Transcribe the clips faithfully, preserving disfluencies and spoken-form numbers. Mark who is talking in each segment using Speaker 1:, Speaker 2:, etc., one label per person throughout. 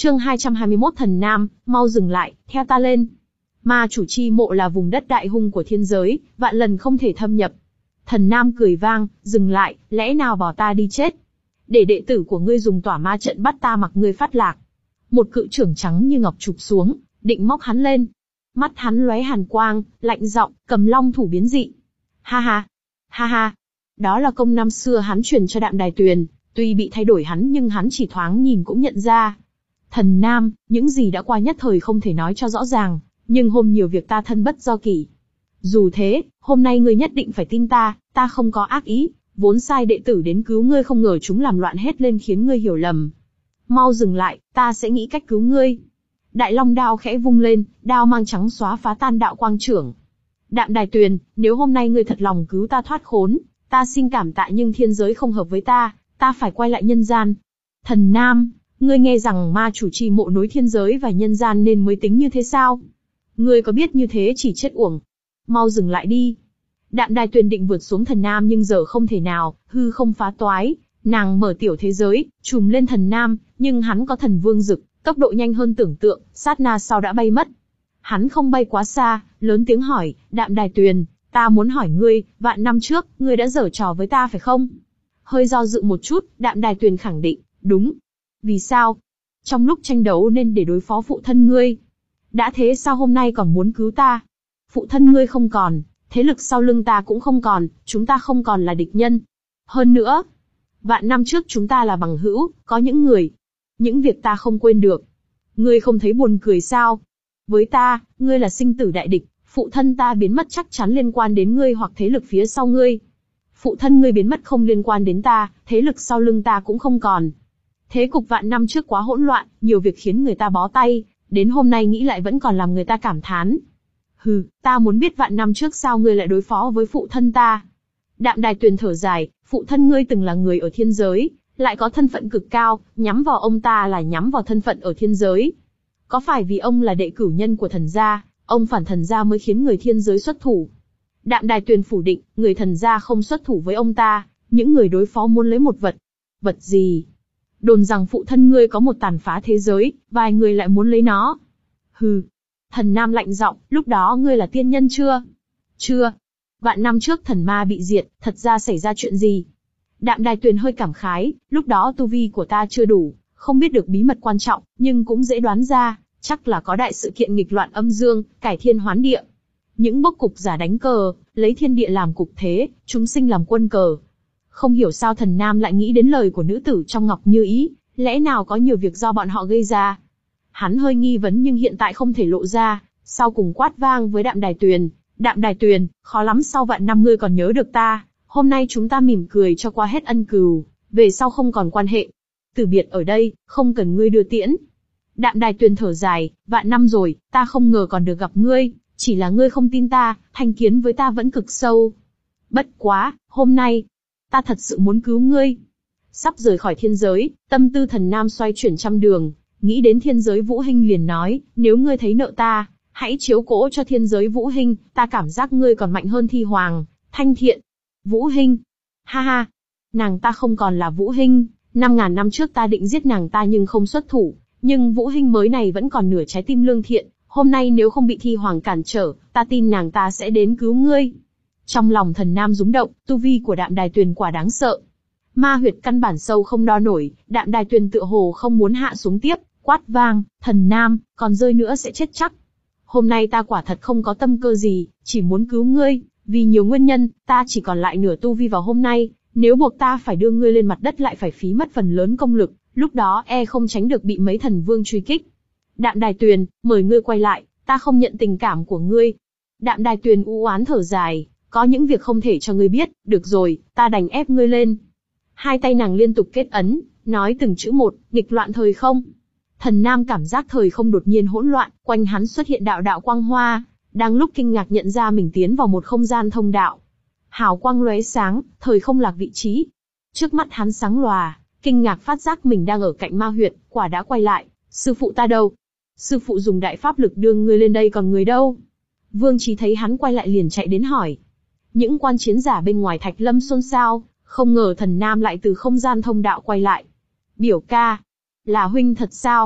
Speaker 1: Chương hai trăm hai mươi mốt Thần Nam, mau dừng lại, theo ta lên. Ma chủ chi mộ là vùng đất đại hung của thiên giới, vạn lần không thể thâm nhập. Thần Nam cười vang, dừng lại, lẽ nào bỏ ta đi chết? Để đệ tử của ngươi dùng tỏa ma trận bắt ta mặc ngươi phát lạc. Một cự trưởng trắng như ngọc chụp xuống, định móc hắn lên. Mắt hắn lóe hàn quang, lạnh giọng, cầm long thủ biến dị. Ha ha, ha ha. Đó là công năm xưa hắn truyền cho Đạm Đài Tuyền, tuy bị thay đổi hắn nhưng hắn chỉ thoáng nhìn cũng nhận ra. Thần Nam, những gì đã qua nhất thời không thể nói cho rõ ràng, nhưng hôm nhiều việc ta thân bất do kỷ. Dù thế, hôm nay ngươi nhất định phải tin ta, ta không có ác ý, vốn sai đệ tử đến cứu ngươi không ngờ chúng làm loạn hết lên khiến ngươi hiểu lầm. Mau dừng lại, ta sẽ nghĩ cách cứu ngươi. Đại Long đao khẽ vung lên, đao mang trắng xóa phá tan đạo quang trưởng. Đạm Đài Tuyền, nếu hôm nay ngươi thật lòng cứu ta thoát khốn, ta xin cảm tạ nhưng thiên giới không hợp với ta, ta phải quay lại nhân gian. Thần Nam, ngươi nghe rằng ma chủ chi mộ nối thiên giới và nhân gian nên mới tính như thế sao? Ngươi có biết như thế chỉ chết uổng. Mau dừng lại đi. Đạm Đài Tuyền định vượt xuống Thần Nam nhưng giờ không thể nào, hư không phá toái, nàng mở tiểu thế giới, trùm lên Thần Nam, nhưng hắn có thần vương dực, tốc độ nhanh hơn tưởng tượng, sát na sau đã bay mất. Hắn không bay quá xa, lớn tiếng hỏi, Đạm Đài Tuyền, ta muốn hỏi ngươi, vạn năm trước, ngươi đã giở trò với ta phải không? Hơi do dự một chút, Đạm Đài Tuyền khẳng định, đúng. Vì sao? Trong lúc tranh đấu nên để đối phó phụ thân ngươi. Đã thế sao hôm nay còn muốn cứu ta? Phụ thân ngươi không còn, thế lực sau lưng ta cũng không còn, chúng ta không còn là địch nhân. Hơn nữa, vạn năm trước chúng ta là bằng hữu, có những người, những việc ta không quên được. Ngươi không thấy buồn cười sao? Với ta, ngươi là sinh tử đại địch, phụ thân ta biến mất chắc chắn liên quan đến ngươi hoặc thế lực phía sau ngươi. Phụ thân ngươi biến mất không liên quan đến ta, thế lực sau lưng ta cũng không còn. Thế cục vạn năm trước quá hỗn loạn, nhiều việc khiến người ta bó tay, đến hôm nay nghĩ lại vẫn còn làm người ta cảm thán. Hừ, ta muốn biết vạn năm trước sao ngươi lại đối phó với phụ thân ta. Đạm Đài Tuyền thở dài, phụ thân ngươi từng là người ở thiên giới, lại có thân phận cực cao, nhắm vào ông ta là nhắm vào thân phận ở thiên giới. Có phải vì ông là đệ cửu nhân của thần gia, ông phản thần gia mới khiến người thiên giới xuất thủ? Đạm Đài Tuyền phủ định, người thần gia không xuất thủ với ông ta, những người đối phó muốn lấy một vật. Vật gì? Đồn rằng phụ thân ngươi có một tàn phá thế giới, vài người lại muốn lấy nó. Hừ. Thần Nam lạnh giọng, lúc đó ngươi là tiên nhân chưa? Chưa. Vạn năm trước thần ma bị diệt, thật ra xảy ra chuyện gì? Đạm Đài Tuyền hơi cảm khái, lúc đó tu vi của ta chưa đủ, không biết được bí mật quan trọng, nhưng cũng dễ đoán ra, chắc là có đại sự kiện nghịch loạn âm dương, cải thiên hoán địa. Những bốc cục giả đánh cờ, lấy thiên địa làm cục thế, chúng sinh làm quân cờ. Không hiểu sao Thần Nam lại nghĩ đến lời của nữ tử trong Ngọc Như Ý, lẽ nào có nhiều việc do bọn họ gây ra? Hắn hơi nghi vấn nhưng hiện tại không thể lộ ra, sau cùng quát vang với Đạm Đài Tuyền, Đạm Đài Tuyền, khó lắm sau vạn năm ngươi còn nhớ được ta, hôm nay chúng ta mỉm cười cho qua hết ân cừu, về sau không còn quan hệ. Từ biệt ở đây, không cần ngươi đưa tiễn. Đạm Đài Tuyền thở dài, vạn năm rồi, ta không ngờ còn được gặp ngươi, chỉ là ngươi không tin ta, thành kiến với ta vẫn cực sâu. Bất quá, hôm nay, ta thật sự muốn cứu ngươi. Sắp rời khỏi thiên giới, tâm tư Thần Nam xoay chuyển trăm đường, nghĩ đến thiên giới Vũ Hinh liền nói, nếu ngươi thấy nợ ta, hãy chiếu cố cho thiên giới Vũ Hinh, ta cảm giác ngươi còn mạnh hơn Thi Hoàng, Thanh Thiện. Vũ Hinh? Ha ha, nàng ta không còn là Vũ Hinh, năm ngàn năm trước ta định giết nàng ta nhưng không xuất thủ, nhưng Vũ Hinh mới này vẫn còn nửa trái tim lương thiện, hôm nay nếu không bị Thi Hoàng cản trở, ta tin nàng ta sẽ đến cứu ngươi. Trong lòng Thần Nam rúng động, tu vi của Đạm Đài Tuyền quả đáng sợ. Ma huyệt căn bản sâu không đo nổi, Đạm Đài Tuyền tựa hồ không muốn hạ xuống tiếp, quát vang, Thần Nam, còn rơi nữa sẽ chết chắc. Hôm nay ta quả thật không có tâm cơ gì, chỉ muốn cứu ngươi, vì nhiều nguyên nhân, ta chỉ còn lại nửa tu vi vào hôm nay, nếu buộc ta phải đưa ngươi lên mặt đất lại phải phí mất phần lớn công lực, lúc đó e không tránh được bị mấy thần vương truy kích. Đạm Đài Tuyền, mời ngươi quay lại, ta không nhận tình cảm của ngươi. Đạm Đài Tuyền u oán thở dài, có những việc không thể cho ngươi biết, được rồi, ta đành ép ngươi lên. Hai tay nàng liên tục kết ấn, nói từng chữ một, nghịch loạn thời không. Thần Nam cảm giác thời không đột nhiên hỗn loạn, quanh hắn xuất hiện đạo đạo quang hoa, đang lúc kinh ngạc nhận ra mình tiến vào một không gian thông đạo. Hào quang lóe sáng, thời không lạc vị trí. Trước mắt hắn sáng lòa, kinh ngạc phát giác mình đang ở cạnh ma huyệt, quả đã quay lại. Sư phụ ta đâu? Sư phụ dùng đại pháp lực đưa ngươi lên đây còn người đâu? Vương Chí thấy hắn quay lại liền chạy đến hỏi. Những quan chiến giả bên ngoài Thạch Lâm xôn xao, không ngờ Thần Nam lại từ không gian thông đạo quay lại. Biểu ca, là huynh thật sao?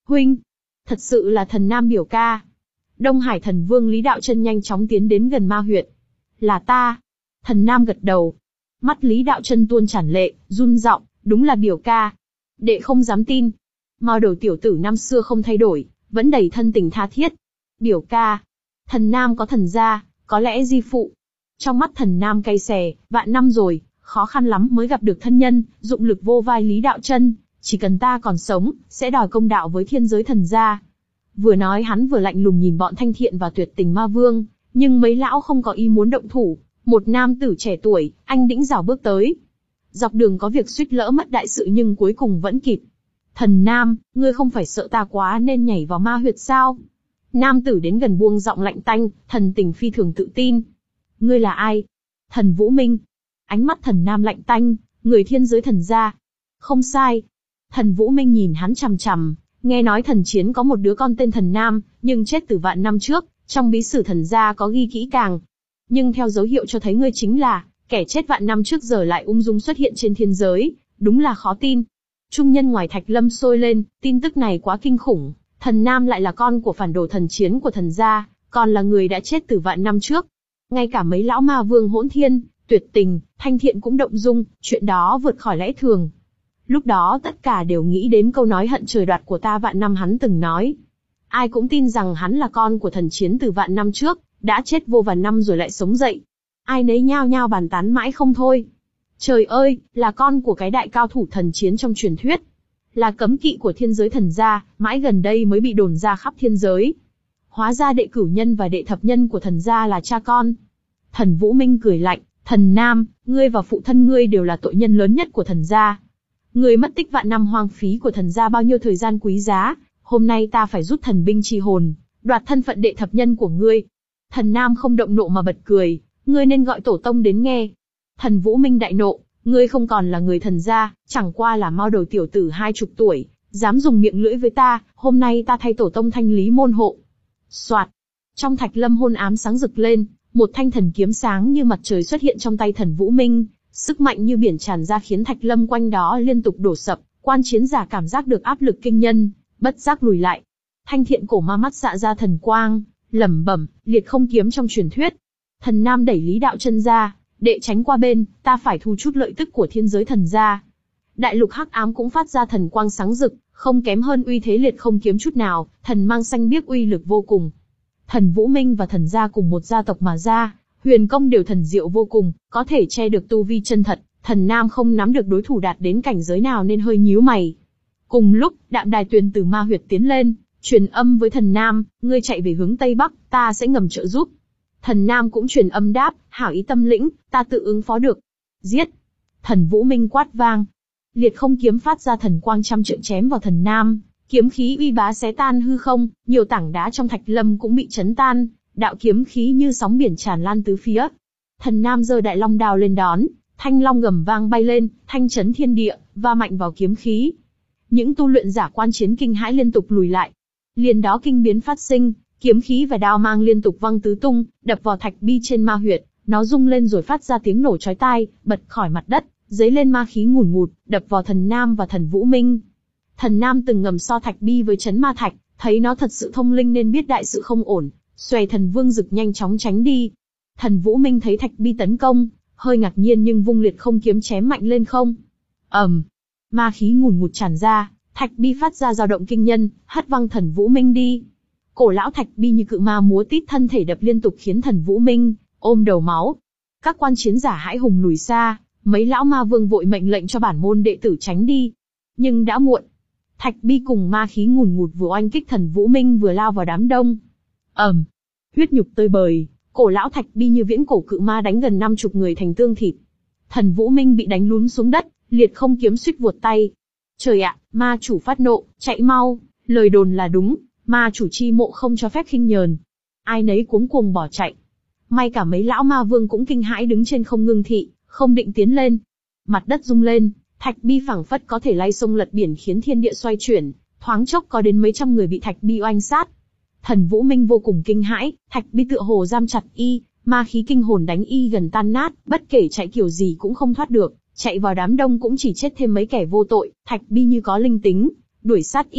Speaker 1: Huynh, thật sự là Thần Nam biểu ca. Đông Hải Thần Vương Lý Đạo Chân nhanh chóng tiến đến gần ma huyệt. Là ta. Thần Nam gật đầu. Mắt Lý Đạo Chân tuôn tràn lệ, run giọng, đúng là biểu ca. Đệ không dám tin. Mao đầu tiểu tử năm xưa không thay đổi, vẫn đầy thân tình tha thiết. Biểu ca. Thần Nam có thần gia, có lẽ di phụ. Trong mắt Thần Nam cay xè, vạn năm rồi, khó khăn lắm mới gặp được thân nhân, dụng lực vô vai Lý Đạo Chân, chỉ cần ta còn sống, sẽ đòi công đạo với thiên giới thần gia. Vừa nói hắn vừa lạnh lùng nhìn bọn Thanh Thiện và Tuyệt Tình Ma Vương, nhưng mấy lão không có ý muốn động thủ. Một nam tử trẻ tuổi, anh đĩnh dảo bước tới. Dọc đường có việc suýt lỡ mất đại sự nhưng cuối cùng vẫn kịp. Thần Nam, ngươi không phải sợ ta quá nên nhảy vào ma huyệt sao? Nam tử đến gần buông giọng lạnh tanh, thần tình phi thường tự tin. Ngươi là ai? Thần Vũ Minh. Ánh mắt Thần Nam lạnh tanh, người thiên giới thần gia. Không sai. Thần Vũ Minh nhìn hắn chằm chằm, nghe nói thần chiến có một đứa con tên Thần Nam, nhưng chết từ vạn năm trước, trong bí sử thần gia có ghi kỹ càng. Nhưng theo dấu hiệu cho thấy ngươi chính là, kẻ chết vạn năm trước giờ lại ung dung xuất hiện trên thiên giới, đúng là khó tin. Trung nhân ngoài Thạch Lâm sôi lên, tin tức này quá kinh khủng, Thần Nam lại là con của phản đồ thần chiến của thần gia, còn là người đã chết từ vạn năm trước. Ngay cả mấy lão ma vương Hỗn Thiên, Tuyệt Tình, Thanh Thiện cũng động dung, chuyện đó vượt khỏi lẽ thường. Lúc đó tất cả đều nghĩ đến câu nói hận trời đoạt của ta vạn năm hắn từng nói. Ai cũng tin rằng hắn là con của thần chiến từ vạn năm trước, đã chết vô vàn năm rồi lại sống dậy. Ai nấy nhao nhao bàn tán mãi không thôi. Trời ơi, là con của cái đại cao thủ thần chiến trong truyền thuyết. Là cấm kỵ của thiên giới thần gia, mãi gần đây mới bị đồn ra khắp thiên giới. Hóa ra đệ cửu nhân và đệ thập nhân của thần gia là cha con. Thần Vũ Minh cười lạnh, Thần Nam, ngươi và phụ thân ngươi đều là tội nhân lớn nhất của thần gia. Ngươi mất tích vạn năm hoang phí của thần gia bao nhiêu thời gian quý giá, hôm nay ta phải rút thần binh trì hồn, đoạt thân phận đệ thập nhân của ngươi. Thần Nam không động nộ mà bật cười, ngươi nên gọi tổ tông đến nghe. Thần Vũ Minh đại nộ, ngươi không còn là người thần gia, chẳng qua là mao đầu tiểu tử hai chục tuổi, dám dùng miệng lưỡi với ta, hôm nay ta thay tổ tông thanh lý môn hộ. Soạt, trong Thạch Lâm hôn ám sáng rực lên, một thanh thần kiếm sáng như mặt trời xuất hiện trong tay Thần Vũ Minh, sức mạnh như biển tràn ra khiến Thạch Lâm quanh đó liên tục đổ sập, quan chiến giả cảm giác được áp lực kinh nhân, bất giác lùi lại. Thanh Thiện cổ ma mắt xạ ra thần quang, lẩm bẩm, liệt không kiếm trong truyền thuyết. Thần Nam đẩy Lý Đạo Chân ra, đệ tránh qua bên, ta phải thu chút lợi tức của thiên giới thần gia. Đại lục hắc ám cũng phát ra thần quang sáng rực, không kém hơn uy thế liệt không kiếm chút nào, thần mang xanh biếc uy lực vô cùng. Thần Vũ Minh và thần gia cùng một gia tộc mà ra, huyền công đều thần diệu vô cùng, có thể che được tu vi chân thật. Thần Nam không nắm được đối thủ đạt đến cảnh giới nào nên hơi nhíu mày. Cùng lúc, Đạm Đài Tuyền từ ma huyệt tiến lên, truyền âm với Thần Nam, ngươi chạy về hướng tây bắc, ta sẽ ngầm trợ giúp. Thần Nam cũng truyền âm đáp, hảo ý tâm lĩnh, ta tự ứng phó được. Giết! Thần Vũ Minh quát vang. Liệt không kiếm phát ra thần quang trăm trượng chém vào Thần Nam, kiếm khí uy bá xé tan hư không, nhiều tảng đá trong Thạch Lâm cũng bị chấn tan, đạo kiếm khí như sóng biển tràn lan tứ phía. Thần Nam giơ đại long đao lên đón, thanh long gầm vang bay lên, thanh chấn thiên địa, va mạnh vào kiếm khí. Những tu luyện giả quan chiến kinh hãi liên tục lùi lại. Liền đó kinh biến phát sinh, kiếm khí và đao mang liên tục văng tứ tung, đập vào thạch bi trên ma huyệt, nó rung lên rồi phát ra tiếng nổ chói tai, bật khỏi mặt đất, dấy lên ma khí ngùn ngụt, đập vào Thần Nam và Thần Vũ Minh. Thần Nam từng ngầm so thạch bi với chấn ma thạch, thấy nó thật sự thông linh nên biết đại sự không ổn, xòe thần vương rực nhanh chóng tránh đi. Thần Vũ Minh thấy thạch bi tấn công, hơi ngạc nhiên nhưng vung liệt không kiếm chém mạnh lên không. ầm, ma khí ngùn ngụt tràn ra, thạch bi phát ra dao động kinh nhân, hất văng Thần Vũ Minh đi. Cổ lão thạch bi như cự ma múa tít thân thể đập liên tục khiến Thần Vũ Minh ôm đầu máu. Các quan chiến giả hãi hùng lùi xa, mấy lão ma vương vội mệnh lệnh cho bản môn đệ tử tránh đi. Nhưng đã muộn. Thạch bi cùng ma khí ngùn ngụt vừa oanh kích Thần Vũ Minh vừa lao vào đám đông. ầm, huyết nhục tơi bời, cổ lão thạch bi như viễn cổ cự ma đánh gần năm chục người thành tương thịt. Thần Vũ Minh bị đánh lún xuống đất, liệt không kiếm suýt vuột tay. Trời ạ, ma chủ phát nộ, chạy mau, lời đồn là đúng, ma chủ chi mộ không cho phép khinh nhờn. Ai nấy cuống cuồng bỏ chạy. May cả mấy lão ma vương cũng kinh hãi đứng trên không ngưng thị, không định tiến lên. Mặt đất rung lên, thạch bi phảng phất có thể lay sông lật biển khiến thiên địa xoay chuyển, thoáng chốc có đến mấy trăm người bị thạch bi oanh sát. Thần Vũ Minh vô cùng kinh hãi, thạch bi tựa hồ giam chặt y, ma khí kinh hồn đánh y gần tan nát, bất kể chạy kiểu gì cũng không thoát được, chạy vào đám đông cũng chỉ chết thêm mấy kẻ vô tội. Thạch bi như có linh tính, đuổi sát y,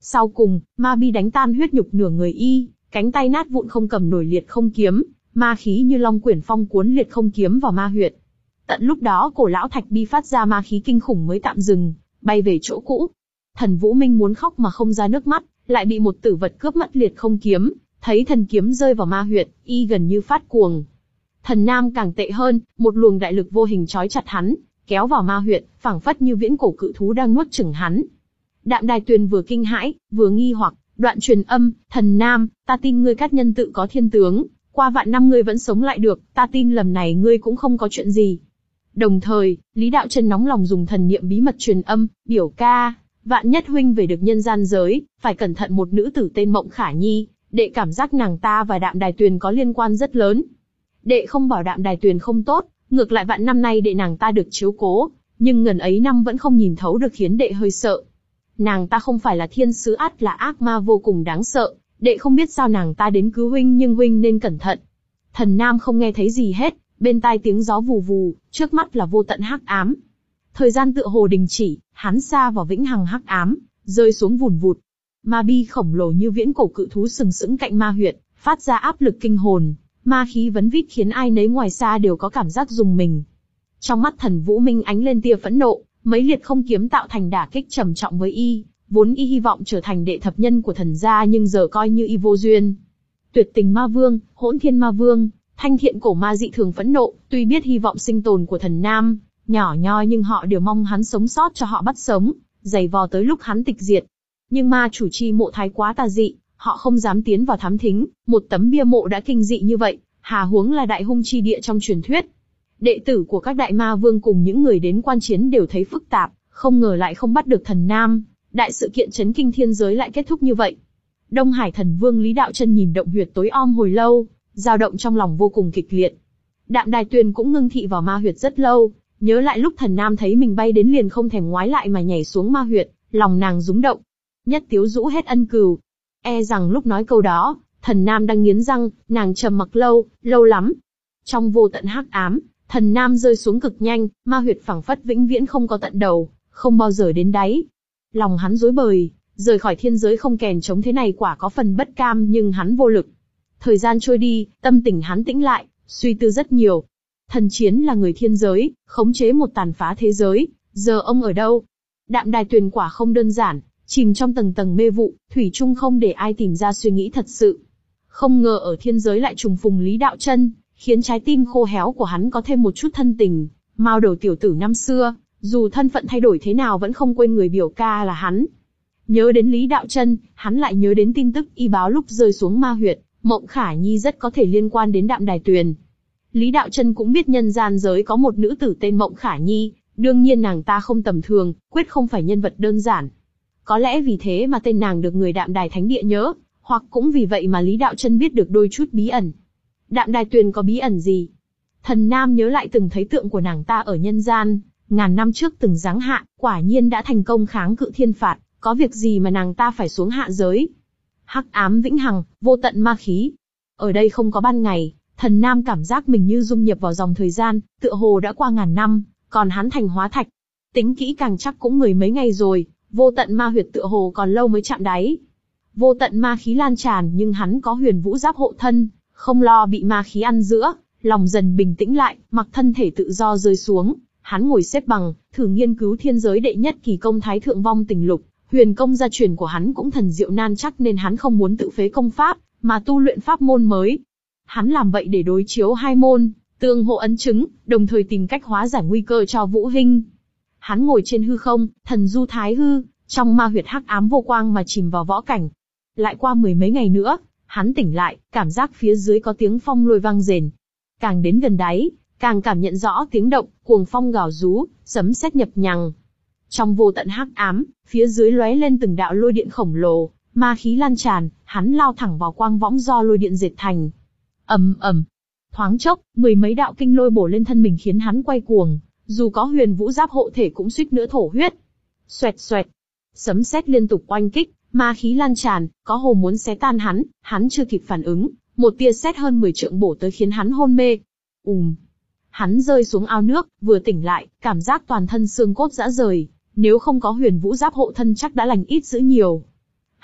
Speaker 1: Sau cùng, ma bi đánh tan huyết nhục nửa người y, cánh tay nát vụn không cầm nổi liệt không kiếm, ma khí như long quyển phong cuốn liệt không kiếm vào ma huyệt. Tận lúc đó cổ lão thạch bi phát ra ma khí kinh khủng mới tạm dừng, bay về chỗ cũ. Thần Vũ Minh muốn khóc mà không ra nước mắt, lại bị một tử vật cướp mất liệt không kiếm, thấy thần kiếm rơi vào ma huyệt, y gần như phát cuồng. Thần Nam càng tệ hơn, một luồng đại lực vô hình trói chặt hắn, kéo vào ma huyệt, phảng phất như viễn cổ cự thú đang nuốt chửng hắn. Đạm Đài Tuyền vừa kinh hãi, vừa nghi hoặc, đoạn truyền âm, Thần Nam, ta tin ngươi cát nhân tự có thiên tướng, qua vạn năm ngươi vẫn sống lại được, ta tin lầm này ngươi cũng không có chuyện gì. Đồng thời, Lý Đạo Chân nóng lòng dùng thần niệm bí mật truyền âm, biểu ca, vạn nhất huynh về được nhân gian giới, phải cẩn thận một nữ tử tên Mộng Khả Nhi, đệ cảm giác nàng ta và Đạm Đài Tuyền có liên quan rất lớn. Đệ không bảo Đạm Đài Tuyền không tốt, ngược lại vạn năm nay đệ nàng ta được chiếu cố, nhưng ngần ấy năm vẫn không nhìn thấu được khiến đệ hơi sợ. Nàng ta không phải là thiên sứ ắt là ác ma vô cùng đáng sợ, đệ không biết sao nàng ta đến cứu huynh nhưng huynh nên cẩn thận. Thần Nam không nghe thấy gì hết, bên tai tiếng gió vù vù, trước mắt là vô tận hắc ám. Thời gian tựa hồ đình chỉ, hắn xa vào vĩnh hằng hắc ám, rơi xuống vùn vụt. Ma bi khổng lồ như viễn cổ cự thú sừng sững cạnh ma huyệt, phát ra áp lực kinh hồn, ma khí vấn vít khiến ai nấy ngoài xa đều có cảm giác rùng mình. Trong mắt Thần Vũ Minh ánh lên tia phẫn nộ, mấy liệt không kiếm tạo thành đả kích trầm trọng với y, vốn y hy vọng trở thành đệ thập nhân của thần gia nhưng giờ coi như y vô duyên. Tuyệt Tình Ma Vương, Hỗn Thiên Ma Vương, Thanh Thiện Cổ Ma dị thường phẫn nộ, tuy biết hy vọng sinh tồn của Thần Nam nhỏ nhoi nhưng họ đều mong hắn sống sót cho họ bắt sống, giày vò tới lúc hắn tịch diệt. Nhưng ma chủ chi mộ thái quá tà dị, họ không dám tiến vào thám thính, một tấm bia mộ đã kinh dị như vậy, hà huống là đại hung chi địa trong truyền thuyết. Đệ tử của các đại ma vương cùng những người đến quan chiến đều thấy phức tạp, không ngờ lại không bắt được Thần Nam, đại sự kiện chấn kinh thiên giới lại kết thúc như vậy. Đông Hải Thần Vương Lý Đạo Chân nhìn động huyệt tối om hồi lâu, dao động trong lòng vô cùng kịch liệt. Đạm Đài Tuyền cũng ngưng thị vào ma huyệt rất lâu, nhớ lại lúc Thần Nam thấy mình bay đến liền không thèm ngoái lại mà nhảy xuống ma huyệt, lòng nàng rúng động. Nhất Tiếu rũ hết ân cừu. E rằng lúc nói câu đó, Thần Nam đang nghiến răng, nàng trầm mặc lâu, lâu lắm. Trong vô tận hắc ám, Thần Nam rơi xuống cực nhanh, ma huyệt phảng phất vĩnh viễn không có tận đầu, không bao giờ đến đáy. Lòng hắn rối bời, rời khỏi thiên giới không kèn trống thế này quả có phần bất cam nhưng hắn vô lực. Thời gian trôi đi, tâm tình hắn tĩnh lại, suy tư rất nhiều. Thần Chiến là người thiên giới, khống chế một tàn phá thế giới, giờ ông ở đâu? Đạm Đài Tuyền quả không đơn giản, chìm trong tầng tầng mê vụ, thủy chung không để ai tìm ra suy nghĩ thật sự. Không ngờ ở thiên giới lại trùng phùng Lý Đạo Chân, khiến trái tim khô héo của hắn có thêm một chút thân tình. Mao đầu tiểu tử năm xưa, dù thân phận thay đổi thế nào vẫn không quên người biểu ca là hắn. Nhớ đến Lý Đạo Chân, hắn lại nhớ đến tin tức y báo lúc rơi xuống ma huyệt, Mộng Khả Nhi rất có thể liên quan đến Đạm Đài Tuyền. Lý Đạo Chân cũng biết nhân gian giới có một nữ tử tên Mộng Khả Nhi, đương nhiên nàng ta không tầm thường, quyết không phải nhân vật đơn giản. Có lẽ vì thế mà tên nàng được người Đạm Đài Thánh Địa nhớ, hoặc cũng vì vậy mà Lý Đạo Chân biết được đôi chút bí ẩn. Đạm Đài Tuyền có bí ẩn gì? Thần Nam nhớ lại từng thấy tượng của nàng ta ở nhân gian, ngàn năm trước từng giáng hạ, quả nhiên đã thành công kháng cự thiên phạt, có việc gì mà nàng ta phải xuống hạ giới? Hắc ám vĩnh hằng, vô tận ma khí. Ở đây không có ban ngày, Thần Nam cảm giác mình như dung nhập vào dòng thời gian, tựa hồ đã qua ngàn năm, còn hắn thành hóa thạch. Tính kỹ càng chắc cũng mười mấy ngày rồi, vô tận ma huyệt tựa hồ còn lâu mới chạm đáy. Vô tận ma khí lan tràn nhưng hắn có huyền vũ giáp hộ thân, không lo bị ma khí ăn giữa, lòng dần bình tĩnh lại, mặc thân thể tự do rơi xuống. Hắn ngồi xếp bằng, thử nghiên cứu thiên giới đệ nhất kỳ công Thái Thượng Vong Tình Lục, huyền công gia truyền của hắn cũng thần diệu nan chắc nên hắn không muốn tự phế công pháp, mà tu luyện pháp môn mới. Hắn làm vậy để đối chiếu hai môn, tương hộ ấn chứng, đồng thời tìm cách hóa giải nguy cơ cho Vũ Hinh. Hắn ngồi trên hư không, thần du thái hư, trong ma huyệt hắc ám vô quang mà chìm vào võ cảnh. Lại qua mười mấy ngày nữa, hắn tỉnh lại, cảm giác phía dưới có tiếng phong lôi vang rền. Càng đến gần đáy, càng cảm nhận rõ tiếng động, cuồng phong gào rú, sấm sét nhập nhằng. Trong vô tận hắc ám, phía dưới lóe lên từng đạo lôi điện khổng lồ, ma khí lan tràn, hắn lao thẳng vào quang võng do lôi điện dệt thành. Ầm ầm, thoáng chốc, mười mấy đạo kinh lôi bổ lên thân mình khiến hắn quay cuồng, dù có huyền vũ giáp hộ thể cũng suýt nữa thổ huyết. Xoẹt xoẹt, sấm sét liên tục oanh kích, ma khí lan tràn, có hồ muốn xé tan hắn, hắn chưa kịp phản ứng, một tia sét hơn mười trượng bổ tới khiến hắn hôn mê. Ùm, hắn rơi xuống ao nước, vừa tỉnh lại, cảm giác toàn thân xương cốt rã rời, nếu không có huyền vũ giáp hộ thân chắc đã lành ít dữ nhiều.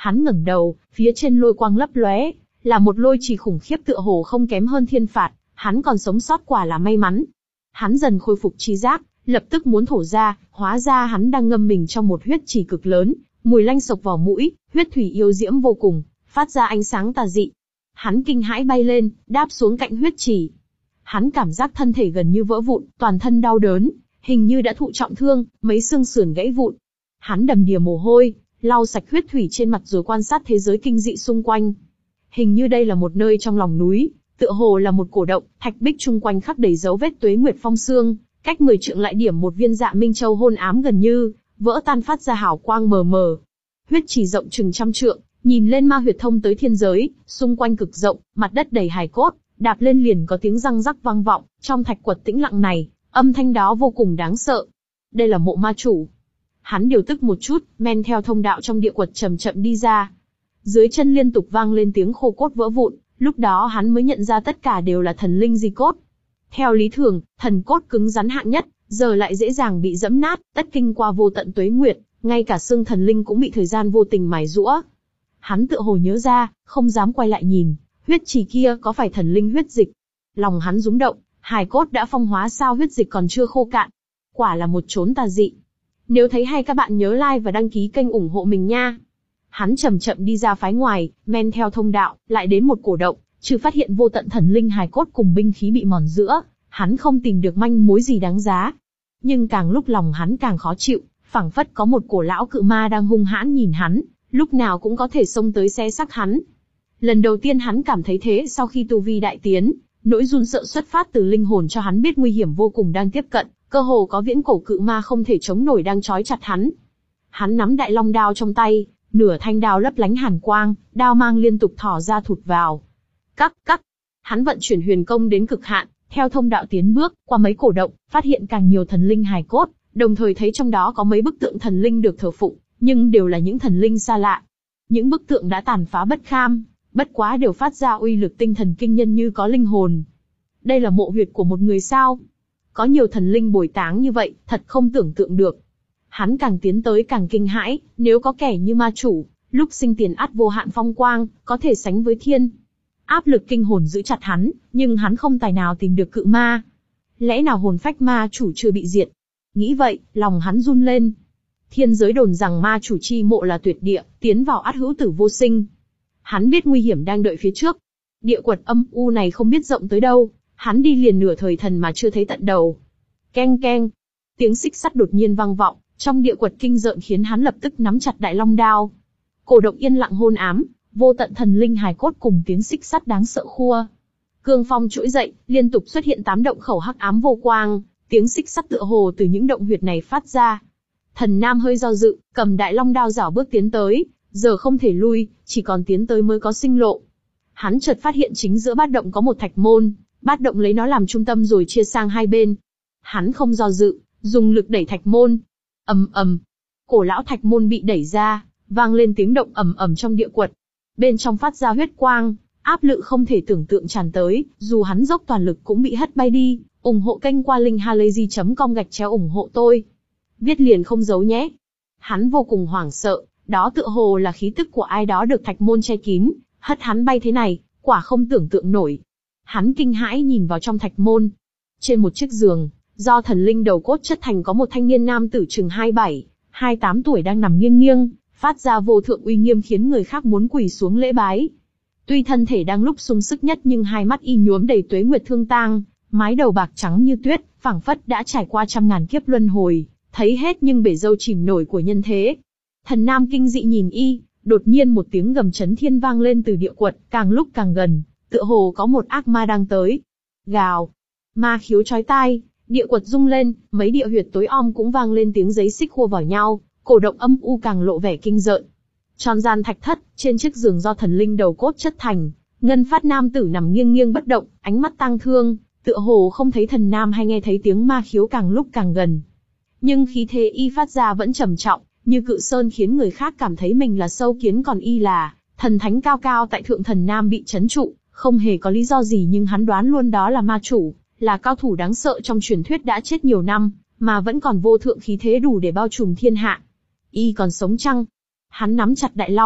Speaker 1: Hắn ngẩng đầu, phía trên lôi quang lấp lóe, là một lôi chỉ khủng khiếp tựa hồ không kém hơn thiên phạt, hắn còn sống sót quả là may mắn. Hắn dần khôi phục tri giác, lập tức muốn thổ ra, hóa ra hắn đang ngâm mình trong một huyết chỉ cực lớn, mùi lanh sộc vào mũi, huyết thủy yêu diễm vô cùng, phát ra ánh sáng tà dị. Hắn kinh hãi bay lên, đáp xuống cạnh huyết chỉ. Hắn cảm giác thân thể gần như vỡ vụn, toàn thân đau đớn, hình như đã thụ trọng thương, mấy xương sườn gãy vụn. Hắn đầm đìa mồ hôi, lau sạch huyết thủy trên mặt rồi quan sát thế giới kinh dị xung quanh. Hình như đây là một nơi trong lòng núi, tựa hồ là một cổ động, thạch bích chung quanh khắc đầy dấu vết tuế nguyệt phong sương, cách mười trượng lại điểm một viên dạ minh châu hôn ám gần như vỡ tan phát ra hào quang mờ mờ. Huyết chỉ rộng chừng trăm trượng, nhìn lên ma huyệt thông tới thiên giới, xung quanh cực rộng, mặt đất đầy hài cốt, đạp lên liền có tiếng răng rắc vang vọng, trong thạch quật tĩnh lặng này, âm thanh đó vô cùng đáng sợ. Đây là mộ ma chủ. Hắn điều tức một chút, men theo thông đạo trong địa quật chậm chậm đi ra. Dưới chân liên tục vang lên tiếng khô cốt vỡ vụn, lúc đó hắn mới nhận ra tất cả đều là thần linh di cốt. Theo lý thường, thần cốt cứng rắn hạng nhất, giờ lại dễ dàng bị dẫm nát, tất kinh qua vô tận tuế nguyệt, ngay cả xương thần linh cũng bị thời gian vô tình mài giũa. Hắn tựa hồ nhớ ra, không dám quay lại nhìn, huyết chỉ kia có phải thần linh huyết dịch? Lòng hắn rúng động, hài cốt đã phong hóa sao huyết dịch còn chưa khô cạn? Quả là một chốn tà dị. Nếu thấy hay các bạn nhớ like và đăng ký kênh ủng hộ mình nha. Hắn chậm chậm đi ra phái ngoài, men theo thông đạo, lại đến một cổ động, trừ phát hiện vô tận thần linh hài cốt cùng binh khí bị mòn giữa, hắn không tìm được manh mối gì đáng giá. Nhưng càng lúc lòng hắn càng khó chịu, phảng phất có một cổ lão cự ma đang hung hãn nhìn hắn, lúc nào cũng có thể xông tới xé xác hắn. Lần đầu tiên hắn cảm thấy thế sau khi tu vi đại tiến, nỗi run sợ xuất phát từ linh hồn cho hắn biết nguy hiểm vô cùng đang tiếp cận, cơ hồ có viễn cổ cự ma không thể chống nổi đang trói chặt hắn. Hắn nắm đại long đao trong tay, nửa thanh đao lấp lánh hàn quang, đao mang liên tục thò ra thụt vào. Cắc cắc, hắn vận chuyển huyền công đến cực hạn, theo thông đạo tiến bước, qua mấy cổ động, phát hiện càng nhiều thần linh hài cốt, đồng thời thấy trong đó có mấy bức tượng thần linh được thờ phụng, nhưng đều là những thần linh xa lạ. Những bức tượng đã tàn phá bất kham, bất quá đều phát ra uy lực tinh thần kinh nhân như có linh hồn. Đây là mộ huyệt của một người sao? Có nhiều thần linh bồi táng như vậy, thật không tưởng tượng được. Hắn càng tiến tới càng kinh hãi, nếu có kẻ như ma chủ, lúc sinh tiền ắt vô hạn phong quang, có thể sánh với thiên. Áp lực kinh hồn giữ chặt hắn, nhưng hắn không tài nào tìm được cự ma. Lẽ nào hồn phách ma chủ chưa bị diệt? Nghĩ vậy, lòng hắn run lên. Thiên giới đồn rằng ma chủ chi mộ là tuyệt địa, tiến vào ắt hữu tử vô sinh. Hắn biết nguy hiểm đang đợi phía trước. Địa quật âm u này không biết rộng tới đâu, hắn đi liền nửa thời thần mà chưa thấy tận đầu. Keng keng, tiếng xích sắt đột nhiên vang vọng, trong địa quật kinh rợn khiến hắn lập tức nắm chặt đại long đao. Cổ động yên lặng hôn ám, vô tận thần linh hài cốt cùng tiếng xích sắt đáng sợ khua. Cương phong trỗi dậy, liên tục xuất hiện tám động khẩu hắc ám vô quang, tiếng xích sắt tựa hồ từ những động huyệt này phát ra. Thần Nam hơi do dự, cầm đại long đao rảo bước tiến tới, giờ không thể lui, chỉ còn tiến tới mới có sinh lộ. Hắn chợt phát hiện chính giữa bát động có một thạch môn, bát động lấy nó làm trung tâm rồi chia sang hai bên. Hắn không do dự, dùng lực đẩy thạch môn. Ầm ầm, cổ lão thạch môn bị đẩy ra, vang lên tiếng động ầm ầm trong địa quật. Bên trong phát ra huyết quang, áp lực không thể tưởng tượng tràn tới, dù hắn dốc toàn lực cũng bị hất bay đi. Ủng hộ kênh qua link halayzi chấm com gạch chéo ủng hộ tôi. Viết liền không giấu nhé. Hắn vô cùng hoảng sợ, đó tựa hồ là khí tức của ai đó được thạch môn che kín, hất hắn bay thế này, quả không tưởng tượng nổi. Hắn kinh hãi nhìn vào trong thạch môn. Trên một chiếc giường, do thần linh đầu cốt chất thành có một thanh niên nam tử chừng hai mươi bảy, hai mươi tám tuổi đang nằm nghiêng nghiêng, phát ra vô thượng uy nghiêm khiến người khác muốn quỳ xuống lễ bái. Tuy thân thể đang lúc sung sức nhất nhưng hai mắt y nhuốm đầy tuế nguyệt thương tang, mái đầu bạc trắng như tuyết, phảng phất đã trải qua trăm ngàn kiếp luân hồi, thấy hết nhưng bể dâu chìm nổi của nhân thế. Thần Nam kinh dị nhìn y, đột nhiên một tiếng gầm chấn thiên vang lên từ địa quật, càng lúc càng gần, tựa hồ có một ác ma đang tới. Gào, ma khiếu chói tai, địa quật rung lên, mấy địa huyệt tối om cũng vang lên tiếng giấy xích khua vào nhau, cổ động âm u càng lộ vẻ kinh rợn. Tròn gian thạch thất, trên chiếc giường do thần linh đầu cốt chất thành, ngân phát nam tử nằm nghiêng nghiêng bất động, ánh mắt tang thương, tựa hồ không thấy thần nam hay nghe thấy tiếng ma khiếu càng lúc càng gần. Nhưng khí thế y phát ra vẫn trầm trọng, như cự sơn khiến người khác cảm thấy mình là sâu kiến còn y là thần thánh cao cao tại thượng. Thần nam bị trấn trụ, không hề có lý do gì nhưng hắn đoán luôn đó là ma chủ, là cao thủ đáng sợ trong truyền thuyết đã chết nhiều năm, mà vẫn còn vô thượng khí thế đủ để bao trùm thiên hạ. Y còn sống chăng? Hắn nắm chặt đại long,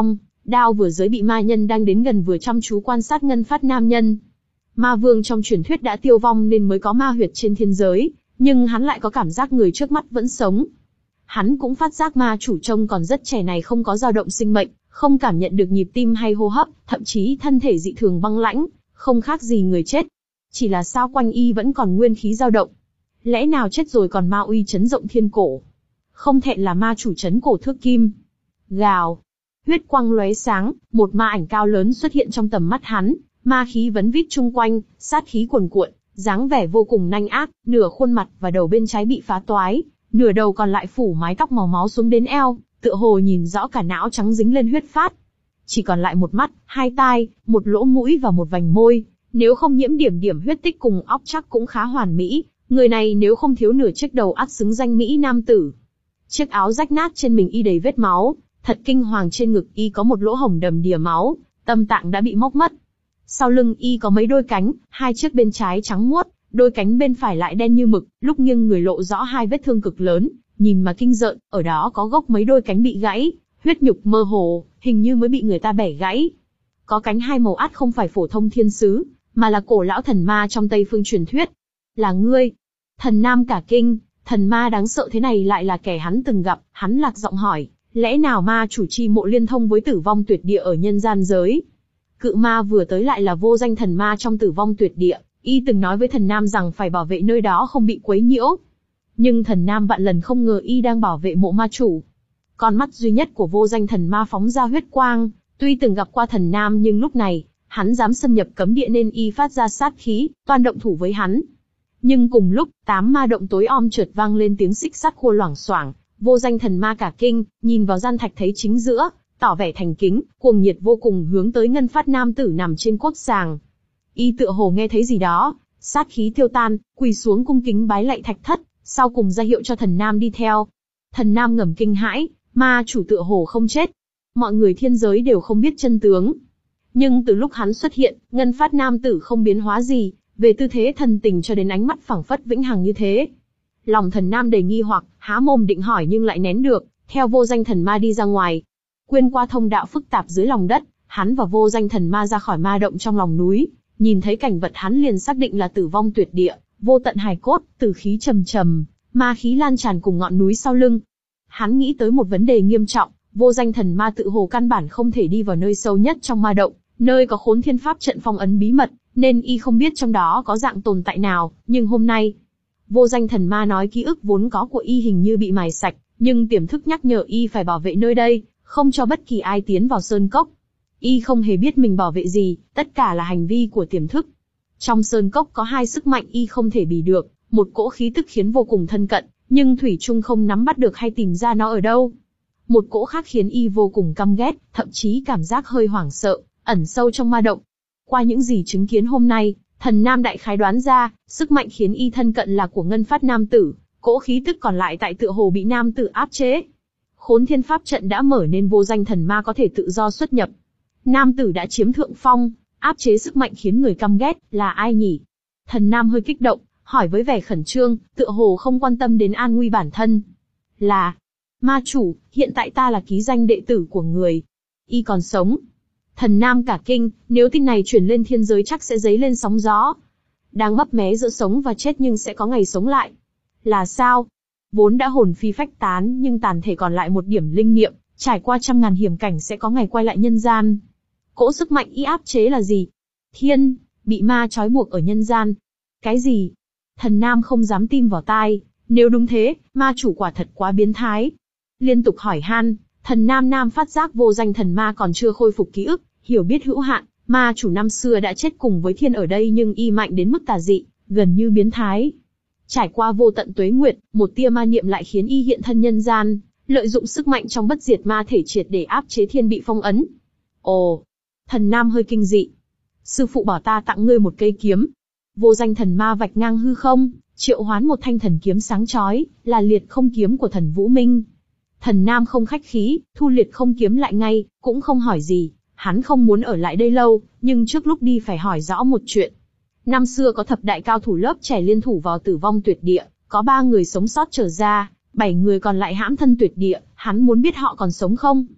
Speaker 1: Đao vừa giới bị ma nhân đang đến gần vừa chăm chú quan sát Ngân Phát Nam nhân. Ma vương trong truyền thuyết đã tiêu vong nên mới có ma huyệt trên thiên giới, nhưng hắn lại có cảm giác người trước mắt vẫn sống. Hắn cũng phát giác ma chủ trông còn rất trẻ này không có dao động sinh mệnh, không cảm nhận được nhịp tim hay hô hấp, thậm chí thân thể dị thường băng lãnh, không khác gì người chết. Chỉ là sao quanh y vẫn còn nguyên khí dao động. Lẽ nào chết rồi còn ma uy chấn rộng thiên cổ? Không thẹn là ma chủ chấn cổ thước kim. Gào. Huyết quang lóe sáng, một ma ảnh cao lớn xuất hiện trong tầm mắt hắn, ma khí vấn vít chung quanh, sát khí cuồn cuộn, dáng vẻ vô cùng nanh ác, nửa khuôn mặt và đầu bên trái bị phá toái, nửa đầu còn lại phủ mái tóc màu máu xuống đến eo, tựa hồ nhìn rõ cả não trắng dính lên huyết phát. Chỉ còn lại một mắt, hai tai, một lỗ mũi và một vành môi, nếu không nhiễm điểm điểm huyết tích cùng óc chắc cũng khá hoàn mỹ, người này nếu không thiếu nửa chiếc đầu ắt xứng danh mỹ nam tử. Chiếc áo rách nát trên mình y đầy vết máu, thật kinh hoàng, trên ngực y có một lỗ hổng đầm đìa máu, tâm tạng đã bị móc mất. Sau lưng y có mấy đôi cánh, hai chiếc bên trái trắng muốt, đôi cánh bên phải lại đen như mực, lúc nghiêng người lộ rõ hai vết thương cực lớn, nhìn mà kinh rợn, ở đó có gốc mấy đôi cánh bị gãy, huyết nhục mơ hồ, hình như mới bị người ta bẻ gãy. Có cánh hai màu ắt không phải phổ thông thiên sứ, mà là cổ lão thần ma trong Tây phương truyền thuyết. Là ngươi? Thần Nam cả kinh, thần ma đáng sợ thế này lại là kẻ hắn từng gặp, hắn lạc giọng hỏi, lẽ nào ma chủ chi mộ liên thông với tử vong tuyệt địa ở nhân gian giới? Cự ma vừa tới lại là vô danh thần ma trong tử vong tuyệt địa, y từng nói với thần Nam rằng phải bảo vệ nơi đó không bị quấy nhiễu. Nhưng thần Nam vạn lần không ngờ y đang bảo vệ mộ ma chủ. Con mắt duy nhất của vô danh thần ma phóng ra huyết quang, tuy từng gặp qua thần Nam nhưng lúc này, hắn dám xâm nhập cấm địa nên y phát ra sát khí, toan động thủ với hắn. Nhưng cùng lúc, tám ma động tối om chợt vang lên tiếng xích sắt khua loảng xoảng, vô danh thần ma cả kinh, nhìn vào gian thạch thấy chính giữa, tỏ vẻ thành kính, cuồng nhiệt vô cùng hướng tới Ngân Phát nam tử nằm trên quốc sàng. Y tựa hồ nghe thấy gì đó, sát khí tiêu tan, quỳ xuống cung kính bái lạy thạch thất, sau cùng ra hiệu cho thần Nam đi theo. Thần Nam ngầm kinh hãi, ma chủ tựa hồ không chết. Mọi người thiên giới đều không biết chân tướng. Nhưng từ lúc hắn xuất hiện, Ngân Phát nam tử không biến hóa gì, về tư thế thần tình cho đến ánh mắt phảng phất vĩnh hằng như thế. Lòng thần Nam đầy nghi hoặc, há mồm định hỏi nhưng lại nén được, theo vô danh thần ma đi ra ngoài. Quên qua thông đạo phức tạp dưới lòng đất, hắn và vô danh thần ma ra khỏi ma động trong lòng núi, nhìn thấy cảnh vật hắn liền xác định là tử vong tuyệt địa, vô tận hài cốt, tử khí trầm trầm, ma khí lan tràn cùng ngọn núi sau lưng. Hắn nghĩ tới một vấn đề nghiêm trọng, vô danh thần ma tự hồ căn bản không thể đi vào nơi sâu nhất trong ma động, nơi có khốn thiên pháp trận phong ấn bí mật, nên y không biết trong đó có dạng tồn tại nào, nhưng hôm nay, vô danh thần ma nói ký ức vốn có của y hình như bị mài sạch, nhưng tiềm thức nhắc nhở y phải bảo vệ nơi đây, không cho bất kỳ ai tiến vào sơn cốc. Y không hề biết mình bảo vệ gì, tất cả là hành vi của tiềm thức. Trong sơn cốc có hai sức mạnh y không thể bì được, một cỗ khí tức khiến vô cùng thân cận, nhưng thủy chung không nắm bắt được hay tìm ra nó ở đâu. Một cỗ khác khiến y vô cùng căm ghét, thậm chí cảm giác hơi hoảng sợ, ẩn sâu trong ma động. Qua những gì chứng kiến hôm nay, thần Nam đại khái đoán ra, sức mạnh khiến y thân cận là của Ngân Phát nam tử, cỗ khí tức còn lại tại tựa hồ bị nam tử áp chế. Khốn thiên pháp trận đã mở nên vô danh thần ma có thể tự do xuất nhập. Nam tử đã chiếm thượng phong, áp chế sức mạnh khiến người căm ghét, là ai nhỉ? Thần Nam hơi kích động, hỏi với vẻ khẩn trương, tựa hồ không quan tâm đến an nguy bản thân. Là, ma chủ, hiện tại ta là ký danh đệ tử của người. Y còn sống. Thần Nam cả kinh, nếu tin này truyền lên thiên giới chắc sẽ dấy lên sóng gió. Đang mấp mé giữa sống và chết nhưng sẽ có ngày sống lại. Là sao? Vốn đã hồn phi phách tán nhưng tàn thể còn lại một điểm linh niệm, trải qua trăm ngàn hiểm cảnh sẽ có ngày quay lại nhân gian. Cỗ sức mạnh y áp chế là gì? Thiên, bị ma trói buộc ở nhân gian. Cái gì? Thần Nam không dám tin vào tai, nếu đúng thế, ma chủ quả thật quá biến thái. Liên tục hỏi han, thần Nam Nam phát giác vô danh thần ma còn chưa khôi phục ký ức, hiểu biết hữu hạn, ma chủ năm xưa đã chết cùng với thiên ở đây nhưng y mạnh đến mức tà dị, gần như biến thái. Trải qua vô tận tuế nguyệt, một tia ma niệm lại khiến y hiện thân nhân gian, lợi dụng sức mạnh trong bất diệt ma thể triệt để áp chế thiên bị phong ấn. Ồ, thần Nam hơi kinh dị. Sư phụ bảo ta tặng ngươi một cây kiếm. Vô danh thần ma vạch ngang hư không, triệu hoán một thanh thần kiếm sáng chói, là liệt không kiếm của thần Vũ Minh. Thần Nam không khách khí, thu liệt không kiếm lại ngay, cũng không hỏi gì. Hắn không muốn ở lại đây lâu, nhưng trước lúc đi phải hỏi rõ một chuyện. Năm xưa có thập đại cao thủ lớp trẻ liên thủ vào tử vong tuyệt địa, có ba người sống sót trở ra, bảy người còn lại hãm thân tuyệt địa, hắn muốn biết họ còn sống không.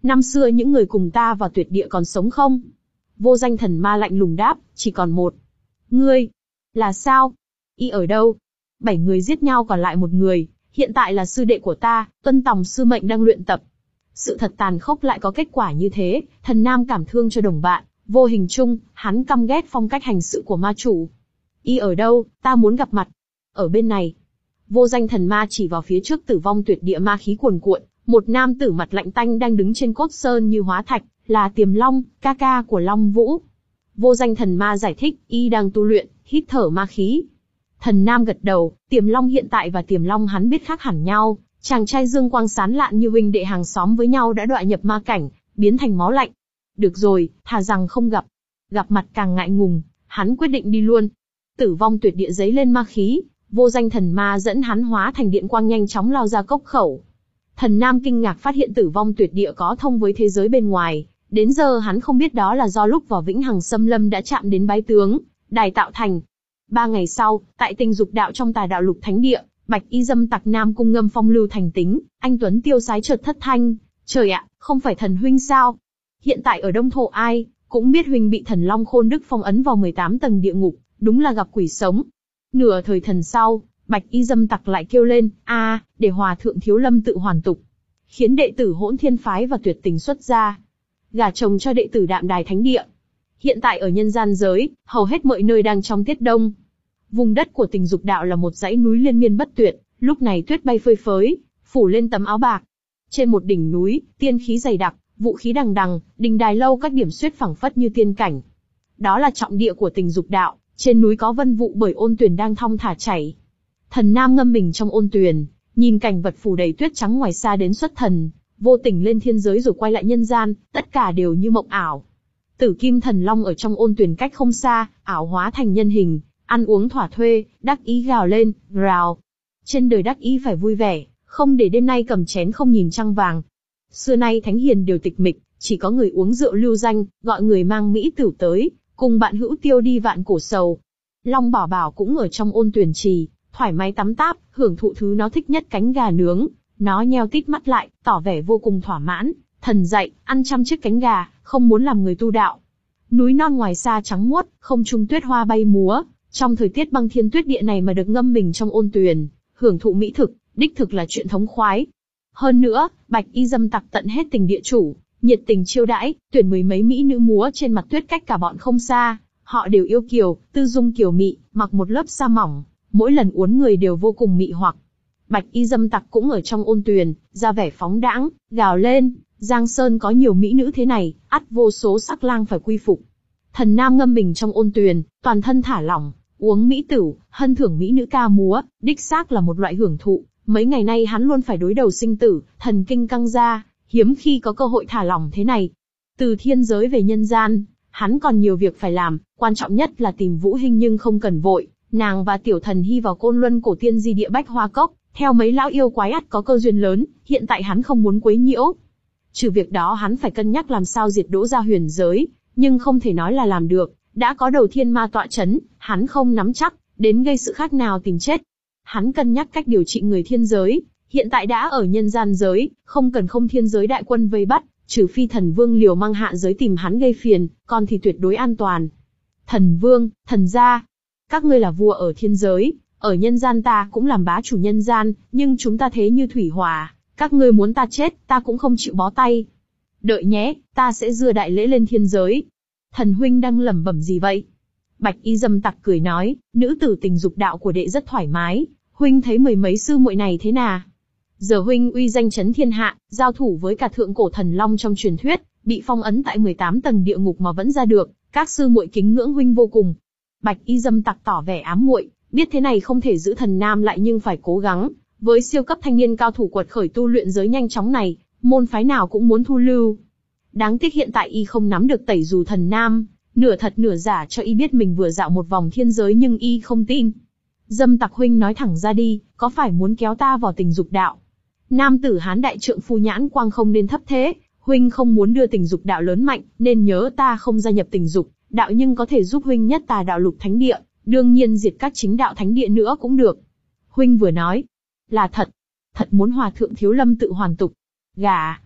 Speaker 1: Năm xưa những người cùng ta vào tuyệt địa còn sống không? Vô danh thần ma lạnh lùng đáp, chỉ còn một. Ngươi? Là sao? Y ở đâu? Bảy người giết nhau còn lại một người, hiện tại là sư đệ của ta, tuân tòng sư mệnh đang luyện tập. Sự thật tàn khốc lại có kết quả như thế, thần nam cảm thương cho đồng bạn, vô hình chung, hắn căm ghét phong cách hành sự của ma chủ. Y ở đâu, ta muốn gặp mặt. Ở bên này. Vô danh thần ma chỉ vào phía trước tử vong tuyệt địa ma khí cuồn cuộn, một nam tử mặt lạnh tanh đang đứng trên cốt sơn như hóa thạch, là Tiềm Long, ca ca của Long Vũ. Vô danh thần ma giải thích, y đang tu luyện, hít thở ma khí. Thần nam gật đầu, Tiềm Long hiện tại và Tiềm Long hắn biết khác hẳn nhau, chàng trai dương quang sán lạn như huynh đệ hàng xóm với nhau đã đọa nhập ma cảnh, biến thành máu lạnh. Được rồi, thà rằng không gặp. Gặp mặt càng ngại ngùng, hắn quyết định đi luôn. Tử vong tuyệt địa giấy lên ma khí, vô danh thần ma dẫn hắn hóa thành điện quang nhanh chóng lao ra cốc khẩu. Thần nam kinh ngạc phát hiện tử vong tuyệt địa có thông với thế giới bên ngoài, đến giờ hắn không biết đó là do lúc vào Vĩnh Hằng Xâm Lâm đã chạm đến bái tướng, đài tạo thành. Ba ngày sau, tại Tình Dục Đạo trong Tà Đạo Lục Thánh Địa, Bạch Y dâm tặc nam cung ngâm phong lưu thành tính, anh tuấn tiêu sái chợt thất thanh, trời ạ, không phải thần huynh sao? Hiện tại ở Đông Thổ ai cũng biết huynh bị thần Long Khôn Đức phong ấn vào mười tám tầng địa ngục, đúng là gặp quỷ sống. Nửa thời thần sau, Bạch Y dâm tặc lại kêu lên, a, để hòa thượng Thiếu Lâm tự hoàn tục, khiến đệ tử Hỗn Thiên phái và Tuyệt Tình xuất gia, gả chồng cho đệ tử Đạm Đài Thánh Địa. Hiện tại ở nhân gian giới, hầu hết mọi nơi đang trong tiết đông. Vùng đất của Tình Dục Đạo là một dãy núi liên miên bất tuyệt, lúc này tuyết bay phơi phới, phủ lên tấm áo bạc. Trên một đỉnh núi, tiên khí dày đặc, vũ khí đằng đằng, đình đài lâu các điểm xuyết phẳng phất như tiên cảnh. Đó là trọng địa của Tình Dục Đạo, trên núi có vân vụ bởi ôn tuyền đang thong thả chảy. Thần nam ngâm mình trong ôn tuyền, nhìn cảnh vật phủ đầy tuyết trắng ngoài xa đến xuất thần, vô tình lên thiên giới rồi quay lại nhân gian, tất cả đều như mộng ảo. Tử Kim Thần Long ở trong ôn tuyền cách không xa, ảo hóa thành nhân hình, ăn uống thỏa thuê, đắc ý gào lên, rào. Trên đời đắc ý phải vui vẻ, không để đêm nay cầm chén không nhìn trăng vàng. Xưa nay thánh hiền đều tịch mịch, chỉ có người uống rượu lưu danh, gọi người mang mỹ tửu tới, cùng bạn hữu tiêu đi vạn cổ sầu. Long Bảo Bảo cũng ở trong ôn tuyền trì, thoải mái tắm táp, hưởng thụ thứ nó thích nhất, cánh gà nướng. Nó nheo tít mắt lại, tỏ vẻ vô cùng thỏa mãn. Thần dạy, ăn trăm chiếc cánh gà, không muốn làm người tu đạo. Núi non ngoài xa trắng muốt, không trung tuyết hoa bay múa. Trong thời tiết băng thiên tuyết địa này mà được ngâm mình trong ôn tuyền, hưởng thụ mỹ thực, đích thực là chuyện thống khoái. Hơn nữa, Bạch Y dâm tặc tận hết tình địa chủ, nhiệt tình chiêu đãi, tuyển mười mấy mỹ nữ múa trên mặt tuyết cách cả bọn không xa. Họ đều yêu kiều, tư dung kiều mị, mặc một lớp sa mỏng, mỗi lần uốn người đều vô cùng mị hoặc. Bạch Y dâm tặc cũng ở trong ôn tuyền, ra vẻ phóng đãng, gào lên, Giang Sơn có nhiều mỹ nữ thế này, ắt vô số sắc lang phải quy phục. Thần nam ngâm mình trong ôn tuyền, toàn thân thả lỏng, uống mỹ tửu, hân thưởng mỹ nữ ca múa, đích xác là một loại hưởng thụ. Mấy ngày nay hắn luôn phải đối đầu sinh tử, thần kinh căng ra, hiếm khi có cơ hội thả lỏng thế này. Từ thiên giới về nhân gian, hắn còn nhiều việc phải làm, quan trọng nhất là tìm Vũ Hinh, nhưng không cần vội, nàng và tiểu thần hy vào Côn Luân cổ tiên di địa Bách Hoa Cốc, theo mấy lão yêu quái ắt có cơ duyên lớn, hiện tại hắn không muốn quấy nhiễu. Trừ việc đó hắn phải cân nhắc làm sao diệt Đỗ gia huyền giới, nhưng không thể nói là làm được, đã có đầu thiên ma tọa chấn, hắn không nắm chắc, đến gây sự khác nào tìm chết. Hắn cân nhắc cách điều trị người thiên giới, hiện tại đã ở nhân gian giới, không cần không thiên giới đại quân vây bắt, trừ phi thần vương liều mang hạ giới tìm hắn gây phiền, còn thì tuyệt đối an toàn. Thần vương, thần gia, các ngươi là vua ở thiên giới, ở nhân gian ta cũng làm bá chủ nhân gian, nhưng chúng ta thế như thủy hỏa, các ngươi muốn ta chết, ta cũng không chịu bó tay. Đợi nhé, ta sẽ dưa đại lễ lên thiên giới. Thần huynh đang lẩm bẩm gì vậy? Bạch Y dâm tặc cười nói, nữ tử Tình Dục Đạo của đệ rất thoải mái, huynh thấy mười mấy sư muội này thế nào? Giờ huynh uy danh chấn thiên hạ, giao thủ với cả thượng cổ thần long trong truyền thuyết, bị phong ấn tại mười tám tầng địa ngục mà vẫn ra được, các sư muội kính ngưỡng huynh vô cùng. Bạch Y dâm tặc tỏ vẻ ám muội, biết thế này không thể giữ thần nam lại nhưng phải cố gắng. Với siêu cấp thanh niên cao thủ quật khởi tu luyện giới nhanh chóng này, môn phái nào cũng muốn thu lưu. Đáng tiếc hiện tại y không nắm được tẩy dù thần nam, nửa thật nửa giả cho y biết mình vừa dạo một vòng thiên giới nhưng y không tin. Dâm tặc huynh nói thẳng ra đi, có phải muốn kéo ta vào Tình Dục Đạo? Nam tử Hán đại trượng phu nhãn quang không nên thấp thế, huynh không muốn đưa Tình Dục Đạo lớn mạnh, nên nhớ ta không gia nhập Tình Dục Đạo nhưng có thể giúp huynh nhất Tà Đạo Lục Thánh Địa, đương nhiên diệt các chính đạo thánh địa nữa cũng được. Huynh vừa nói là thật, thật muốn hòa thượng Thiếu Lâm tự hoàn tục. Gà.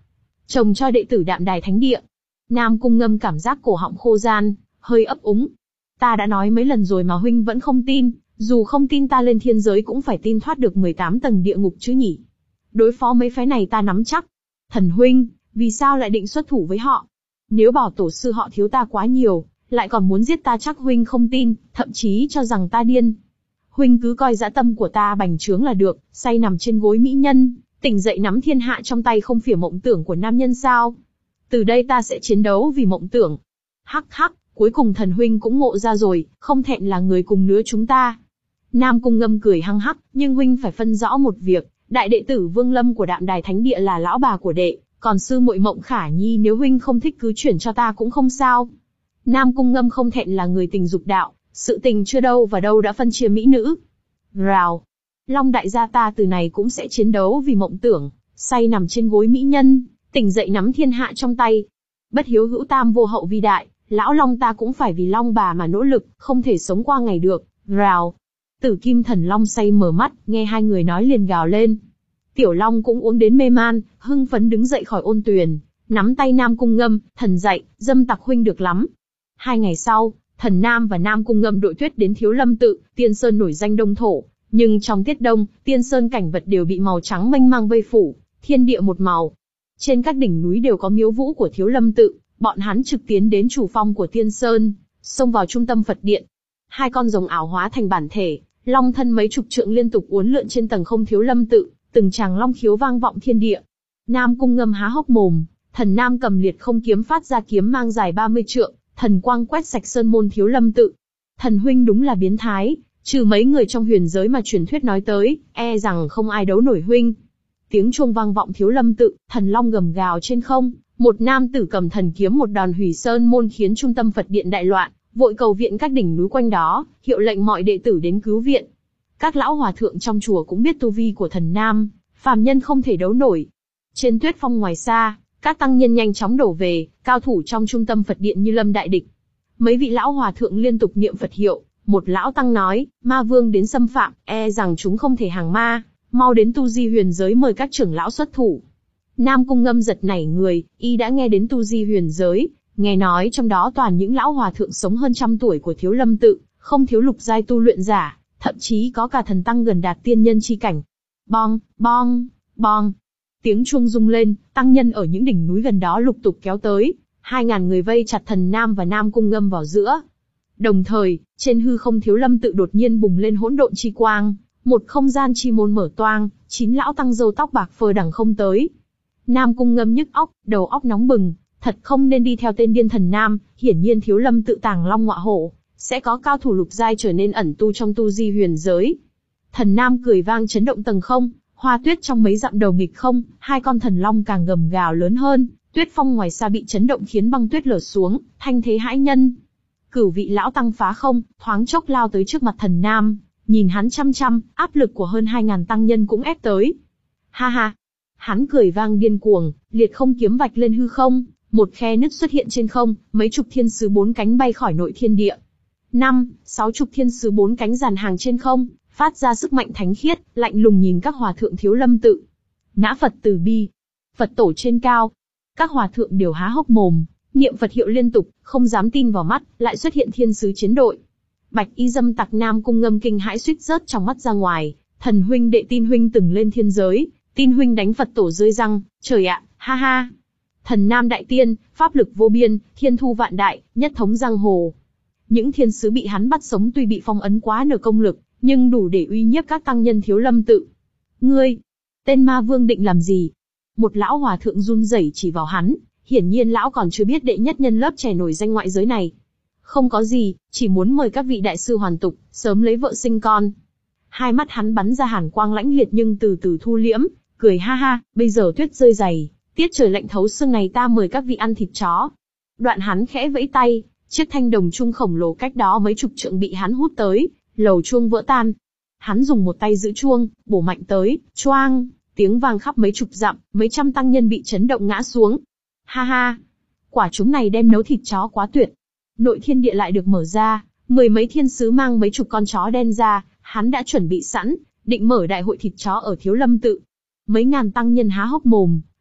Speaker 1: trồng cho đệ tử Đạm Đài Thánh Địa. Nam Cung Ngâm cảm giác cổ họng khô ran, hơi ấp úng. Ta đã nói mấy lần rồi mà huynh vẫn không tin, dù không tin ta lên thiên giới cũng phải tin thoát được mười tám tầng địa ngục chứ nhỉ. Đối phó mấy phái này ta nắm chắc. Thần huynh, vì sao lại định xuất thủ với họ? Nếu bảo tổ sư họ thiếu ta quá nhiều, lại còn muốn giết ta chắc huynh không tin, thậm chí cho rằng ta điên. Huynh cứ coi dã tâm của ta bành trướng là được, say nằm trên gối mỹ nhân, tỉnh dậy nắm thiên hạ trong tay không phỉa mộng tưởng của nam nhân sao? Từ đây ta sẽ chiến đấu vì mộng tưởng. Hắc hắc, cuối cùng thần huynh cũng ngộ ra rồi, không thẹn là người cùng lứa chúng ta. Nam Cung Ngâm cười hăng hắc, nhưng huynh phải phân rõ một việc, đại đệ tử Vương Lâm của Đạm Đài Thánh Địa là lão bà của đệ, còn sư muội Mộng Khả Nhi nếu huynh không thích cứ chuyển cho ta cũng không sao. Nam Cung Ngâm không thẹn là người tình dục đạo, sự tình chưa đâu và đâu đã phân chia mỹ nữ. Rào, Long đại gia ta từ này cũng sẽ chiến đấu vì mộng tưởng, say nằm trên gối mỹ nhân, tỉnh dậy nắm thiên hạ trong tay. Bất hiếu hữu tam vô hậu vi đại, lão Long ta cũng phải vì Long bà mà nỗ lực, không thể sống qua ngày được. Rào, Tử Kim Thần Long say mở mắt, nghe hai người nói liền gào lên. Tiểu Long cũng uống đến mê man, hưng phấn đứng dậy khỏi ôn tuyền, nắm tay Nam Cung Ngâm, thần dậy, dâm tặc huynh được lắm. Hai ngày sau, Thần Nam và Nam Cung Ngâm đội tuyết đến Thiếu Lâm Tự, Tiên Sơn nổi danh đông thổ, nhưng trong tiết đông, Tiên Sơn cảnh vật đều bị màu trắng mênh mang vây phủ, thiên địa một màu. Trên các đỉnh núi đều có miếu vũ của Thiếu Lâm Tự, bọn hắn trực tiến đến chủ phong của Tiên Sơn, xông vào trung tâm Phật điện. Hai con rồng ảo hóa thành bản thể, long thân mấy chục trượng liên tục uốn lượn trên tầng không Thiếu Lâm Tự, từng tràng long khiếu vang vọng thiên địa. Nam Cung Ngâm há hốc mồm, Thần Nam cầm liệt không kiếm phát ra kiếm mang dài ba mươi trượng, thần quang quét sạch sơn môn Thiếu Lâm Tự. Thần huynh đúng là biến thái, trừ mấy người trong huyền giới mà truyền thuyết nói tới, e rằng không ai đấu nổi huynh. Tiếng chuông vang vọng Thiếu Lâm Tự, thần long gầm gào trên không, một nam tử cầm thần kiếm một đòn hủy sơn môn khiến trung tâm Phật điện đại loạn, vội cầu viện các đỉnh núi quanh đó, hiệu lệnh mọi đệ tử đến cứu viện. Các lão hòa thượng trong chùa cũng biết tu vi của Thần Nam, phàm nhân không thể đấu nổi. Trên tuyết phong ngoài xa, các tăng nhân nhanh chóng đổ về, cao thủ trong trung tâm Phật điện như lâm đại địch. Mấy vị lão hòa thượng liên tục niệm Phật hiệu, một lão tăng nói, ma vương đến xâm phạm, e rằng chúng không thể hàng ma, mau đến tu di huyền giới mời các trưởng lão xuất thủ. Nam Cung Ngâm giật nảy người, y đã nghe đến tu di huyền giới, nghe nói trong đó toàn những lão hòa thượng sống hơn trăm tuổi của Thiếu Lâm Tự, không thiếu lục giai tu luyện giả, thậm chí có cả thần tăng gần đạt tiên nhân chi cảnh. Bong, bong, bong. Tiếng chuông rung lên, tăng nhân ở những đỉnh núi gần đó lục tục kéo tới, hai ngàn người vây chặt Thần Nam và Nam Cung Ngâm vào giữa. Đồng thời, trên hư không Thiếu Lâm Tự đột nhiên bùng lên hỗn độn chi quang, một không gian chi môn mở toang, chín lão tăng râu tóc bạc phơ đằng không tới. Nam Cung Ngâm nhức óc, đầu óc nóng bừng, thật không nên đi theo tên điên Thần Nam, hiển nhiên Thiếu Lâm Tự tàng long ngọa hổ, sẽ có cao thủ lục giai trở nên ẩn tu trong tu di huyền giới. Thần Nam cười vang chấn động tầng không, hoa tuyết trong mấy dặm đầu nghịch không, hai con thần long càng gầm gào lớn hơn, tuyết phong ngoài xa bị chấn động khiến băng tuyết lở xuống, thanh thế hãi nhân. Cửu vị lão tăng phá không, thoáng chốc lao tới trước mặt Thần Nam, nhìn hắn chăm chăm, áp lực của hơn hai ngàn tăng nhân cũng ép tới. Ha ha! Hắn cười vang điên cuồng, liệt không kiếm vạch lên hư không, một khe nứt xuất hiện trên không, mấy chục thiên sứ bốn cánh bay khỏi nội thiên địa. Năm, sáu chục thiên sứ bốn cánh dàn hàng trên không, phát ra sức mạnh thánh khiết, lạnh lùng nhìn các hòa thượng Thiếu Lâm Tự. Ngã Phật từ bi, Phật tổ trên cao. Các hòa thượng đều há hốc mồm, niệm Phật hiệu liên tục, không dám tin vào mắt, lại xuất hiện thiên sứ chiến đội. Bạch y dâm tặc Nam Cung Ngâm kinh hãi suýt rớt trong mắt ra ngoài, thần huynh đệ tin huynh từng lên thiên giới, tin huynh đánh Phật tổ rơi răng, trời ạ, ha ha. Thần Nam đại tiên, pháp lực vô biên, thiên thu vạn đại, nhất thống giang hồ. Những thiên sứ bị hắn bắt sống tuy bị phong ấn quá nửa công lực, nhưng đủ để uy nhiếp các tăng nhân Thiếu Lâm Tự. Ngươi, tên ma vương định làm gì? Một lão hòa thượng run rẩy chỉ vào hắn, hiển nhiên lão còn chưa biết đệ nhất nhân lớp trẻ nổi danh ngoại giới này. Không có gì, chỉ muốn mời các vị đại sư hoàn tục, sớm lấy vợ sinh con. Hai mắt hắn bắn ra hàn quang lãnh liệt nhưng từ từ thu liễm, cười ha ha, bây giờ tuyết rơi dày, tiết trời lạnh thấu xương này ta mời các vị ăn thịt chó. Đoạn hắn khẽ vẫy tay, chiếc thanh đồng chuông khổng lồ cách đó mấy chục trượng bị hắn hút tới, lầu chuông vỡ tan. Hắn dùng một tay giữ chuông, bổ mạnh tới, choang, tiếng vang khắp mấy chục dặm, mấy trăm tăng nhân bị chấn động ngã xuống. Ha ha, quả chúng này đem nấu thịt chó quá tuyệt. Nội thiên địa lại được mở ra, mười mấy thiên sứ mang mấy chục con chó đen ra, hắn đã chuẩn bị sẵn, định mở đại hội thịt chó ở Thiếu Lâm Tự. Mấy ngàn tăng nhân há hốc mồm,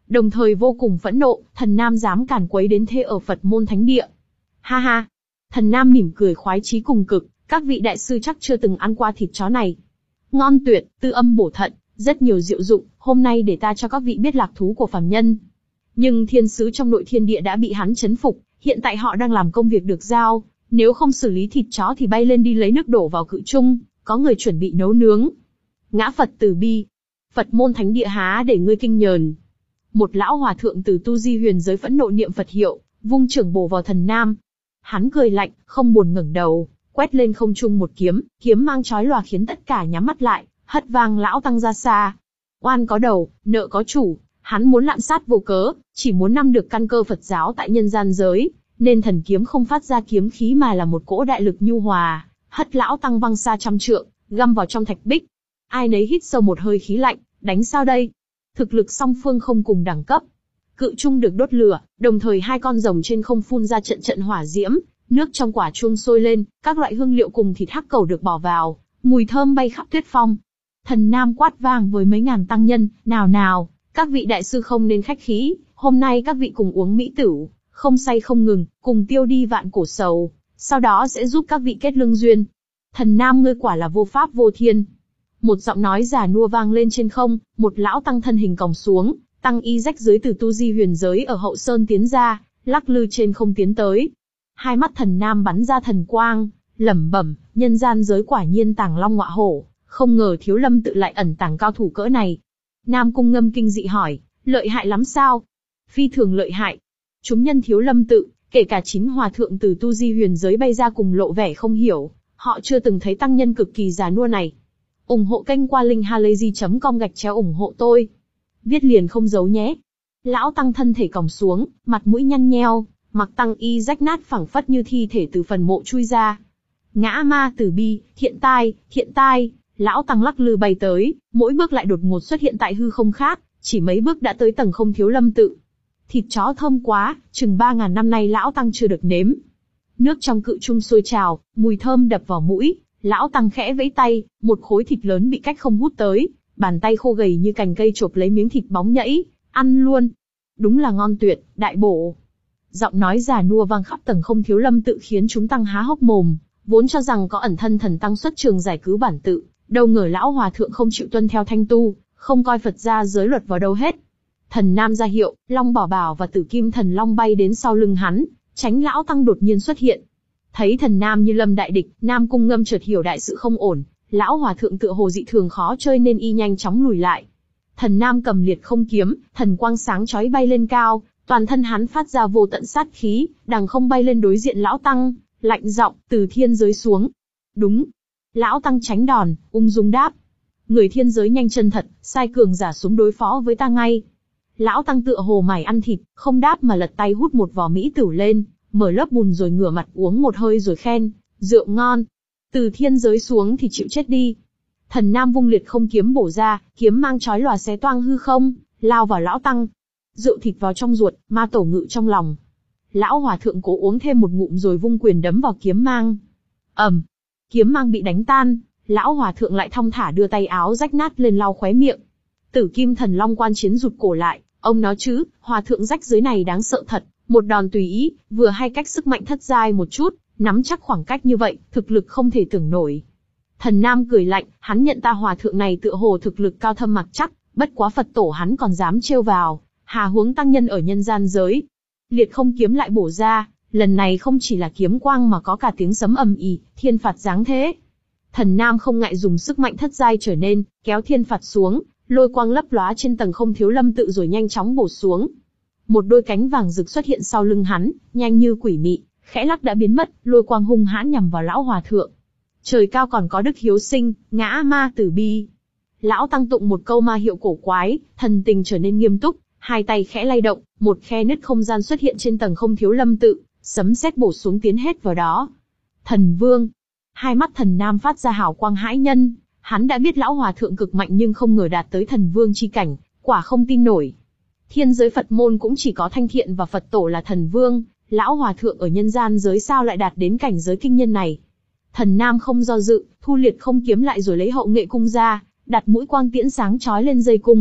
Speaker 1: đồng thời vô cùng phẫn nộ, Thần Nam dám càn quấy đến thế ở Phật môn thánh địa. Ha ha! Thần Nam mỉm cười khoái chí cùng cực, các vị đại sư chắc chưa từng ăn qua thịt chó này. Ngon tuyệt, tư âm bổ thận, rất nhiều diệu dụng, hôm nay để ta cho các vị biết lạc thú của phàm nhân. Nhưng thiên sứ trong nội thiên địa đã bị hắn chấn phục, hiện tại họ đang làm công việc được giao, nếu không xử lý thịt chó thì bay lên đi lấy nước đổ vào cự chung, có người chuẩn bị nấu nướng. Ngã Phật từ bi, Phật môn thánh địa há để ngươi kinh nhờn. Một lão hòa thượng từ tu di huyền giới phẫn nộ niệm Phật hiệu, vung trưởng bổ vào Thần Nam. Hắn cười lạnh, không buồn ngẩng đầu, quét lên không trung một kiếm, kiếm mang chói lòa khiến tất cả nhắm mắt lại, hất vang lão tăng ra xa. Oan có đầu, nợ có chủ, hắn muốn lạm sát vô cớ, chỉ muốn nắm được căn cơ Phật giáo tại nhân gian giới, nên thần kiếm không phát ra kiếm khí mà là một cỗ đại lực nhu hòa, hất lão tăng văng xa trăm trượng, găm vào trong thạch bích. Ai nấy hít sâu một hơi khí lạnh, đánh sao đây? Thực lực song phương không cùng đẳng cấp. Cự chung được đốt lửa, đồng thời hai con rồng trên không phun ra trận trận hỏa diễm, nước trong quả chuông sôi lên, các loại hương liệu cùng thịt hắc cẩu được bỏ vào, mùi thơm bay khắp tuyết phong. Thần Nam quát vang với mấy ngàn tăng nhân, nào nào, các vị đại sư không nên khách khí, hôm nay các vị cùng uống mỹ tửu, không say không ngừng, cùng tiêu đi vạn cổ sầu, sau đó sẽ giúp các vị kết lương duyên. Thần Nam ngươi quả là vô pháp vô thiên. Một giọng nói già nua vang lên trên không, một lão tăng thân hình còng xuống, tăng y rách dưới từ tu di huyền giới ở hậu sơn tiến ra, lắc lư trên không tiến tới. Hai mắt Thần Nam bắn ra thần quang, lẩm bẩm, nhân gian giới quả nhiên tàng long ngọa hổ, không ngờ Thiếu Lâm tự lại ẩn tàng cao thủ cỡ này. Nam Cung Ngâm kinh dị hỏi, lợi hại lắm sao? Phi thường lợi hại. Chúng nhân Thiếu Lâm tự, kể cả chín hòa thượng từ tu di huyền giới bay ra cùng lộ vẻ không hiểu, họ chưa từng thấy tăng nhân cực kỳ già nua này. ủng hộ kênh qua linkhalazy chấm com gạch chéo ủng hộ tôi. Viết liền không giấu nhé. Lão tăng thân thể còng xuống, mặt mũi nhăn nheo, mặc tăng y rách nát phẳng phất như thi thể từ phần mộ chui ra. Ngã ma tử bi, thiện tai, thiện tai, lão tăng lắc lư bay tới, mỗi bước lại đột ngột xuất hiện tại hư không khác, chỉ mấy bước đã tới tầng không Thiếu Lâm tự. Thịt chó thơm quá, chừng ba ngàn năm nay lão tăng chưa được nếm. Nước trong cự chung sôi trào, mùi thơm đập vào mũi, lão tăng khẽ vẫy tay, một khối thịt lớn bị cách không hút tới, bàn tay khô gầy như cành cây chộp lấy miếng thịt bóng nhẫy, ăn luôn. Đúng là ngon tuyệt, đại bổ. Giọng nói già nua vang khắp tầng không Thiếu Lâm tự khiến chúng tăng há hốc mồm, vốn cho rằng có ẩn thân thần tăng xuất trường giải cứu bản tự, đâu ngờ lão hòa thượng không chịu tuân theo thanh tu, không coi Phật gia giới luật vào đâu hết. Thần Nam ra hiệu, Long Bảo Bảo và Tử Kim Thần Long bay đến sau lưng hắn, tránh lão tăng đột nhiên xuất hiện. Thấy Thần Nam như lâm đại địch, Nam Cung Ngâm chợt hiểu đại sự không ổn, lão hòa thượng tựa hồ dị thường khó chơi nên y nhanh chóng lùi lại. Thần Nam cầm liệt không kiếm, thần quang sáng chói bay lên cao, toàn thân hắn phát ra vô tận sát khí, đằng không bay lên đối diện lão tăng, lạnh giọng, từ thiên giới xuống. Đúng. Lão tăng tránh đòn, ung dung đáp. Người thiên giới nhanh chân thật, sai cường giả xuống đối phó với ta ngay. Lão tăng tựa hồ mải ăn thịt, không đáp mà lật tay hút một vò mỹ tửu lên, mở lớp bùn rồi ngửa mặt uống một hơi rồi khen, rượu ngon. Từ thiên giới xuống thì chịu chết đi. Thần Nam vung liệt không kiếm bổ ra, kiếm mang chói lòa xé toang hư không, lao vào lão tăng. Rượu thịt vào trong ruột, ma tổ ngự trong lòng. Lão hòa thượng cố uống thêm một ngụm rồi vung quyền đấm vào kiếm mang. ầm, kiếm mang bị đánh tan, lão hòa thượng lại thong thả đưa tay áo rách nát lên lau khóe miệng. Tử Kim Thần Long quan chiến rụt cổ lại, ông nói chứ, hòa thượng rách dưới này đáng sợ thật, một đòn tùy ý, vừa hay cách sức mạnh thất giai một chút, nắm chắc khoảng cách như vậy, thực lực không thể tưởng nổi. Thần Nam cười lạnh, hắn nhận ta hòa thượng này tựa hồ thực lực cao thâm mặc chắc, bất quá Phật tổ hắn còn dám trêu vào, hà huống tăng nhân ở nhân gian giới. Liệt không kiếm lại bổ ra, lần này không chỉ là kiếm quang mà có cả tiếng sấm ầm ĩ, thiên phạt giáng thế. Thần Nam không ngại dùng sức mạnh thất giai trở nên, kéo thiên phạt xuống, lôi quang lấp lóa trên tầng không Thiếu Lâm tự rồi nhanh chóng bổ xuống. Một đôi cánh vàng rực xuất hiện sau lưng hắn, nhanh như quỷ mị, khẽ lắc đã biến mất, lôi quang hung hãn nhằm vào lão hòa thượng. Trời cao còn có đức hiếu sinh, ngã ma tử bi. Lão tăng tụng một câu ma hiệu cổ quái, thần tình trở nên nghiêm túc, hai tay khẽ lay động, một khe nứt không gian xuất hiện trên tầng không Thiếu Lâm tự, sấm sét bổ xuống tiến hết vào đó. Thần Vương. Hai mắt Thần Nam phát ra hào quang hãi nhân, hắn đã biết lão hòa thượng cực mạnh nhưng không ngờ đạt tới thần vương chi cảnh, quả không tin nổi. Thiên giới Phật môn cũng chỉ có Thanh Thiện và Phật tổ là thần vương, lão hòa thượng ở nhân gian giới sao lại đạt đến cảnh giới kinh nhân này. Thần Nam không do dự, thu liệt không kiếm lại rồi lấy hậu nghệ cung ra, đặt mũi quang tiễn sáng chói lên dây cung,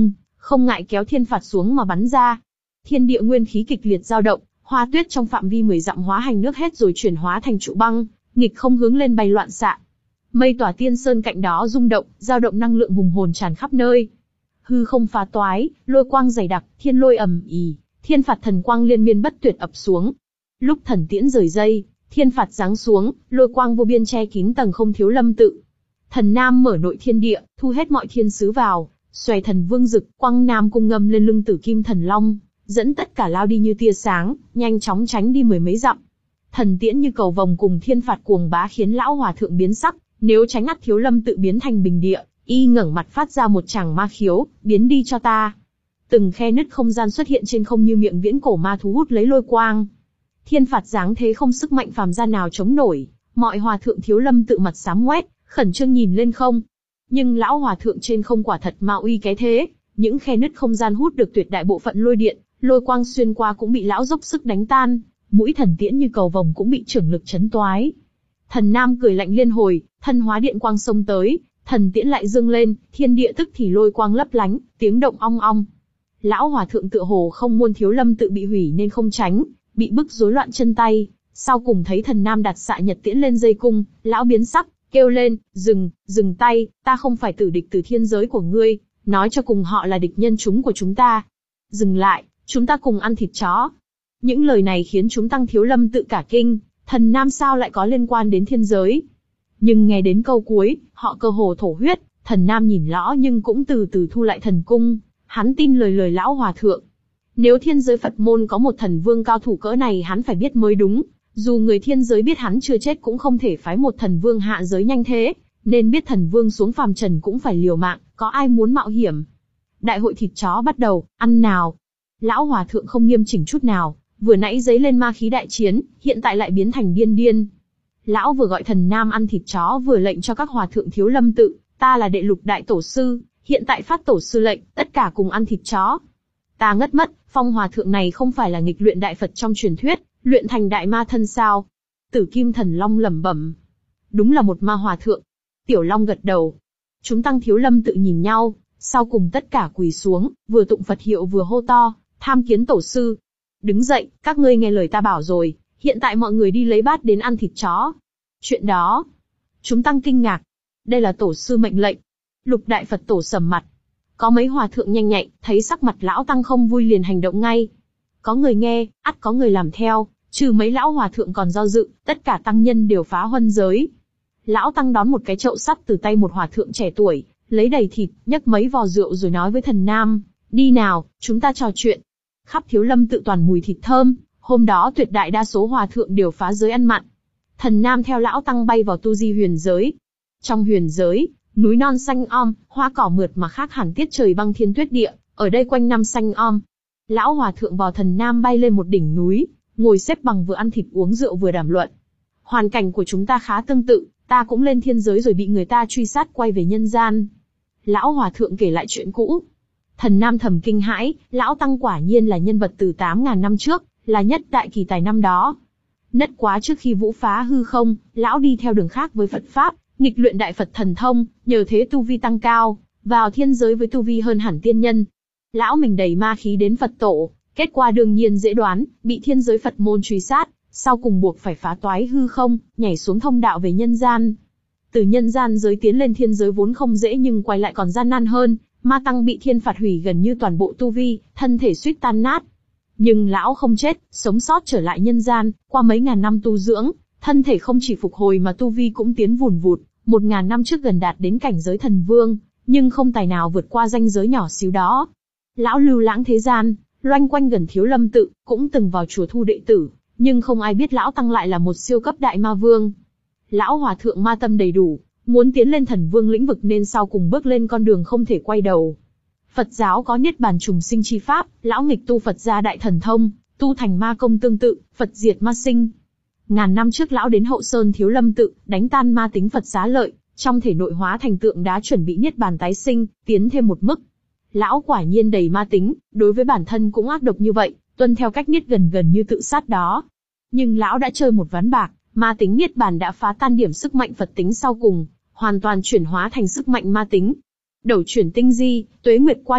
Speaker 1: không ngại kéo thiên phạt xuống mà bắn ra. Thiên địa nguyên khí kịch liệt dao động, hoa tuyết trong phạm vi mười dặm hóa thành nước hết rồi chuyển hóa thành trụ băng, nghịch không hướng lên bay loạn xạ. Mây tỏa tiên sơn cạnh đó rung động, dao động năng lượng hùng hồn tràn khắp nơi. Hư không phá toái, lôi quang dày đặc, thiên lôi ầm ì, thiên phạt thần quang liên miên bất tuyệt ập xuống. Lúc thần tiễn rời dây, thiên phạt giáng xuống, lôi quang vô biên che kín tầng không Thiếu Lâm tự. Thần Nam mở nội thiên địa, thu hết mọi thiên sứ vào, xoay thần vương dực, quang nam cung ngâm lên lưng Tử Kim Thần Long, dẫn tất cả lao đi như tia sáng, nhanh chóng tránh đi mười mấy dặm. Thần tiễn như cầu vồng cùng thiên phạt cuồng bá khiến lão hòa thượng biến sắc, nếu tránh ắt Thiếu Lâm tự biến thành bình địa, y ngẩng mặt phát ra một tràng ma khiếu, biến đi cho ta. Từng khe nứt không gian xuất hiện trên không như miệng viễn cổ ma thú hút lấy lôi quang. Thiên phạt giáng thế không sức mạnh phàm gian nào chống nổi, mọi hòa thượng Thiếu Lâm tự mặt xám ngoét, khẩn trương nhìn lên không. Nhưng lão hòa thượng trên không quả thật ma uy cái thế, những khe nứt không gian hút được tuyệt đại bộ phận lôi điện, lôi quang xuyên qua cũng bị lão dốc sức đánh tan, mũi thần tiễn như cầu vồng cũng bị trưởng lực chấn toái. Thần Nam cười lạnh liên hồi, thân hóa điện quang xông tới, thần tiễn lại dâng lên, thiên địa tức thì lôi quang lấp lánh, tiếng động ong ong. Lão hòa thượng tựa hồ không muốn Thiếu Lâm tự bị hủy nên không tránh, bị bức rối loạn chân tay. Sau cùng thấy thần Nam đặt xạ nhật tiễn lên dây cung, lão biến sắc, kêu lên, dừng, dừng tay, ta không phải tử địch từ thiên giới của ngươi, nói cho cùng họ là địch nhân chúng của chúng ta. Dừng lại, chúng ta cùng ăn thịt chó. Những lời này khiến chúng tăng Thiếu Lâm tự cả kinh, thần Nam sao lại có liên quan đến thiên giới. Nhưng nghe đến câu cuối, họ cơ hồ thổ huyết, thần Nam nhìn rõ nhưng cũng từ từ thu lại thần cung, hắn tin lời lời lão hòa thượng. Nếu thiên giới Phật môn có một thần vương cao thủ cỡ này hắn phải biết mới đúng, dù người thiên giới biết hắn chưa chết cũng không thể phái một thần vương hạ giới nhanh thế, nên biết thần vương xuống phàm trần cũng phải liều mạng, có ai muốn mạo hiểm. Đại hội thịt chó bắt đầu, ăn nào. Lão hòa thượng không nghiêm chỉnh chút nào, vừa nãy giấy lên ma khí đại chiến, hiện tại lại biến thành điên điên. Lão vừa gọi thần Nam ăn thịt chó vừa lệnh cho các hòa thượng Thiếu Lâm tự, ta là đệ lục đại tổ sư, hiện tại phát tổ sư lệnh, tất cả cùng ăn thịt chó. Ta ngất mất, Phong hòa thượng này không phải là nghịch luyện đại Phật trong truyền thuyết, luyện thành đại ma thân sao? Tử Kim Thần Long lẩm bẩm. Đúng là một ma hòa thượng. Tiểu Long gật đầu. Chúng tăng Thiếu Lâm tự nhìn nhau, sau cùng tất cả quỳ xuống, vừa tụng Phật hiệu vừa hô to, tham kiến tổ sư. Đứng dậy, các ngươi nghe lời ta bảo rồi, hiện tại mọi người đi lấy bát đến ăn thịt chó. Chuyện đó, chúng tăng kinh ngạc. Đây là tổ sư mệnh lệnh. Lục đại Phật tổ sầm mặt. Có mấy hòa thượng nhanh nhạy, thấy sắc mặt lão tăng không vui liền hành động ngay. Có người nghe, ắt có người làm theo, trừ mấy lão hòa thượng còn do dự, tất cả tăng nhân đều phá huân giới. Lão tăng đón một cái chậu sắt từ tay một hòa thượng trẻ tuổi, lấy đầy thịt, nhấc mấy vò rượu rồi nói với thần Nam, đi nào, chúng ta trò chuyện. Khắp Thiếu Lâm tự toàn mùi thịt thơm, hôm đó tuyệt đại đa số hòa thượng đều phá giới ăn mặn. Thần Nam theo lão tăng bay vào tu di huyền giới. Trong huyền giới, núi non xanh om, hoa cỏ mượt mà khác hẳn tiết trời băng thiên tuyết địa, ở đây quanh năm xanh om. Lão hòa thượng vò thần Nam bay lên một đỉnh núi, ngồi xếp bằng vừa ăn thịt uống rượu vừa đàm luận. Hoàn cảnh của chúng ta khá tương tự, ta cũng lên thiên giới rồi bị người ta truy sát quay về nhân gian. Lão hòa thượng kể lại chuyện cũ. Thần Nam thầm kinh hãi, lão tăng quả nhiên là nhân vật từ tám ngàn năm trước, là nhất đại kỳ tài năm đó. Nất quá trước khi vũ phá hư không, lão đi theo đường khác với Phật Pháp, nghịch luyện đại Phật thần thông, nhờ thế tu vi tăng cao, vào thiên giới với tu vi hơn hẳn tiên nhân. Lão mình đầy ma khí đến Phật tổ, kết quả đương nhiên dễ đoán, bị thiên giới Phật môn truy sát, sau cùng buộc phải phá toái hư không, nhảy xuống thông đạo về nhân gian. Từ nhân gian giới tiến lên thiên giới vốn không dễ nhưng quay lại còn gian nan hơn, ma tăng bị thiên phạt hủy gần như toàn bộ tu vi, thân thể suýt tan nát. Nhưng lão không chết, sống sót trở lại nhân gian, qua mấy ngàn năm tu dưỡng, thân thể không chỉ phục hồi mà tu vi cũng tiến vùn vụt, một ngàn năm trước gần đạt đến cảnh giới thần vương, nhưng không tài nào vượt qua ranh giới nhỏ xíu đó. Lão lưu lãng thế gian, loanh quanh gần Thiếu Lâm tự, cũng từng vào chùa thu đệ tử, nhưng không ai biết lão tăng lại là một siêu cấp đại ma vương. Lão hòa thượng ma tâm đầy đủ, muốn tiến lên thần vương lĩnh vực nên sau cùng bước lên con đường không thể quay đầu. Phật giáo có niết bàn trùng sinh chi pháp, lão nghịch tu Phật gia đại thần thông, tu thành ma công tương tự, Phật diệt ma sinh. Ngàn năm trước lão đến hậu sơn Thiếu Lâm tự, đánh tan ma tính Phật xá lợi, trong thể nội hóa thành tượng đá chuẩn bị niết bàn tái sinh, tiến thêm một mức. Lão quả nhiên đầy ma tính, đối với bản thân cũng ác độc như vậy, tuân theo cách niết gần gần như tự sát đó. Nhưng lão đã chơi một ván bạc, ma tính niết bàn đã phá tan điểm sức mạnh Phật tính sau cùng, hoàn toàn chuyển hóa thành sức mạnh ma tính. Đầu chuyển tinh di, tuế nguyệt qua đi,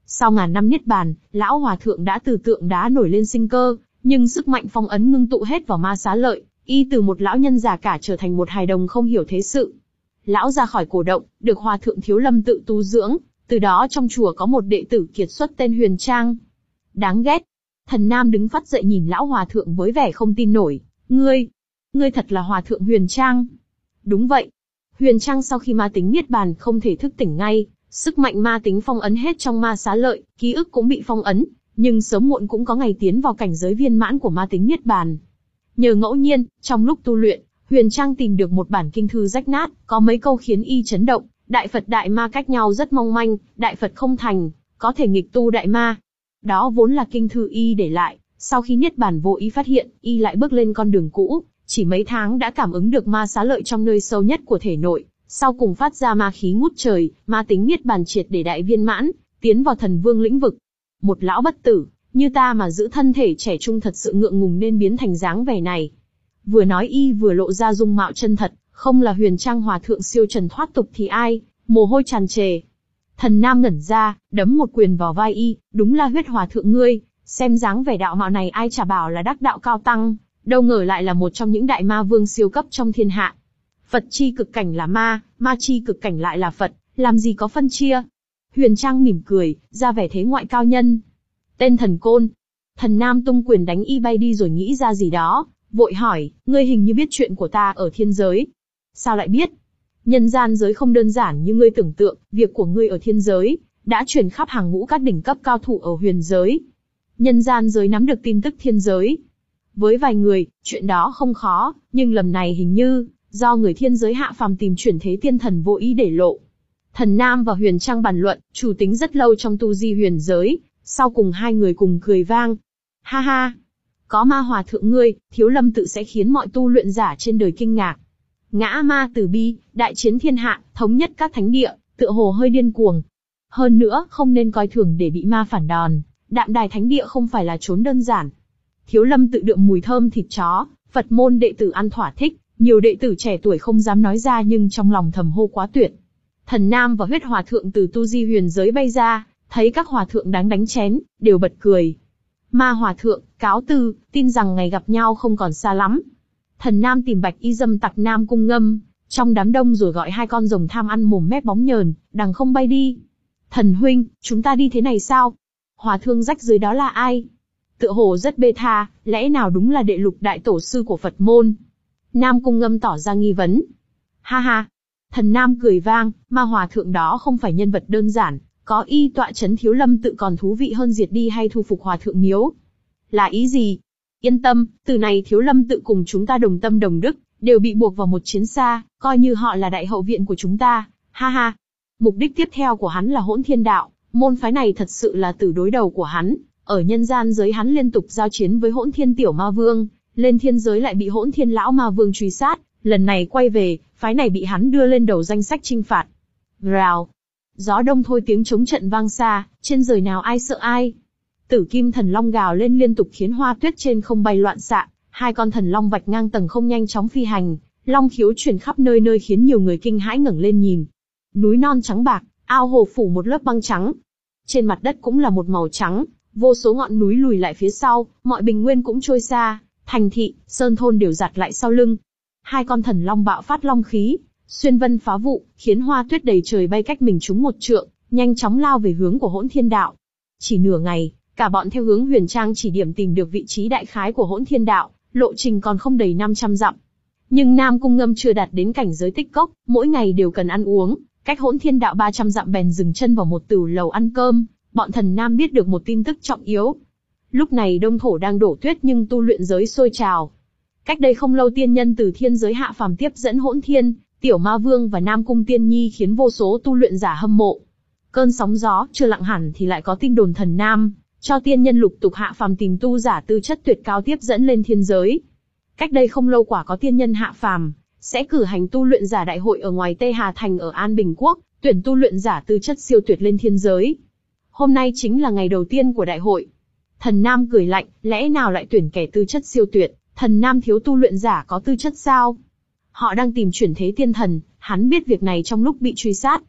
Speaker 1: Sau ngàn năm niết bàn, lão hòa thượng đã từ tượng đá nổi lên sinh cơ, nhưng sức mạnh phong ấn ngưng tụ hết vào ma xá lợi, y từ một lão nhân già cả trở thành một hài đồng không hiểu thế sự. Lão ra khỏi cổ động, được hòa thượng Thiếu Lâm tự tu dưỡng, từ đó trong chùa có một đệ tử kiệt xuất tên Huyền Trang. Đáng ghét. Thần Nam đứng phắt dậy nhìn lão hòa thượng với vẻ không tin nổi. Ngươi, ngươi thật là hòa thượng Huyền Trang? Đúng vậy. Huyền Trang sau khi ma tính niết bàn không thể thức tỉnh ngay, sức mạnh ma tính phong ấn hết trong ma xá lợi, ký ức cũng bị phong ấn, nhưng sớm muộn cũng có ngày tiến vào cảnh giới viên mãn của ma tính niết bàn. Nhờ ngẫu nhiên, trong lúc tu luyện, Huyền Trang tìm được một bản kinh thư rách nát, có mấy câu khiến y chấn động: Đại Phật Đại Ma cách nhau rất mong manh, Đại Phật không thành, có thể nghịch tu Đại Ma. Đó vốn là kinh thư y để lại, sau khi niết bàn vô ý phát hiện, y lại bước lên con đường cũ, chỉ mấy tháng đã cảm ứng được ma xá lợi trong nơi sâu nhất của thể nội, sau cùng phát ra ma khí ngút trời, ma tính niết bàn triệt để đại viên mãn, tiến vào thần vương lĩnh vực. Một lão bất tử, như ta mà giữ thân thể trẻ trung thật sự ngượng ngùng nên biến thành dáng vẻ này. Vừa nói y vừa lộ ra dung mạo chân thật, không là Huyền Trang hòa thượng siêu trần thoát tục thì ai, mồ hôi tràn trề. Thần Nam ngẩn ra, đấm một quyền vào vai y, đúng là huyết hòa thượng ngươi, xem dáng vẻ đạo mạo này ai chả bảo là đắc đạo cao tăng, đâu ngờ lại là một trong những đại ma vương siêu cấp trong thiên hạ. Phật chi cực cảnh là ma, ma chi cực cảnh lại là Phật, làm gì có phân chia. Huyền Trang mỉm cười, ra vẻ thế ngoại cao nhân. Tên thần Côn. Thần Nam tung quyền đánh y bay đi rồi nghĩ ra gì đó, vội hỏi, ngươi hình như biết chuyện của ta ở thiên giới. Sao lại biết? Nhân gian giới không đơn giản như ngươi tưởng tượng, việc của ngươi ở thiên giới đã truyền khắp hàng ngũ các đỉnh cấp cao thủ ở huyền giới. Nhân gian giới nắm được tin tức thiên giới. Với vài người, chuyện đó không khó, nhưng lầm này hình như do người thiên giới hạ phàm tìm chuyển thế tiên thần vô ý để lộ. Thần Nam và Huyền Trang bàn luận, chủ tính rất lâu trong tu di huyền giới, sau cùng hai người cùng cười vang. Ha ha! Có ma hòa thượng ngươi, Thiếu Lâm tự sẽ khiến mọi tu luyện giả trên đời kinh ngạc. Ngã ma từ bi, đại chiến thiên hạ, thống nhất các thánh địa, tựa hồ hơi điên cuồng. Hơn nữa, không nên coi thường để bị ma phản đòn, Đạm Đài thánh địa không phải là trốn đơn giản. Thiếu Lâm tự đượm mùi thơm thịt chó, Phật môn đệ tử ăn thỏa thích, nhiều đệ tử trẻ tuổi không dám nói ra nhưng trong lòng thầm hô quá tuyệt. Thần Nam và huyết hòa thượng từ tu di huyền giới bay ra, thấy các hòa thượng đáng đánh chén, đều bật cười. Ma hòa thượng, cáo từ, tin rằng ngày gặp nhau không còn xa lắm. Thần Nam tìm Bạch Y dâm tặc Nam Cung Ngâm trong đám đông rồi gọi hai con rồng tham ăn mồm mép bóng nhờn, đằng không bay đi. Thần huynh, chúng ta đi thế này sao? Hòa thượng rách dưới đó là ai? Tựa hồ rất bê tha, lẽ nào đúng là đệ lục đại tổ sư của Phật môn? Nam Cung Ngâm tỏ ra nghi vấn. Ha ha! Thần Nam cười vang, ma hòa thượng đó không phải nhân vật đơn giản, có y tọa chấn Thiếu Lâm tự còn thú vị hơn diệt đi hay thu phục hòa thượng miếu. Là ý gì? Yên tâm, từ này Thiếu Lâm tự cùng chúng ta đồng tâm đồng đức, đều bị buộc vào một chiến xa, coi như họ là đại hậu viện của chúng ta. Ha ha! Mục đích tiếp theo của hắn là Hỗn Thiên Đạo, môn phái này thật sự là tử đối đầu của hắn. Ở nhân gian giới hắn liên tục giao chiến với Hỗn Thiên Tiểu Ma Vương, lên thiên giới lại bị Hỗn Thiên Lão Ma Vương truy sát, lần này quay về, phái này bị hắn đưa lên đầu danh sách trinh phạt. Rào! Gió đông thôi tiếng chống trận vang xa, trên trời nào ai sợ ai. Tử Kim Thần Long gào lên liên tục khiến hoa tuyết trên không bay loạn xạ, hai con thần long vạch ngang tầng không nhanh chóng phi hành, long khiếu truyền khắp nơi nơi khiến nhiều người kinh hãi ngẩng lên nhìn. Núi non trắng bạc, ao hồ phủ một lớp băng trắng. Trên mặt đất cũng là một màu trắng, vô số ngọn núi lùi lại phía sau, mọi bình nguyên cũng trôi xa, thành thị, sơn thôn đều giặt lại sau lưng. Hai con thần long bạo phát long khí, xuyên vân phá vụ, khiến hoa tuyết đầy trời bay cách mình chúng một trượng, nhanh chóng lao về hướng của Hỗn Thiên Đạo. Chỉ nửa ngày, cả bọn theo hướng Huyền Trang chỉ điểm tìm được vị trí đại khái của Hỗn Thiên Đạo, lộ trình còn không đầy năm trăm dặm. Nhưng Nam Cung Ngâm chưa đạt đến cảnh giới tích cốc, mỗi ngày đều cần ăn uống, cách Hỗn Thiên Đạo ba trăm dặm bèn dừng chân vào một tửu lầu ăn cơm. Bọn thần Nam biết được một tin tức trọng yếu. Lúc này đông thổ đang đổ tuyết nhưng tu luyện giới sôi trào. Cách đây không lâu tiên nhân từ thiên giới hạ phàm tiếp dẫn Hỗn Thiên, Tiểu Ma Vương và Nam Cung Tiên Nhi khiến vô số tu luyện giả hâm mộ. Cơn sóng gió chưa lặng hẳn thì lại có tin đồn thần Nam cho tiên nhân lục tục hạ phàm tìm tu giả tư chất tuyệt cao tiếp dẫn lên thiên giới. Cách đây không lâu quả có tiên nhân hạ phàm sẽ cử hành tu luyện giả đại hội ở ngoài Tê Hà Thành ở An Bình Quốc, tuyển tu luyện giả tư chất siêu tuyệt lên thiên giới. Hôm nay chính là ngày đầu tiên của đại hội. Thần Nam cười lạnh, lẽ nào lại tuyển kẻ tư chất siêu tuyệt, thần Nam thiếu tu luyện giả có tư chất sao? Họ đang tìm chuyển thế tiên thần, hắn biết việc này trong lúc bị truy sát.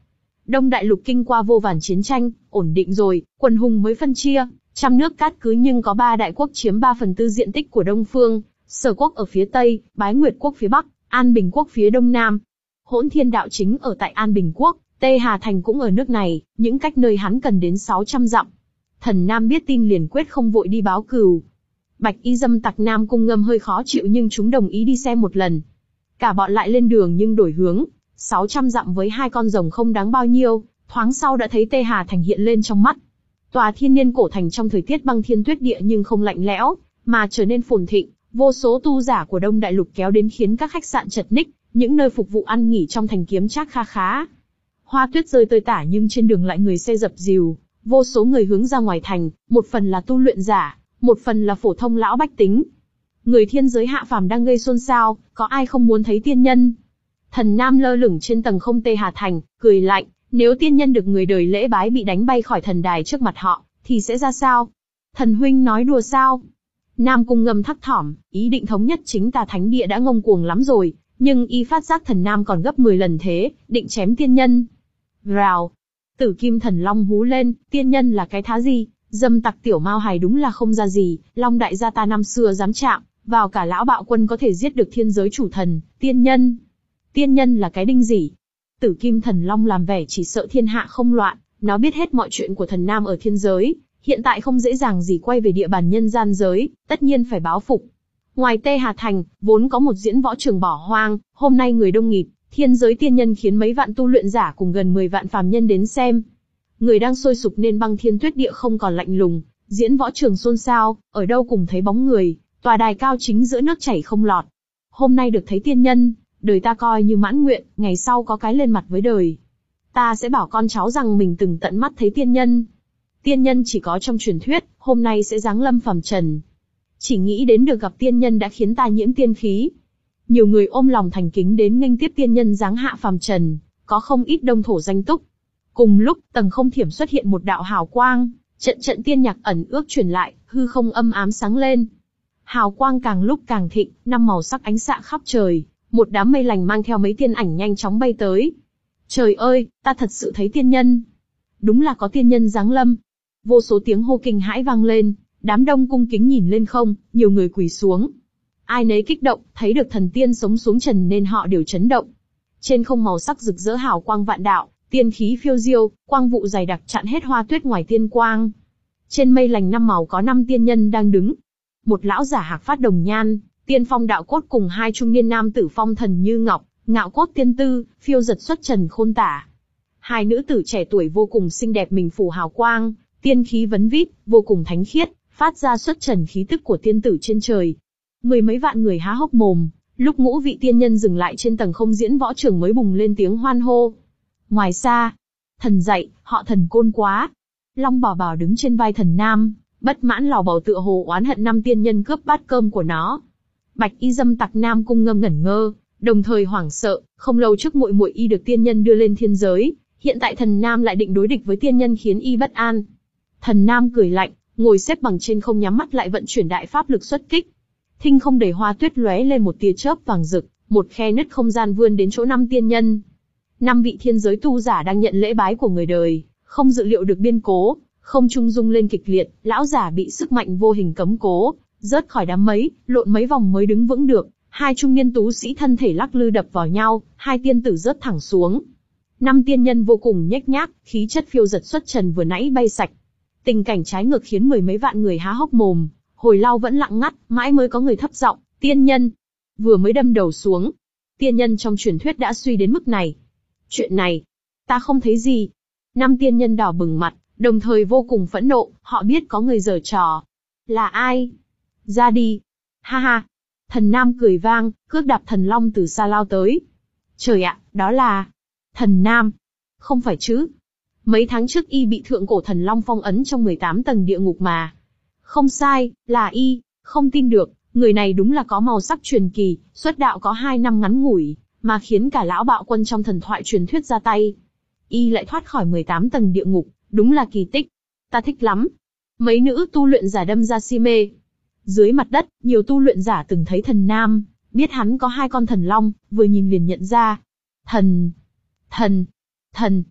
Speaker 1: Đông Đại Lục kinh qua vô vàn chiến tranh, ổn định rồi, quần hùng mới phân chia, trăm nước cát cứ nhưng có ba đại quốc chiếm ba phần tư diện tích của Đông Phương, Sở Quốc ở phía Tây, Bái Nguyệt Quốc phía Bắc, An Bình Quốc phía Đông Nam. Hỗn Thiên Đạo chính ở tại An Bình Quốc, Tê Hà Thành cũng ở nước này, những cách nơi hắn cần đến sáu trăm dặm. Thần Nam biết tin liền quyết không vội đi báo cừu. Bạch Y dâm tặc Nam Cung Ngâm hơi khó chịu nhưng chúng đồng ý đi xem một lần. Cả bọn lại lên đường nhưng đổi hướng, sáu trăm dặm với hai con rồng không đáng bao nhiêu, thoáng sau đã thấy Tê Hà Thành hiện lên trong mắt. Tòa thiên niên cổ thành trong thời tiết băng thiên tuyết địa nhưng không lạnh lẽo, mà trở nên phồn thịnh, vô số tu giả của Đông Đại Lục kéo đến khiến các khách sạn chật ních, những nơi phục vụ ăn nghỉ trong thành kiếm trác kha khá. Hoa tuyết rơi tơi tả nhưng trên đường lại người xe dập dìu, vô số người hướng ra ngoài thành, một phần là tu luyện giả, một phần là phổ thông lão bách tính. Người thiên giới hạ phàm đang gây xôn xao, có ai không muốn thấy tiên nhân? Thần Nam lơ lửng trên tầng không Tê Hà Thành, cười lạnh, nếu tiên nhân được người đời lễ bái bị đánh bay khỏi thần đài trước mặt họ, thì sẽ ra sao? Thần huynh nói đùa sao? Nam Cung Ngâm thắc thỏm, ý định thống nhất chính tà thánh địa đã ngông cuồng lắm rồi, nhưng y phát giác thần Nam còn gấp mười lần thế, định chém tiên nhân. Rào! Tử Kim Thần Long hú lên, tiên nhân là cái thá gì? Dâm tặc tiểu mao hài đúng là không ra gì, Long đại gia ta năm xưa dám chạm vào cả lão bạo quân có thể giết được thiên giới chủ thần, tiên nhân. Tiên nhân là cái đinh gì? Tử Kim Thần Long làm vẻ chỉ sợ thiên hạ không loạn, nó biết hết mọi chuyện của thần Nam ở thiên giới, hiện tại không dễ dàng gì quay về địa bàn nhân gian giới, tất nhiên phải báo phục. Ngoài Tê Hà Thành, vốn có một diễn võ trường bỏ hoang, hôm nay người đông nghịt, thiên giới tiên nhân khiến mấy vạn tu luyện giả cùng gần mười vạn phàm nhân đến xem. Người đang sôi sục nên băng thiên tuyết địa không còn lạnh lùng, diễn võ trường xôn xao, ở đâu cùng thấy bóng người, tòa đài cao chính giữa nước chảy không lọt. Hôm nay được thấy tiên nhân, đời ta coi như mãn nguyện, ngày sau có cái lên mặt với đời. Ta sẽ bảo con cháu rằng mình từng tận mắt thấy tiên nhân. Tiên nhân chỉ có trong truyền thuyết, hôm nay sẽ giáng lâm phàm trần. Chỉ nghĩ đến được gặp tiên nhân đã khiến ta nhiễm tiên khí. Nhiều người ôm lòng thành kính đến nghênh tiếp tiên nhân giáng hạ phàm trần, có không ít đông thổ danh túc. Cùng lúc, tầng không thiểm xuất hiện một đạo hào quang, trận trận tiên nhạc ẩn ước truyền lại, hư không âm ám sáng lên. Hào quang càng lúc càng thịnh, năm màu sắc ánh xạ khắp trời, một đám mây lành mang theo mấy tiên ảnh nhanh chóng bay tới. Trời ơi, ta thật sự thấy tiên nhân. Đúng là có tiên nhân giáng lâm. Vô số tiếng hô kinh hãi vang lên, đám đông cung kính nhìn lên không, nhiều người quỳ xuống. Ai nấy kích động, thấy được thần tiên sống xuống trần nên họ đều chấn động. Trên không màu sắc rực rỡ hào quang vạn đạo, tiên khí phiêu diêu, quang vụ dày đặc chặn hết hoa tuyết ngoài tiên quang. Trên mây lành năm màu có năm tiên nhân đang đứng. Một lão giả hạc phát đồng nhan, tiên phong đạo cốt cùng hai trung niên nam tử phong thần như ngọc, ngạo cốt tiên tư, phiêu giật xuất trần khôn tả. Hai nữ tử trẻ tuổi vô cùng xinh đẹp mình phủ hào quang, tiên khí vấn vít, vô cùng thánh khiết, phát ra xuất trần khí tức của tiên tử trên trời. Mười mấy vạn người há hốc mồm, lúc ngũ vị tiên nhân dừng lại trên tầng không diễn võ trường mới bùng lên tiếng hoan hô. Ngoài xa, thần dậy, họ thần côn quá. Long Bảo Bảo đứng trên vai thần Nam, bất mãn lò bầu tựa hồ oán hận năm tiên nhân cướp bát cơm của nó. Bạch Y dâm tặc Nam Cung Ngâm ngẩn ngơ, đồng thời hoảng sợ, không lâu trước muội muội y được tiên nhân đưa lên thiên giới, hiện tại thần Nam lại định đối địch với tiên nhân khiến y bất an. Thần Nam cười lạnh, ngồi xếp bằng trên không nhắm mắt lại vận chuyển đại pháp lực xuất kích. Thinh không đầy hoa tuyết lóe lên một tia chớp vàng rực, một khe nứt không gian vươn đến chỗ năm tiên nhân. Năm vị thiên giới tu giả đang nhận lễ bái của người đời, không dự liệu được biên cố, không trung rung lên kịch liệt, lão giả bị sức mạnh vô hình cấm cố, rớt khỏi đám mây, lộn mấy vòng mới đứng vững được. Hai trung niên tú sĩ thân thể lắc lư đập vào nhau, hai tiên tử rớt thẳng xuống. Năm tiên nhân vô cùng nhếch nhác, khí chất phiêu giật xuất trần vừa nãy bay sạch. Tình cảnh trái ngược khiến mười mấy vạn người há hốc mồm, hồi lâu vẫn lặng ngắt, mãi mới có người thấp giọng, tiên nhân. Vừa mới đâm đầu xuống, tiên nhân trong truyền thuyết đã suy đến mức này. Chuyện này, ta không thấy gì. Năm tiên nhân đỏ bừng mặt, đồng thời vô cùng phẫn nộ, họ biết có người giở trò. Là ai? Ra đi. Ha ha. Thần Nam cười vang, cước đạp thần long từ xa lao tới. Trời ạ, đó là... Thần Nam. Không phải chứ. Mấy tháng trước y bị thượng cổ thần long phong ấn trong mười tám tầng địa ngục mà. Không sai, là y, không tin được, người này đúng là có màu sắc truyền kỳ, xuất đạo có hai năm ngắn ngủi, mà khiến cả lão bạo quân trong thần thoại truyền thuyết ra tay. Y lại thoát khỏi mười tám tầng địa ngục, đúng là kỳ tích. Ta thích lắm. Mấy nữ tu luyện giả đâm ra si mê. Dưới mặt đất, nhiều tu luyện giả từng thấy thần Nam, biết hắn có hai con thần long, vừa nhìn liền nhận ra. Thần, thần, thần.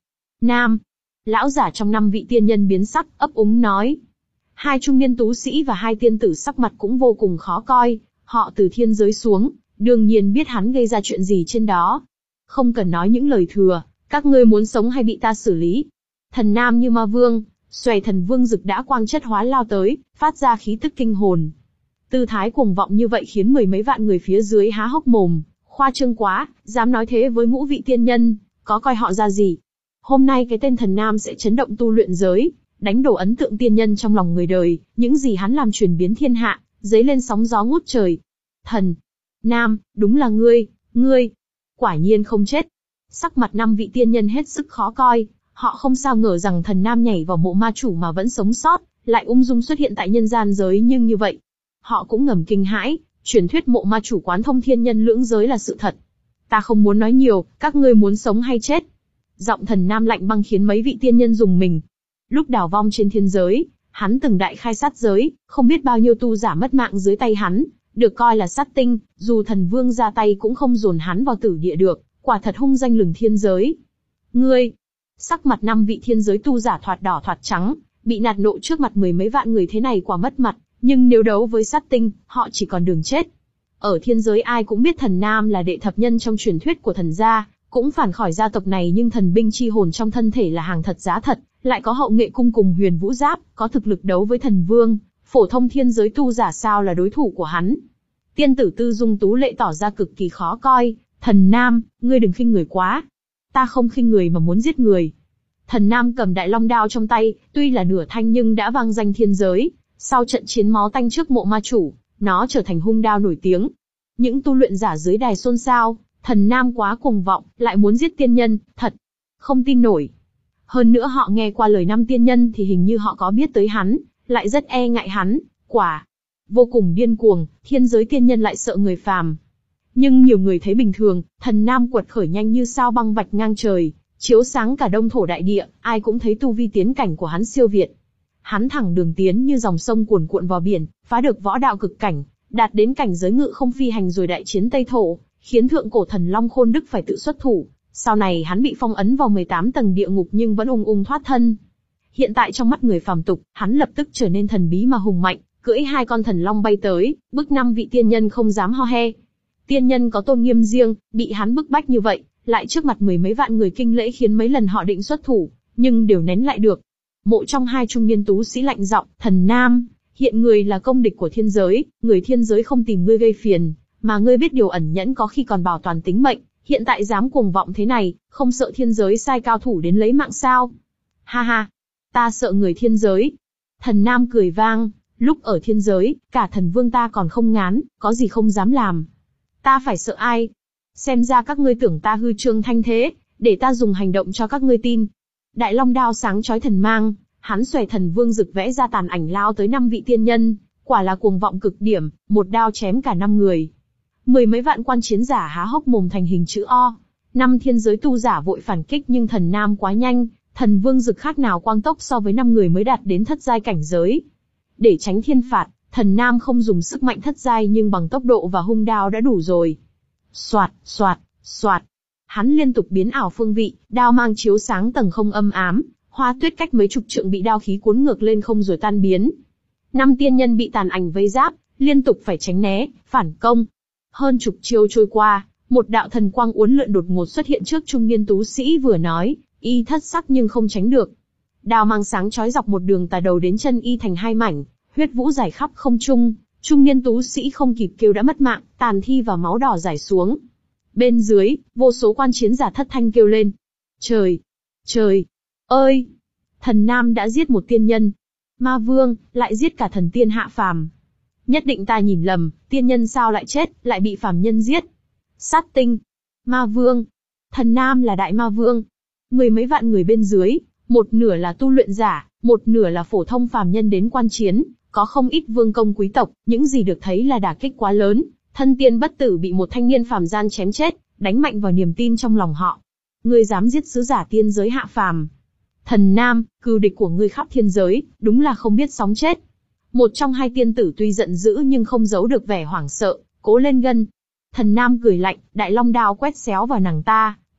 Speaker 1: Nam. Lão giả trong năm vị tiên nhân biến sắc, ấp úng nói. Hai trung niên tú sĩ và hai tiên tử sắc mặt cũng vô cùng khó coi, họ từ thiên giới xuống, đương nhiên biết hắn gây ra chuyện gì trên đó. Không cần nói những lời thừa, các ngươi muốn sống hay bị ta xử lý. Thần Nam như ma vương, xòe thần vương dực đã quang chất hóa lao tới, phát ra khí tức kinh hồn. Tư thái cuồng vọng như vậy khiến mười mấy vạn người phía dưới há hốc mồm, khoa trương quá, dám nói thế với ngũ vị tiên nhân, có coi họ ra gì. Hôm nay cái tên Thần Nam sẽ chấn động tu luyện giới, đánh đổ ấn tượng tiên nhân trong lòng người đời, những gì hắn làm truyền biến thiên hạ, dấy lên sóng gió ngút trời. Thần Nam, đúng là ngươi, ngươi, quả nhiên không chết. Sắc mặt năm vị tiên nhân hết sức khó coi, họ không sao ngờ rằng Thần Nam nhảy vào mộ ma chủ mà vẫn sống sót, lại ung dung xuất hiện tại nhân gian giới nhưng như vậy. Họ cũng ngầm kinh hãi, truyền thuyết mộ ma chủ quán thông thiên nhân lưỡng giới là sự thật. Ta không muốn nói nhiều, các ngươi muốn sống hay chết? Giọng Thần Nam lạnh băng khiến mấy vị tiên nhân rùng mình. Lúc đào vong trên thiên giới, hắn từng đại khai sát giới, không biết bao nhiêu tu giả mất mạng dưới tay hắn, được coi là sát tinh, dù thần vương ra tay cũng không dồn hắn vào tử địa được, quả thật hung danh lừng thiên giới. Ngươi! Sắc mặt năm vị thiên giới tu giả thoạt đỏ thoạt trắng, bị nạt nộ trước mặt mười mấy vạn người thế này quả mất mặt, nhưng nếu đấu với sát tinh, họ chỉ còn đường chết. Ở thiên giới ai cũng biết Thần Nam là đệ thập nhân trong truyền thuyết của thần gia, cũng phản khỏi gia tộc này nhưng thần binh chi hồn trong thân thể là hàng thật giá thật, lại có hậu nghệ cung cùng huyền vũ giáp, có thực lực đấu với thần vương, phổ thông thiên giới tu giả sao là đối thủ của hắn. Tiên tử Tư Dung tú lệ tỏ ra cực kỳ khó coi, Thần Nam, ngươi đừng khinh người quá. Ta không khinh người mà muốn giết người. Thần Nam cầm đại long đao trong tay, tuy là nửa thanh nhưng đã vang danh thiên giới, sau trận chiến máu tanh trước mộ ma chủ, nó trở thành hung đao nổi tiếng. Những tu luyện giả dưới đài xôn xao, Thần Nam quá cuồng vọng, lại muốn giết tiên nhân, thật không tin nổi. Hơn nữa họ nghe qua lời năm tiên nhân thì hình như họ có biết tới hắn, lại rất e ngại hắn, quả vô cùng điên cuồng, thiên giới tiên nhân lại sợ người phàm. Nhưng nhiều người thấy bình thường, Thần Nam quật khởi nhanh như sao băng vạch ngang trời, chiếu sáng cả đông thổ đại địa, ai cũng thấy tu vi tiến cảnh của hắn siêu việt. Hắn thẳng đường tiến như dòng sông cuồn cuộn vào biển, phá được võ đạo cực cảnh, đạt đến cảnh giới ngự không phi hành rồi đại chiến Tây Thổ, khiến thượng cổ thần Long Khôn Đức phải tự xuất thủ. Sau này hắn bị phong ấn vào mười tám tầng địa ngục nhưng vẫn ung ung thoát thân. Hiện tại trong mắt người phàm tục, hắn lập tức trở nên thần bí mà hùng mạnh, cưỡi hai con thần long bay tới, bức năm vị tiên nhân không dám ho he. Tiên nhân có tôn nghiêm riêng, bị hắn bức bách như vậy, lại trước mặt mười mấy vạn người kinh lễ khiến mấy lần họ định xuất thủ, nhưng đều nén lại được. Mộ trong hai trung niên tú sĩ lạnh giọng, Thần Nam, hiện người là công địch của thiên giới, người thiên giới không tìm ngươi gây phiền, mà ngươi biết điều ẩn nhẫn có khi còn bảo toàn tính mệnh, hiện tại dám cuồng vọng thế này, không sợ thiên giới sai cao thủ đến lấy mạng sao? Ha ha, ta sợ người thiên giới. Thần Nam cười vang, lúc ở thiên giới, cả thần vương ta còn không ngán, có gì không dám làm. Ta phải sợ ai? Xem ra các ngươi tưởng ta hư trương thanh thế, để ta dùng hành động cho các ngươi tin. Đại long đao sáng chói thần mang, hắn xòe thần vương rực vẽ ra tàn ảnh lao tới năm vị tiên nhân, quả là cuồng vọng cực điểm, một đao chém cả năm người. Mười mấy vạn quan chiến giả há hốc mồm thành hình chữ O. Năm thiên giới tu giả vội phản kích nhưng Thần Nam quá nhanh, thần vương rực khác nào quang tốc so với năm người mới đạt đến thất giai cảnh giới. Để tránh thiên phạt, Thần Nam không dùng sức mạnh thất giai nhưng bằng tốc độ và hung đao đã đủ rồi. Soạt, soạt, soạt. Hắn liên tục biến ảo phương vị, đao mang chiếu sáng tầng không âm ám, hoa tuyết cách mấy chục trượng bị đao khí cuốn ngược lên không rồi tan biến. Năm tiên nhân bị tàn ảnh vây giáp, liên tục phải tránh né, phản công. Hơn chục chiêu trôi qua, một đạo thần quang uốn lượn đột ngột xuất hiện trước trung niên tú sĩ vừa nói, y thất sắc nhưng không tránh được. Đao mang sáng chói dọc một đường tà đầu đến chân y thành hai mảnh, huyết vũ rải khắp không trung, trung niên tú sĩ không kịp kêu đã mất mạng, tàn thi và máu đỏ rải xuống. Bên dưới, vô số quan chiến giả thất thanh kêu lên. Trời! Trời! Ơi! Thần Nam đã giết một tiên nhân. Ma vương, lại giết cả thần tiên hạ phàm. Nhất định ta nhìn lầm, tiên nhân sao lại chết, lại bị phàm nhân giết. Sát tinh! Ma vương! Thần Nam là đại ma vương. Mười mấy vạn người bên dưới, một nửa là tu luyện giả, một nửa là phổ thông phàm nhân đến quan chiến, có không ít vương công quý tộc, những gì được thấy là đả kích quá lớn. Thân tiên bất tử bị một thanh niên phàm gian chém chết, đánh mạnh vào niềm tin trong lòng họ. Ngươi dám giết sứ giả tiên giới hạ phàm. Thần Nam, cừu địch của ngươi khắp thiên giới, đúng là không biết sống chết. Một trong hai tiên tử tuy giận dữ nhưng không giấu được vẻ hoảng sợ, cố lên gân. Thần Nam cười lạnh, đại long đao quét xéo vào nàng ta,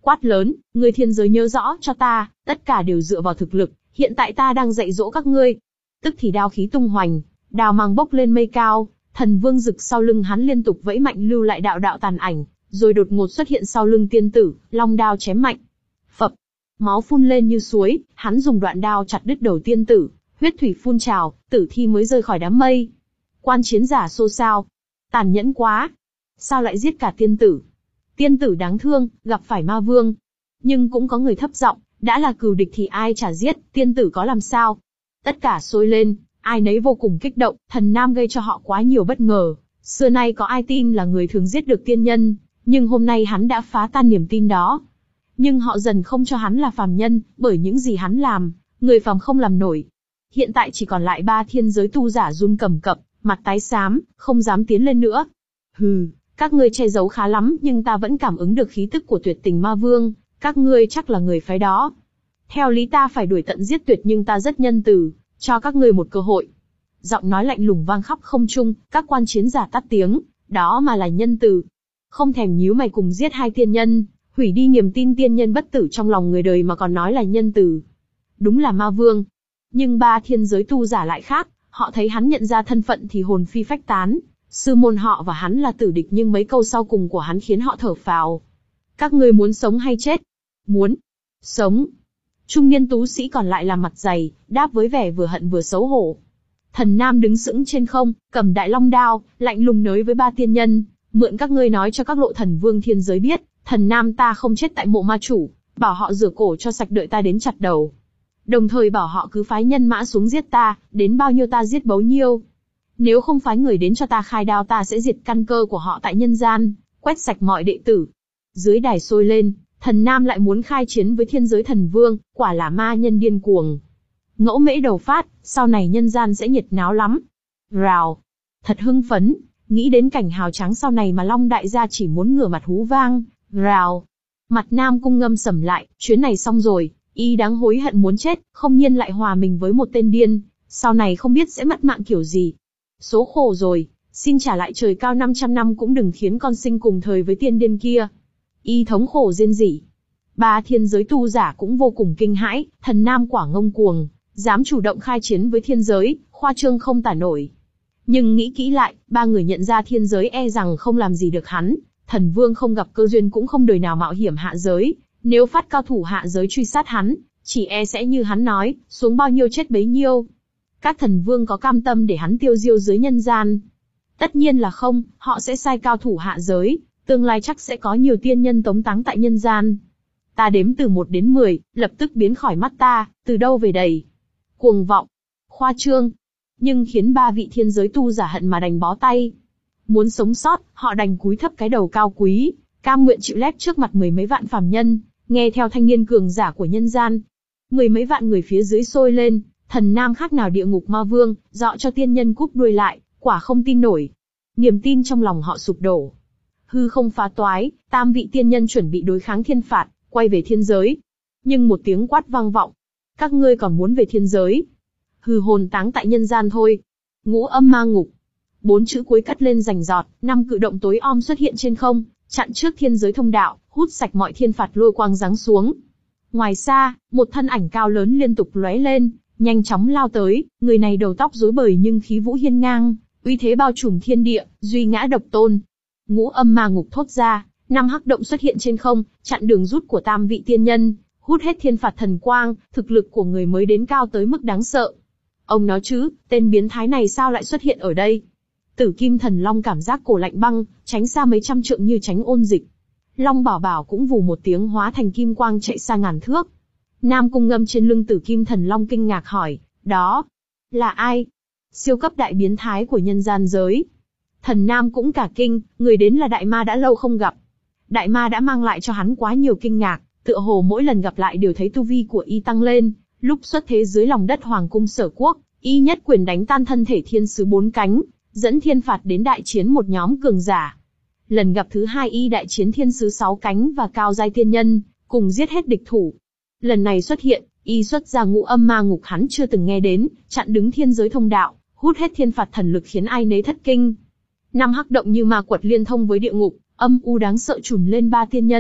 Speaker 1: quát lớn, người thiên giới nhớ rõ cho ta, tất cả đều dựa vào thực lực, hiện tại ta đang dạy dỗ các ngươi. Tức thì đao khí tung hoành, đao mang bốc lên mây cao, thần vương rực sau lưng hắn liên tục vẫy mạnh lưu lại đạo đạo tàn ảnh, rồi đột ngột xuất hiện sau lưng tiên tử, long đao chém mạnh. Phập, máu phun lên như suối, hắn dùng đoạn đao chặt đứt đầu tiên tử, huyết thủy phun trào, tử thi mới rơi khỏi đám mây. Quan chiến giả xôn xao, tàn nhẫn quá, sao lại giết cả tiên tử? Tiên tử đáng thương, gặp phải ma vương. Nhưng cũng có người thấp giọng, đã là cừu địch thì ai chả giết, tiên tử có làm sao? Tất cả sôi lên, ai nấy vô cùng kích động, thần nam gây cho họ quá nhiều bất ngờ. Xưa nay có ai tin là người thường giết được tiên nhân, nhưng hôm nay hắn đã phá tan niềm tin đó. Nhưng họ dần không cho hắn là phàm nhân, bởi những gì hắn làm, người phàm không làm nổi. Hiện tại chỉ còn lại ba thiên giới tu giả run cầm cập, mặt tái xám, không dám tiến lên nữa. Hừ, các ngươi che giấu khá lắm, nhưng ta vẫn cảm ứng được khí tức của tuyệt tình ma vương, các ngươi chắc là người phái đó. Theo lý ta phải đuổi tận giết tuyệt, nhưng ta rất nhân từ, cho các ngươi một cơ hội. Giọng nói lạnh lùng vang khắp không trung, các quan chiến giả tắt tiếng, đó mà là nhân từ. Không thèm nhíu mày cùng giết hai tiên nhân, hủy đi niềm tin tiên nhân bất tử trong lòng người đời mà còn nói là nhân từ. Đúng là ma vương. Nhưng ba thiên giới tu giả lại khác, họ thấy hắn nhận ra thân phận thì hồn phi phách tán. Sư môn họ và hắn là tử địch, nhưng mấy câu sau cùng của hắn khiến họ thở phào. Các ngươi muốn sống hay chết? Muốn sống. Trung niên tú sĩ còn lại làm mặt dày, đáp với vẻ vừa hận vừa xấu hổ. Thần nam đứng sững trên không, cầm đại long đao, lạnh lùng nói với ba tiên nhân, mượn các ngươi nói cho các lộ thần vương thiên giới biết, thần nam ta không chết tại mộ ma chủ, bảo họ rửa cổ cho sạch đợi ta đến chặt đầu. Đồng thời bảo họ cứ phái nhân mã xuống giết ta, đến bao nhiêu ta giết bấy nhiêu. Nếu không phái người đến cho ta khai đao, ta sẽ diệt căn cơ của họ tại nhân gian, quét sạch mọi đệ tử. Dưới đài sôi lên, thần nam lại muốn khai chiến với thiên giới thần vương, quả là ma nhân điên cuồng. Ngẫu mễ đầu phát, sau này nhân gian sẽ nhiệt náo lắm. Rào, thật hưng phấn, nghĩ đến cảnh hào tráng sau này mà Long đại gia chỉ muốn ngửa mặt hú vang. Rào, mặt Nam Cung ngâm sầm lại, chuyến này xong rồi, y đáng hối hận muốn chết, không nhiên lại hòa mình với một tên điên, sau này không biết sẽ mất mạng kiểu gì. Số khổ rồi, xin trả lại trời cao năm trăm năm cũng đừng khiến con sinh cùng thời với tiên điên kia. Y thống khổ rên rỉ. Ba thiên giới tu giả cũng vô cùng kinh hãi, thần nam quả ngông cuồng, dám chủ động khai chiến với thiên giới, khoa trương không tả nổi. Nhưng nghĩ kỹ lại, ba người nhận ra thiên giới e rằng không làm gì được hắn, thần vương không gặp cơ duyên cũng không đời nào mạo hiểm hạ giới, nếu phát cao thủ hạ giới truy sát hắn, chỉ e sẽ như hắn nói, xuống bao nhiêu chết bấy nhiêu. Các thần vương có cam tâm để hắn tiêu diêu dưới nhân gian? Tất nhiên là không, họ sẽ sai cao thủ hạ giới, tương lai chắc sẽ có nhiều tiên nhân tống táng tại nhân gian. Ta đếm từ một đến mười, lập tức biến khỏi mắt ta, từ đâu về đầy. Cuồng vọng, khoa trương, nhưng khiến ba vị thiên giới tu giả hận mà đành bó tay. Muốn sống sót, họ đành cúi thấp cái đầu cao quý, cam nguyện chịu lép trước mặt mười mấy vạn phàm nhân, nghe theo thanh niên cường giả của nhân gian. Mười mấy vạn người phía dưới sôi lên, thần nam khác nào địa ngục ma vương, dọ cho tiên nhân cúp đuôi lại, quả không tin nổi. Niềm tin trong lòng họ sụp đổ. Hư không phá toái, tam vị tiên nhân chuẩn bị đối kháng thiên phạt, quay về thiên giới. Nhưng một tiếng quát vang vọng. Các ngươi còn muốn về thiên giới? Hư hồn táng tại nhân gian thôi. Ngũ âm ma ngục. Bốn chữ cuối cắt lên rành rọt, năm cự động tối om xuất hiện trên không, chặn trước thiên giới thông đạo, hút sạch mọi thiên phạt lôi quang giáng xuống. Ngoài xa, một thân ảnh cao lớn liên tục lóe lên, nhanh chóng lao tới, người này đầu tóc rối bời nhưng khí vũ hiên ngang, uy thế bao trùm thiên địa, duy ngã độc tôn. Ngũ âm ma ngục thốt ra, năm hắc động xuất hiện trên không, chặn đường rút của tam vị tiên nhân, hút hết thiên phạt thần quang, thực lực của người mới đến cao tới mức đáng sợ. Ông nói chứ, tên biến thái này sao lại xuất hiện ở đây? Tử Kim Thần Long cảm giác cổ lạnh băng, tránh xa mấy trăm trượng như tránh ôn dịch. Long Bảo Bảo cũng vù một tiếng hóa thành kim quang chạy xa ngàn thước. Nam Cung Ngâm trên lưng Tử Kim Thần Long kinh ngạc hỏi, đó là ai? Siêu cấp đại biến thái của nhân gian giới. Thần Nam cũng cả kinh, người đến là đại ma đã lâu không gặp. Đại ma đã mang lại cho hắn quá nhiều kinh ngạc, tựa hồ mỗi lần gặp lại đều thấy tu vi của y tăng lên. Lúc xuất thế dưới lòng đất Hoàng cung Sở Quốc, y nhất quyền đánh tan thân thể thiên sứ bốn cánh, dẫn thiên phạt đến đại chiến một nhóm cường giả. Lần gặp thứ hai y đại chiến thiên sứ sáu cánh và cao giai tiên nhân, cùng giết hết địch thủ. Lần này xuất hiện, y xuất ra ngũ âm ma ngục hắn chưa từng nghe đến, chặn đứng thiên giới thông đạo, hút hết thiên phạt thần lực khiến ai nấy thất kinh. Năm hắc động như ma quật liên thông với địa ngục, âm u đáng sợ trùm lên ba tiên nhân,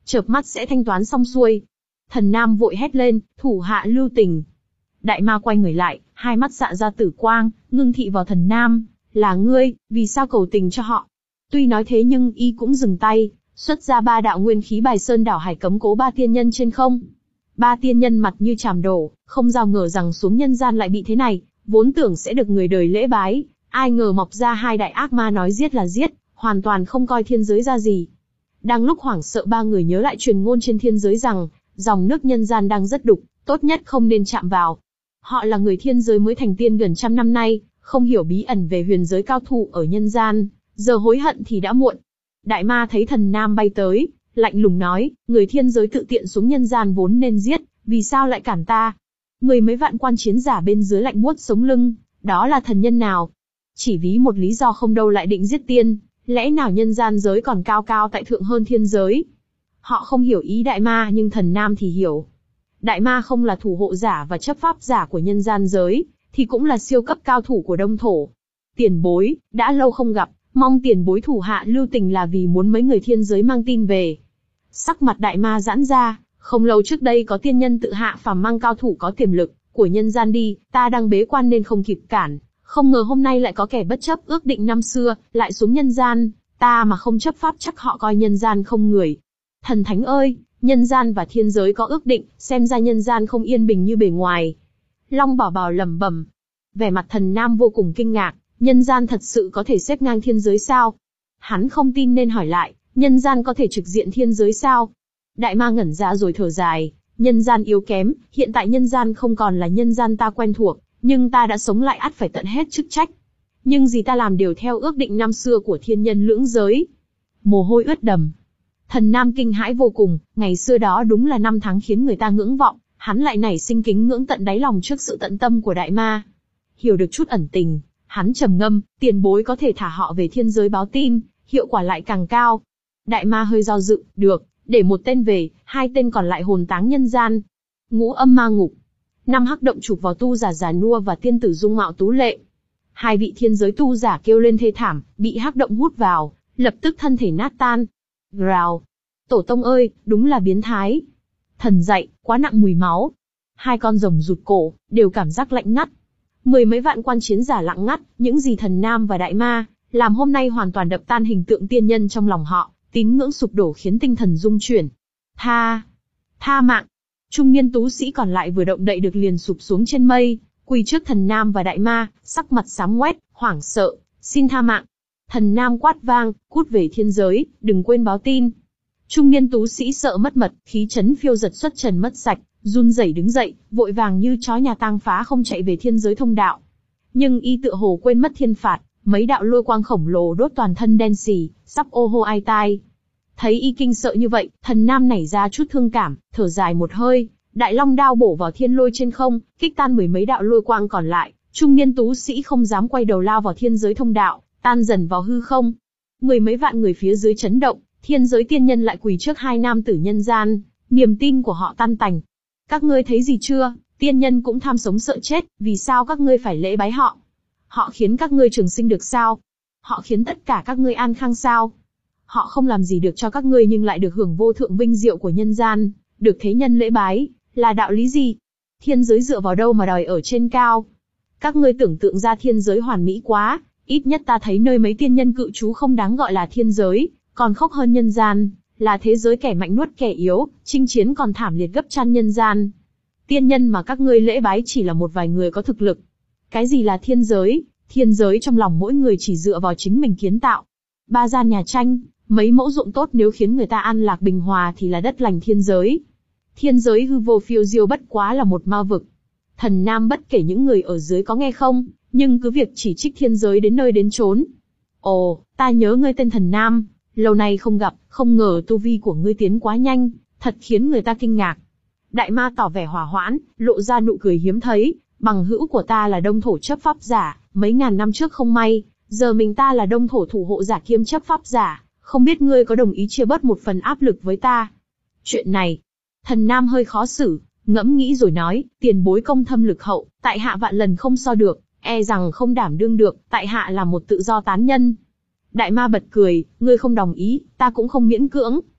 Speaker 1: chợp mắt sẽ thanh toán xong xuôi. Thần Nam vội hét lên, thủ hạ lưu tình. Đại ma quay người lại, hai mắt xạ ra tử quang, ngưng thị vào Thần Nam, là ngươi, vì sao cầu tình cho họ? Tuy nói thế nhưng y cũng dừng tay, xuất ra ba đạo nguyên khí bài sơn đảo hải cấm cố ba tiên nhân trên không. Ba tiên nhân mặt như chàm đổ, không dao ngờ rằng xuống nhân gian lại bị thế này, vốn tưởng sẽ được người đời lễ bái, ai ngờ mọc ra hai đại ác ma nói giết là giết, hoàn toàn không coi thiên giới ra gì. Đang lúc hoảng sợ ba người nhớ lại truyền ngôn trên thiên giới rằng, dòng nước nhân gian đang rất đục, tốt nhất không nên chạm vào. Họ là người thiên giới mới thành tiên gần trăm năm nay, không hiểu bí ẩn về huyền giới cao thủ ở nhân gian, giờ hối hận thì đã muộn. Đại ma thấy Thần Nam bay tới, lạnh lùng nói, người thiên giới tự tiện xuống nhân gian vốn nên giết, vì sao lại cản ta? Mười mấy vạn quan chiến giả bên dưới lạnh buốt sống lưng, đó là thần nhân nào? Chỉ ví một lý do không đâu lại định giết tiên, lẽ nào nhân gian giới còn cao cao tại thượng hơn thiên giới? Họ không hiểu ý đại ma nhưng Thần Nam thì hiểu. Đại ma không là thủ hộ giả và chấp pháp giả của nhân gian giới, thì cũng là siêu cấp cao thủ của Đông Thổ. Tiền bối, đã lâu không gặp, mong tiền bối thủ hạ lưu tình là vì muốn mấy người thiên giới mang tin về. Sắc mặt đại ma giãn ra, không lâu trước đây có tiên nhân tự hạ phàm mang cao thủ có tiềm lực của nhân gian đi, ta đang bế quan nên không kịp cản, không ngờ hôm nay lại có kẻ bất chấp ước định năm xưa, lại xuống nhân gian, ta mà không chấp pháp chắc họ coi nhân gian không người. Thần thánh ơi, nhân gian và thiên giới có ước định, xem ra nhân gian không yên bình như bề ngoài. Long Bảo Bảo lẩm bẩm. Vẻ mặt Thần Nam vô cùng kinh ngạc, nhân gian thật sự có thể xếp ngang thiên giới sao? Hắn không tin nên hỏi lại, nhân gian có thể trực diện thiên giới sao? Đại ma ngẩn ra rồi thở dài, nhân gian yếu kém, hiện tại nhân gian không còn là nhân gian ta quen thuộc, nhưng ta đã sống lại ắt phải tận hết chức trách. Nhưng gì ta làm đều theo ước định năm xưa của thiên nhân lưỡng giới. Mồ hôi ướt đầm. Thần Nam kinh hãi vô cùng, ngày xưa đó đúng là năm tháng khiến người ta ngưỡng vọng, hắn lại nảy sinh kính ngưỡng tận đáy lòng trước sự tận tâm của đại ma. Hiểu được chút ẩn tình, hắn trầm ngâm, tiền bối có thể thả họ về thiên giới báo tin, hiệu quả lại càng cao. Đại ma hơi do dự, được, để một tên về, hai tên còn lại hồn táng nhân gian. Ngũ Âm Ma Ngục. Năm hắc động chụp vào tu giả già nua và tiên tử dung mạo tú lệ. Hai vị thiên giới tu giả kêu lên thê thảm, bị hắc động hút vào, lập tức thân thể nát tan. Rào. Tổ tông ơi, đúng là biến thái. Thần dạy, quá nặng mùi máu. Hai con rồng rụt cổ, đều cảm giác lạnh ngắt. Mười mấy vạn quan chiến giả lặng ngắt, những gì Thần Nam và đại ma làm hôm nay hoàn toàn đập tan hình tượng tiên nhân trong lòng họ, tín ngưỡng sụp đổ khiến tinh thần rung chuyển. Tha, tha mạng. Trung niên tú sĩ còn lại vừa động đậy được liền sụp xuống trên mây, quỳ trước Thần Nam và đại ma, sắc mặt xám ngoét, hoảng sợ, xin tha mạng. Thần Nam quát vang, cút về thiên giới, đừng quên báo tin. Trung niên tú sĩ sợ mất mật, khí chấn phiêu giật xuất trần mất sạch, run rẩy đứng dậy, vội vàng như chó nhà tang phá không chạy về thiên giới thông đạo. Nhưng y tựa hồ quên mất thiên phạt, mấy đạo lôi quang khổng lồ đốt toàn thân đen sì, sắp ô hô ai tai. Thấy y kinh sợ như vậy, Thần Nam nảy ra chút thương cảm, thở dài một hơi, đại long đao bổ vào thiên lôi trên không, kích tan mười mấy đạo lôi quang còn lại. Trung niên tú sĩ không dám quay đầu lao vào thiên giới thông đạo, tan dần vào hư không. Mười mấy vạn người phía dưới chấn động, thiên giới tiên nhân lại quỳ trước hai nam tử nhân gian, niềm tin của họ tan tành. Các ngươi thấy gì chưa, tiên nhân cũng tham sống sợ chết, vì sao các ngươi phải lễ bái họ? Họ khiến các ngươi trường sinh được sao? Họ khiến tất cả các ngươi an khang sao? Họ không làm gì được cho các ngươi nhưng lại được hưởng vô thượng vinh diệu của nhân gian, được thế nhân lễ bái, là đạo lý gì? Thiên giới dựa vào đâu mà đòi ở trên cao? Các ngươi tưởng tượng ra thiên giới hoàn mỹ quá, ít nhất ta thấy nơi mấy tiên nhân cự trú không đáng gọi là thiên giới, còn khốc hơn nhân gian, là thế giới kẻ mạnh nuốt kẻ yếu, chinh chiến còn thảm liệt gấp trăm nhân gian. Tiên nhân mà các ngươi lễ bái chỉ là một vài người có thực lực. Cái gì là thiên giới? Thiên giới trong lòng mỗi người chỉ dựa vào chính mình kiến tạo. Ba gian nhà tranh, mấy mẫu ruộng tốt nếu khiến người ta an lạc bình hòa thì là đất lành thiên giới. Thiên giới hư vô phiêu diêu bất quá là một ma vực. Thần Nam bất kể những người ở dưới có nghe không, nhưng cứ việc chỉ trích thiên giới đến nơi đến chốn. Ồ, ta nhớ ngươi tên Thần Nam, lâu nay không gặp, không ngờ tu vi của ngươi tiến quá nhanh, thật khiến người ta kinh ngạc. Đại ma tỏ vẻ hòa hoãn, lộ ra nụ cười hiếm thấy, bằng hữu của ta là Đông Thổ chấp pháp giả, mấy ngàn năm trước không may, giờ mình ta là Đông Thổ thủ hộ giả kiêm chấp pháp giả, không biết ngươi có đồng ý chia bớt một phần áp lực với ta? Chuyện này, Thần Nam hơi khó xử, ngẫm nghĩ rồi nói, tiền bối công thâm lực hậu, tại hạ vạn lần không so được, e rằng không đảm đương được, tại hạ là một tự do tán nhân. Đại ma bật cười, ngươi không đồng ý, ta cũng không miễn cưỡng.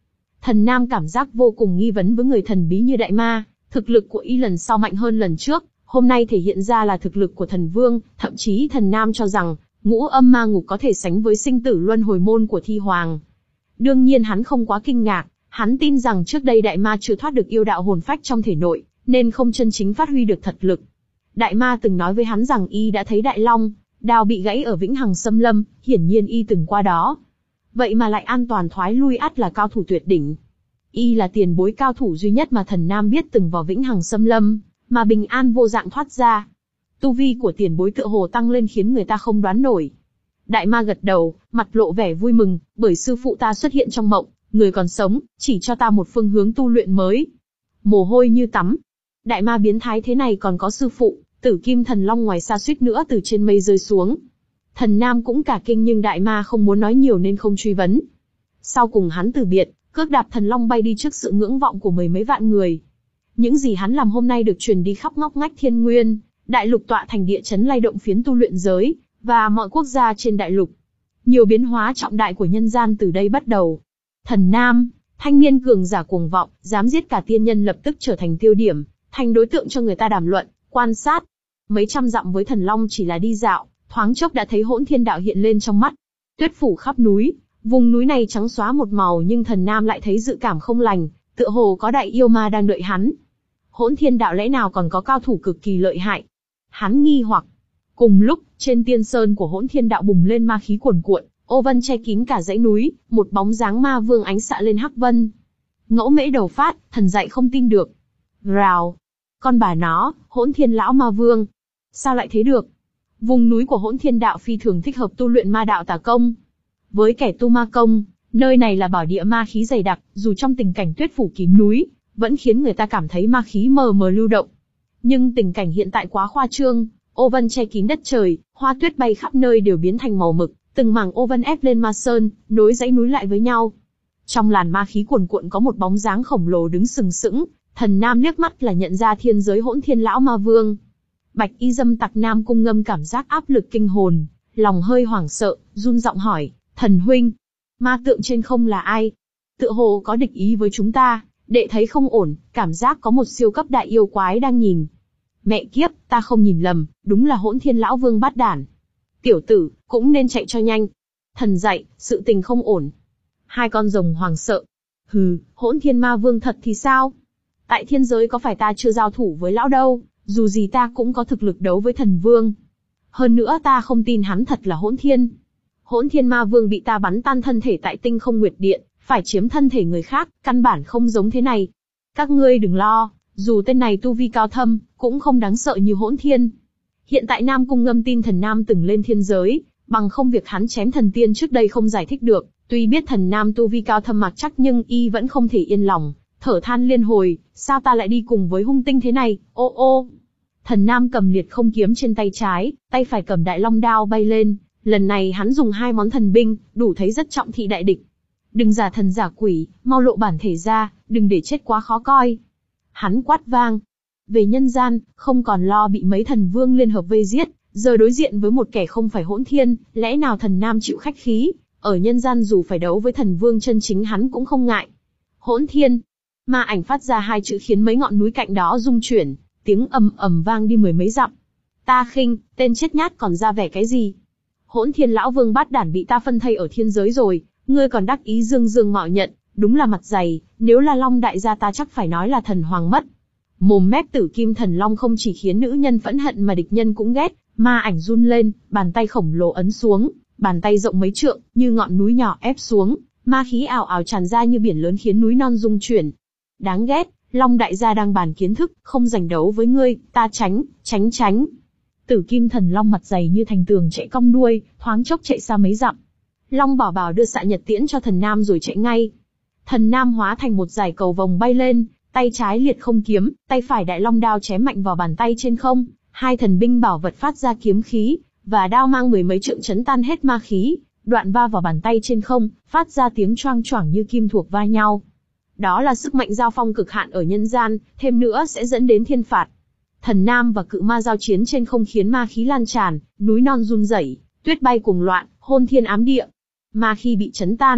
Speaker 1: Thần Nam cảm giác vô cùng nghi vấn với người thần bí như đại ma, thực lực của y lần sau mạnh hơn lần trước, hôm nay thể hiện ra là thực lực của thần vương, thậm chí Thần Nam cho rằng, ngũ âm ma ngục có thể sánh với sinh tử luân hồi môn của thi hoàng. Đương nhiên hắn không quá kinh ngạc, hắn tin rằng trước đây đại ma chưa thoát được yêu đạo hồn phách trong thể nội, nên không chân chính phát huy được thật lực. Đại ma từng nói với hắn rằng y đã thấy đại long, đao bị gãy ở Vĩnh Hằng Xâm Lâm, hiển nhiên y từng qua đó. Vậy mà lại an toàn thoái lui, ắt là cao thủ tuyệt đỉnh. Y là tiền bối cao thủ duy nhất mà Thần Nam biết từng vào Vĩnh Hằng Xâm Lâm, mà bình an vô dạng thoát ra. Tu vi của tiền bối tựa hồ tăng lên khiến người ta không đoán nổi. Đại ma gật đầu, mặt lộ vẻ vui mừng, bởi sư phụ ta xuất hiện trong mộng, người còn sống, chỉ cho ta một phương hướng tu luyện mới. Mồ hôi như tắm. Đại ma biến thái thế này còn có sư phụ, Tử Kim Thần Long ngoài xa suýt nữa từ trên mây rơi xuống. Thần Nam cũng cả kinh nhưng đại ma không muốn nói nhiều nên không truy vấn. Sau cùng hắn từ biệt, cước đạp thần long bay đi trước sự ngưỡng vọng của mười mấy vạn người. Những gì hắn làm hôm nay được truyền đi khắp ngóc ngách thiên nguyên, đại lục tọa thành địa chấn lay động phiến tu luyện giới, và mọi quốc gia trên đại lục. Nhiều biến hóa trọng đại của nhân gian từ đây bắt đầu. Thần Nam, thanh niên cường giả cuồng vọng, dám giết cả tiên nhân lập tức trở thành tiêu điểm, thành đối tượng cho người ta đàm luận, quan sát. Mấy trăm dặm với thần long chỉ là đi dạo, thoáng chốc đã thấy hỗn thiên đạo hiện lên trong mắt. Tuyết phủ khắp núi, vùng núi này trắng xóa một màu nhưng Thần Nam lại thấy dự cảm không lành, tựa hồ có đại yêu ma đang đợi hắn. Hỗn thiên đạo lẽ nào còn có cao thủ cực kỳ lợi hại? Hắn nghi hoặc. Cùng lúc, trên tiên sơn của hỗn thiên đạo bùng lên ma khí cuồn cuộn, ô vân che kín cả dãy núi, một bóng dáng ma vương ánh xạ lên hắc vân. Ngẫu mễ đầu phát, thần dạy không tin được. Rào! Con bà nó, hỗn thiên lão ma vương. Sao lại thế được? Vùng núi của hỗn thiên đạo phi thường thích hợp tu luyện ma đạo tà công. Với kẻ tu ma công, nơi này là bảo địa ma khí dày đặc, dù trong tình cảnh tuyết phủ kín núi, vẫn khiến người ta cảm thấy ma khí mờ mờ lưu động. Nhưng tình cảnh hiện tại quá khoa trương, ô vân che kín đất trời, hoa tuyết bay khắp nơi đều biến thành màu mực, từng mảng ô vân ép lên ma sơn, nối dãy núi lại với nhau. Trong làn ma khí cuồn cuộn có một bóng dáng khổng lồ đứng sừng sững, Thần Nam liếc mắt là nhận ra thiên giới hỗn thiên lão ma vương. Bạch y dâm tặc Nam Cung Ngâm cảm giác áp lực kinh hồn, lòng hơi hoảng sợ, run giọng hỏi, thần huynh, ma tượng trên không là ai? Tựa hồ có địch ý với chúng ta, đệ thấy không ổn, cảm giác có một siêu cấp đại yêu quái đang nhìn. Mẹ kiếp, ta không nhìn lầm, đúng là hỗn thiên lão vương bát đản. Tiểu tử, cũng nên chạy cho nhanh. Thần dạy, sự tình không ổn. Hai con rồng hoàng sợ. Hừ, hỗn thiên ma vương thật thì sao? Tại thiên giới có phải ta chưa giao thủ với lão đâu, dù gì ta cũng có thực lực đấu với thần vương. Hơn nữa ta không tin hắn thật là hỗn thiên. Hỗn thiên ma vương bị ta bắn tan thân thể tại tinh không nguyệt điện, phải chiếm thân thể người khác, căn bản không giống thế này. Các ngươi đừng lo, dù tên này tu vi cao thâm, cũng không đáng sợ như hỗn thiên. Hiện tại Nam Cung Ngâm tin Thần Nam từng lên thiên giới, bằng không việc hắn chém thần tiên trước đây không giải thích được. Tuy biết Thần Nam tu vi cao thâm mặc chắc nhưng y vẫn không thể yên lòng, thở than liên hồi, sao ta lại đi cùng với hung tinh thế này, ô ô. Thần Nam cầm liệt không kiếm trên tay trái, tay phải cầm đại long đao bay lên, lần này hắn dùng hai món thần binh, đủ thấy rất trọng thị đại địch. Đừng giả thần giả quỷ, mau lộ bản thể ra, đừng để chết quá khó coi. Hắn quát vang. Về nhân gian, không còn lo bị mấy thần vương liên hợp vây giết, giờ đối diện với một kẻ không phải hỗn thiên, lẽ nào Thần Nam chịu khách khí, ở nhân gian dù phải đấu với thần vương chân chính hắn cũng không ngại. Hỗn thiên, ma ảnh phát ra hai chữ khiến mấy ngọn núi cạnh đó rung chuyển, tiếng ầm ầm vang đi mười mấy dặm. Ta khinh, tên chết nhát còn ra vẻ cái gì? Hỗn thiên lão vương bát đản bị ta phân thây ở thiên giới rồi, ngươi còn đắc ý dương dương mạo nhận, đúng là mặt dày, nếu là Long đại gia ta chắc phải nói là thần hoàng mất. Mồm mép Tử Kim Thần Long không chỉ khiến nữ nhân phẫn hận mà địch nhân cũng ghét, ma ảnh run lên, bàn tay khổng lồ ấn xuống, bàn tay rộng mấy trượng, như ngọn núi nhỏ ép xuống, ma khí ảo ảo tràn ra như biển lớn khiến núi non rung chuyển. Đáng ghét, Long đại gia đang bàn kiến thức, không giành đấu với ngươi, ta tránh, tránh tránh. Tử Kim Thần Long mặt dày như thành tường chạy cong đuôi, thoáng chốc chạy xa mấy dặm. Long Bảo Bảo đưa xạ nhật tiễn cho Thần Nam rồi chạy ngay. Thần Nam hóa thành một dải cầu vồng bay lên, tay trái liệt không kiếm, tay phải đại long đao chém mạnh vào bàn tay trên không, hai thần binh bảo vật phát ra kiếm khí, và đao mang mười mấy trượng chấn tan hết ma khí, đoạn va vào bàn tay trên không, phát ra tiếng choang choảng như kim thuộc va nhau. Đó là sức mạnh giao phong cực hạn ở nhân gian, thêm nữa sẽ dẫn đến thiên phạt. Thần Nam và cự ma giao chiến trên không khiến ma khí lan tràn, núi non run rẩy, tuyết bay cuồng loạn, hôn thiên ám địa. Ma khi bị chấn tan,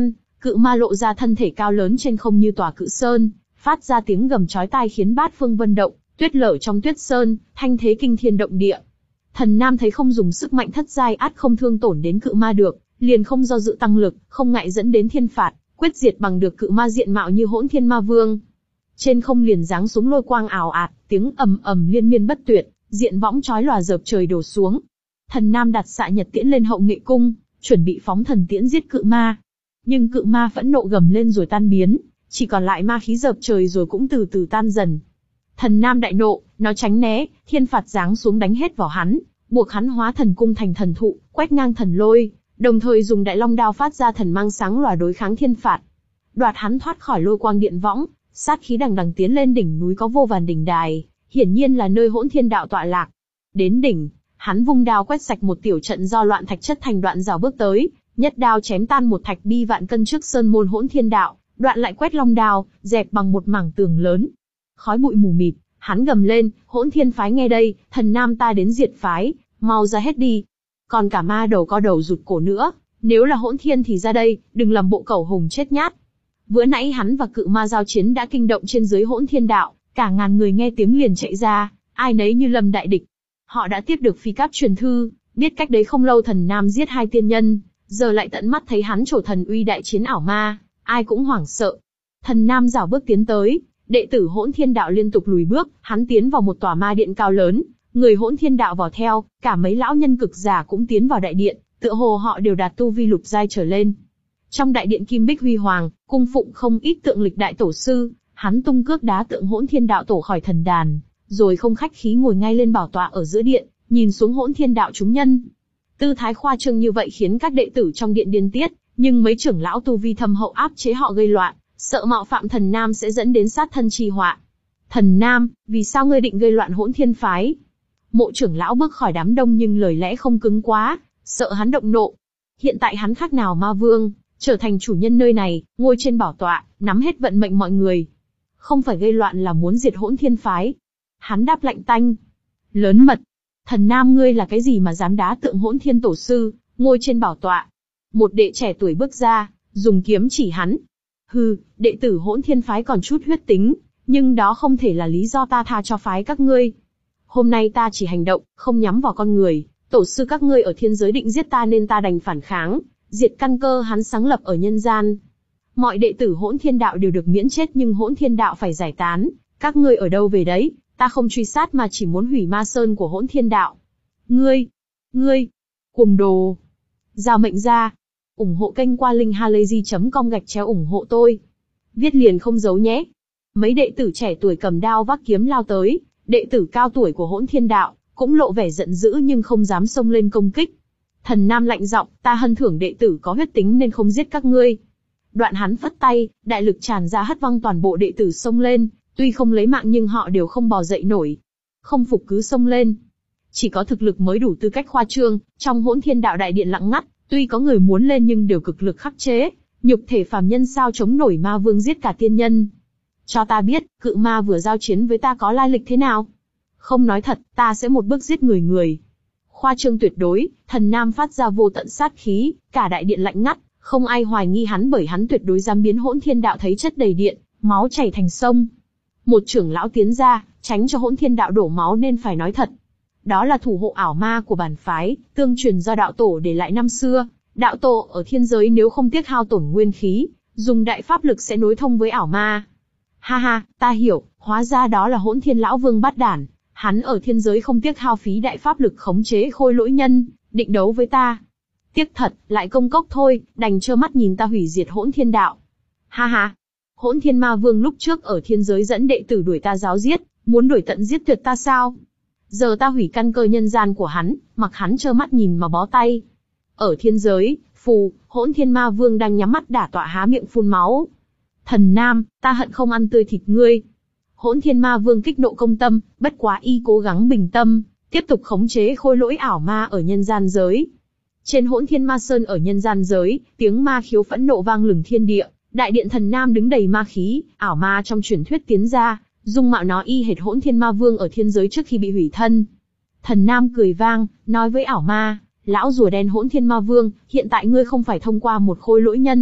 Speaker 1: Cự ma lộ ra thân thể cao lớn trên không như tòa cự sơn, phát ra tiếng gầm chói tai khiến bát phương vân động, tuyết lở trong tuyết sơn, thanh thế kinh thiên động địa. Thần Nam thấy không dùng sức mạnh thất giai ắt không thương tổn đến cự ma được, liền không do dự tăng lực, không ngại dẫn đến thiên phạt, quyết diệt bằng được cự ma diện mạo như Hỗn Thiên Ma Vương. Trên không liền giáng xuống lôi quang ào ạt, tiếng ầm ầm liên miên bất tuyệt, diện võng chói lòa dợp trời đổ xuống. Thần Nam đặt xạ nhật tiễn lên hậu nghệ cung, chuẩn bị phóng thần tiễn giết cự ma. Nhưng cự ma phẫn nộ gầm lên rồi tan biến, chỉ còn lại ma khí dợp trời rồi cũng từ từ tan dần. Thần Nam đại nộ, nó tránh né, thiên phạt giáng xuống đánh hết vào hắn, buộc hắn hóa thần cung thành thần thụ, quét ngang thần lôi, đồng thời dùng đại long đao phát ra thần mang sáng lòa đối kháng thiên phạt. Đoạt hắn thoát khỏi lôi quang điện võng, sát khí đằng đằng tiến lên đỉnh núi có vô vàn đỉnh đài, hiển nhiên là nơi Hỗn Thiên Đạo tọa lạc. Đến đỉnh, hắn vung đao quét sạch một tiểu trận do loạn thạch chất thành đoạn rào bước tới, nhất đao chém tan một thạch bi vạn cân trước sơn môn Hỗn Thiên Đạo, đoạn lại quét long đao, dẹp bằng một mảng tường lớn. Khói bụi mù mịt, hắn gầm lên, Hỗn Thiên phái nghe đây, Thần Nam ta đến diệt phái, mau ra hết đi. Còn cả ma đầu co đầu rụt cổ nữa, nếu là Hỗn Thiên thì ra đây, đừng làm bộ cẩu hùng chết nhát. Vừa nãy hắn và cự ma giao chiến đã kinh động trên dưới Hỗn Thiên Đạo, cả ngàn người nghe tiếng liền chạy ra, ai nấy như lâm đại địch. Họ đã tiếp được phi cáp truyền thư, biết cách đấy không lâu Thần Nam giết hai tiên nhân, giờ lại tận mắt thấy hắn trổ thần uy đại chiến ảo ma, ai cũng hoảng sợ. Thần Nam rảo bước tiến tới, đệ tử Hỗn Thiên Đạo liên tục lùi bước, hắn tiến vào một tòa ma điện cao lớn, người Hỗn Thiên Đạo vào theo, cả mấy lão nhân cực giả cũng tiến vào đại điện, tựa hồ họ đều đạt tu vi lục giai trở lên. Trong đại điện kim bích huy hoàng, cung phụng không ít tượng lịch đại tổ sư, hắn tung cước đá tượng Hỗn Thiên Đạo tổ khỏi thần đàn, rồi không khách khí ngồi ngay lên bảo tọa ở giữa điện, nhìn xuống Hỗn Thiên Đạo chúng nhân. Tư thái khoa trương như vậy khiến các đệ tử trong điện điên tiết, nhưng mấy trưởng lão tu vi thâm hậu áp chế họ gây loạn, sợ mạo phạm Thần Nam sẽ dẫn đến sát thân chi họa. Thần Nam, vì sao ngươi định gây loạn Hỗn Thiên phái? Mộ trưởng lão bước khỏi đám đông nhưng lời lẽ không cứng quá, sợ hắn động nộ. Hiện tại hắn khác nào ma vương, trở thành chủ nhân nơi này, ngồi trên bảo tọa, nắm hết vận mệnh mọi người. Không phải gây loạn là muốn diệt Hỗn Thiên phái. Hắn đáp lạnh tanh. Lớn mật. Thần Nam ngươi là cái gì mà dám đá tượng Hỗn Thiên tổ sư, ngồi trên bảo tọa? Một đệ trẻ tuổi bước ra, dùng kiếm chỉ hắn. Hừ, đệ tử Hỗn Thiên phái còn chút huyết tính, nhưng đó không thể là lý do ta tha cho phái các ngươi. Hôm nay ta chỉ hành động, không nhắm vào con người, tổ sư các ngươi ở thiên giới định giết ta nên ta đành phản kháng, diệt căn cơ hắn sáng lập ở nhân gian. Mọi đệ tử Hỗn Thiên Đạo đều được miễn chết nhưng Hỗn Thiên Đạo phải giải tán, các ngươi ở đâu về đấy, ta không truy sát mà chỉ muốn hủy ma sơn của Hỗn Thiên Đạo. Ngươi, ngươi, cuồng đồ. Giao mệnh ra. ủng hộ kênh qua linkhalazy chấm com gạch chéo ủng hộ tôi. Viết liền không giấu nhé. Mấy đệ tử trẻ tuổi cầm đao vác kiếm lao tới, đệ tử cao tuổi của Hỗn Thiên Đạo cũng lộ vẻ giận dữ nhưng không dám xông lên công kích. Thần Nam lạnh giọng, ta hân thưởng đệ tử có huyết tính nên không giết các ngươi. Đoạn hắn phất tay, đại lực tràn ra hất văng toàn bộ đệ tử xông lên, tuy không lấy mạng nhưng họ đều không bò dậy nổi. Không phục cứ xông lên. Chỉ có thực lực mới đủ tư cách khoa trương, trong Hỗn Thiên Đạo đại điện lặng ngắt, tuy có người muốn lên nhưng đều cực lực khắc chế, nhục thể phàm nhân sao chống nổi ma vương giết cả tiên nhân. Cho ta biết, cự ma vừa giao chiến với ta có lai lịch thế nào? Không nói thật, ta sẽ một bước giết người người. Khoa trương tuyệt đối, Thần Nam phát ra vô tận sát khí, cả đại điện lạnh ngắt, không ai hoài nghi hắn bởi hắn tuyệt đối dám biến Hỗn Thiên Đạo thấy chất đầy điện, máu chảy thành sông. Một trưởng lão tiến ra, tránh cho Hỗn Thiên Đạo đổ máu nên phải nói thật. Đó là thủ hộ ảo ma của bản phái, tương truyền do đạo tổ để lại năm xưa. Đạo tổ ở thiên giới nếu không tiếc hao tổn nguyên khí, dùng đại pháp lực sẽ nối thông với ảo ma. Ha ha, ta hiểu, hóa ra đó là Hỗn Thiên lão vương bát đản. Hắn ở thiên giới không tiếc hao phí đại pháp lực khống chế khôi lỗi nhân, định đấu với ta. Tiếc thật, lại công cốc thôi, đành trơ mắt nhìn ta hủy diệt Hỗn Thiên Đạo. Ha ha, Hỗn Thiên Ma Vương lúc trước ở thiên giới dẫn đệ tử đuổi ta giáo giết, muốn đuổi tận giết tuyệt ta sao? Giờ ta hủy căn cơ nhân gian của hắn, mặc hắn trơ mắt nhìn mà bó tay. Ở thiên giới, phù, Hỗn Thiên Ma Vương đang nhắm mắt đả tọa há miệng phun máu. Thần Nam, ta hận không ăn tươi thịt ngươi. Hỗn Thiên Ma Vương kích nộ công tâm, bất quá y cố gắng bình tâm, tiếp tục khống chế khôi lỗi ảo ma ở nhân gian giới. Trên Hỗn Thiên Ma Sơn ở nhân gian giới, tiếng ma khiếu phẫn nộ vang lừng thiên địa, đại điện Thần Nam đứng đầy ma khí, ảo ma trong truyền thuyết tiến ra, dung mạo nó y hệt Hỗn Thiên Ma Vương ở thiên giới trước khi bị hủy thân. Thần Nam cười vang, nói với ảo ma, lão rùa đen Hỗn Thiên Ma Vương, hiện tại ngươi không phải thông qua một khôi lỗi nhân,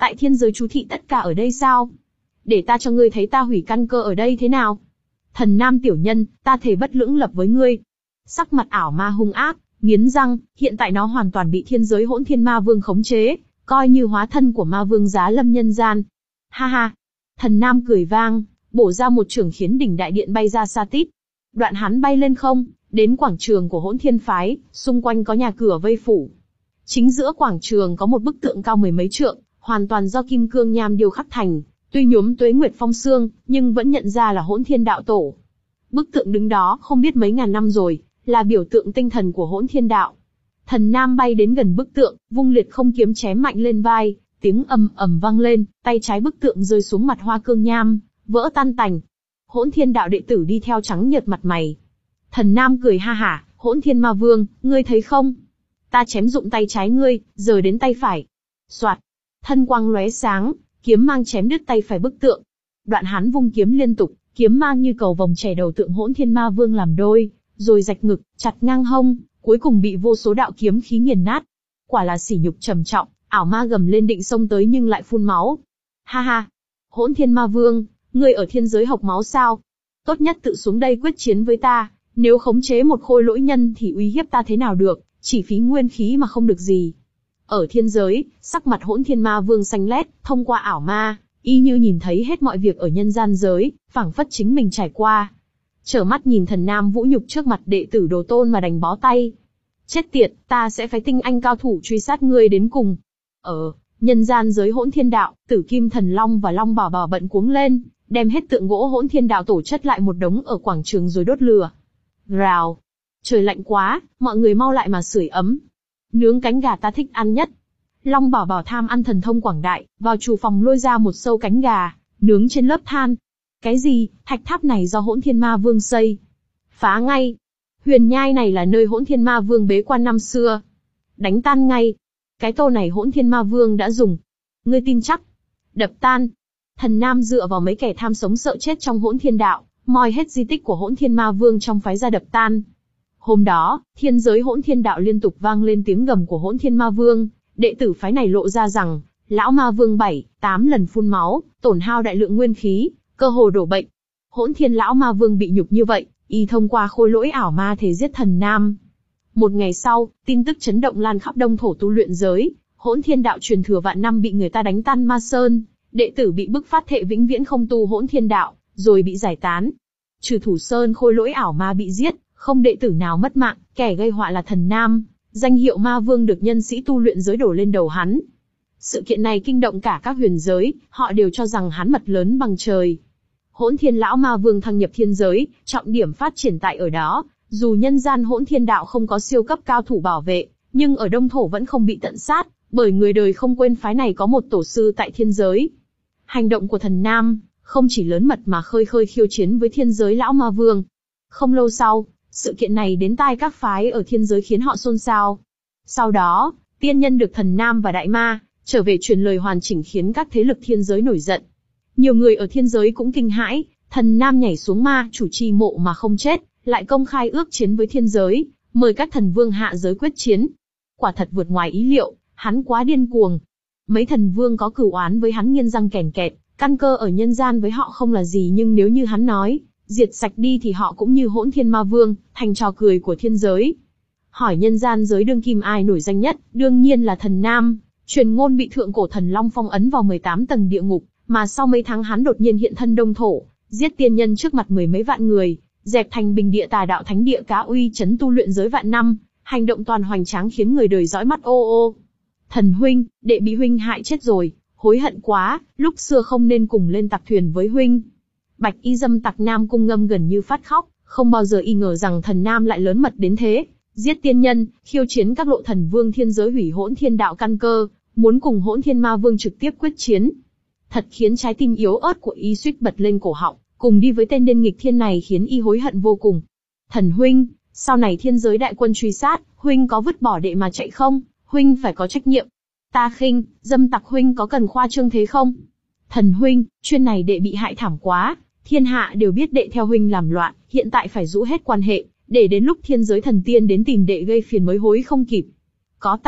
Speaker 1: Tại thiên giới chú thị tất cả ở đây sao? Để ta cho ngươi thấy ta hủy căn cơ ở đây thế nào? Thần Nam tiểu nhân, ta thề bất lưỡng lập với ngươi. Sắc mặt ảo ma hung ác, nghiến răng, hiện tại nó hoàn toàn bị thiên giới Hỗn Thiên Ma Vương khống chế, coi như hóa thân của ma vương giá lâm nhân gian. Ha ha! Thần Nam cười vang, bổ ra một chưởng khiến đỉnh đại điện bay ra xa tít. Đoạn hắn bay lên không, đến quảng trường của Hỗn Thiên phái, xung quanh có nhà cửa vây phủ. Chính giữa quảng trường có một bức tượng cao mười mấy trượng, hoàn toàn do kim cương nham điêu khắc thành, tuy nhuốm tuế nguyệt phong sương, nhưng vẫn nhận ra là Hỗn Thiên đạo tổ. Bức tượng đứng đó không biết mấy ngàn năm rồi, là biểu tượng tinh thần của Hỗn Thiên đạo. Thần Nam bay đến gần bức tượng, vung liệt không kiếm chém mạnh lên vai, tiếng ầm ầm vang lên, tay trái bức tượng rơi xuống mặt hoa cương nham, vỡ tan tành. Hỗn Thiên đạo đệ tử đi theo trắng nhợt mặt mày. Thần Nam cười ha hả, Hỗn Thiên Ma Vương, ngươi thấy không? Ta chém dụng tay trái ngươi, giờ đến tay phải. Soạt, thân quang lóe sáng, kiếm mang chém đứt tay phải bức tượng. Đoạn hắn vung kiếm liên tục, kiếm mang như cầu vồng chẻ đầu tượng Hỗn Thiên Ma Vương làm đôi, rồi rạch ngực, chặt ngang hông, cuối cùng bị vô số đạo kiếm khí nghiền nát. Quả là sỉ nhục trầm trọng, ảo ma gầm lên định xông tới nhưng lại phun máu. Ha ha, Hỗn Thiên Ma Vương, ngươi ở thiên giới học máu sao? Tốt nhất tự xuống đây quyết chiến với ta, nếu khống chế một khôi lỗi nhân thì uy hiếp ta thế nào được, chỉ phí nguyên khí mà không được gì. Ở thiên giới, sắc mặt Hỗn Thiên Ma Vương xanh lét, thông qua ảo ma, y như nhìn thấy hết mọi việc ở nhân gian giới, phảng phất chính mình trải qua. Trở mắt nhìn Thần Nam vũ nhục trước mặt đệ tử đồ tôn mà đành bó tay. Chết tiệt, ta sẽ phái tinh anh cao thủ truy sát ngươi đến cùng. Ở nhân gian giới Hỗn Thiên đạo, Tử Kim Thần Long và Long Bảo Bảo bận cuống lên, đem hết tượng gỗ Hỗn Thiên đạo tổ chất lại một đống ở quảng trường rồi đốt lửa. Rào, trời lạnh quá, mọi người mau lại mà sưởi ấm. Nướng cánh gà ta thích ăn nhất. Long Bảo Bảo tham ăn thần thông quảng đại, vào chủ phòng lôi ra một sâu cánh gà, nướng trên lớp than. Cái gì, thạch tháp này do Hỗn Thiên Ma Vương xây? Phá ngay! Huyền nhai này là nơi Hỗn Thiên Ma Vương bế quan năm xưa. Đánh tan ngay! Cái tô này Hỗn Thiên Ma Vương đã dùng. Ngươi tin chắc? Đập tan! Thần Nam dựa vào mấy kẻ tham sống sợ chết trong Hỗn Thiên đạo, moi hết di tích của Hỗn Thiên Ma Vương trong phái ra đập tan. Hôm đó, thiên giới Hỗn Thiên đạo liên tục vang lên tiếng gầm của Hỗn Thiên Ma Vương, đệ tử phái này lộ ra rằng, lão Ma Vương bảy, tám lần phun máu, tổn hao đại lượng nguyên khí, cơ hồ đổ bệnh. Hỗn Thiên lão Ma Vương bị nhục như vậy, y thông qua khôi lỗi ảo ma thể giết Thần Nam. Một ngày sau, tin tức chấn động lan khắp đông thổ tu luyện giới, Hỗn Thiên đạo truyền thừa vạn năm bị người ta đánh tan ma sơn, đệ tử bị bức phát thệ vĩnh viễn không tu Hỗn Thiên đạo, rồi bị giải tán. Trừ Thủ Sơn khôi lỗi ảo ma bị giết, không đệ tử nào mất mạng, kẻ gây họa là Thần Nam, danh hiệu Ma Vương được nhân sĩ tu luyện giới đổ lên đầu hắn. Sự kiện này kinh động cả các huyền giới, họ đều cho rằng hắn mật lớn bằng trời. Hỗn Thiên lão Ma Vương thăng nhập thiên giới, trọng điểm phát triển tại ở đó, dù nhân gian Hỗn Thiên đạo không có siêu cấp cao thủ bảo vệ, nhưng ở đông thổ vẫn không bị tận sát, bởi người đời không quên phái này có một tổ sư tại thiên giới. Hành động của Thần Nam không chỉ lớn mật mà khơi khơi khiêu chiến với thiên giới lão Ma Vương. Không lâu sau, sự kiện này đến tai các phái ở thiên giới khiến họ xôn xao. Sau đó, tiên nhân được Thần Nam và Đại Ma trở về truyền lời hoàn chỉnh khiến các thế lực thiên giới nổi giận. Nhiều người ở thiên giới cũng kinh hãi, Thần Nam nhảy xuống ma chủ chi mộ mà không chết, lại công khai ước chiến với thiên giới, mời các thần vương hạ giới quyết chiến. Quả thật vượt ngoài ý liệu, hắn quá điên cuồng. Mấy thần vương có cửu oán với hắn nghiến răng kèn kẹt, căn cơ ở nhân gian với họ không là gì, nhưng nếu như hắn nói diệt sạch đi thì họ cũng như Hỗn Thiên Ma Vương, thành trò cười của thiên giới. Hỏi nhân gian giới đương kim ai nổi danh nhất, đương nhiên là Thần Nam. Truyền ngôn bị thượng cổ thần long phong ấn vào mười tám tầng địa ngục, mà sau mấy tháng hắn đột nhiên hiện thân đông thổ, giết tiên nhân trước mặt mười mấy vạn người, dẹp thành bình địa tà đạo thánh địa cá uy chấn tu luyện giới vạn năm, hành động toàn hoành tráng khiến người đời dõi mắt ô ô. Thần huynh, đệ bị huynh hại chết rồi, hối hận quá, lúc xưa không nên cùng lên tặc thuyền với huynh. Bạch y dâm tặc Nam Cung Ngâm gần như phát khóc, không bao giờ y ngờ rằng Thần Nam lại lớn mật đến thế, giết tiên nhân, khiêu chiến các lộ thần vương thiên giới, hủy Hỗn Thiên đạo căn cơ, muốn cùng Hỗn Thiên Ma Vương trực tiếp quyết chiến. Thật khiến trái tim yếu ớt của y suýt bật lên cổ họng, cùng đi với tên điên nghịch thiên này khiến y hối hận vô cùng. Thần huynh, sau này thiên giới đại quân truy sát, huynh có vứt bỏ đệ mà chạy không? Huynh phải có trách nhiệm. Ta khinh, dâm tặc huynh có cần khoa trương thế không? Thần huynh, chuyên này đệ bị hại thảm quá, thiên hạ đều biết đệ theo huynh làm loạn, hiện tại phải rũ hết quan hệ, để đến lúc thiên giới thần tiên đến tìm đệ gây phiền mới hối không kịp. Có ta,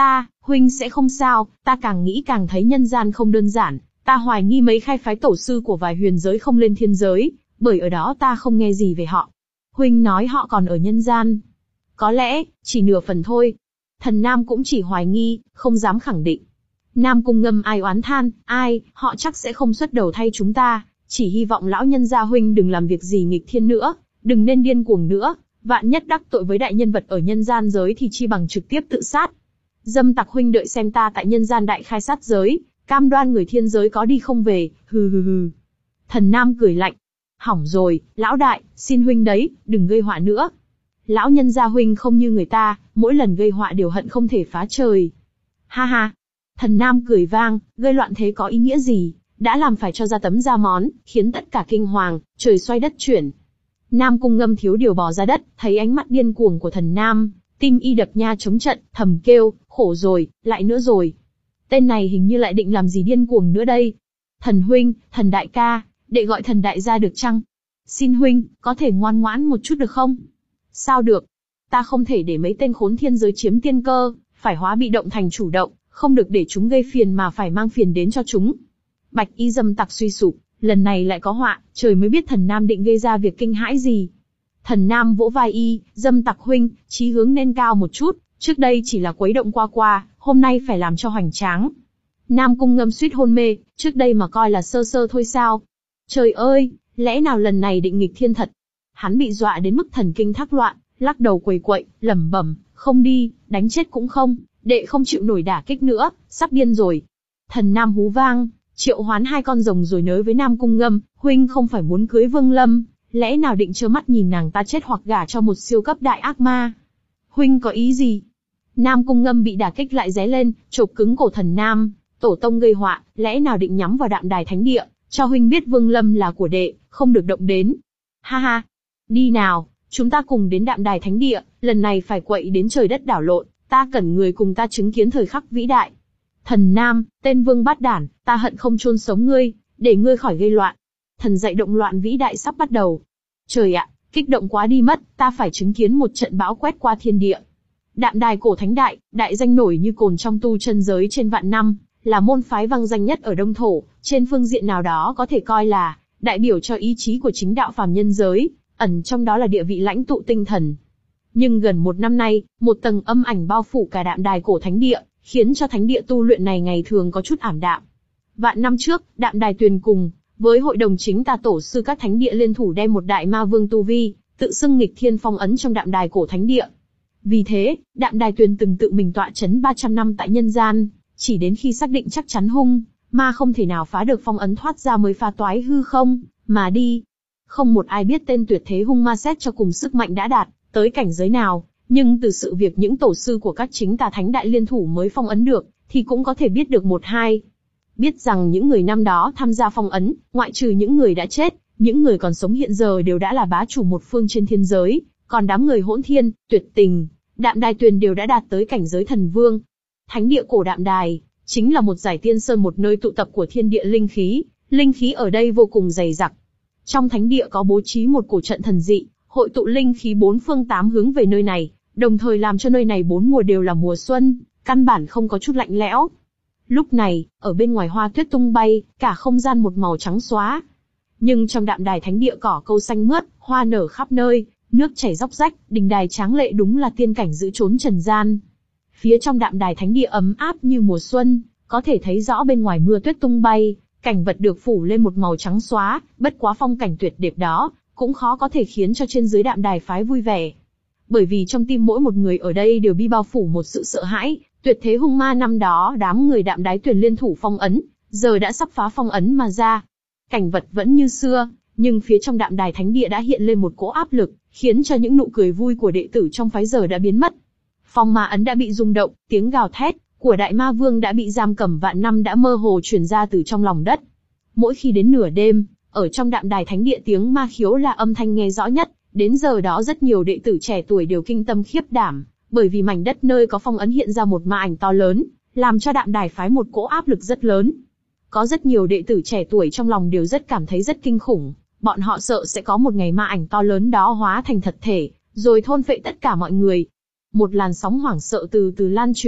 Speaker 1: Huynh sẽ không sao, ta càng nghĩ càng thấy nhân gian không đơn giản, ta hoài nghi mấy khai phái tổ sư của vài huyền giới không lên thiên giới, bởi ở đó ta không nghe gì về họ. Huynh nói họ còn ở nhân gian. Có lẽ, chỉ nửa phần thôi. Thần Nam cũng chỉ hoài nghi, không dám khẳng định. Nam Cung Ngâm ai oán than, ai, họ chắc sẽ không xuất đầu thay chúng ta, chỉ hy vọng lão nhân gia huynh đừng làm việc gì nghịch thiên nữa, đừng nên điên cuồng nữa, vạn nhất đắc tội với đại nhân vật ở nhân gian giới thì chi bằng trực tiếp tự sát. Dâm tặc huynh đợi xem ta tại nhân gian đại khai sát giới, cam đoan người thiên giới có đi không về, hừ hừ hừ. Thần Nam cười lạnh. Hỏng rồi, lão đại, xin huynh đấy, đừng gây họa nữa. Lão nhân gia huynh không như người ta, mỗi lần gây họa đều hận không thể phá trời. Ha ha. Thần Nam cười vang, gây loạn thế có ý nghĩa gì, đã làm phải cho ra tấm da món, khiến tất cả kinh hoàng, trời xoay đất chuyển. Nam Cung Ngâm thiếu điều bò ra đất, thấy ánh mắt điên cuồng của thần Nam, tim y đập nha chống trận, thầm kêu, khổ rồi, lại nữa rồi. Tên này hình như lại định làm gì điên cuồng nữa đây. Thần huynh, thần đại ca, đệ gọi thần đại gia được chăng? Xin huynh, có thể ngoan ngoãn một chút được không? Sao được? Ta không thể để mấy tên khốn thiên giới chiếm tiên cơ, phải hóa bị động thành chủ động, không được để chúng gây phiền mà phải mang phiền đến cho chúng. Bạch y dâm tặc suy sụp, lần này lại có họa, trời mới biết thần Nam định gây ra việc kinh hãi gì. Thần Nam vỗ vai y, dâm tặc huynh, chí hướng nên cao một chút, trước đây chỉ là quấy động qua qua, hôm nay phải làm cho hoành tráng. Nam Cung Ngâm suýt hôn mê, trước đây mà coi là sơ sơ thôi sao? Trời ơi, lẽ nào lần này định nghịch thiên thật? Hắn bị dọa đến mức thần kinh thác loạn, lắc đầu quầy quậy, lẩm bẩm, không đi, đánh chết cũng không, đệ không chịu nổi đả kích nữa, sắp điên rồi. Thần Nam hú vang, triệu hoán hai con rồng rồi nói với Nam Cung Ngâm, huynh không phải muốn cưới Vương Lâm, lẽ nào định trơ mắt nhìn nàng ta chết hoặc gả cho một siêu cấp đại ác ma? Huynh có ý gì? Nam Cung Ngâm bị đả kích lại ré lên, chộp cứng cổ thần Nam, tổ tông gây họa, lẽ nào định nhắm vào Đạm Đài Thánh Địa, cho huynh biết Vương Lâm là của đệ, không được động đến. Ha ha, đi nào, chúng ta cùng đến Đạm Đài Thánh Địa, lần này phải quậy đến trời đất đảo lộn, ta cần người cùng ta chứng kiến thời khắc vĩ đại. Thần Nam, tên vương bát đản, ta hận không chôn sống ngươi, để ngươi khỏi gây loạn. Thần dạy động loạn vĩ đại sắp bắt đầu. Trời ạ, kích động quá đi mất, ta phải chứng kiến một trận bão quét qua thiên địa. Đạm Đài cổ thánh đại, đại danh nổi như cồn trong tu chân giới trên vạn năm, là môn phái vang danh nhất ở Đông Thổ, trên phương diện nào đó có thể coi là đại biểu cho ý chí của chính đạo phàm nhân giới, ẩn trong đó là địa vị lãnh tụ tinh thần. Nhưng gần một năm nay, một tầng âm ảnh bao phủ cả Đạm Đài cổ thánh địa, khiến cho thánh địa tu luyện này ngày thường có chút ảm đạm. Vạn năm trước, Đạm Đài Tuyền cùng với hội đồng chính tà tổ sư các thánh địa liên thủ đem một đại ma vương tu vi, tự xưng nghịch thiên phong ấn trong Đạm Đài cổ thánh địa. Vì thế, Đạm Đài Tuyền từng tự mình tọa chấn ba trăm năm tại nhân gian, chỉ đến khi xác định chắc chắn hung ma không thể nào phá được phong ấn thoát ra mới phá toái hư không mà đi. Không một ai biết tên tuyệt thế hung ma xét cho cùng sức mạnh đã đạt tới cảnh giới nào, nhưng từ sự việc những tổ sư của các chính tà thánh đại liên thủ mới phong ấn được, thì cũng có thể biết được một hai. Biết rằng những người năm đó tham gia phong ấn, ngoại trừ những người đã chết, những người còn sống hiện giờ đều đã là bá chủ một phương trên thiên giới, còn đám người hỗn thiên, tuyệt tình, Đạm Đài Tuyền đều đã đạt tới cảnh giới thần vương. Thánh địa cổ Đạm Đài chính là một giải tiên sơn, một nơi tụ tập của thiên địa linh khí, linh khí ở đây vô cùng dày dặc. Trong thánh địa có bố trí một cổ trận thần dị, hội tụ linh khí bốn phương tám hướng về nơi này, đồng thời làm cho nơi này bốn mùa đều là mùa xuân, căn bản không có chút lạnh lẽo. Lúc này, ở bên ngoài hoa tuyết tung bay, cả không gian một màu trắng xóa. Nhưng trong Đạm Đài Thánh Địa cỏ câu xanh mướt, hoa nở khắp nơi, nước chảy róc rách, đình đài tráng lệ đúng là tiên cảnh giữ trốn trần gian. Phía trong Đạm Đài Thánh Địa ấm áp như mùa xuân, có thể thấy rõ bên ngoài mưa tuyết tung bay, cảnh vật được phủ lên một màu trắng xóa, bất quá phong cảnh tuyệt đẹp đó, cũng khó có thể khiến cho trên dưới Đạm Đài phái vui vẻ. Bởi vì trong tim mỗi một người ở đây đều bị bao phủ một sự sợ hãi, tuyệt thế hung ma năm đó đám người Đạm Đái Tuyền liên thủ phong ấn, giờ đã sắp phá phong ấn mà ra. Cảnh vật vẫn như xưa, nhưng phía trong Đạm Đài Thánh Địa đã hiện lên một cỗ áp lực, khiến cho những nụ cười vui của đệ tử trong phái giờ đã biến mất. Phong ma ấn đã bị rung động, tiếng gào thét của đại ma vương đã bị giam cầm vạn năm đã mơ hồ truyền ra từ trong lòng đất. Mỗi khi đến nửa đêm, ở trong Đạm Đài Thánh Địa tiếng ma khiếu là âm thanh nghe rõ nhất, đến giờ đó rất nhiều đệ tử trẻ tuổi đều kinh tâm khiếp đảm, bởi vì mảnh đất nơi có phong ấn hiện ra một ma ảnh to lớn, làm cho Đạm Đài phái một cỗ áp lực rất lớn. Có rất nhiều đệ tử trẻ tuổi trong lòng đều rất cảm thấy rất kinh khủng, bọn họ sợ sẽ có một ngày ma ảnh to lớn đó hóa thành thật thể, rồi thôn phệ tất cả mọi người. Một làn sóng hoảng sợ từ từ lan truyền,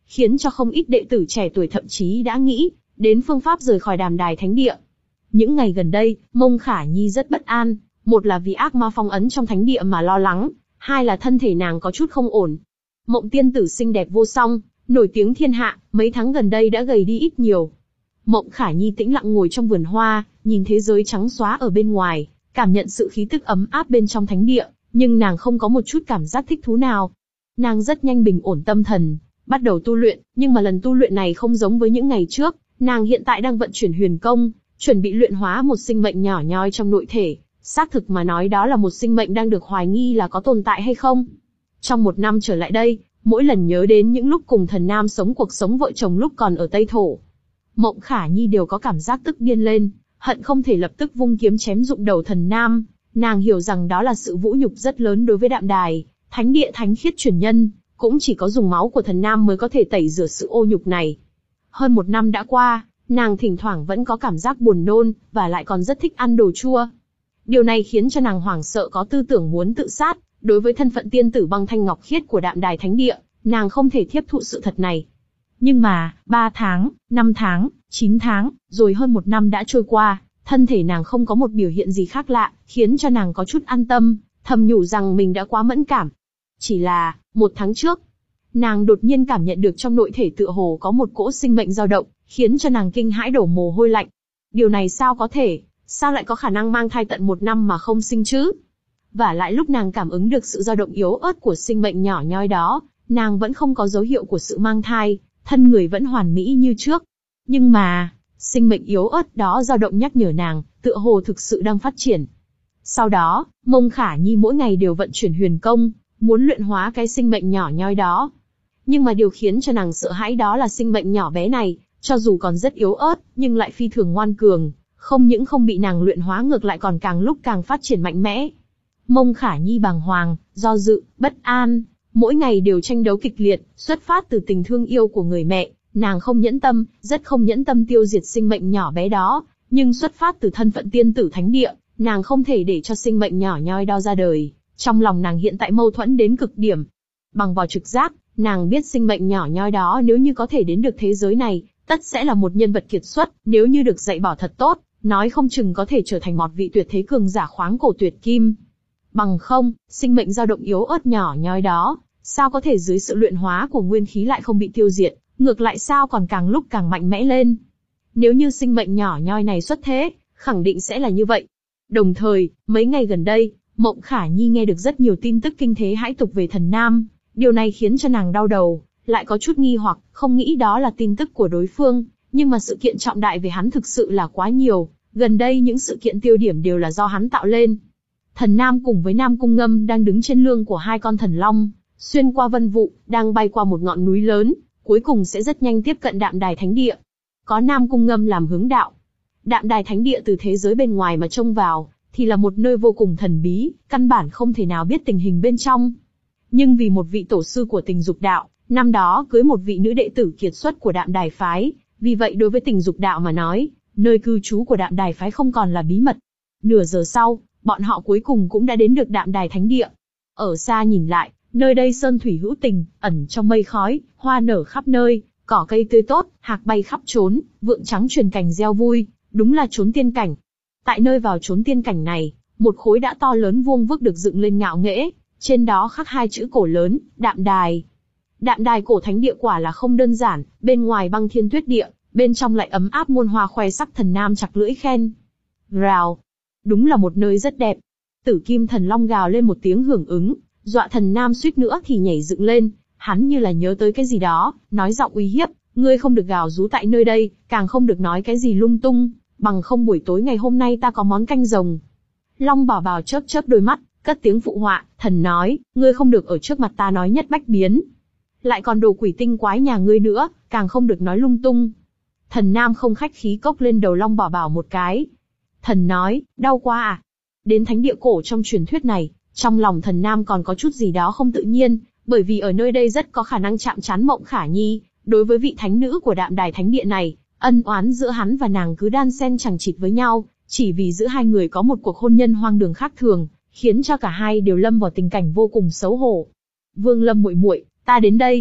Speaker 1: khiến cho không ít đệ tử trẻ tuổi thậm chí đã nghĩ đến phương pháp rời khỏi Đạm Đài Thánh Địa. Những ngày gần đây, Mông Khả Nhi rất bất an, một là vì ác ma phong ấn trong thánh địa mà lo lắng, hai là thân thể nàng có chút không ổn. Mộng tiên tử xinh đẹp vô song, nổi tiếng thiên hạ, mấy tháng gần đây đã gầy đi ít nhiều. Mộng Khả Nhi tĩnh lặng ngồi trong vườn hoa, nhìn thế giới trắng xóa ở bên ngoài, cảm nhận sự khí tức ấm áp bên trong thánh địa, nhưng nàng không có một chút cảm giác thích thú nào. Nàng rất nhanh bình ổn tâm thần, bắt đầu tu luyện, nhưng mà lần tu luyện này không giống với những ngày trước, nàng hiện tại đang vận chuyển huyền công, chuẩn bị luyện hóa một sinh mệnh nhỏ nhoi trong nội thể. Xác thực mà nói đó là một sinh mệnh đang được hoài nghi là có tồn tại hay không. Trong một năm trở lại đây, mỗi lần nhớ đến những lúc cùng Thần Nam sống cuộc sống vợ chồng lúc còn ở Tây Thổ, Mộng Khả Nhi đều có cảm giác tức điên lên, hận không thể lập tức vung kiếm chém rụng đầu Thần Nam. Nàng hiểu rằng đó là sự vũ nhục rất lớn đối với Đạm Đài Thánh Địa thánh khiết truyền nhân, cũng chỉ có dùng máu của Thần Nam mới có thể tẩy rửa sự ô nhục này. Hơn một năm đã qua, nàng thỉnh thoảng vẫn có cảm giác buồn nôn, và lại còn rất thích ăn đồ chua. Điều này khiến cho nàng hoảng sợ có tư tưởng muốn tự sát. Đối với thân phận tiên tử băng thanh ngọc khiết của Đạm Đài Thánh Địa, nàng không thể tiếp thụ sự thật này. Nhưng mà, ba tháng, năm tháng, chín tháng, rồi hơn một năm đã trôi qua, thân thể nàng không có một biểu hiện gì khác lạ, khiến cho nàng có chút an tâm, thầm nhủ rằng mình đã quá mẫn cảm. Chỉ là, một tháng trước, nàng đột nhiên cảm nhận được trong nội thể tựa hồ có một cỗ sinh mệnh dao động, khiến cho nàng kinh hãi đổ mồ hôi lạnh. Điều này sao có thể? Sao lại có khả năng mang thai tận một năm mà không sinh chứ? Và lại lúc nàng cảm ứng được sự dao động yếu ớt của sinh mệnh nhỏ nhoi đó, nàng vẫn không có dấu hiệu của sự mang thai, thân người vẫn hoàn mỹ như trước. Nhưng mà, sinh mệnh yếu ớt đó dao động nhắc nhở nàng, tựa hồ thực sự đang phát triển. Sau đó, Mông Khả Nhi mỗi ngày đều vận chuyển huyền công, muốn luyện hóa cái sinh mệnh nhỏ nhoi đó. Nhưng mà điều khiến cho nàng sợ hãi đó là sinh mệnh nhỏ bé này, cho dù còn rất yếu ớt, nhưng lại phi thường ngoan cường, không những không bị nàng luyện hóa ngược lại còn càng lúc càng phát triển mạnh mẽ. Mông Khả Nhi bàng hoàng, do dự, bất an, mỗi ngày đều tranh đấu kịch liệt, xuất phát từ tình thương yêu của người mẹ, nàng không nhẫn tâm, rất không nhẫn tâm tiêu diệt sinh mệnh nhỏ bé đó, nhưng xuất phát từ thân phận tiên tử thánh địa, nàng không thể để cho sinh mệnh nhỏ nhoi đó ra đời. Trong lòng nàng hiện tại mâu thuẫn đến cực điểm. Bằng vào trực giác, nàng biết sinh mệnh nhỏ nhoi đó nếu như có thể đến được thế giới này, tất sẽ là một nhân vật kiệt xuất, nếu như được dạy bảo thật tốt, nói không chừng có thể trở thành một vị tuyệt thế cường giả khoáng cổ tuyệt kim. Bằng không, sinh mệnh dao động yếu ớt nhỏ nhoi đó, sao có thể dưới sự luyện hóa của nguyên khí lại không bị tiêu diệt, ngược lại sao còn càng lúc càng mạnh mẽ lên. Nếu như sinh mệnh nhỏ nhoi này xuất thế, khẳng định sẽ là như vậy. Đồng thời, mấy ngày gần đây, Mộng Khả Nhi nghe được rất nhiều tin tức kinh thế hãi tục về Thần Nam, điều này khiến cho nàng đau đầu, lại có chút nghi hoặc, không nghĩ đó là tin tức của đối phương, nhưng mà sự kiện trọng đại về hắn thực sự là quá nhiều, gần đây những sự kiện tiêu điểm đều là do hắn tạo lên. Thần Nam cùng với Nam Cung Ngâm đang đứng trên lưng của hai con thần long, xuyên qua vân vụ, đang bay qua một ngọn núi lớn, cuối cùng sẽ rất nhanh tiếp cận Đạm Đài Thánh Địa. Có Nam Cung Ngâm làm hướng đạo. Đạm Đài Thánh Địa từ thế giới bên ngoài mà trông vào, thì là một nơi vô cùng thần bí, căn bản không thể nào biết tình hình bên trong. Nhưng vì một vị tổ sư của Tình Dục Đạo, năm đó cưới một vị nữ đệ tử kiệt xuất của Đạm Đài Phái, vì vậy đối với Tình Dục Đạo mà nói, nơi cư trú của Đạm Đài Phái không còn là bí mật. Nửa giờ sau, bọn họ cuối cùng cũng đã đến được Đạm Đài Thánh Địa. Ở xa nhìn lại, nơi đây sơn thủy hữu tình, ẩn trong mây khói, hoa nở khắp nơi, cỏ cây tươi tốt, hạc bay khắp trốn, vượng trắng truyền cảnh reo vui, đúng là trốn tiên cảnh. Tại nơi vào trốn tiên cảnh này, một khối đã to lớn vuông vức được dựng lên ngạo nghễ, trên đó khắc hai chữ cổ lớn, Đạm Đài. Đạm Đài cổ thánh địa quả là không đơn giản, bên ngoài băng thiên tuyết địa, bên trong lại ấm áp muôn hoa khoe sắc. Thần Nam chặt lưỡi khen. Rào. Đúng là một nơi rất đẹp. Tử Kim Thần Long gào lên một tiếng hưởng ứng, dọa Thần Nam suýt nữa thì nhảy dựng lên, hắn như là nhớ tới cái gì đó, nói giọng uy hiếp, ngươi không được gào rú tại nơi đây, càng không được nói cái gì lung tung, bằng không buổi tối ngày hôm nay ta có món canh rồng. Long Bảo Bảo chớp chớp đôi mắt, cất tiếng phụ họa, thần nói, ngươi không được ở trước mặt ta nói nhất bách biến. Lại còn đồ quỷ tinh quái nhà ngươi nữa, càng không được nói lung tung. Thần Nam không khách khí cốc lên đầu Long Bảo Bảo một cái. Thần nói, đau quá à? Đến thánh địa cổ trong truyền thuyết này, trong lòng Thần Nam còn có chút gì đó không tự nhiên, bởi vì ở nơi đây rất có khả năng chạm trán Mộng Khả Nhi. Đối với vị thánh nữ của Đạm Đài Thánh Địa này, ân oán giữa hắn và nàng cứ đan xen chằng chịt với nhau, chỉ vì giữa hai người có một cuộc hôn nhân hoang đường khác thường, khiến cho cả hai đều lâm vào tình cảnh vô cùng xấu hổ. Vương Lâm muội muội, ta đến đây.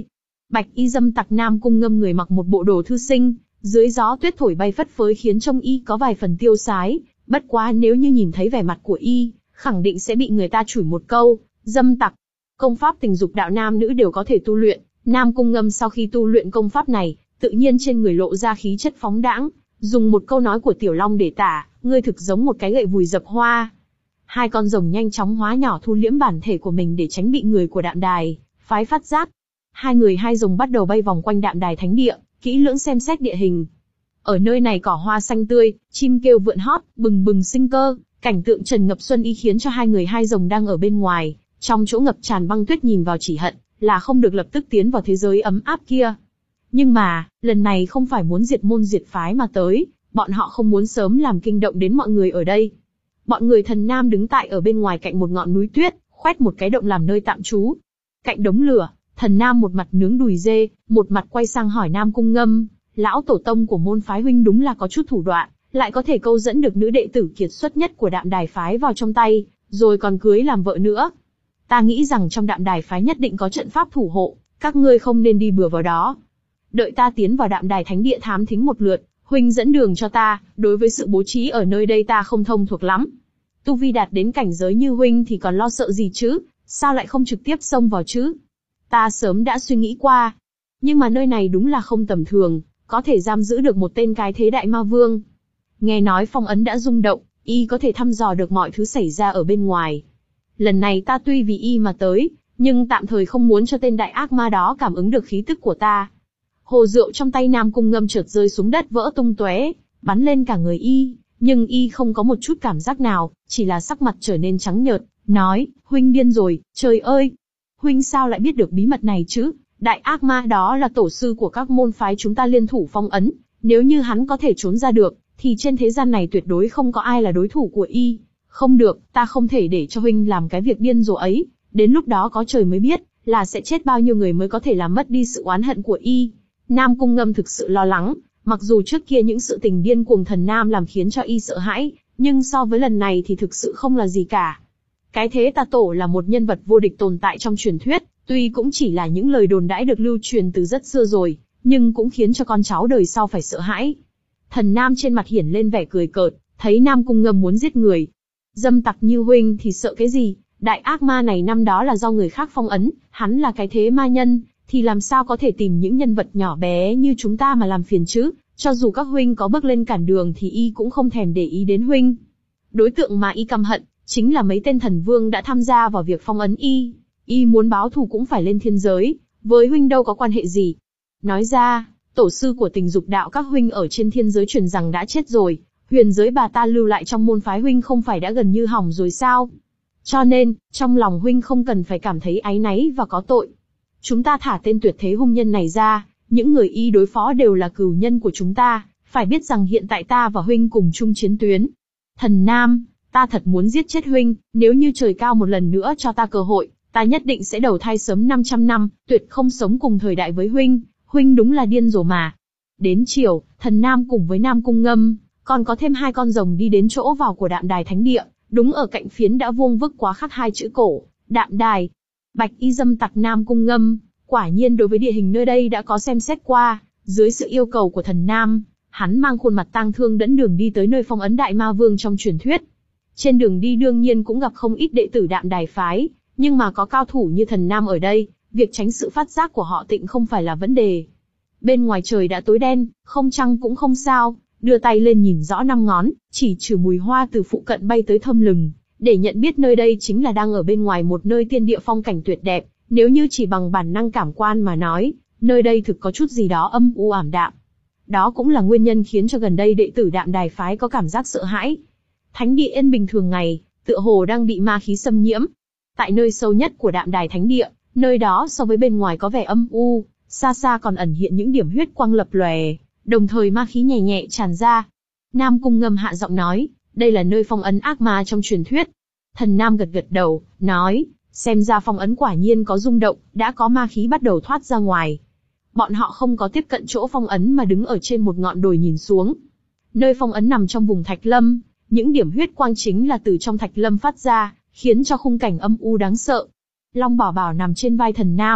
Speaker 1: Bạch y dâm tặc Nam Cung Ngâm người mặc một bộ đồ thư sinh, dưới gió tuyết thổi bay phất phới khiến trông y có vài phần tiêu sái, bất quá nếu như nhìn thấy vẻ mặt của y, khẳng định sẽ bị người ta chửi một câu, dâm tặc. Công pháp tình dục đạo nam nữ đều có thể tu luyện, Nam Cung Ngâm sau khi tu luyện công pháp này, tự nhiên trên người lộ ra khí chất phóng đãng, dùng một câu nói của Tiểu Long để tả, ngươi thực giống một cái gậy vùi dập hoa. Hai con rồng nhanh chóng hóa nhỏ thu liễm bản thể của mình để tránh bị người của Đạm Đài phái phát giác. Hai người hai rồng bắt đầu bay vòng quanh Đạm Đài thánh địa, kỹ lưỡng xem xét địa hình. Ở nơi này cỏ hoa xanh tươi, chim kêu vượn hót, bừng bừng sinh cơ, cảnh tượng trần ngập xuân ý khiến cho hai người hai rồng đang ở bên ngoài, trong chỗ ngập tràn băng tuyết nhìn vào chỉ hận là không được lập tức tiến vào thế giới ấm áp kia. Nhưng mà, lần này không phải muốn diệt môn diệt phái mà tới, bọn họ không muốn sớm làm kinh động đến mọi người ở đây. Bọn người Thần Nam đứng tại ở bên ngoài cạnh một ngọn núi tuyết, khoét một cái động làm nơi tạm trú. Cạnh đống lửa, Thần Nam một mặt nướng đùi dê, một mặt quay sang hỏi Nam Cung Ngâm, lão tổ tông của môn phái huynh đúng là có chút thủ đoạn, lại có thể câu dẫn được nữ đệ tử kiệt xuất nhất của Đạm Đài phái vào trong tay, rồi còn cưới làm vợ nữa. Ta nghĩ rằng trong Đạm Đài phái nhất định có trận pháp thủ hộ, các ngươi không nên đi bừa vào đó. Đợi ta tiến vào Đạm Đài thánh địa thám thính một lượt, huynh dẫn đường cho ta, đối với sự bố trí ở nơi đây ta không thông thuộc lắm. Tu vi đạt đến cảnh giới như huynh thì còn lo sợ gì chứ, sao lại không trực tiếp xông vào chứ? Ta sớm đã suy nghĩ qua. Nhưng mà nơi này đúng là không tầm thường, có thể giam giữ được một tên cái thế đại ma vương. Nghe nói phong ấn đã rung động, y có thể thăm dò được mọi thứ xảy ra ở bên ngoài. Lần này ta tuy vì y mà tới, nhưng tạm thời không muốn cho tên đại ác ma đó cảm ứng được khí tức của ta. Hồ rượu trong tay Nam Cung Ngâm chợt rơi xuống đất vỡ tung tóe, bắn lên cả người y, nhưng y không có một chút cảm giác nào, chỉ là sắc mặt trở nên trắng nhợt, nói, huynh điên rồi, trời ơi! Huynh sao lại biết được bí mật này chứ? Đại ác ma đó là tổ sư của các môn phái chúng ta liên thủ phong ấn, nếu như hắn có thể trốn ra được, thì trên thế gian này tuyệt đối không có ai là đối thủ của y. Không được, ta không thể để cho huynh làm cái việc điên rồ ấy, đến lúc đó có trời mới biết, là sẽ chết bao nhiêu người mới có thể làm mất đi sự oán hận của y. Nam Cung Ngâm thực sự lo lắng, mặc dù trước kia những sự tình điên cuồng Thần Nam làm khiến cho y sợ hãi, nhưng so với lần này thì thực sự không là gì cả. Cái thế tà tổ là một nhân vật vô địch tồn tại trong truyền thuyết, tuy cũng chỉ là những lời đồn đãi được lưu truyền từ rất xưa rồi, nhưng cũng khiến cho con cháu đời sau phải sợ hãi. Thần Nam trên mặt hiển lên vẻ cười cợt, thấy Nam Cung Ngâm muốn giết người. Dâm tặc như huynh thì sợ cái gì, đại ác ma này năm đó là do người khác phong ấn, hắn là cái thế ma nhân, thì làm sao có thể tìm những nhân vật nhỏ bé như chúng ta mà làm phiền chứ, cho dù các huynh có bước lên cản đường thì y cũng không thèm để ý đến huynh. Đối tượng mà y căm hận, chính là mấy tên thần vương đã tham gia vào việc phong ấn y, y muốn báo thù cũng phải lên thiên giới, với huynh đâu có quan hệ gì. Nói ra, tổ sư của tình dục đạo các huynh ở trên thiên giới truyền rằng đã chết rồi, huyền giới bà ta lưu lại trong môn phái huynh không phải đã gần như hỏng rồi sao? Cho nên, trong lòng huynh không cần phải cảm thấy áy náy và có tội. Chúng ta thả tên tuyệt thế hung nhân này ra, những người y đối phó đều là cừu nhân của chúng ta, phải biết rằng hiện tại ta và huynh cùng chung chiến tuyến. Thần Nam, ta thật muốn giết chết huynh, nếu như trời cao một lần nữa cho ta cơ hội, ta nhất định sẽ đầu thai sớm năm trăm năm, tuyệt không sống cùng thời đại với huynh, huynh đúng là điên rồ mà. Đến chiều, Thần Nam cùng với Nam Cung Ngâm, còn có thêm hai con rồng đi đến chỗ vào của Đạm Đài thánh địa, đúng ở cạnh phiến đã vuông vức quá khắc hai chữ cổ, Đạm Đài. Bạch y dâm tặc Nam Cung Ngâm, quả nhiên đối với địa hình nơi đây đã có xem xét qua, dưới sự yêu cầu của Thần Nam, hắn mang khuôn mặt tang thương dẫn đường đi tới nơi phong ấn đại ma vương trong truyền thuyết. Trên đường đi đương nhiên cũng gặp không ít đệ tử Đạm Đài phái, nhưng mà có cao thủ như Thần Nam ở đây, việc tránh sự phát giác của họ tịnh không phải là vấn đề. Bên ngoài trời đã tối đen, không trăng cũng không sao, đưa tay lên nhìn rõ năm ngón, chỉ trừ mùi hoa từ phụ cận bay tới thơm lừng, để nhận biết nơi đây chính là đang ở bên ngoài một nơi tiên địa phong cảnh tuyệt đẹp. Nếu như chỉ bằng bản năng cảm quan mà nói, nơi đây thực có chút gì đó âm u ảm đạm. Đó cũng là nguyên nhân khiến cho gần đây đệ tử Đạm Đài phái có cảm giác sợ hãi. Thánh địa yên bình thường ngày, tựa hồ đang bị ma khí xâm nhiễm. Tại nơi sâu nhất của Đạm Đài thánh địa, nơi đó so với bên ngoài có vẻ âm u, xa xa còn ẩn hiện những điểm huyết quang lập lòe, đồng thời ma khí nhẹ nhẹ tràn ra. Nam Cung Ngâm hạ giọng nói, đây là nơi phong ấn ác ma trong truyền thuyết. Thần Nam gật gật đầu, nói, xem ra phong ấn quả nhiên có rung động, đã có ma khí bắt đầu thoát ra ngoài. Bọn họ không có tiếp cận chỗ phong ấn mà đứng ở trên một ngọn đồi nhìn xuống. Nơi phong ấn nằm trong vùng thạch lâm, những điểm huyết quang chính là từ trong thạch lâm phát ra, khiến cho khung cảnh âm u đáng sợ. Long Bảo Bảo nằm trên vai Thần Nam,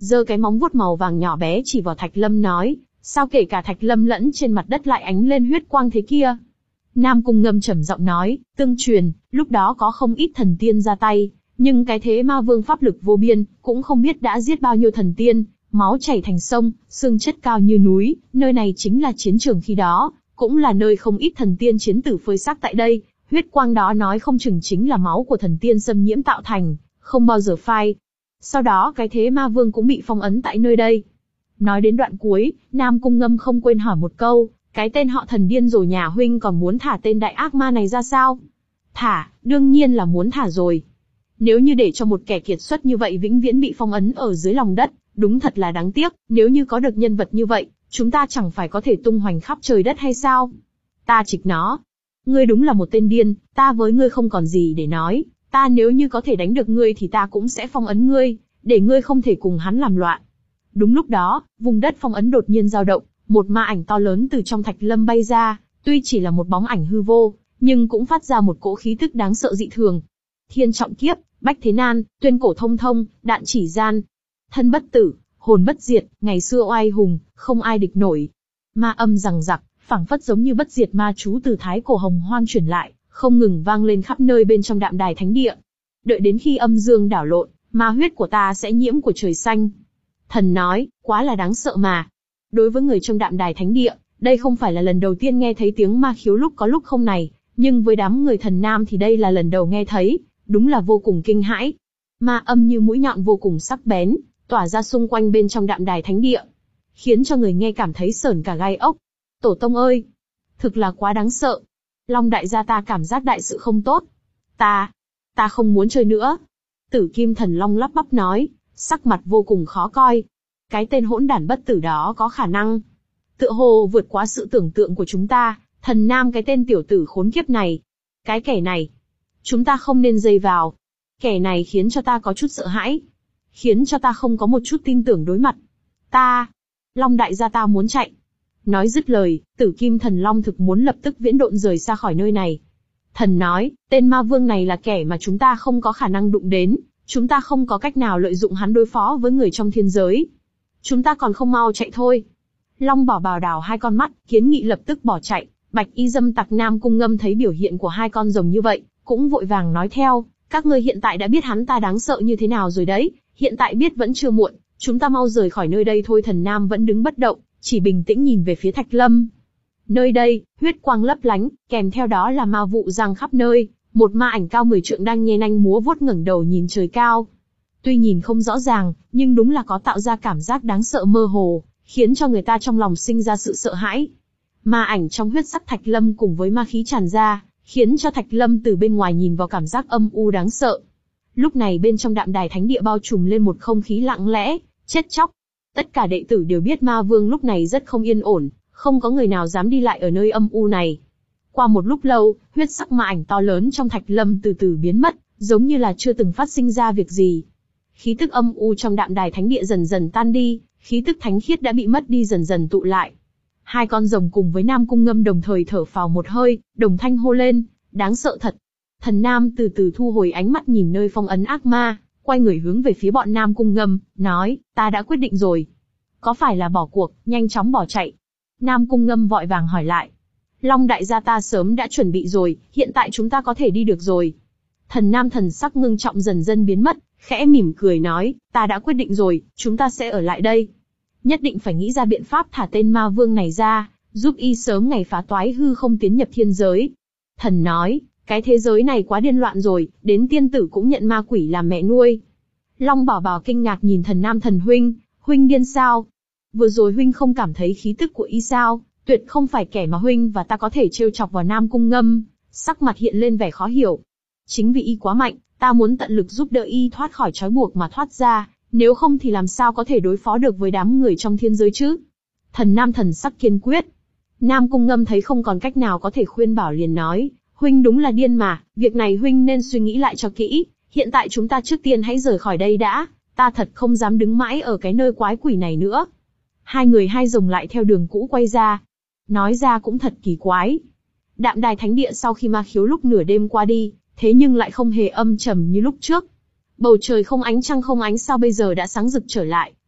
Speaker 1: giơ cái móng vuốt màu vàng nhỏ bé chỉ vào Thạch Lâm nói, sao kể cả Thạch Lâm lẫn trên mặt đất lại ánh lên huyết quang thế kia? Nam Cung Ngâm trầm giọng nói, tương truyền, lúc đó có không ít thần tiên ra tay, nhưng cái thế ma vương pháp lực vô biên, cũng không biết đã giết bao nhiêu thần tiên, máu chảy thành sông, xương chất cao như núi, nơi này chính là chiến trường khi đó, cũng là nơi không ít thần tiên chiến tử phơi xác tại đây, huyết quang đó nói không chừng chính là máu của thần tiên xâm nhiễm tạo thành, không bao giờ phai. Sau đó cái thế ma vương cũng bị phong ấn tại nơi đây. Nói đến đoạn cuối, Nam Cung Ngâm không quên hỏi một câu, cái tên họ thần điên rồi nhà huynh còn muốn thả tên đại ác ma này ra sao? Thả, đương nhiên là muốn thả rồi. Nếu như để cho một kẻ kiệt xuất như vậy vĩnh viễn bị phong ấn ở dưới lòng đất, đúng thật là đáng tiếc, nếu như có được nhân vật như vậy, chúng ta chẳng phải có thể tung hoành khắp trời đất hay sao? Ta trịch nó. Ngươi đúng là một tên điên, ta với ngươi không còn gì để nói, ta nếu như có thể đánh được ngươi thì ta cũng sẽ phong ấn ngươi, để ngươi không thể cùng hắn làm loạn. Đúng lúc đó, vùng đất phong ấn đột nhiên dao động, một ma ảnh to lớn từ trong Thạch Lâm bay ra, tuy chỉ là một bóng ảnh hư vô, nhưng cũng phát ra một cỗ khí tức đáng sợ dị thường. Thiên trọng kiếp, bách thế nan, tuyên cổ thông thông, đạn chỉ gian. Thân bất tử, hồn bất diệt, ngày xưa oai hùng, không ai địch nổi. Ma âm rằng rặc, phảng phất giống như bất diệt ma chú từ thái cổ hồng hoang truyền lại, không ngừng vang lên khắp nơi bên trong đạm đài thánh địa. Đợi đến khi âm dương đảo lộn, ma huyết của ta sẽ nhiễm của trời xanh. Thần nói, quá là đáng sợ mà. Đối với người trong đạm đài thánh địa, đây không phải là lần đầu tiên nghe thấy tiếng ma khiếu lúc có lúc không này, nhưng với đám người thần nam thì đây là lần đầu nghe thấy, đúng là vô cùng kinh hãi. Ma âm như mũi nhọn vô cùng sắc bén, tỏa ra xung quanh bên trong đạm đài thánh địa, khiến cho người nghe cảm thấy sởn cả gai ốc. Tổ tông ơi, thực là quá đáng sợ. Long đại gia ta cảm giác đại sự không tốt. Ta, ta không muốn chơi nữa. Tử Kim Thần Long lắp bắp nói, sắc mặt vô cùng khó coi. Cái tên hỗn đản bất tử đó có khả năng tựa hồ vượt quá sự tưởng tượng của chúng ta, thần nam cái tên tiểu tử khốn kiếp này. Cái kẻ này, chúng ta không nên dây vào. Kẻ này khiến cho ta có chút sợ hãi, khiến cho ta không có một chút tin tưởng đối mặt. Ta, Long đại gia ta muốn chạy. Nói dứt lời, Tử Kim Thần Long thực muốn lập tức viễn độn rời xa khỏi nơi này. Thần nói, tên ma vương này là kẻ mà chúng ta không có khả năng đụng đến, chúng ta không có cách nào lợi dụng hắn đối phó với người trong thiên giới. Chúng ta còn không mau chạy thôi. Long Bảo Bảo đảo hai con mắt, kiến nghị lập tức bỏ chạy. Bạch Y dâm tặc Nam Cung Ngâm thấy biểu hiện của hai con rồng như vậy, cũng vội vàng nói theo, các ngươi hiện tại đã biết hắn ta đáng sợ như thế nào rồi đấy, hiện tại biết vẫn chưa muộn, chúng ta mau rời khỏi nơi đây thôi. Thần Nam vẫn đứng bất động, chỉ bình tĩnh nhìn về phía Thạch Lâm. Nơi đây, huyết quang lấp lánh, kèm theo đó là ma vụ giăng khắp nơi, một ma ảnh cao mười trượng đang nhe nanh múa vuốt ngẩng đầu nhìn trời cao. Tuy nhìn không rõ ràng, nhưng đúng là có tạo ra cảm giác đáng sợ mơ hồ, khiến cho người ta trong lòng sinh ra sự sợ hãi. Ma ảnh trong huyết sắc Thạch Lâm cùng với ma khí tràn ra, khiến cho Thạch Lâm từ bên ngoài nhìn vào cảm giác âm u đáng sợ. Lúc này bên trong đạm đài thánh địa bao trùm lên một không khí lặng lẽ, chết chóc. Tất cả đệ tử đều biết ma vương lúc này rất không yên ổn, không có người nào dám đi lại ở nơi âm u này. Qua một lúc lâu, huyết sắc ma ảnh to lớn trong Thạch Lâm từ từ biến mất, giống như là chưa từng phát sinh ra việc gì. Khí tức âm u trong đạm đài thánh địa dần dần tan đi, khí tức thánh khiết đã bị mất đi dần dần tụ lại. Hai con rồng cùng với Nam Cung Ngâm đồng thời thở phào một hơi, đồng thanh hô lên, đáng sợ thật. Thần Nam từ từ thu hồi ánh mắt nhìn nơi phong ấn ác ma, quay người hướng về phía bọn Nam Cung Ngâm, nói, ta đã quyết định rồi. Có phải là bỏ cuộc, nhanh chóng bỏ chạy? Nam Cung Ngâm vội vàng hỏi lại. Long đại gia ta sớm đã chuẩn bị rồi, hiện tại chúng ta có thể đi được rồi. Thần Nam thần sắc ngưng trọng dần dần biến mất, khẽ mỉm cười nói, ta đã quyết định rồi, chúng ta sẽ ở lại đây. Nhất định phải nghĩ ra biện pháp thả tên ma vương này ra, giúp y sớm ngày phá toái hư không tiến nhập thiên giới. Thần nói, cái thế giới này quá điên loạn rồi, đến tiên tử cũng nhận ma quỷ làm mẹ nuôi. Long Bảo Bảo kinh ngạc nhìn Thần Nam thần huynh, huynh điên sao? Vừa rồi huynh không cảm thấy khí tức của y sao? Tuyệt không phải kẻ mà huynh và ta có thể trêu chọc vào Nam Cung Ngâm, sắc mặt hiện lên vẻ khó hiểu. Chính vì y quá mạnh, ta muốn tận lực giúp đỡ y thoát khỏi trói buộc mà thoát ra, nếu không thì làm sao có thể đối phó được với đám người trong thiên giới chứ? Thần Nam thần sắc kiên quyết. Nam Cung Ngâm thấy không còn cách nào có thể khuyên bảo liền nói, huynh đúng là điên mà, việc này huynh nên suy nghĩ lại cho kỹ, hiện tại chúng ta trước tiên hãy rời khỏi đây đã, ta thật không dám đứng mãi ở cái nơi quái quỷ này nữa. Hai người hai rồng lại theo đường cũ quay ra. Nói ra cũng thật kỳ quái. Đạm đài thánh địa sau khi ma khiếu lúc nửa đêm qua đi, thế nhưng lại không hề âm trầm như lúc trước. Bầu trời không ánh trăng không ánh sao bây giờ đã sáng rực trở lại,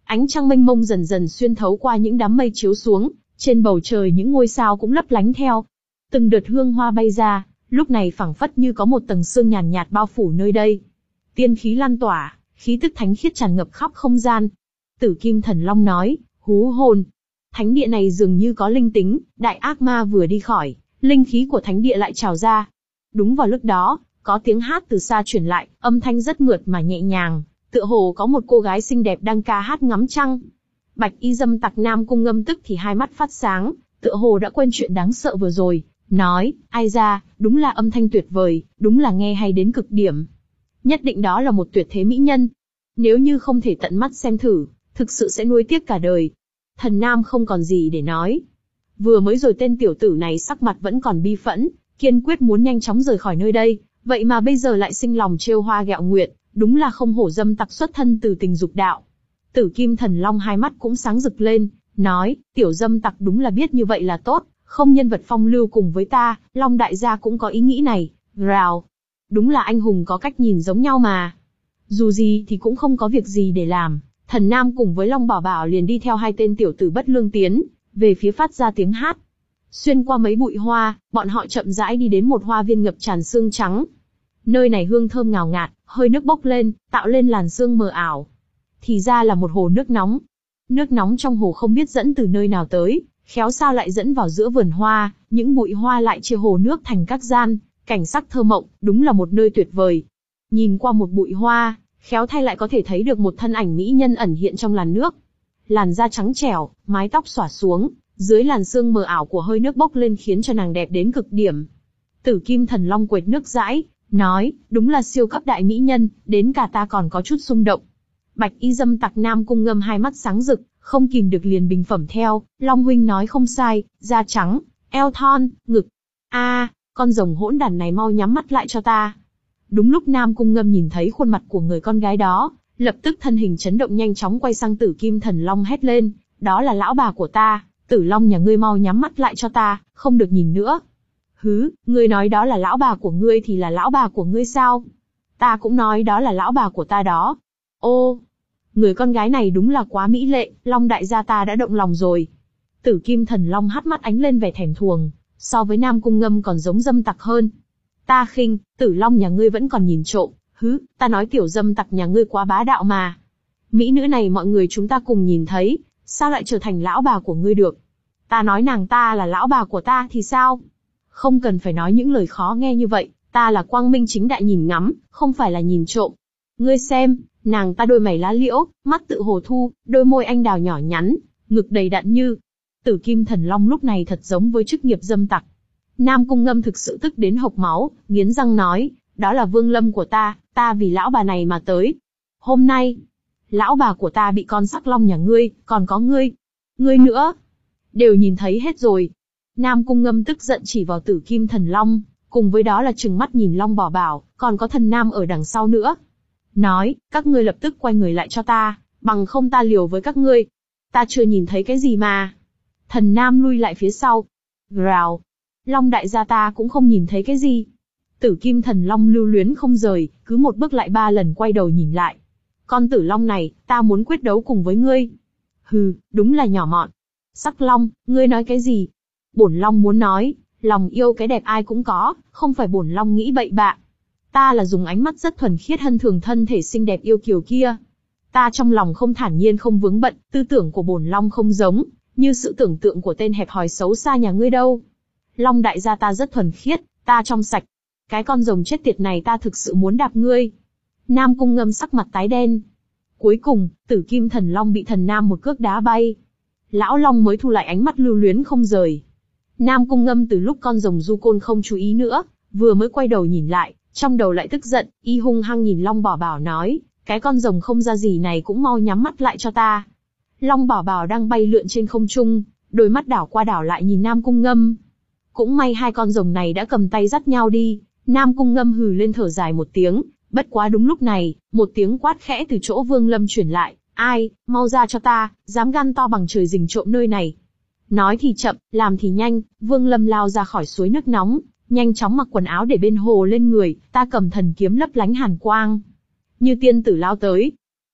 Speaker 1: Ánh trăng mênh mông dần dần xuyên thấu qua những đám mây chiếu xuống, trên bầu trời những ngôi sao cũng lấp lánh theo. Từng đợt hương hoa bay ra, lúc này phảng phất như có một tầng sương nhàn nhạt, nhạt bao phủ nơi đây. Tiên khí lan tỏa, khí tức thánh khiết tràn ngập khắp không gian. Tử Kim Thần Long nói, hú hồn. Thánh địa này dường như có linh tính, đại ác ma vừa đi khỏi, linh khí của thánh địa lại trào ra. Đúng vào lúc đó, có tiếng hát từ xa truyền lại, âm thanh rất mượt mà nhẹ nhàng, tựa hồ có một cô gái xinh đẹp đang ca hát ngắm trăng. Bạch y dâm tặc Nam Cung Ngâm tức thì hai mắt phát sáng, tựa hồ đã quên chuyện đáng sợ vừa rồi, nói, ai ra, đúng là âm thanh tuyệt vời, đúng là nghe hay đến cực điểm. Nhất định đó là một tuyệt thế mỹ nhân. Nếu như không thể tận mắt xem thử, thực sự sẽ nuối tiếc cả đời. Thần Nam không còn gì để nói. Vừa mới rồi tên tiểu tử này sắc mặt vẫn còn bi phẫn, kiên quyết muốn nhanh chóng rời khỏi nơi đây, vậy mà bây giờ lại sinh lòng trêu hoa ghẹo nguyệt, đúng là không hổ dâm tặc xuất thân từ tình dục đạo. Tử Kim Thần Long hai mắt cũng sáng rực lên, nói, tiểu dâm tặc đúng là biết như vậy là tốt, không nhân vật phong lưu cùng với ta, Long đại gia cũng có ý nghĩ này, rào. Đúng là anh hùng có cách nhìn giống nhau mà. Dù gì thì cũng không có việc gì để làm, Thần Nam cùng với Long Bảo Bảo liền đi theo hai tên tiểu tử bất lương tiến, về phía phát ra tiếng hát. Xuyên qua mấy bụi hoa, bọn họ chậm rãi đi đến một hoa viên ngập tràn sương trắng. Nơi này hương thơm ngào ngạt, hơi nước bốc lên, tạo lên làn sương mờ ảo. Thì ra là một hồ nước nóng. Nước nóng trong hồ không biết dẫn từ nơi nào tới, khéo sao lại dẫn vào giữa vườn hoa, những bụi hoa lại chia hồ nước thành các gian, cảnh sắc thơ mộng, đúng là một nơi tuyệt vời. Nhìn qua một bụi hoa, khéo thay lại có thể thấy được một thân ảnh mỹ nhân ẩn hiện trong làn nước. Làn da trắng trẻo, mái tóc xõa xuống, dưới làn sương mờ ảo của hơi nước bốc lên khiến cho nàng đẹp đến cực điểm. Tử Kim Thần Long quệt nước dãi, nói, đúng là siêu cấp đại mỹ nhân, đến cả ta còn có chút xung động. Bạch y dâm tặc Nam Cung Ngâm hai mắt sáng rực, không kìm được liền bình phẩm theo, Long huynh nói không sai, da trắng, eo thon, ngực. A, con rồng hỗn đản này mau nhắm mắt lại cho ta. Đúng lúc Nam Cung Ngâm nhìn thấy khuôn mặt của người con gái đó, lập tức thân hình chấn động nhanh chóng quay sang Tử Kim Thần Long hét lên, đó là lão bà của ta, Tử Long nhà ngươi mau nhắm mắt lại cho ta, không được nhìn nữa. Hứ, ngươi nói đó là lão bà của ngươi thì là lão bà của ngươi sao? Ta cũng nói đó là lão bà của ta đó. Ô, người con gái này đúng là quá mỹ lệ, Long đại gia ta đã động lòng rồi. Tử Kim Thần Long hắt mắt ánh lên vẻ thèm thuồng, so với Nam Cung Ngâm còn giống dâm tặc hơn. Ta khinh, Tử Long nhà ngươi vẫn còn nhìn trộm, hứ, ta nói tiểu dâm tặc nhà ngươi quá bá đạo mà. Mỹ nữ này mọi người chúng ta cùng nhìn thấy, sao lại trở thành lão bà của ngươi được? Ta nói nàng ta là lão bà của ta thì sao? Không cần phải nói những lời khó nghe như vậy, ta là quang minh chính đại nhìn ngắm, không phải là nhìn trộm. Ngươi xem, nàng ta đôi mày lá liễu, mắt tự hồ thu, đôi môi anh đào nhỏ nhắn, ngực đầy đặn như. Tử Kim Thần Long lúc này thật giống với chức nghiệp dâm tặc. Nam Cung Ngâm thực sự tức đến hộc máu, nghiến răng nói, đó là vương lâm của ta, ta vì lão bà này mà tới. Hôm nay, lão bà của ta bị con sắc long nhà ngươi, còn có ngươi, ngươi nữa, đều nhìn thấy hết rồi. Nam Cung Ngâm tức giận chỉ vào Tử Kim Thần Long, cùng với đó là trừng mắt nhìn Long Bảo Bảo, còn có Thần Nam ở đằng sau nữa. Nói, các ngươi lập tức quay người lại cho ta, bằng không ta liều với các ngươi. Ta chưa nhìn thấy cái gì mà. Thần Nam lui lại phía sau. Rào. Long đại gia ta cũng không nhìn thấy cái gì. Tử Kim Thần Long lưu luyến không rời, cứ một bước lại ba lần quay đầu nhìn lại. Con tử long này, ta muốn quyết đấu cùng với ngươi. Hừ, đúng là nhỏ mọn. Sắc long, ngươi nói cái gì? Bổn long muốn nói, lòng yêu cái đẹp ai cũng có, không phải bổn long nghĩ bậy bạ. Ta là dùng ánh mắt rất thuần khiết hân thường thân thể xinh đẹp yêu kiều kia. Ta trong lòng không thản nhiên không vướng bận, tư tưởng của bổn long không giống như sự tưởng tượng của tên hẹp hòi xấu xa nhà ngươi đâu. Long đại gia ta rất thuần khiết, ta trong sạch. Cái con rồng chết tiệt này ta thực sự muốn đạp ngươi. Nam Cung Ngâm sắc mặt tái đen. Cuối cùng, Tử Kim Thần Long bị Thần Nam một cước đá bay. Lão Long mới thu lại ánh mắt lưu luyến không rời. Nam Cung Ngâm từ lúc con rồng du côn không chú ý nữa, vừa mới quay đầu nhìn lại, trong đầu lại tức giận, y hung hăng nhìn Long Bảo Bảo nói, cái con rồng không ra gì này cũng mau nhắm mắt lại cho ta. Long Bảo Bảo đang bay lượn trên không trung, đôi mắt đảo qua đảo lại nhìn Nam Cung Ngâm. Cũng may hai con rồng này đã cầm tay dắt nhau đi, Nam Cung Ngâm hừ lên thở dài một tiếng, bất quá đúng lúc này, một tiếng quát khẽ từ chỗ Vương Lâm truyền lại, ai, mau ra cho ta, dám gan to bằng trời rình trộm nơi này. Nói thì chậm, làm thì nhanh, Vương Lâm lao ra khỏi suối nước nóng, nhanh chóng mặc quần áo để bên hồ lên người, ta cầm thần kiếm lấp lánh hàn quang. Như tiên tử lao tới.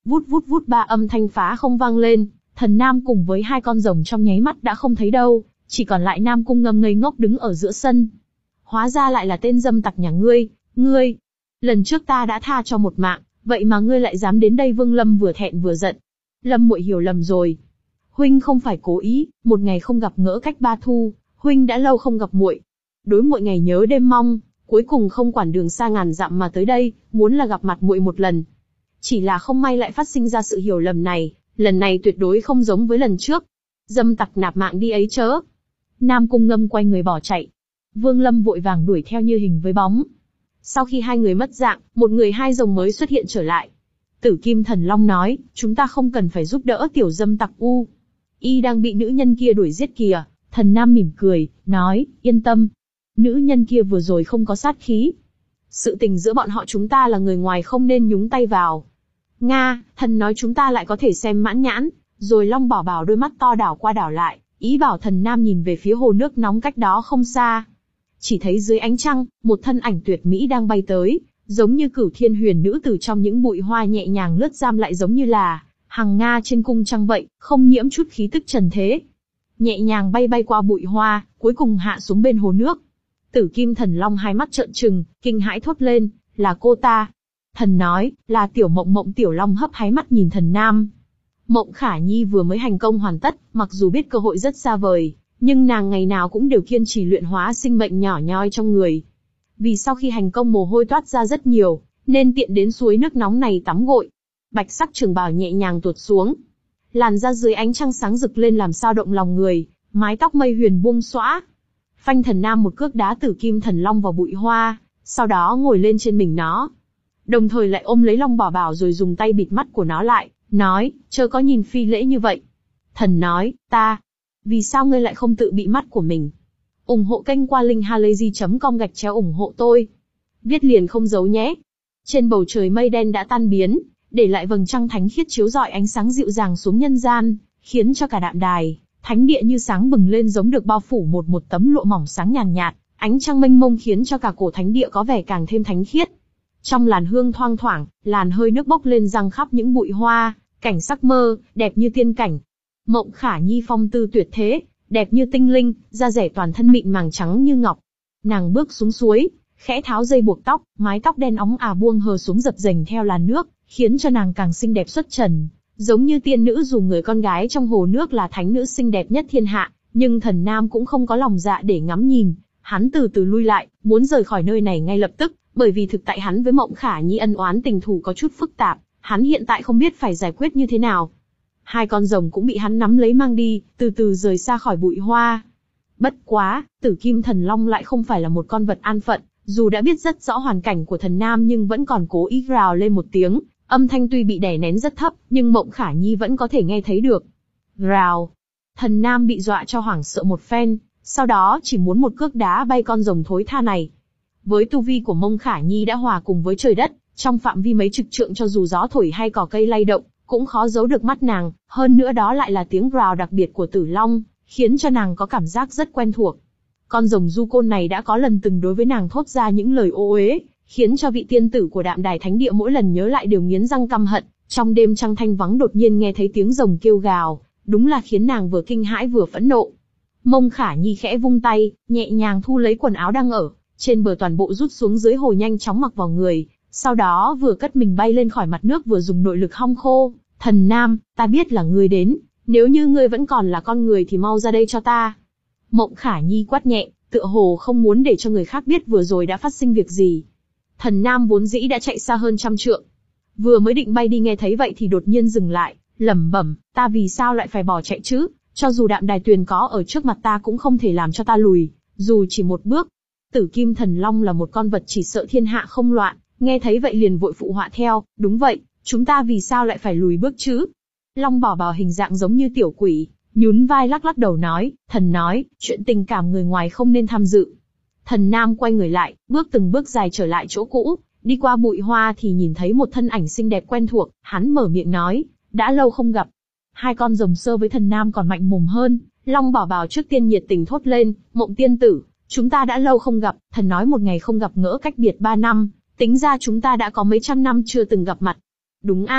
Speaker 1: Vút vút vút ba âm thanh phá không vang lên, Thần Nam cùng với hai con rồng trong nháy mắt đã không thấy đâu, chỉ còn lại Nam Cung Ngâm ngây ngốc đứng ở giữa sân. Hóa ra lại là tên dâm tặc nhà ngươi, ngươi. Lần trước ta đã tha cho một mạng, vậy mà ngươi lại dám đến đây. Vương Lâm vừa thẹn vừa giận. Lâm muội hiểu lầm rồi. Huynh không phải cố ý, một ngày không gặp ngỡ cách ba thu, huynh đã lâu không gặp muội. Đối muội ngày nhớ đêm mong, cuối cùng không quản đường xa ngàn dặm mà tới đây, muốn là gặp mặt muội một lần. Chỉ là không may lại phát sinh ra sự hiểu lầm này, lần này tuyệt đối không giống với lần trước. Dâm tặc nạp mạng đi ấy chớ. Nam Cung Ngâm quay người bỏ chạy. Vương Lâm vội vàng đuổi theo như hình với bóng. Sau khi hai người mất dạng, một người hai rồng mới xuất hiện trở lại. Tử Kim Thần Long nói, chúng ta không cần phải giúp đỡ tiểu dâm tặc u. Y đang bị nữ nhân kia đuổi giết kìa. Thần Nam mỉm cười, nói, yên tâm. Nữ nhân kia vừa rồi không có sát khí. Sự tình giữa bọn họ chúng ta là người ngoài không nên nhúng tay vào. Nga, thần nói chúng ta lại có thể xem mãn nhãn. Rồi Long Bảo Bảo đôi mắt to đảo qua đảo lại, ý bảo Thần Nam nhìn về phía hồ nước nóng cách đó không xa. Chỉ thấy dưới ánh trăng, một thân ảnh tuyệt mỹ đang bay tới, giống như Cửu Thiên Huyền Nữ từ trong những bụi hoa nhẹ nhàng lướt giam, lại giống như là hằng nga trên cung trăng vậy, không nhiễm chút khí tức trần thế. Nhẹ nhàng bay bay qua bụi hoa, cuối cùng hạ xuống bên hồ nước. Tử Kim Thần Long hai mắt trợn trừng, kinh hãi thốt lên, là cô ta. Thần nói, là Tiểu Mộng Mộng. Tiểu Long hấp háy mắt nhìn Thần Nam. Mộng Khả Nhi vừa mới hành công hoàn tất, mặc dù biết cơ hội rất xa vời, nhưng nàng ngày nào cũng đều kiên trì luyện hóa sinh mệnh nhỏ nhoi trong người. Vì sau khi hành công mồ hôi toát ra rất nhiều, nên tiện đến suối nước nóng này tắm gội. Bạch sắc trường bào nhẹ nhàng tuột xuống, làn da dưới ánh trăng sáng rực lên làm sao động lòng người, mái tóc mây huyền buông xõa. Phanh Thần Nam một cước đá Tử Kim Thần Long vào bụi hoa, sau đó ngồi lên trên mình nó, đồng thời lại ôm lấy Long Bảo Bảo rồi dùng tay bịt mắt của nó lại, nói, chớ có nhìn phi lễ như vậy. Thần nói, ta, vì sao ngươi lại không tự bị mắt của mình? ủng hộ kênh qua linkhalazy chấm com gạch chéo ủng hộ tôi. Viết liền không giấu nhé. Trên bầu trời mây đen đã tan biến, để lại vầng trăng thánh khiết chiếu rọi ánh sáng dịu dàng xuống nhân gian, khiến cho cả đạm đài, thánh địa như sáng bừng lên, giống được bao phủ một một tấm lụa mỏng sáng nhàn nhạt, nhạt, ánh trăng mênh mông khiến cho cả cổ thánh địa có vẻ càng thêm thánh khiết. Trong làn hương thoang thoảng, làn hơi nước bốc lên răng khắp những bụi hoa, cảnh sắc mơ, đẹp như tiên cảnh. Mộng Khả Nhi phong tư tuyệt thế, đẹp như tinh linh, da rẻ toàn thân mịn màng trắng như ngọc. Nàng bước xuống suối, khẽ tháo dây buộc tóc, mái tóc đen óng ả buông hờ xuống dập dềnh theo làn nước, khiến cho nàng càng xinh đẹp xuất trần, giống như tiên nữ. Dù người con gái trong hồ nước là thánh nữ xinh đẹp nhất thiên hạ, nhưng Thần Nam cũng không có lòng dạ để ngắm nhìn, hắn từ từ lui lại, muốn rời khỏi nơi này ngay lập tức, bởi vì thực tại hắn với Mộng Khả Nhi ân oán tình thù có chút phức tạp, hắn hiện tại không biết phải giải quyết như thế nào. Hai con rồng cũng bị hắn nắm lấy mang đi, từ từ rời xa khỏi bụi hoa. Bất quá, Tử Kim Thần Long lại không phải là một con vật an phận, dù đã biết rất rõ hoàn cảnh của Thần Nam nhưng vẫn còn cố ý rào lên một tiếng, âm thanh tuy bị đè nén rất thấp, nhưng Mộng Khả Nhi vẫn có thể nghe thấy được. Rào. Thần Nam bị dọa cho hoảng sợ một phen, sau đó chỉ muốn một cước đá bay con rồng thối tha này. Với tu vi của Mộng Khả Nhi đã hòa cùng với trời đất, trong phạm vi mấy chục trượng cho dù gió thổi hay cỏ cây lay động, cũng khó giấu được mắt nàng, hơn nữa đó lại là tiếng rào đặc biệt của Tử Long, khiến cho nàng có cảm giác rất quen thuộc. Con rồng du côn này đã có lần từng đối với nàng thốt ra những lời ô uế, khiến cho vị tiên tử của Đạm Đài Thánh Địa mỗi lần nhớ lại đều nghiến răng căm hận. Trong đêm trăng thanh vắng đột nhiên nghe thấy tiếng rồng kêu gào, đúng là khiến nàng vừa kinh hãi vừa phẫn nộ. Mông Khả Nhi khẽ vung tay, nhẹ nhàng thu lấy quần áo đang ở trên bờ toàn bộ rút xuống dưới hồ, nhanh chóng mặc vào người, sau đó vừa cất mình bay lên khỏi mặt nước vừa dùng nội lực hong khô. Thần Nam, ta biết là ngươi đến, nếu như ngươi vẫn còn là con người thì mau ra đây cho ta. Mộng Khả Nhi quát nhẹ, tựa hồ không muốn để cho người khác biết vừa rồi đã phát sinh việc gì. Thần Nam vốn dĩ đã chạy xa hơn trăm trượng, vừa mới định bay đi nghe thấy vậy thì đột nhiên dừng lại, lẩm bẩm, ta vì sao lại phải bỏ chạy chứ? Cho dù Đạm Đài Tuyền có ở trước mặt ta cũng không thể làm cho ta lùi, dù chỉ một bước. Tử Kim Thần Long là một con vật chỉ sợ thiên hạ không loạn, nghe thấy vậy liền vội phụ họa theo, đúng vậy, chúng ta vì sao lại phải lùi bước chứ? Long Bảo Bảo hình dạng giống như tiểu quỷ, nhún vai lắc lắc đầu nói, thần nói, chuyện tình cảm người ngoài không nên tham dự. Thần Nam quay người lại, bước từng bước dài trở lại chỗ cũ, đi qua bụi hoa thì nhìn thấy một thân ảnh xinh đẹp quen thuộc, hắn mở miệng nói, đã lâu không gặp. Hai con rồng sơ với Thần Nam còn mạnh mồm hơn, Long Bảo Bảo trước tiên nhiệt tình thốt lên, Mộng tiên tử, chúng ta đã lâu không gặp, thần nói một ngày không gặp ngỡ cách biệt ba năm, tính ra chúng ta đã có mấy trăm năm chưa từng gặp mặt. Đúng a,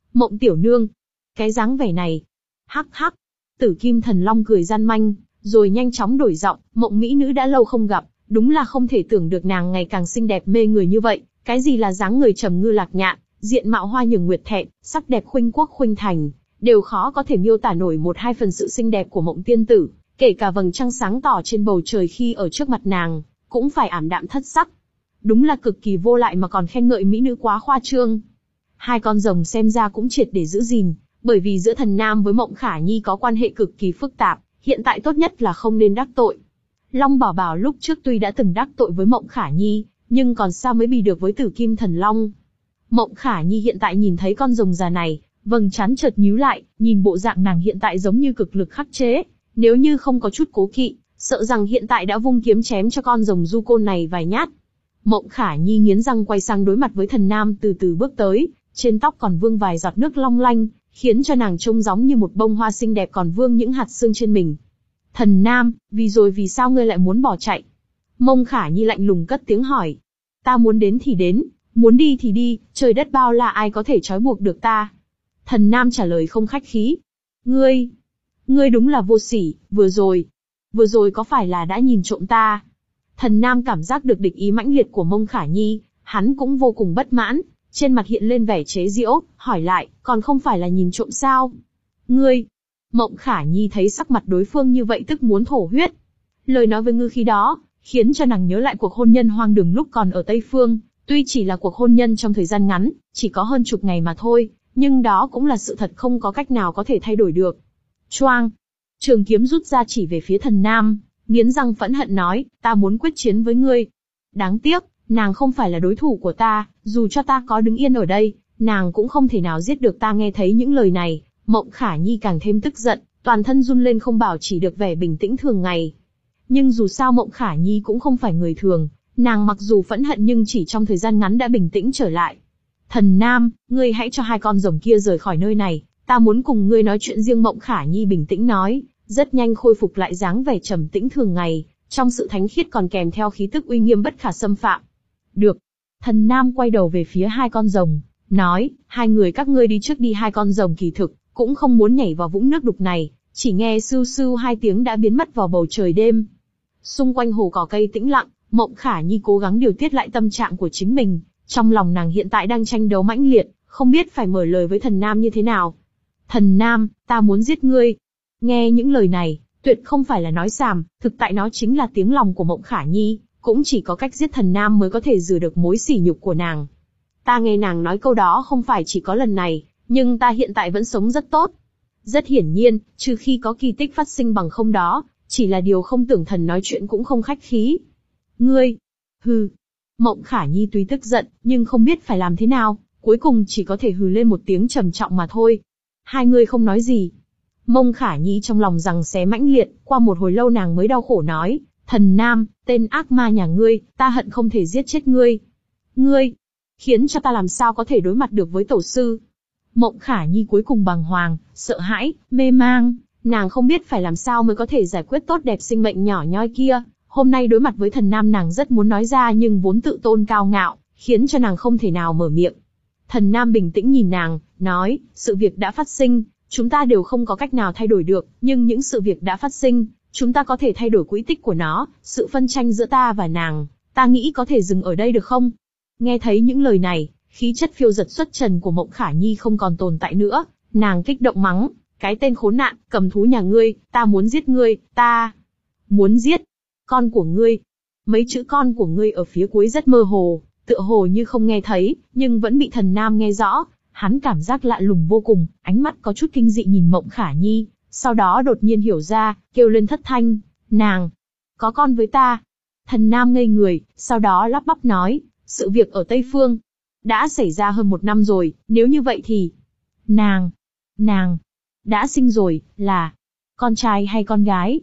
Speaker 1: Mộng tiểu nương. Cái dáng vẻ này. Hắc hắc. Tử Kim Thần Long cười gian manh, rồi nhanh chóng đổi giọng, Mộng mỹ nữ đã lâu không gặp, đúng là không thể tưởng được nàng ngày càng xinh đẹp mê người như vậy, cái gì là dáng người trầm ngư lạc nhạn, diện mạo hoa nhường nguyệt thẹn, sắc đẹp khuynh quốc khuynh thành, đều khó có thể miêu tả nổi một hai phần sự xinh đẹp của Mộng tiên tử, kể cả vầng trăng sáng tỏ trên bầu trời khi ở trước mặt nàng, cũng phải ảm đạm thất sắc. Đúng là cực kỳ vô lại mà còn khen ngợi mỹ nữ quá khoa trương. Hai con rồng xem ra cũng triệt để giữ gìn, bởi vì giữa Thần Nam với Mộng Khả Nhi có quan hệ cực kỳ phức tạp, hiện tại tốt nhất là không nên đắc tội. Long Bảo Bảo lúc trước tuy đã từng đắc tội với Mộng Khả Nhi, nhưng còn sao mới bì được với Tử Kim Thần Long. Mộng Khả Nhi hiện tại nhìn thấy con rồng già này, vầng trán chợt nhíu lại, nhìn bộ dạng nàng hiện tại giống như cực lực khắc chế, nếu như không có chút cố kỵ, sợ rằng hiện tại đã vung kiếm chém cho con rồng du côn này vài nhát. Mộng Khả Nhi nghiến răng quay sang đối mặt với Thần Nam từ từ bước tới, trên tóc còn vương vài giọt nước long lanh, khiến cho nàng trông giống như một bông hoa xinh đẹp còn vương những hạt sương trên mình. Thần Nam, vì rồi vì sao ngươi lại muốn bỏ chạy? Mộng Khả Nhi lạnh lùng cất tiếng hỏi. Ta muốn đến thì đến, muốn đi thì đi, trời đất bao la ai có thể trói buộc được ta? Thần Nam trả lời không khách khí. Ngươi, ngươi đúng là vô sỉ, vừa rồi, vừa rồi có phải là đã nhìn trộm ta? Thần Nam cảm giác được địch ý mãnh liệt của Mộng Khả Nhi, hắn cũng vô cùng bất mãn, trên mặt hiện lên vẻ chế giễu, hỏi lại, còn không phải là nhìn trộm sao? Ngươi, Mộng Khả Nhi thấy sắc mặt đối phương như vậy tức muốn thổ huyết. Lời nói với ngư khí đó, khiến cho nàng nhớ lại cuộc hôn nhân hoang đường lúc còn ở Tây Phương, tuy chỉ là cuộc hôn nhân trong thời gian ngắn, chỉ có hơn chục ngày mà thôi, nhưng đó cũng là sự thật không có cách nào có thể thay đổi được. Choang, trường kiếm rút ra chỉ về phía Thần Nam, nghiến răng phẫn hận nói, ta muốn quyết chiến với ngươi. Đáng tiếc, nàng không phải là đối thủ của ta, dù cho ta có đứng yên ở đây, nàng cũng không thể nào giết được ta. Nghe thấy những lời này, Mộng Khả Nhi càng thêm tức giận, toàn thân run lên không bảo chỉ được vẻ bình tĩnh thường ngày. Nhưng dù sao Mộng Khả Nhi cũng không phải người thường, nàng mặc dù phẫn hận nhưng chỉ trong thời gian ngắn đã bình tĩnh trở lại. Thần Nam, ngươi hãy cho hai con rồng kia rời khỏi nơi này, ta muốn cùng ngươi nói chuyện riêng. Mộng Khả Nhi bình tĩnh nói, rất nhanh khôi phục lại dáng vẻ trầm tĩnh thường ngày, trong sự thánh khiết còn kèm theo khí tức uy nghiêm bất khả xâm phạm. Được. Thần Nam quay đầu về phía hai con rồng, nói, hai người các ngươi đi trước đi. Hai con rồng kỳ thực cũng không muốn nhảy vào vũng nước đục này, chỉ nghe sưu sưu hai tiếng đã biến mất vào bầu trời đêm. Xung quanh hồ cỏ cây tĩnh lặng, Mộng Khả Nhi cố gắng điều tiết lại tâm trạng của chính mình, trong lòng nàng hiện tại đang tranh đấu mãnh liệt, không biết phải mở lời với Thần Nam như thế nào. Thần Nam, ta muốn giết ngươi. Nghe những lời này, tuyệt không phải là nói xàm, thực tại nó chính là tiếng lòng của Mộng Khả Nhi, cũng chỉ có cách giết Thần Nam mới có thể rửa được mối sỉ nhục của nàng. Ta nghe nàng nói câu đó không phải chỉ có lần này, nhưng ta hiện tại vẫn sống rất tốt. Rất hiển nhiên, trừ khi có kỳ tích phát sinh, bằng không đó, chỉ là điều không tưởng thần nói chuyện cũng không khách khí. Ngươi, hừ. Mộng Khả Nhi tuy tức giận, nhưng không biết phải làm thế nào, cuối cùng chỉ có thể hừ lên một tiếng trầm trọng mà thôi. Hai người không nói gì. Mộng Khả Nhi trong lòng giằng xé mãnh liệt, qua một hồi lâu nàng mới đau khổ nói, Thần Nam, tên ác ma nhà ngươi, ta hận không thể giết chết ngươi. Ngươi, khiến cho ta làm sao có thể đối mặt được với tổ sư. Mộng Khả Nhi cuối cùng bàng hoàng, sợ hãi, mê mang, nàng không biết phải làm sao mới có thể giải quyết tốt đẹp sinh mệnh nhỏ nhoi kia. Hôm nay đối mặt với Thần Nam nàng rất muốn nói ra nhưng vốn tự tôn cao ngạo, khiến cho nàng không thể nào mở miệng. Thần Nam bình tĩnh nhìn nàng, nói, sự việc đã phát sinh, chúng ta đều không có cách nào thay đổi được, nhưng những sự việc đã phát sinh, chúng ta có thể thay đổi quỹ tích của nó. Sự phân tranh giữa ta và nàng, ta nghĩ có thể dừng ở đây được không? Nghe thấy những lời này, khí chất phiêu giật xuất trần của Mộng Khả Nhi không còn tồn tại nữa, nàng kích động mắng, cái tên khốn nạn, cầm thú nhà ngươi, ta muốn giết ngươi, ta muốn giết con của ngươi. Mấy chữ con của ngươi ở phía cuối rất mơ hồ, tựa hồ như không nghe thấy, nhưng vẫn bị Thần Nam nghe rõ. Hắn cảm giác lạ lùng vô cùng, ánh mắt có chút kinh dị nhìn Mộng Khả Nhi, sau đó đột nhiên hiểu ra, kêu lên thất thanh, nàng có con với ta. Thần Nam ngây người, sau đó lắp bắp nói, sự việc ở Tây Phương đã xảy ra hơn một năm rồi, nếu như vậy thì nàng, nàng đã sinh rồi, là con trai hay con gái?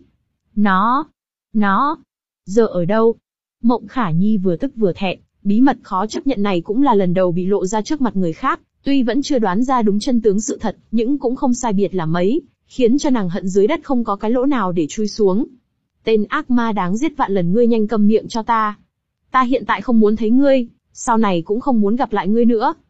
Speaker 1: Nó, nó, giờ ở đâu? Mộng Khả Nhi vừa tức vừa thẹn, bí mật khó chấp nhận này cũng là lần đầu bị lộ ra trước mặt người khác, tuy vẫn chưa đoán ra đúng chân tướng sự thật, nhưng cũng không sai biệt là mấy, khiến cho nàng hận dưới đất không có cái lỗ nào để chui xuống. Tên ác ma đáng giết vạn lần, ngươi nhanh câm miệng cho ta. Ta hiện tại không muốn thấy ngươi, sau này cũng không muốn gặp lại ngươi nữa.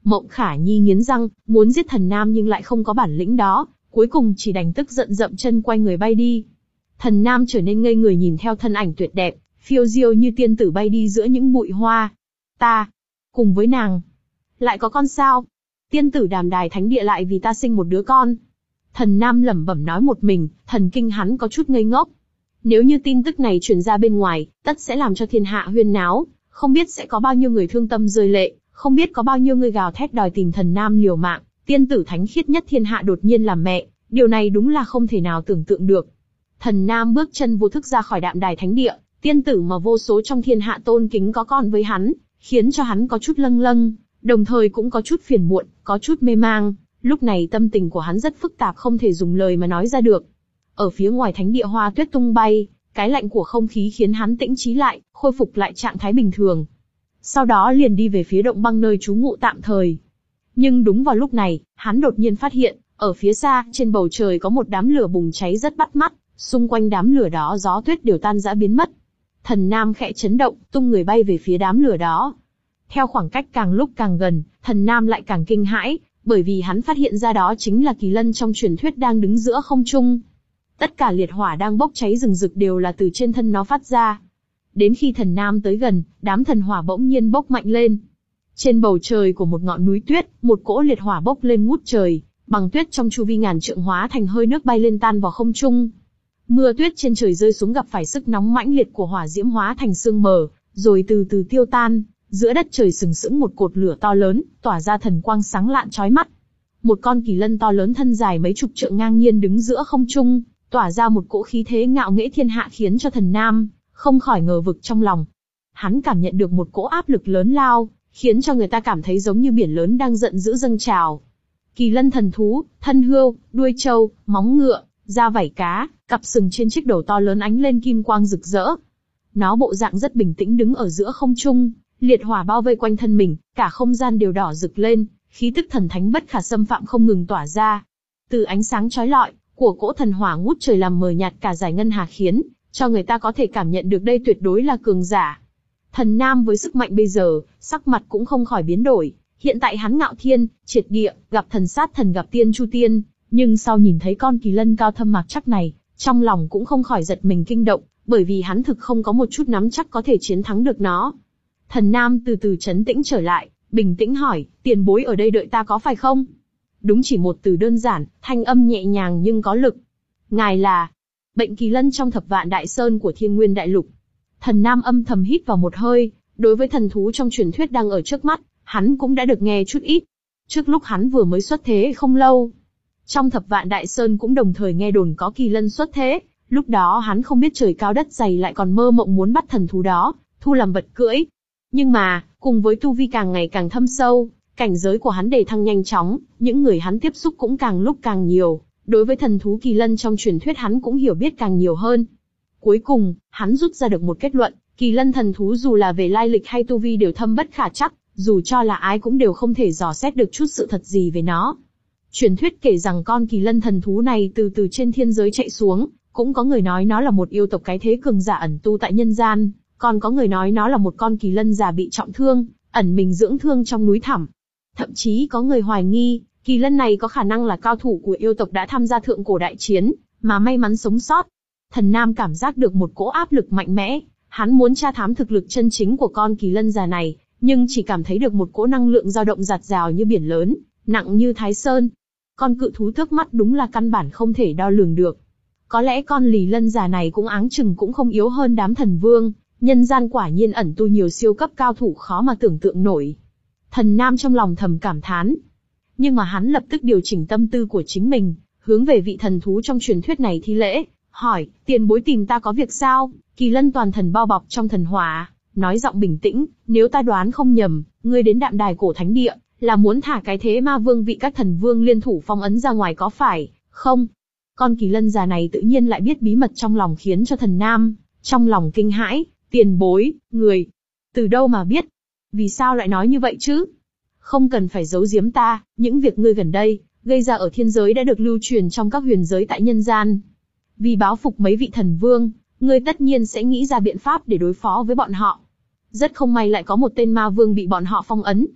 Speaker 1: Mộng Khả Nhi nghiến răng, muốn giết Thần Nam nhưng lại không có bản lĩnh đó, cuối cùng chỉ đành tức giận dậm chân quay người bay đi. Thần Nam trở nên ngây người nhìn theo thân ảnh tuyệt đẹp, phiêu diêu như tiên tử bay đi giữa những bụi hoa. Ta, cùng với nàng, lại có con sao? Tiên tử Đàm Đài Thánh Địa lại vì ta sinh một đứa con. Thần Nam lẩm bẩm nói một mình, thần kinh hắn có chút ngây ngốc. Nếu như tin tức này truyền ra bên ngoài, tất sẽ làm cho thiên hạ huyên náo, không biết sẽ có bao nhiêu người thương tâm rơi lệ, không biết có bao nhiêu người gào thét đòi tìm Thần Nam liều mạng. Tiên tử thánh khiết nhất thiên hạ đột nhiên làm mẹ, điều này đúng là không thể nào tưởng tượng được. Thần Nam bước chân vô thức ra khỏi Đạm Đài Thánh Địa, tiên tử mà vô số trong thiên hạ tôn kính có con với hắn, khiến cho hắn có chút lâng lâng, đồng thời cũng có chút phiền muộn, có chút mê mang. Lúc này tâm tình của hắn rất phức tạp không thể dùng lời mà nói ra được. Ở phía ngoài thánh địa hoa tuyết tung bay, cái lạnh của không khí khiến hắn tĩnh trí lại, khôi phục lại trạng thái bình thường. Sau đó liền đi về phía động băng nơi trú ngụ tạm thời. Nhưng đúng vào lúc này, hắn đột nhiên phát hiện, ở phía xa, trên bầu trời có một đám lửa bùng cháy rất bắt mắt, xung quanh đám lửa đó gió tuyết đều tan rã biến mất. Thần Nam khẽ chấn động, tung người bay về phía đám lửa đó. Theo khoảng cách càng lúc càng gần, Thần Nam lại càng kinh hãi, bởi vì hắn phát hiện ra đó chính là kỳ lân trong truyền thuyết đang đứng giữa không trung. Tất cả liệt hỏa đang bốc cháy rừng rực đều là từ trên thân nó phát ra. Đến khi Thần Nam tới gần, đám thần hỏa bỗng nhiên bốc mạnh lên. Trên bầu trời của một ngọn núi tuyết, một cỗ liệt hỏa bốc lên ngút trời, bằng tuyết trong chu vi ngàn trượng hóa thành hơi nước bay lên tan vào không trung. Mưa tuyết trên trời rơi xuống gặp phải sức nóng mãnh liệt của hỏa diễm hóa thành sương mờ, rồi từ từ tiêu tan. Giữa đất trời sừng sững một cột lửa to lớn, tỏa ra thần quang sáng lạn chói mắt. Một con kỳ lân to lớn thân dài mấy chục trượng ngang nhiên đứng giữa không trung, tỏa ra một cỗ khí thế ngạo nghễ thiên hạ khiến cho Thần Nam không khỏi ngờ vực trong lòng. Hắn cảm nhận được một cỗ áp lực lớn lao, khiến cho người ta cảm thấy giống như biển lớn đang giận dữ dâng trào. Kỳ lân thần thú, thân hươu, đuôi trâu, móng ngựa, da vảy cá, cặp sừng trên chiếc đầu to lớn ánh lên kim quang rực rỡ. Nó bộ dạng rất bình tĩnh đứng ở giữa không trung, liệt hỏa bao vây quanh thân mình, cả không gian đều đỏ rực lên, khí tức thần thánh bất khả xâm phạm không ngừng tỏa ra. Từ ánh sáng chói lọi của cỗ thần hỏa ngút trời làm mờ nhạt cả dải ngân hà khiến cho người ta có thể cảm nhận được đây tuyệt đối là cường giả. Thần Nam với sức mạnh bây giờ, sắc mặt cũng không khỏi biến đổi. Hiện tại hắn ngạo thiên, triệt địa, gặp thần sát thần gặp tiên chu tiên, nhưng sau nhìn thấy con kỳ lân cao thâm mạc chắc này, trong lòng cũng không khỏi giật mình kinh động, bởi vì hắn thực không có một chút nắm chắc có thể chiến thắng được nó. Thần Nam từ từ trấn tĩnh trở lại, bình tĩnh hỏi, tiền bối ở đây đợi ta có phải không? Đúng chỉ một từ đơn giản, thanh âm nhẹ nhàng nhưng có lực. Ngài là Bệnh Kỳ Lân trong Thập Vạn Đại Sơn của Thiên Nguyên Đại Lục. Thần Nam âm thầm hít vào một hơi, đối với thần thú trong truyền thuyết đang ở trước mắt, hắn cũng đã được nghe chút ít. Trước lúc hắn vừa mới xuất thế không lâu, trong Thập Vạn Đại Sơn cũng đồng thời nghe đồn có kỳ lân xuất thế, lúc đó hắn không biết trời cao đất dày lại còn mơ mộng muốn bắt thần thú đó, thu làm vật cưỡi. Nhưng mà, cùng với tu vi càng ngày càng thâm sâu, cảnh giới của hắn đề thăng nhanh chóng, những người hắn tiếp xúc cũng càng lúc càng nhiều, đối với thần thú kỳ lân trong truyền thuyết hắn cũng hiểu biết càng nhiều hơn. Cuối cùng, hắn rút ra được một kết luận, kỳ lân thần thú dù là về lai lịch hay tu vi đều thâm bất khả trắc, dù cho là ai cũng đều không thể dò xét được chút sự thật gì về nó. Truyền thuyết kể rằng con kỳ lân thần thú này từ từ trên thiên giới chạy xuống, cũng có người nói nó là một yêu tộc cái thế cường giả ẩn tu tại nhân gian, còn có người nói nó là một con kỳ lân già bị trọng thương, ẩn mình dưỡng thương trong núi thẳm. Thậm chí có người hoài nghi, kỳ lân này có khả năng là cao thủ của yêu tộc đã tham gia thượng cổ đại chiến, mà may mắn sống sót. Thần Nam cảm giác được một cỗ áp lực mạnh mẽ, hắn muốn tra thám thực lực chân chính của con kỳ lân già này, nhưng chỉ cảm thấy được một cỗ năng lượng dao động dạt dào như biển lớn, nặng như Thái Sơn. Con cự thú trước mắt đúng là căn bản không thể đo lường được. Có lẽ con lì lân già này cũng áng chừng cũng không yếu hơn đám thần vương, nhân gian quả nhiên ẩn tu nhiều siêu cấp cao thủ khó mà tưởng tượng nổi. Thần Nam trong lòng thầm cảm thán. Nhưng mà hắn lập tức điều chỉnh tâm tư của chính mình, hướng về vị thần thú trong truyền thuyết này thi lễ, hỏi, tiền bối tìm ta có việc sao? Kỳ lân toàn thần bao bọc trong thần hỏa, nói giọng bình tĩnh, nếu ta đoán không nhầm, ngươi đến Đạm Đài cổ thánh địa, là muốn thả cái thế ma vương vị các thần vương liên thủ phong ấn ra ngoài có phải, không? Con kỳ lân già này tự nhiên lại biết bí mật trong lòng khiến cho thần Nam trong lòng kinh hãi, tiền bối, người, từ đâu mà biết? Vì sao lại nói như vậy chứ? Không cần phải giấu giếm ta, những việc ngươi gần đây gây ra ở thiên giới đã được lưu truyền trong các huyền giới tại nhân gian. Vì báo phục mấy vị thần vương, ngươi tất nhiên sẽ nghĩ ra biện pháp để đối phó với bọn họ. Rất không may lại có một tên ma vương bị bọn họ phong ấn.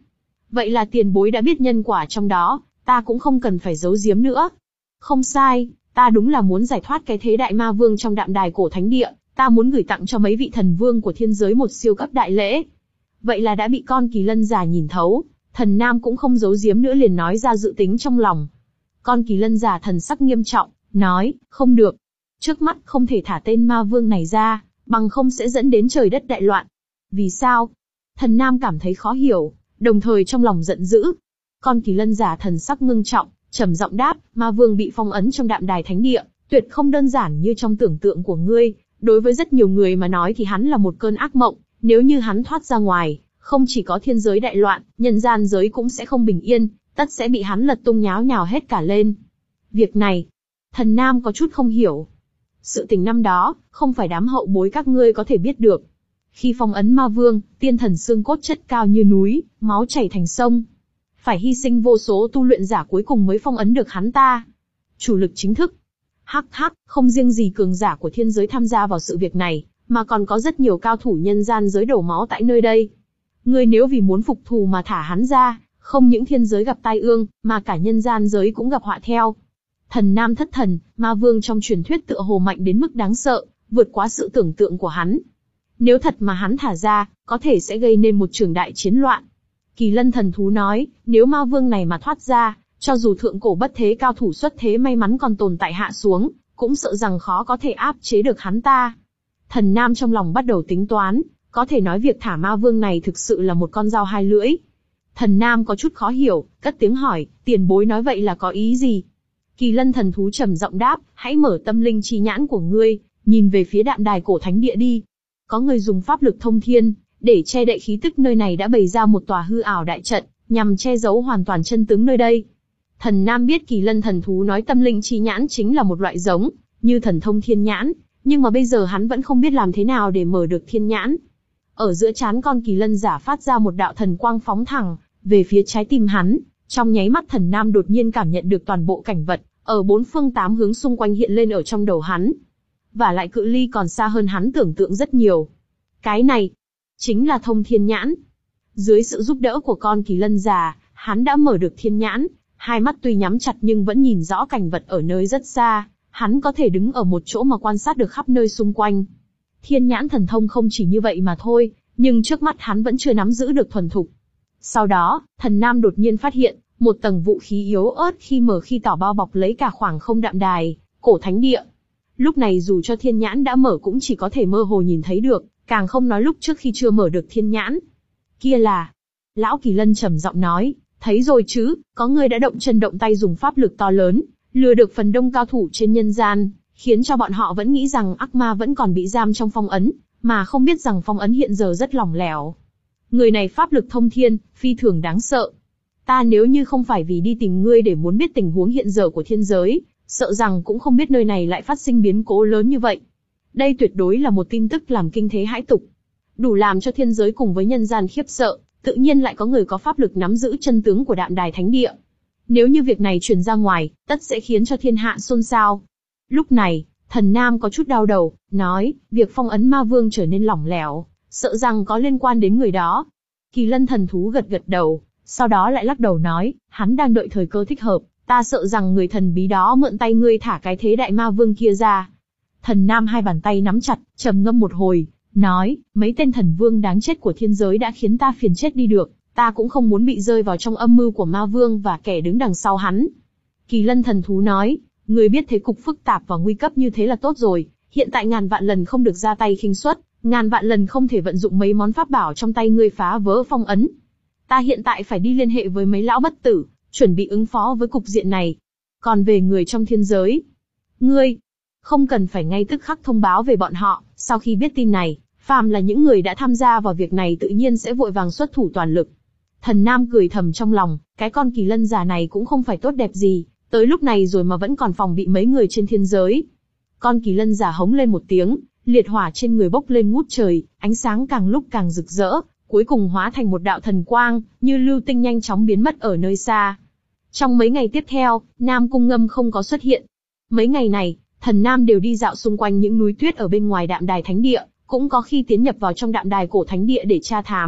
Speaker 1: Vậy là tiền bối đã biết nhân quả trong đó, ta cũng không cần phải giấu giếm nữa. Không sai, ta đúng là muốn giải thoát cái thế đại ma vương trong đạm đài cổ thánh địa, ta muốn gửi tặng cho mấy vị thần vương của thiên giới một siêu cấp đại lễ. Vậy là đã bị con kỳ lân già nhìn thấu, thần nam cũng không giấu giếm nữa liền nói ra dự tính trong lòng. Con kỳ lân già thần sắc nghiêm trọng, nói, không được. Trước mắt không thể thả tên ma vương này ra, bằng không sẽ dẫn đến trời đất đại loạn. Vì sao? Thần nam cảm thấy khó hiểu, đồng thời trong lòng giận dữ. Con kỳ lân già thần sắc ngưng trọng, trầm giọng đáp, ma vương bị phong ấn trong đạm đài thánh địa, tuyệt không đơn giản như trong tưởng tượng của ngươi. Đối với rất nhiều người mà nói thì hắn là một cơn ác mộng, nếu như hắn thoát ra ngoài, không chỉ có thiên giới đại loạn, nhân gian giới cũng sẽ không bình yên, tất sẽ bị hắn lật tung nháo nhào hết cả lên. Việc này, thần nam có chút không hiểu. Sự tình năm đó, không phải đám hậu bối các ngươi có thể biết được. Khi phong ấn ma vương, tiên thần xương cốt chất cao như núi, máu chảy thành sông. Phải hy sinh vô số tu luyện giả cuối cùng mới phong ấn được hắn ta. Chủ lực chính thức. Hắc hắc, không riêng gì cường giả của thiên giới tham gia vào sự việc này, mà còn có rất nhiều cao thủ nhân gian giới đổ máu tại nơi đây. Ngươi nếu vì muốn phục thù mà thả hắn ra, không những thiên giới gặp tai ương, mà cả nhân gian giới cũng gặp họa theo. Thần nam thất thần, ma vương trong truyền thuyết tựa hồ mạnh đến mức đáng sợ, vượt quá sự tưởng tượng của hắn. Nếu thật mà hắn thả ra, có thể sẽ gây nên một trường đại chiến loạn. Kỳ lân thần thú nói, nếu ma vương này mà thoát ra, cho dù thượng cổ bất thế cao thủ xuất thế may mắn còn tồn tại hạ xuống, cũng sợ rằng khó có thể áp chế được hắn ta. Thần nam trong lòng bắt đầu tính toán, có thể nói việc thả ma vương này thực sự là một con dao hai lưỡi. Thần nam có chút khó hiểu, cất tiếng hỏi, tiền bối nói vậy là có ý gì? Kỳ lân thần thú trầm giọng đáp, hãy mở tâm linh chi nhãn của ngươi, nhìn về phía đạm đài cổ thánh địa đi. Có người dùng pháp lực thông thiên, để che đậy khí tức nơi này đã bày ra một tòa hư ảo đại trận, nhằm che giấu hoàn toàn chân tướng nơi đây. Thần nam biết kỳ lân thần thú nói tâm linh chi nhãn chính là một loại giống, như thần thông thiên nhãn, nhưng mà bây giờ hắn vẫn không biết làm thế nào để mở được thiên nhãn. Ở giữa trán con kỳ lân giả phát ra một đạo thần quang phóng thẳng, về phía trái tim hắn, trong nháy mắt thần nam đột nhiên cảm nhận được toàn bộ cảnh vật, ở bốn phương tám hướng xung quanh hiện lên ở trong đầu hắn. Và lại cự ly còn xa hơn hắn tưởng tượng rất nhiều. Cái này, chính là thông thiên nhãn. Dưới sự giúp đỡ của con kỳ lân già, hắn đã mở được thiên nhãn, hai mắt tuy nhắm chặt nhưng vẫn nhìn rõ cảnh vật ở nơi rất xa, hắn có thể đứng ở một chỗ mà quan sát được khắp nơi xung quanh. Thiên nhãn thần thông không chỉ như vậy mà thôi, nhưng trước mắt hắn vẫn chưa nắm giữ được thuần thục. Sau đó, thần nam đột nhiên phát hiện, một tầng vũ khí yếu ớt khi mở khi tỏ bao bọc lấy cả khoảng không đạm đài, cổ thánh địa. Lúc này dù cho thiên nhãn đã mở cũng chỉ có thể mơ hồ nhìn thấy được, càng không nói lúc trước khi chưa mở được thiên nhãn. Kia là... Lão Kỳ Lân trầm giọng nói, thấy rồi chứ, có người đã động chân động tay dùng pháp lực to lớn, lừa được phần đông cao thủ trên nhân gian, khiến cho bọn họ vẫn nghĩ rằng ác ma vẫn còn bị giam trong phong ấn, mà không biết rằng phong ấn hiện giờ rất lỏng lẻo. Người này pháp lực thông thiên, phi thường đáng sợ. Ta nếu như không phải vì đi tìm ngươi để muốn biết tình huống hiện giờ của thiên giới, sợ rằng cũng không biết nơi này lại phát sinh biến cố lớn như vậy. Đây tuyệt đối là một tin tức làm kinh thế hãi tục, đủ làm cho thiên giới cùng với nhân gian khiếp sợ. Tự nhiên lại có người có pháp lực nắm giữ chân tướng của đạm đài thánh địa. Nếu như việc này truyền ra ngoài, tất sẽ khiến cho thiên hạ xôn xao. Lúc này, thần nam có chút đau đầu, nói, việc phong ấn ma vương trở nên lỏng lẻo, sợ rằng có liên quan đến người đó. Kỳ lân thần thú gật gật đầu, sau đó lại lắc đầu nói, hắn đang đợi thời cơ thích hợp, ta sợ rằng người thần bí đó mượn tay ngươi thả cái thế đại ma vương kia ra. Thần nam hai bàn tay nắm chặt, trầm ngâm một hồi, nói, mấy tên thần vương đáng chết của thiên giới đã khiến ta phiền chết đi được, ta cũng không muốn bị rơi vào trong âm mưu của ma vương và kẻ đứng đằng sau hắn. Kỳ lân thần thú nói, người biết thế cục phức tạp và nguy cấp như thế là tốt rồi, hiện tại ngàn vạn lần không được ra tay khinh suất, ngàn vạn lần không thể vận dụng mấy món pháp bảo trong tay ngươi phá vỡ phong ấn. Ta hiện tại phải đi liên hệ với mấy lão bất tử, chuẩn bị ứng phó với cục diện này. Còn về người trong thiên giới, ngươi không cần phải ngay tức khắc thông báo về bọn họ. Sau khi biết tin này, phàm là những người đã tham gia vào việc này tự nhiên sẽ vội vàng xuất thủ toàn lực. Thần nam cười thầm trong lòng, cái con kỳ lân già này cũng không phải tốt đẹp gì, tới lúc này rồi mà vẫn còn phòng bị mấy người trên thiên giới. Con kỳ lân già hống lên một tiếng, liệt hỏa trên người bốc lên ngút trời, ánh sáng càng lúc càng rực rỡ, cuối cùng hóa thành một đạo thần quang, như lưu tinh nhanh chóng biến mất ở nơi xa. Trong mấy ngày tiếp theo, Nam Cung Ngâm không có xuất hiện. Mấy ngày này, thần nam đều đi dạo xung quanh những núi tuyết ở bên ngoài đạm đài thánh địa, cũng có khi tiến nhập vào trong đạm đài cổ thánh địa để tra thám,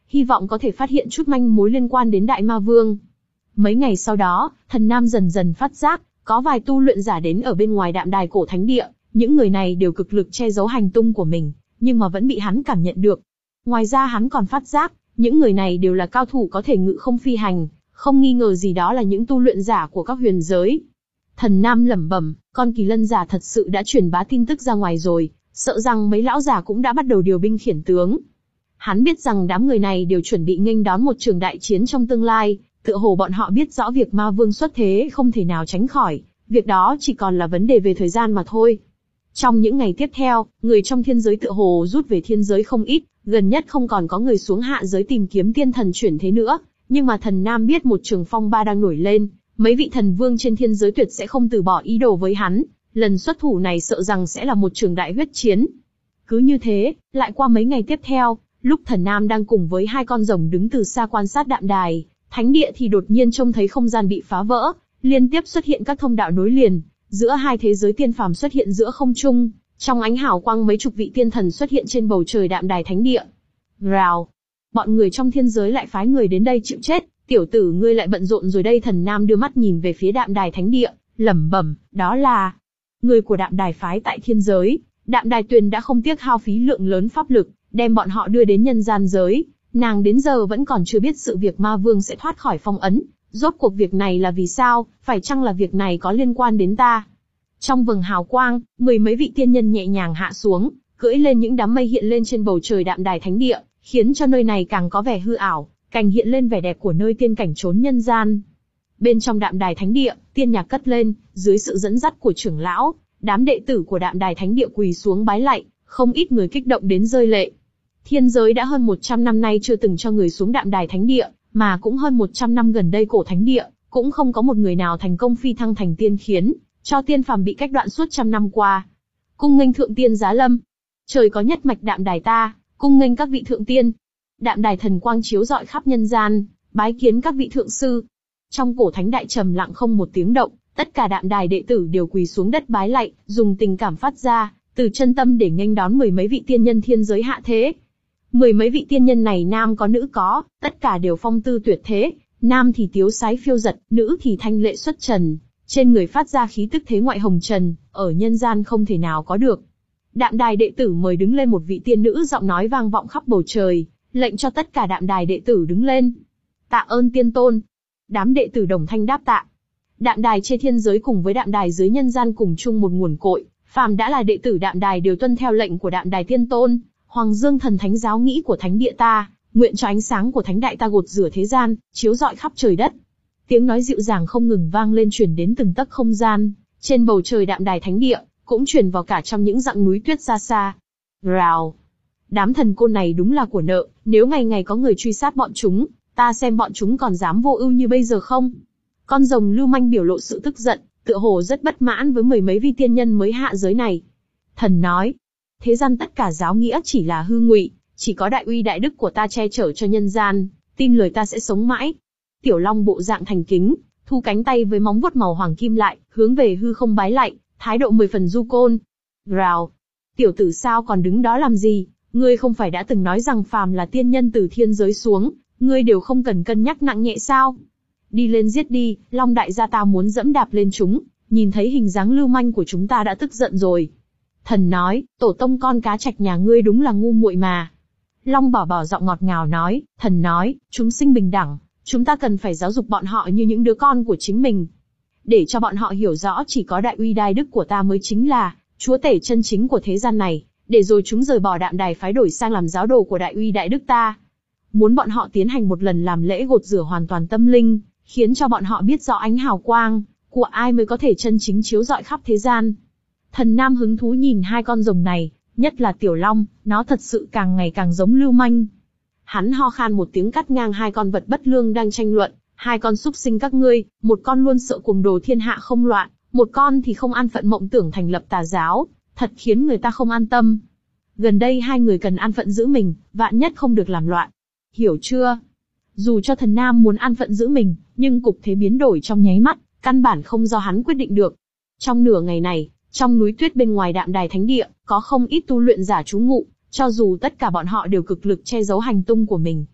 Speaker 1: hy vọng có thể phát hiện chút manh mối liên quan đến Đại Ma Vương. Mấy ngày sau đó, Thần Nam dần dần phát giác, có vài tu luyện giả đến ở bên ngoài Đạm Đài cổ thánh địa, những người này đều cực lực che giấu hành tung của mình, nhưng mà vẫn bị hắn cảm nhận được. Ngoài ra hắn còn phát giác, những người này đều là cao thủ có thể ngự không phi hành, không nghi ngờ gì đó là những tu luyện giả của các huyền giới. Thần Nam lẩm bẩm, con kỳ lân giả thật sự đã truyền bá tin tức ra ngoài rồi, sợ rằng mấy lão già cũng đã bắt đầu điều binh khiển tướng. Hắn biết rằng đám người này đều chuẩn bị nghênh đón một trường đại chiến trong tương lai, tựa hồ bọn họ biết rõ việc ma vương xuất thế không thể nào tránh khỏi, việc đó chỉ còn là vấn đề về thời gian mà thôi. Trong những ngày tiếp theo, người trong thiên giới tựa hồ rút về thiên giới không ít, gần nhất không còn có người xuống hạ giới tìm kiếm tiên thần chuyển thế nữa, nhưng mà Thần Nam biết một trường phong ba đang nổi lên, mấy vị thần vương trên thiên giới tuyệt sẽ không từ bỏ ý đồ với hắn, lần xuất thủ này sợ rằng sẽ là một trường đại huyết chiến. Cứ như thế, lại qua mấy ngày tiếp theo, lúc Thần Nam đang cùng với hai con rồng đứng từ xa quan sát Đạm Đài thánh địa thì đột nhiên trông thấy không gian bị phá vỡ, liên tiếp xuất hiện các thông đạo nối liền, giữa hai thế giới tiên phàm xuất hiện giữa không trung, trong ánh hào quang mấy chục vị tiên thần xuất hiện trên bầu trời Đạm Đài thánh địa. Rào, bọn người trong thiên giới lại phái người đến đây chịu chết, tiểu tử ngươi lại bận rộn rồi đây. Thần Nam đưa mắt nhìn về phía Đạm Đài thánh địa, lẩm bẩm, đó là người của Đạm Đài phái tại thiên giới. Đạm Đài Tuyền đã không tiếc hao phí lượng lớn pháp lực, đem bọn họ đưa đến nhân gian giới. Nàng đến giờ vẫn còn chưa biết sự việc ma vương sẽ thoát khỏi phong ấn. Rốt cuộc việc này là vì sao, phải chăng là việc này có liên quan đến ta? Trong vầng hào quang, mười mấy vị tiên nhân nhẹ nhàng hạ xuống, cưỡi lên những đám mây hiện lên trên bầu trời Đạm Đài thánh địa, khiến cho nơi này càng có vẻ hư ảo, càng hiện lên vẻ đẹp của nơi tiên cảnh trốn nhân gian. Bên trong Đạm Đài thánh địa, tiên nhạc cất lên, dưới sự dẫn dắt của trưởng lão, đám đệ tử của Đạm Đài thánh địa quỳ xuống bái lạy, không ít người kích động đến rơi lệ. Thiên giới đã hơn một trăm năm nay chưa từng cho người xuống Đạm Đài thánh địa, mà cũng hơn một trăm năm gần đây cổ thánh địa, cũng không có một người nào thành công phi thăng thành tiên, khiến cho tiên phàm bị cách đoạn suốt trăm năm qua. Cung nghênh thượng tiên giá lâm. Trời có nhất mạch Đạm Đài ta, cung nghênh các vị thượng tiên. Đạm Đài thần quang chiếu rọi khắp nhân gian, bái kiến các vị thượng sư. Trong cổ thánh đại trầm lặng không một tiếng động, tất cả Đạm Đài đệ tử đều quỳ xuống đất bái lạy, dùng tình cảm phát ra từ chân tâm để nghênh đón mười mấy vị tiên nhân thiên giới hạ thế. Mười mấy vị tiên nhân này nam có nữ có, tất cả đều phong tư tuyệt thế, nam thì tiếu sái phiêu giật, nữ thì thanh lệ xuất trần, trên người phát ra khí tức thế ngoại hồng trần, ở nhân gian không thể nào có được. Đạm Đài đệ tử mời đứng lên, một vị tiên nữ giọng nói vang vọng khắp bầu trời, lệnh cho tất cả Đạm Đài đệ tử đứng lên. Tạ ơn tiên tôn. Đám đệ tử đồng thanh đáp tạ. Đạm Đài trên thiên giới cùng với Đạm Đài dưới nhân gian cùng chung một nguồn cội, phàm đã là đệ tử Đạm Đài đều tuân theo lệnh của Đạm Đài tiên tôn. Hoàng Dương thần thánh giáo nghĩ của thánh địa ta, nguyện cho ánh sáng của thánh đại ta gột rửa thế gian, chiếu rọi khắp trời đất. Tiếng nói dịu dàng không ngừng vang lên truyền đến từng tấc không gian, trên bầu trời Đạm Đài thánh địa, cũng truyền vào cả trong những dặng núi tuyết xa xa. Rào, đám thần côn này đúng là của nợ, nếu ngày ngày có người truy sát bọn chúng, ta xem bọn chúng còn dám vô ưu như bây giờ không? Con rồng lưu manh biểu lộ sự tức giận, tựa hồ rất bất mãn với mười mấy vị tiên nhân mới hạ giới này. Thần nói, thế gian tất cả giáo nghĩa chỉ là hư ngụy, chỉ có đại uy đại đức của ta che chở cho nhân gian, tin lời ta sẽ sống mãi. Tiểu Long bộ dạng thành kính, thu cánh tay với móng vuốt màu hoàng kim lại, hướng về hư không bái lạy, thái độ mười phần du côn. Rào, tiểu tử sao còn đứng đó làm gì? Ngươi không phải đã từng nói rằng phàm là tiên nhân từ thiên giới xuống, ngươi đều không cần cân nhắc nặng nhẹ sao? Đi lên giết đi, Long đại gia ta muốn dẫm đạp lên chúng, nhìn thấy hình dáng lưu manh của chúng ta đã tức giận rồi. Thần nói, tổ tông con cá trạch nhà ngươi đúng là ngu muội mà. Long bảo bảo giọng ngọt ngào nói, thần nói, chúng sinh bình đẳng, chúng ta cần phải giáo dục bọn họ như những đứa con của chính mình. Để cho bọn họ hiểu rõ chỉ có đại uy đại đức của ta mới chính là chúa tể chân chính của thế gian này, để rồi chúng rời bỏ Đạm Đài phái đổi sang làm giáo đồ của đại uy đại đức ta. Muốn bọn họ tiến hành một lần làm lễ gột rửa hoàn toàn tâm linh, khiến cho bọn họ biết rõ ánh hào quang của ai mới có thể chân chính chiếu rọi khắp thế gian. Thần Nam hứng thú nhìn hai con rồng này, nhất là Tiểu Long, nó thật sự càng ngày càng giống lưu manh. Hắn ho khan một tiếng cắt ngang hai con vật bất lương đang tranh luận, hai con súc sinh các ngươi, một con luôn sợ cuồng đồ thiên hạ không loạn, một con thì không an phận mộng tưởng thành lập tà giáo, thật khiến người ta không an tâm. Gần đây hai người cần an phận giữ mình, vạn nhất không được làm loạn. Hiểu chưa? Dù cho Thần Nam muốn an phận giữ mình, nhưng cục thế biến đổi trong nháy mắt, căn bản không do hắn quyết định được. Trong nửa ngày này, trong núi tuyết bên ngoài Đạm Đài thánh địa, có không ít tu luyện giả trú ngụ, cho dù tất cả bọn họ đều cực lực che giấu hành tung của mình.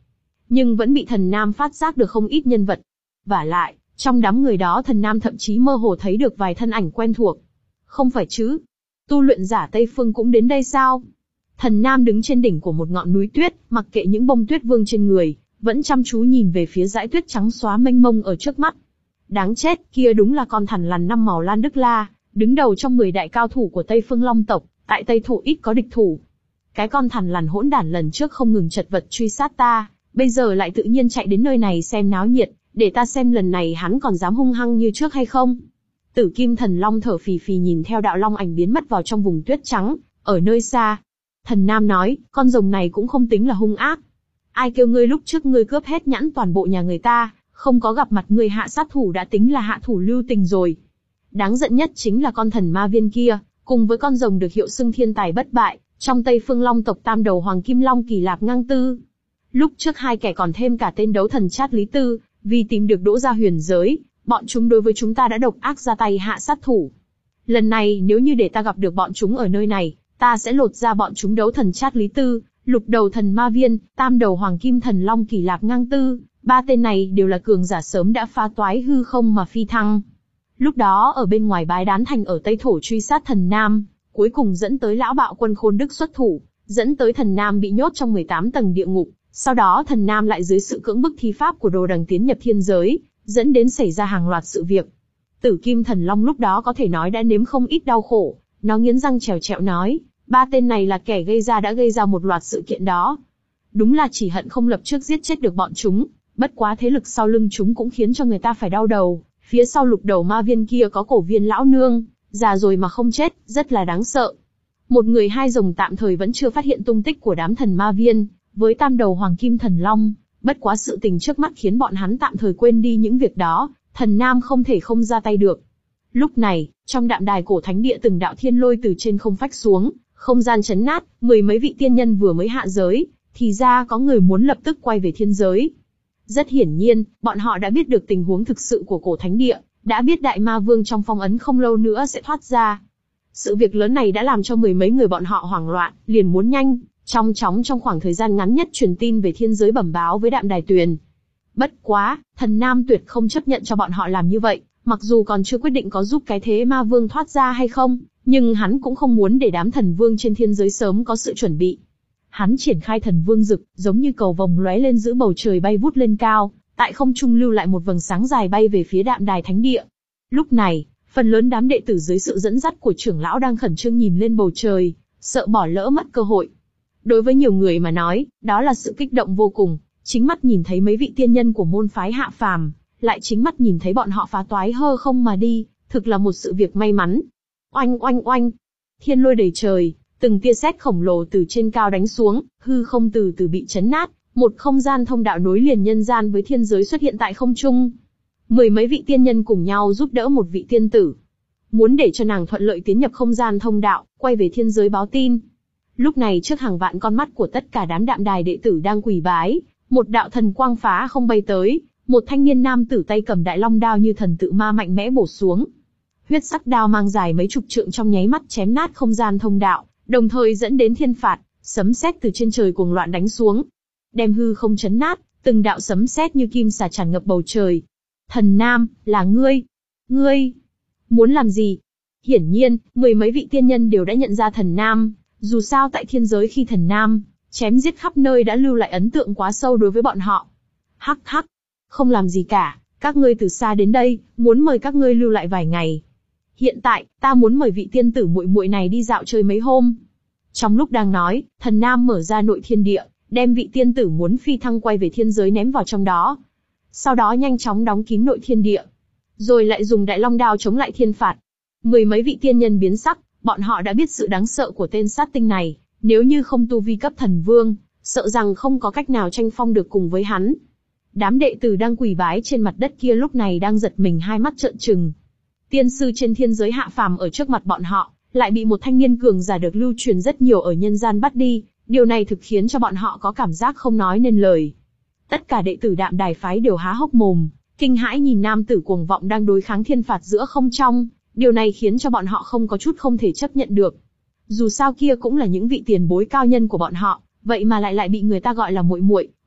Speaker 1: nhưng vẫn bị Thần Nam phát giác được không ít nhân vật. Vả lại, trong đám người đó Thần Nam thậm chí mơ hồ thấy được vài thân ảnh quen thuộc. Không phải chứ? Tu luyện giả Tây Phương cũng đến đây sao? Thần Nam đứng trên đỉnh của một ngọn núi tuyết, mặc kệ những bông tuyết vương trên người, vẫn chăm chú nhìn về phía dải tuyết trắng xóa mênh mông ở trước mắt. Đáng chết, kia đúng là con thằn lằn năm màu Lan Đức La, đứng đầu trong mười đại cao thủ của Tây Phương Long tộc, tại Tây Thổ ít có địch thủ. Cái con thằn lằn hỗn đản lần trước không ngừng chật vật truy sát ta, bây giờ lại tự nhiên chạy đến nơi này xem náo nhiệt, để ta xem lần này hắn còn dám hung hăng như trước hay không. Tử Kim Thần Long thở phì phì nhìn theo đạo long ảnh biến mất vào trong vùng tuyết trắng, ở nơi xa. Thần Nam nói, con rồng này cũng không tính là hung ác. Ai kêu ngươi lúc trước ngươi cướp hết nhãn toàn bộ nhà người ta, không có gặp mặt ngươi hạ sát thủ đã tính là hạ thủ lưu tình rồi. Đáng giận nhất chính là con thần ma viên kia, cùng với con rồng được hiệu xưng thiên tài bất bại, trong Tây Phương Long tộc tam đầu Hoàng Kim Long Kỳ Lạp Ngang Tư. Lúc trước hai kẻ còn thêm cả tên đấu thần Chát Lý Tư, vì tìm được đỗ ra huyền giới, bọn chúng đối với chúng ta đã độc ác ra tay hạ sát thủ. Lần này nếu như để ta gặp được bọn chúng ở nơi này, ta sẽ lột ra bọn chúng đấu thần Chát Lý Tư, lục đầu thần ma viên, tam đầu Hoàng Kim Thần Long Kỳ Lạp Ngang Tư, ba tên này đều là cường giả sớm đã phá toái hư không mà phi thăng. Lúc đó ở bên ngoài Bái Đán Thành ở Tây Thổ truy sát Thần Nam, cuối cùng dẫn tới lão bạo quân Khôn Đức xuất thủ, dẫn tới Thần Nam bị nhốt trong mười tám tầng địa ngục. Sau đó Thần Nam lại dưới sự cưỡng bức thi pháp của Đồ Đằng tiến nhập thiên giới, dẫn đến xảy ra hàng loạt sự việc. Tử Kim Thần Long lúc đó có thể nói đã nếm không ít đau khổ, nó nghiến răng trèo trẹo nói, ba tên này là kẻ gây ra đã gây ra một loạt sự kiện đó. Đúng là chỉ hận không lập trước giết chết được bọn chúng, bất quá thế lực sau lưng chúng cũng khiến cho người ta phải đau đầu. Phía sau lục đầu ma viên kia có cổ viên lão nương, già rồi mà không chết, rất là đáng sợ. Một người hai rồng tạm thời vẫn chưa phát hiện tung tích của đám thần ma viên, với tam đầu Hoàng Kim Thần Long, bất quá sự tình trước mắt khiến bọn hắn tạm thời quên đi những việc đó, Thần Nam không thể không ra tay được. Lúc này, trong đạm đài cổ thánh địa từng đạo thiên lôi từ trên không phách xuống, không gian chấn nát, mười mấy vị tiên nhân vừa mới hạ giới, thì ra có người muốn lập tức quay về thiên giới. Rất hiển nhiên, bọn họ đã biết được tình huống thực sự của cổ thánh địa, đã biết đại ma vương trong phong ấn không lâu nữa sẽ thoát ra. Sự việc lớn này đã làm cho mười mấy người bọn họ hoảng loạn, liền muốn nhanh, trong chóng trong khoảng thời gian ngắn nhất truyền tin về thiên giới bẩm báo với Đạm Đài Tuyền. Bất quá, Thần Nam tuyệt không chấp nhận cho bọn họ làm như vậy, mặc dù còn chưa quyết định có giúp cái thế ma vương thoát ra hay không, nhưng hắn cũng không muốn để đám thần vương trên thiên giới sớm có sự chuẩn bị. Hắn triển khai thần vương dực, giống như cầu vồng lóe lên giữa bầu trời bay vút lên cao, tại không trung lưu lại một vầng sáng dài bay về phía Đạm Đài Thánh Địa. Lúc này, phần lớn đám đệ tử dưới sự dẫn dắt của trưởng lão đang khẩn trương nhìn lên bầu trời, sợ bỏ lỡ mất cơ hội. Đối với nhiều người mà nói, đó là sự kích động vô cùng, chính mắt nhìn thấy mấy vị tiên nhân của môn phái hạ phàm, lại chính mắt nhìn thấy bọn họ phá toái hư không mà đi, thực là một sự việc may mắn. Oanh oanh oanh, thiên lôi đầy trời, từng tia sét khổng lồ từ trên cao đánh xuống, hư không từ từ bị chấn nát, một không gian thông đạo nối liền nhân gian với thiên giới xuất hiện tại không trung. Mười mấy vị tiên nhân cùng nhau giúp đỡ một vị tiên tử, muốn để cho nàng thuận lợi tiến nhập không gian thông đạo, quay về thiên giới báo tin. Lúc này trước hàng vạn con mắt của tất cả đám Đạm Đài đệ tử đang quỳ bái, một đạo thần quang phá không bay tới, một thanh niên nam tử tay cầm đại long đao như thần tự ma mạnh mẽ bổ xuống. Huyết sắc đao mang dài mấy chục trượng trong nháy mắt chém nát không gian thông đạo, đồng thời dẫn đến thiên phạt, sấm sét từ trên trời cuồng loạn đánh xuống, đem hư không chấn nát, từng đạo sấm sét như kim xà tràn ngập bầu trời. Thần Nam, là ngươi? Ngươi muốn làm gì? Hiển nhiên, mười mấy vị tiên nhân đều đã nhận ra Thần Nam, dù sao tại thiên giới khi Thần Nam chém giết khắp nơi đã lưu lại ấn tượng quá sâu đối với bọn họ. Hắc hắc, không làm gì cả, các ngươi từ xa đến đây, muốn mời các ngươi lưu lại vài ngày. Hiện tại, ta muốn mời vị tiên tử muội muội này đi dạo chơi mấy hôm. Trong lúc đang nói, Thần Nam mở ra nội thiên địa, đem vị tiên tử muốn phi thăng quay về thiên giới ném vào trong đó. Sau đó nhanh chóng đóng kín nội thiên địa, rồi lại dùng đại long đao chống lại thiên phạt. Mười mấy vị tiên nhân biến sắc, bọn họ đã biết sự đáng sợ của tên sát tinh này, nếu như không tu vi cấp thần vương, sợ rằng không có cách nào tranh phong được cùng với hắn. Đám đệ tử đang quỳ bái trên mặt đất kia lúc này đang giật mình hai mắt trợn trừng. Tiên sư trên thiên giới hạ phàm ở trước mặt bọn họ, lại bị một thanh niên cường giả được lưu truyền rất nhiều ở nhân gian bắt đi, điều này thực khiến cho bọn họ có cảm giác không nói nên lời. Tất cả đệ tử Đạm Đài phái đều há hốc mồm, kinh hãi nhìn nam tử cuồng vọng đang đối kháng thiên phạt giữa không trong, điều này khiến cho bọn họ không có chút không thể chấp nhận được. Dù sao kia cũng là những vị tiền bối cao nhân của bọn họ, vậy mà lại lại bị người ta gọi là muội muội,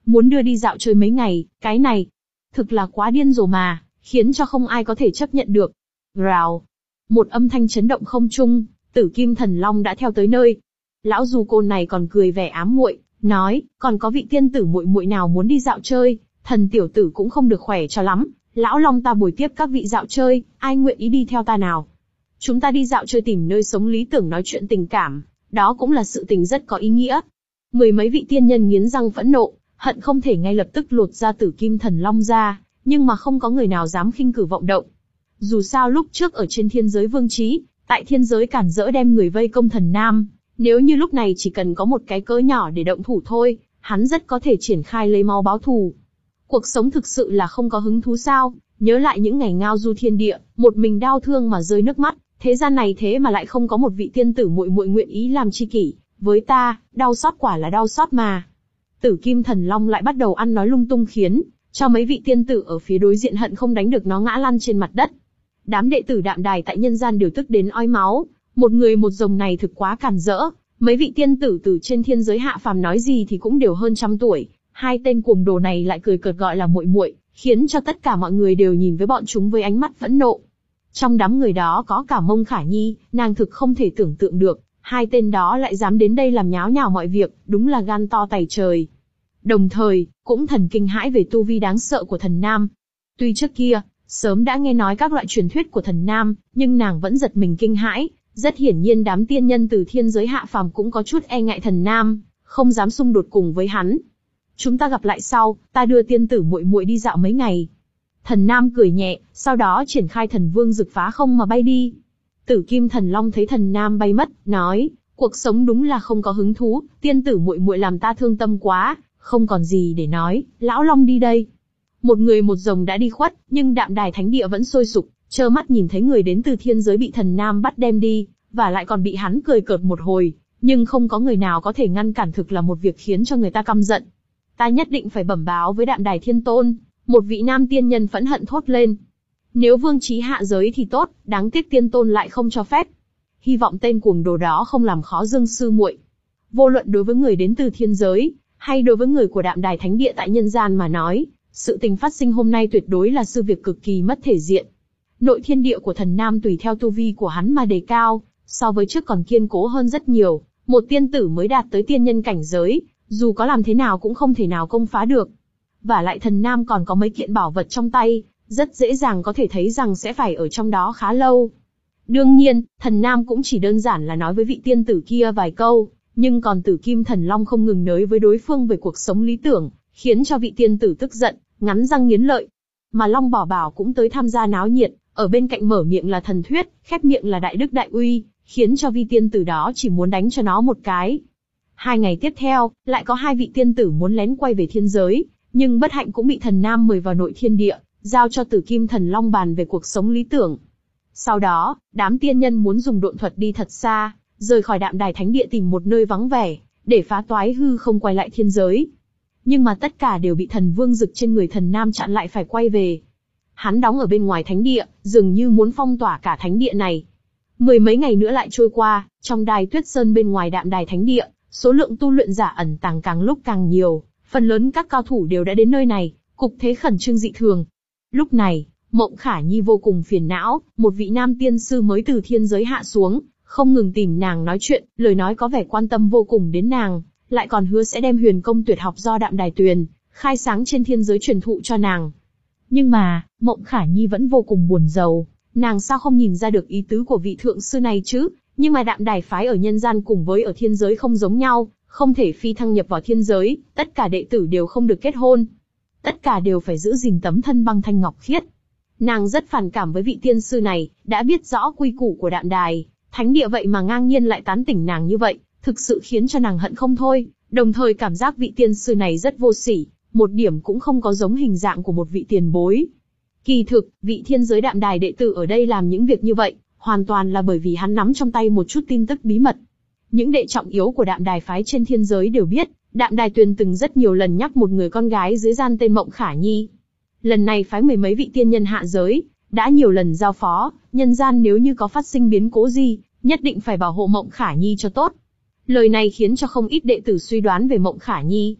Speaker 1: muốn đưa đi dạo chơi mấy ngày, cái này thực là quá điên rồ mà, khiến cho không ai có thể chấp nhận được. Rào, một âm thanh chấn động không trung, Tử Kim Thần Long đã theo tới nơi. Lão du côn này còn cười vẻ ám muội, nói, còn có vị tiên tử muội muội nào muốn đi dạo chơi, thần tiểu tử cũng không được khỏe cho lắm, lão Long ta bồi tiếp các vị dạo chơi, ai nguyện ý đi theo ta nào? Chúng ta đi dạo chơi tìm nơi sống lý tưởng nói chuyện tình cảm, đó cũng là sự tình rất có ý nghĩa. Mười mấy vị tiên nhân nghiến răng phẫn nộ, hận không thể ngay lập tức lột ra Tử Kim Thần Long ra, nhưng mà không có người nào dám khinh cử vọng động. Dù sao lúc trước ở trên thiên giới vương trí, tại thiên giới cản rỡ đem người vây công Thần Nam, nếu như lúc này chỉ cần có một cái cớ nhỏ để động thủ thôi, hắn rất có thể triển khai lấy máu báo thù. Cuộc sống thực sự là không có hứng thú sao? Nhớ lại những ngày ngao du thiên địa, một mình đau thương mà rơi nước mắt, thế gian này thế mà lại không có một vị tiên tử muội muội nguyện ý làm tri kỷ với ta, đau xót quả là đau xót mà. Tử Kim Thần Long lại bắt đầu ăn nói lung tung khiến cho mấy vị tiên tử ở phía đối diện hận không đánh được nó ngã lăn trên mặt đất. Đám đệ tử Đạm Đài tại nhân gian đều tức đến ói máu, một người một rồng này thực quá cản rỡ, mấy vị tiên tử từ trên thiên giới hạ phàm nói gì thì cũng đều hơn trăm tuổi, hai tên cuồng đồ này lại cười cợt gọi là muội muội, khiến cho tất cả mọi người đều nhìn với bọn chúng với ánh mắt phẫn nộ. Trong đám người đó có cả Mông Khả Nhi, nàng thực không thể tưởng tượng được, hai tên đó lại dám đến đây làm nháo nhào mọi việc, đúng là gan to tày trời. Đồng thời, cũng thần kinh hãi về tu vi đáng sợ của Thần Nam. Tuy trước kia, sớm đã nghe nói các loại truyền thuyết của Thần Nam, nhưng nàng vẫn giật mình kinh hãi, rất hiển nhiên đám tiên nhân từ thiên giới hạ phàm cũng có chút e ngại Thần Nam, không dám xung đột cùng với hắn. Chúng ta gặp lại sau, ta đưa tiên tử muội muội đi dạo mấy ngày. Thần Nam cười nhẹ, sau đó triển khai thần vương rực phá không mà bay đi. Tử Kim Thần Long thấy Thần Nam bay mất, nói, cuộc sống đúng là không có hứng thú, tiên tử muội muội làm ta thương tâm quá, không còn gì để nói, lão Long đi đây. Một người một rồng đã đi khuất, nhưng Đạm Đài Thánh Địa vẫn sôi sục, trơ mắt nhìn thấy người đến từ thiên giới bị Thần Nam bắt đem đi, và lại còn bị hắn cười cợt một hồi, nhưng không có người nào có thể ngăn cản, thực là một việc khiến cho người ta căm giận. Ta nhất định phải bẩm báo với Đạm Đài Thiên Tôn. Một vị nam tiên nhân phẫn hận thốt lên. Nếu vương trí hạ giới thì tốt, đáng tiếc tiên tôn lại không cho phép. Hy vọng tên cuồng đồ đó không làm khó Dương sư muội. Vô luận đối với người đến từ thiên giới, hay đối với người của Đạm Đài Thánh Địa tại nhân gian mà nói, sự tình phát sinh hôm nay tuyệt đối là sự việc cực kỳ mất thể diện. Nội thiên địa của Thần Nam tùy theo tu vi của hắn mà đề cao, so với trước còn kiên cố hơn rất nhiều. Một tiên tử mới đạt tới tiên nhân cảnh giới, dù có làm thế nào cũng không thể nào công phá được. Và lại Thần Nam còn có mấy kiện bảo vật trong tay, rất dễ dàng có thể thấy rằng sẽ phải ở trong đó khá lâu. Đương nhiên, Thần Nam cũng chỉ đơn giản là nói với vị tiên tử kia vài câu, nhưng còn Tử Kim Thần Long không ngừng nói với đối phương về cuộc sống lý tưởng, khiến cho vị tiên tử tức giận, ngắn răng nghiến lợi. Mà Long Bảo Bảo cũng tới tham gia náo nhiệt, ở bên cạnh mở miệng là thần thuyết, khép miệng là đại đức đại uy, khiến cho vị tiên tử đó chỉ muốn đánh cho nó một cái. Hai ngày tiếp theo, lại có hai vị tiên tử muốn lén quay về thiên giới, nhưng bất hạnh cũng bị Thần Nam mời vào nội thiên địa, giao cho Tử Kim Thần Long bàn về cuộc sống lý tưởng. Sau đó, đám tiên nhân muốn dùng độn thuật đi thật xa, rời khỏi Đạm Đài Thánh Địa tìm một nơi vắng vẻ, để phá toái hư không quay lại thiên giới. Nhưng mà tất cả đều bị thần vương rực trên người Thần Nam chặn lại phải quay về. Hắn đóng ở bên ngoài thánh địa, dường như muốn phong tỏa cả thánh địa này. Mười mấy ngày nữa lại trôi qua, trong Đài Tuyết Sơn bên ngoài Đạm Đài Thánh Địa, số lượng tu luyện giả ẩn tàng càng lúc càng nhiều, phần lớn các cao thủ đều đã đến nơi này, cục thế khẩn trương dị thường. Lúc này, Mộng Khả Nhi vô cùng phiền não, một vị nam tiên sư mới từ thiên giới hạ xuống, không ngừng tìm nàng nói chuyện, lời nói có vẻ quan tâm vô cùng đến nàng, lại còn hứa sẽ đem huyền công tuyệt học do Đạm Đài Tuyền khai sáng trên thiên giới truyền thụ cho nàng. Nhưng mà, Mộng Khả Nhi vẫn vô cùng buồn rầu, nàng sao không nhìn ra được ý tứ của vị thượng sư này chứ? Nhưng mà Đạm Đài phái ở nhân gian cùng với ở thiên giới không giống nhau, không thể phi thăng nhập vào thiên giới, tất cả đệ tử đều không được kết hôn. Tất cả đều phải giữ gìn tấm thân băng thanh ngọc khiết. Nàng rất phản cảm với vị tiên sư này, đã biết rõ quy củ của Đạm Đài Thánh Địa vậy mà ngang nhiên lại tán tỉnh nàng như vậy, thực sự khiến cho nàng hận không thôi, đồng thời cảm giác vị tiên sư này rất vô sỉ, một điểm cũng không có giống hình dạng của một vị tiền bối. Kỳ thực, vị thiên giới Đạm Đài đệ tử ở đây làm những việc như vậy, hoàn toàn là bởi vì hắn nắm trong tay một chút tin tức bí mật. Những đệ trọng yếu của Đạm Đài phái trên thiên giới đều biết, Đạm Đài Tuyền từng rất nhiều lần nhắc một người con gái dưới gian tên Mộng Khả Nhi. Lần này phái mười mấy vị tiên nhân hạ giới, đã nhiều lần giao phó, nhân gian nếu như có phát sinh biến cố gì, nhất định phải bảo hộ Mộng Khả Nhi cho tốt. Lời này khiến cho không ít đệ tử suy đoán về Mộng Khả Nhi.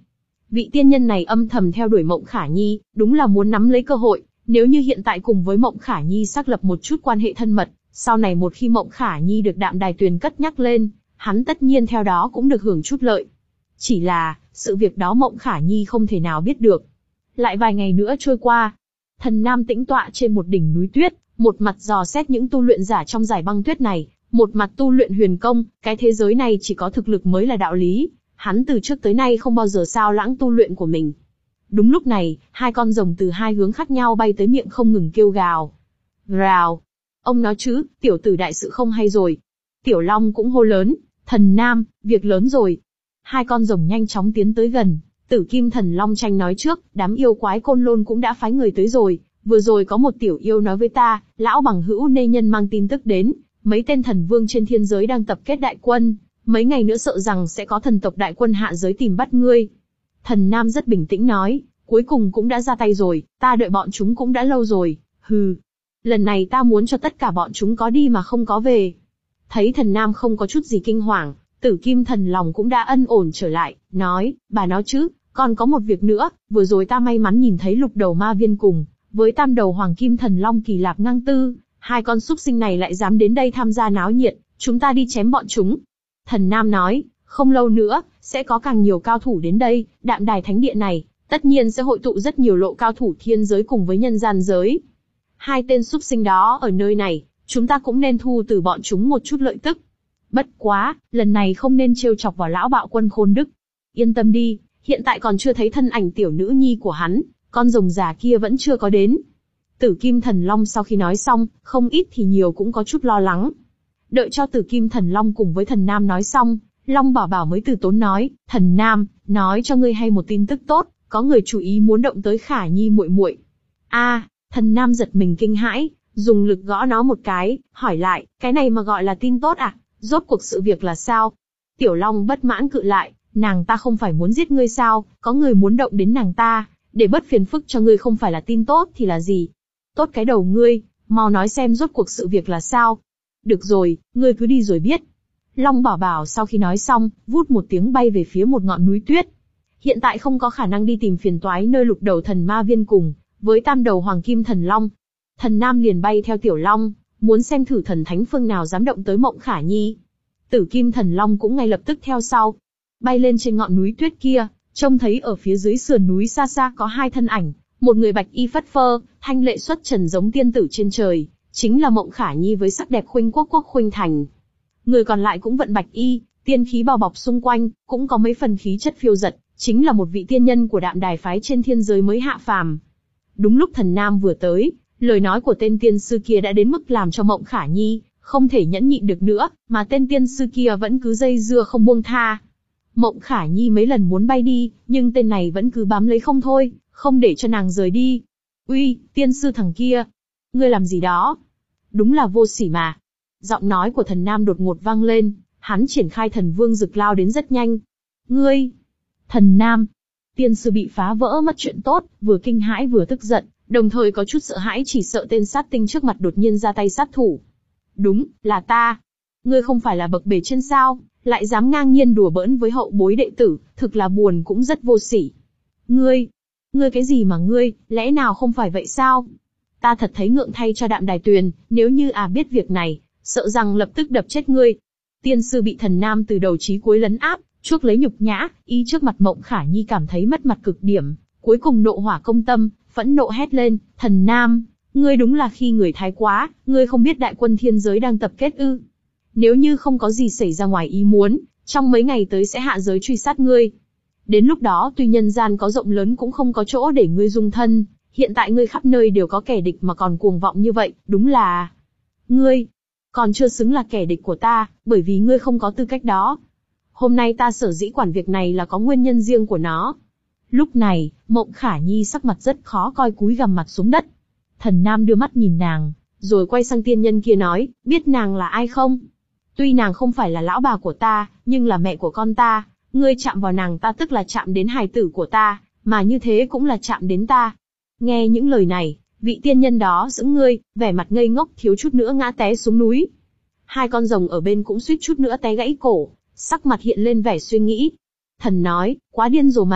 Speaker 1: Vị tiên nhân này âm thầm theo đuổi Mộng Khả Nhi, đúng là muốn nắm lấy cơ hội, nếu như hiện tại cùng với Mộng Khả Nhi xác lập một chút quan hệ thân mật, sau này một khi Mộng Khả Nhi được Đạm Đài Tuyền cất nhắc lên, hắn tất nhiên theo đó cũng được hưởng chút lợi. Chỉ là, sự việc đó Mộng Khả Nhi không thể nào biết được. Lại vài ngày nữa trôi qua, Thần Nam tĩnh tọa trên một đỉnh núi tuyết, một mặt dò xét những tu luyện giả trong dải băng tuyết này, một mặt tu luyện huyền công, cái thế giới này chỉ có thực lực mới là đạo lý, hắn từ trước tới nay không bao giờ sao lãng tu luyện của mình. Đúng lúc này, hai con rồng từ hai hướng khác nhau bay tới miệng không ngừng kêu gào. Rào! Ông nói chứ, tiểu tử đại sự không hay rồi. Tiểu Long cũng hô lớn, Thần Nam, việc lớn rồi. Hai con rồng nhanh chóng tiến tới gần, Tử Kim Thần Long tranh nói trước, đám yêu quái Côn Lôn cũng đã phái người tới rồi, vừa rồi có một tiểu yêu nói với ta, lão bằng hữu Nê Nhân mang tin tức đến, mấy tên thần vương trên thiên giới đang tập kết đại quân, mấy ngày nữa sợ rằng sẽ có thần tộc đại quân hạ giới tìm bắt ngươi. Thần Nam rất bình tĩnh nói, cuối cùng cũng đã ra tay rồi, ta đợi bọn chúng cũng đã lâu rồi, hừ. Lần này ta muốn cho tất cả bọn chúng có đi mà không có về. Thấy Thần Nam không có chút gì kinh hoàng, Tử Kim Thần Long cũng đã ân ổn trở lại, nói, bà nói chứ, còn có một việc nữa, vừa rồi ta may mắn nhìn thấy Lục Đầu Ma Viên cùng với Tam Đầu Hoàng Kim Thần Long kỳ lạp ngang tư, hai con súc sinh này lại dám đến đây tham gia náo nhiệt, chúng ta đi chém bọn chúng. Thần Nam nói, không lâu nữa, sẽ có càng nhiều cao thủ đến đây, Đạm Đài Thánh Địa này, tất nhiên sẽ hội tụ rất nhiều lộ cao thủ thiên giới cùng với nhân gian giới. Hai tên súc sinh đó ở nơi này, chúng ta cũng nên thu từ bọn chúng một chút lợi tức. Bất quá, lần này không nên trêu chọc vào lão bạo quân Khôn Đức. Yên tâm đi, hiện tại còn chưa thấy thân ảnh tiểu nữ nhi của hắn, con rồng già kia vẫn chưa có đến. Tử Kim Thần Long sau khi nói xong, không ít thì nhiều cũng có chút lo lắng. Đợi cho Tử Kim Thần Long cùng với Thần Nam nói xong, Long Bảo Bảo mới từ tốn nói, Thần Nam, nói cho ngươi hay một tin tức tốt, có người chú ý muốn động tới Khả Nhi muội muội. A, Thần Nam giật mình kinh hãi, dùng lực gõ nó một cái, hỏi lại, cái này mà gọi là tin tốt à? Rốt cuộc sự việc là sao? Tiểu Long bất mãn cự lại, nàng ta không phải muốn giết ngươi sao? Có người muốn động đến nàng ta, để bớt phiền phức cho ngươi không phải là tin tốt thì là gì? Tốt cái đầu ngươi, mau nói xem rốt cuộc sự việc là sao? Được rồi, ngươi cứ đi rồi biết. Long Bảo Bảo sau khi nói xong, vút một tiếng bay về phía một ngọn núi tuyết. Hiện tại không có khả năng đi tìm phiền toái nơi Lục Đầu Thần Ma Viên cùng với Tam Đầu Hoàng Kim Thần Long. Thần Nam liền bay theo Tiểu Long, muốn xem thử thần thánh phương nào dám động tới Mộng Khả Nhi. Tử Kim Thần Long cũng ngay lập tức theo sau, bay lên trên ngọn núi tuyết kia, trông thấy ở phía dưới sườn núi xa xa có hai thân ảnh, một người bạch y phất phơ, thanh lệ xuất trần giống tiên tử trên trời, chính là Mộng Khả Nhi với sắc đẹp khuynh quốc quốc khuynh thành. Người còn lại cũng vận bạch y, tiên khí bao bọc xung quanh, cũng có mấy phần khí chất phiêu dật, chính là một vị tiên nhân của Đạm Đài phái trên thiên giới mới hạ phàm. Đúng lúc Thần Nam vừa tới, lời nói của tên tiên sư kia đã đến mức làm cho Mộng Khả Nhi không thể nhẫn nhịn được nữa, mà tên tiên sư kia vẫn cứ dây dưa không buông tha. Mộng Khả Nhi mấy lần muốn bay đi, nhưng tên này vẫn cứ bám lấy không thôi, không để cho nàng rời đi. Uy, tiên sư thằng kia, ngươi làm gì đó? Đúng là vô sỉ mà. Giọng nói của Thần Nam đột ngột vang lên, hắn triển khai thần vương rực lao đến rất nhanh. Ngươi, Thần Nam, tiên sư bị phá vỡ mất chuyện tốt, vừa kinh hãi vừa tức giận, đồng thời có chút sợ hãi chỉ sợ tên sát tinh trước mặt đột nhiên ra tay sát thủ. Đúng, là ta. Ngươi không phải là bậc bề trên sao, lại dám ngang nhiên đùa bỡn với hậu bối đệ tử, thực là buồn cũng rất vô sỉ. Ngươi, ngươi cái gì mà ngươi, lẽ nào không phải vậy sao? Ta thật thấy ngượng thay cho Đạm Đài Tuyền, nếu như à biết việc này, sợ rằng lập tức đập chết ngươi. Tiên sư bị Thần Nam từ đầu chí cuối lấn áp, chuốc lấy nhục nhã, y trước mặt Mộng Khả Nhi cảm thấy mất mặt cực điểm, cuối cùng nộ hỏa công tâm, phẫn nộ hét lên, Thần Nam, ngươi đúng là khi người thái quá, ngươi không biết đại quân thiên giới đang tập kết ư? Nếu như không có gì xảy ra ngoài ý muốn, trong mấy ngày tới sẽ hạ giới truy sát ngươi. Đến lúc đó tuy nhân gian có rộng lớn cũng không có chỗ để ngươi dung thân, hiện tại ngươi khắp nơi đều có kẻ địch mà còn cuồng vọng như vậy, đúng là... Ngươi, còn chưa xứng là kẻ địch của ta, bởi vì ngươi không có tư cách đó. Hôm nay ta sở dĩ quản việc này là có nguyên nhân riêng của nó. Lúc này, Mộng Khả Nhi sắc mặt rất khó coi cúi gằm mặt xuống đất. Thần Nam đưa mắt nhìn nàng, rồi quay sang tiên nhân kia nói, biết nàng là ai không? Tuy nàng không phải là lão bà của ta, nhưng là mẹ của con ta, ngươi chạm vào nàng ta tức là chạm đến hài tử của ta, mà như thế cũng là chạm đến ta. Nghe những lời này, vị tiên nhân đó giững ngươi, vẻ mặt ngây ngốc thiếu chút nữa ngã té xuống núi. Hai con rồng ở bên cũng suýt chút nữa té gãy cổ, sắc mặt hiện lên vẻ suy nghĩ. Thần nói, quá điên rồi mà,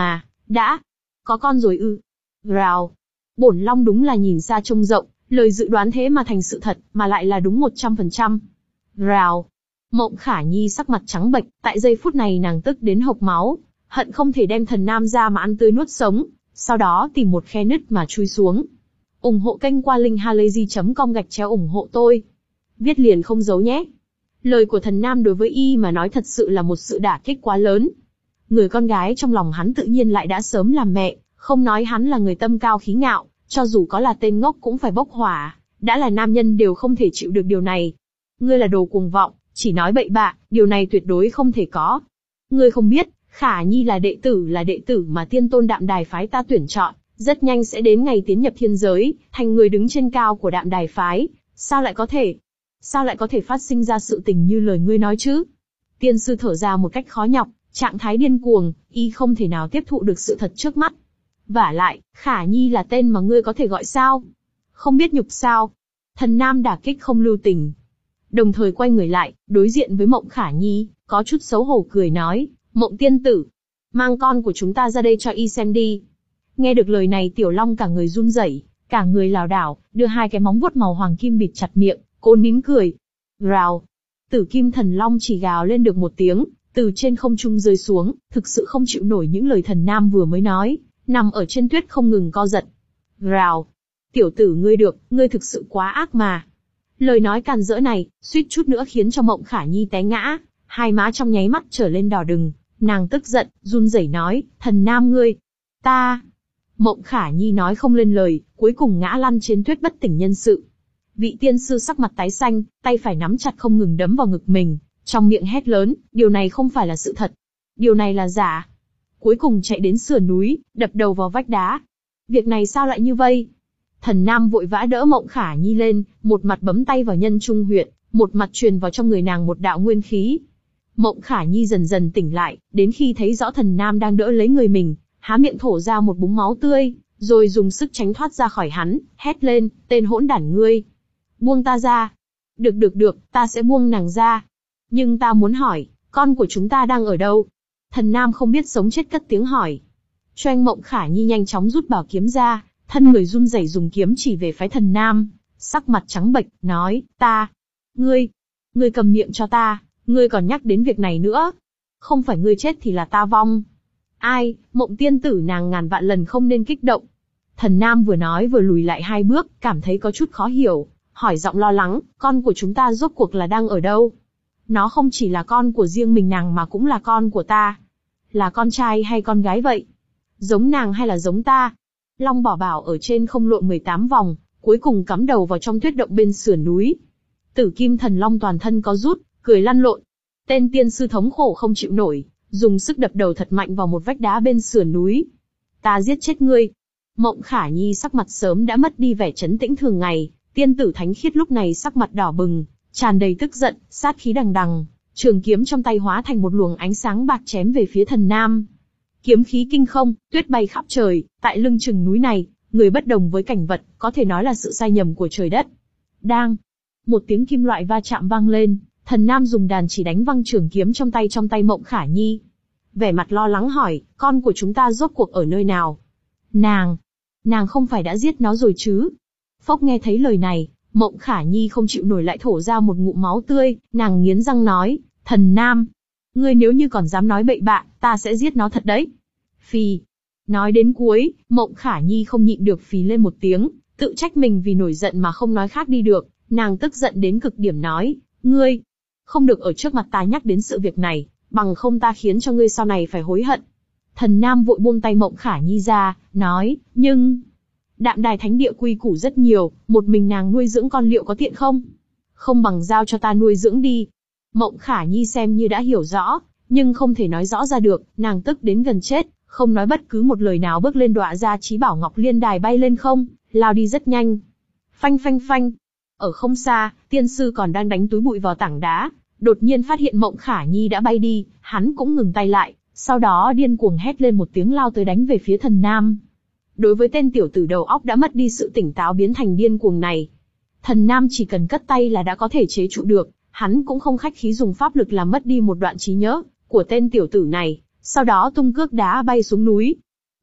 Speaker 1: Đã, có con rồi ư? Rào. Bổn Long đúng là nhìn xa trông rộng, lời dự đoán thế mà thành sự thật, mà lại là đúng một trăm phần trăm. Rào. Mộng Khả Nhi sắc mặt trắng bệch, tại giây phút này nàng tức đến hộc máu, hận không thể đem Thần Nam ra mà ăn tươi nuốt sống, sau đó tìm một khe nứt mà chui xuống. Ủng hộ kênh qua linkhalazy chấm com gạch chéo ủng hộ tôi. Viết liền không giấu nhé. Lời của Thần Nam đối với y mà nói thật sự là một sự đả kích quá lớn. Người con gái trong lòng hắn tự nhiên lại đã sớm làm mẹ, không nói hắn là người tâm cao khí ngạo, cho dù có là tên ngốc cũng phải bốc hỏa, đã là nam nhân đều không thể chịu được điều này. Ngươi là đồ cuồng vọng, chỉ nói bậy bạ, điều này tuyệt đối không thể có. Ngươi không biết, Khả Nhi là đệ tử là đệ tử mà tiên tôn Đạm Đài phái ta tuyển chọn, rất nhanh sẽ đến ngày tiến nhập thiên giới, thành người đứng trên cao của Đạm Đài phái, sao lại có thể? Sao lại có thể phát sinh ra sự tình như lời ngươi nói chứ? Tiên sư thở ra một cách khó nhọc, trạng thái điên cuồng, y không thể nào tiếp thụ được sự thật trước mắt. Vả lại, Khả Nhi là tên mà ngươi có thể gọi sao? Không biết nhục sao? Thần Nam đả kích không lưu tình. Đồng thời quay người lại, đối diện với Mộng Khả Nhi, có chút xấu hổ cười nói, Mộng tiên tử, mang con của chúng ta ra đây cho y xem đi. Nghe được lời này Tiểu Long cả người run rẩy, cả người lảo đảo, đưa hai cái móng vuốt màu hoàng kim bịt chặt miệng, cố nín cười. Rào. Tử Kim Thần Long chỉ gào lên được một tiếng, từ trên không trung rơi xuống, thực sự không chịu nổi những lời Thần Nam vừa mới nói, nằm ở trên tuyết không ngừng co giật. Rào. Tiểu tử ngươi được, ngươi thực sự quá ác mà. Lời nói càn rỡ này, suýt chút nữa khiến cho Mộng Khả Nhi té ngã, hai má trong nháy mắt trở lên đỏ đừng, nàng tức giận, run rẩy nói, Thần Nam ngươi, ta. Mộng Khả Nhi nói không lên lời, cuối cùng ngã lăn trên tuyết bất tỉnh nhân sự. Vị tiên sư sắc mặt tái xanh, tay phải nắm chặt không ngừng đấm vào ngực mình, trong miệng hét lớn, điều này không phải là sự thật. Điều này là giả. Cuối cùng chạy đến sườn núi, đập đầu vào vách đá. Việc này sao lại như vây? Thần Nam vội vã đỡ Mộng Khả Nhi lên, một mặt bấm tay vào nhân trung huyệt, một mặt truyền vào trong người nàng một đạo nguyên khí. Mộng Khả Nhi dần dần tỉnh lại, đến khi thấy rõ Thần Nam đang đỡ lấy người mình, há miệng thổ ra một búng máu tươi, rồi dùng sức tránh thoát ra khỏi hắn, hét lên, tên hỗn đản ngươi. Buông ta ra. Được được được, ta sẽ buông nàng ra. Nhưng ta muốn hỏi, con của chúng ta đang ở đâu? Thần Nam không biết sống chết cất tiếng hỏi. Choeng. Mộng Khả Nhi nhanh chóng rút bảo kiếm ra, thân người run rẩy dùng kiếm chỉ về phái Thần Nam, sắc mặt trắng bệch, nói, ta, ngươi, ngươi cầm miệng cho ta, ngươi còn nhắc đến việc này nữa. Không phải ngươi chết thì là ta vong. Ai, Mộng tiên tử nàng ngàn vạn lần không nên kích động. Thần Nam vừa nói vừa lùi lại hai bước, cảm thấy có chút khó hiểu, hỏi giọng lo lắng, con của chúng ta rốt cuộc là đang ở đâu? Nó không chỉ là con của riêng mình nàng mà cũng là con của ta. Là con trai hay con gái vậy? Giống nàng hay là giống ta? Long Bảo Bảo ở trên không lộn mười tám vòng, cuối cùng cắm đầu vào trong tuyết động bên sườn núi. Tử Kim Thần Long toàn thân có rút, cười lăn lộn. Tên tiên sư thống khổ không chịu nổi, dùng sức đập đầu thật mạnh vào một vách đá bên sườn núi. Ta giết chết ngươi. Mộng Khả Nhi sắc mặt sớm đã mất đi vẻ trấn tĩnh thường ngày, tiên tử thánh khiết lúc này sắc mặt đỏ bừng, tràn đầy tức giận, sát khí đằng đằng, trường kiếm trong tay hóa thành một luồng ánh sáng bạc chém về phía Thần Nam. Kiếm khí kinh không, tuyết bay khắp trời, tại lưng chừng núi này, người bất đồng với cảnh vật, có thể nói là sự sai nhầm của trời đất. Đang, một tiếng kim loại va chạm vang lên, Thần Nam dùng đàn chỉ đánh văng trường kiếm trong tay trong tay Mộng Khả Nhi. Vẻ mặt lo lắng hỏi, con của chúng ta rốt cuộc ở nơi nào? Nàng, nàng không phải đã giết nó rồi chứ? Phốc. Nghe thấy lời này, Mộng Khả Nhi không chịu nổi lại thổ ra một ngụm máu tươi, nàng nghiến răng nói, Thần Nam, ngươi nếu như còn dám nói bậy bạ, ta sẽ giết nó thật đấy. Phì. Nói đến cuối, Mộng Khả Nhi không nhịn được phì lên một tiếng, tự trách mình vì nổi giận mà không nói khác đi được, nàng tức giận đến cực điểm nói, ngươi, không được ở trước mặt ta nhắc đến sự việc này, bằng không ta khiến cho ngươi sau này phải hối hận. Thần Nam vội buông tay Mộng Khả Nhi ra, nói, nhưng... Đạm Đài Thánh Địa quy củ rất nhiều, một mình nàng nuôi dưỡng con liệu có tiện không? Không bằng giao cho ta nuôi dưỡng đi. Mộng Khả Nhi xem như đã hiểu rõ, nhưng không thể nói rõ ra được, nàng tức đến gần chết, không nói bất cứ một lời nào bước lên đọa ra trí bảo Ngọc Liên Đài bay lên không, lao đi rất nhanh. Phanh phanh phanh. Ở không xa, tiên sư còn đang đánh túi bụi vào tảng đá, đột nhiên phát hiện Mộng Khả Nhi đã bay đi, hắn cũng ngừng tay lại, sau đó điên cuồng hét lên một tiếng lao tới đánh về phía Thần Nam. Đối với tên tiểu tử đầu óc đã mất đi sự tỉnh táo biến thành điên cuồng này, Thần Nam chỉ cần cất tay là đã có thể chế trụ được, hắn cũng không khách khí dùng pháp lực làm mất đi một đoạn trí nhớ của tên tiểu tử này, sau đó tung cước đá bay xuống núi.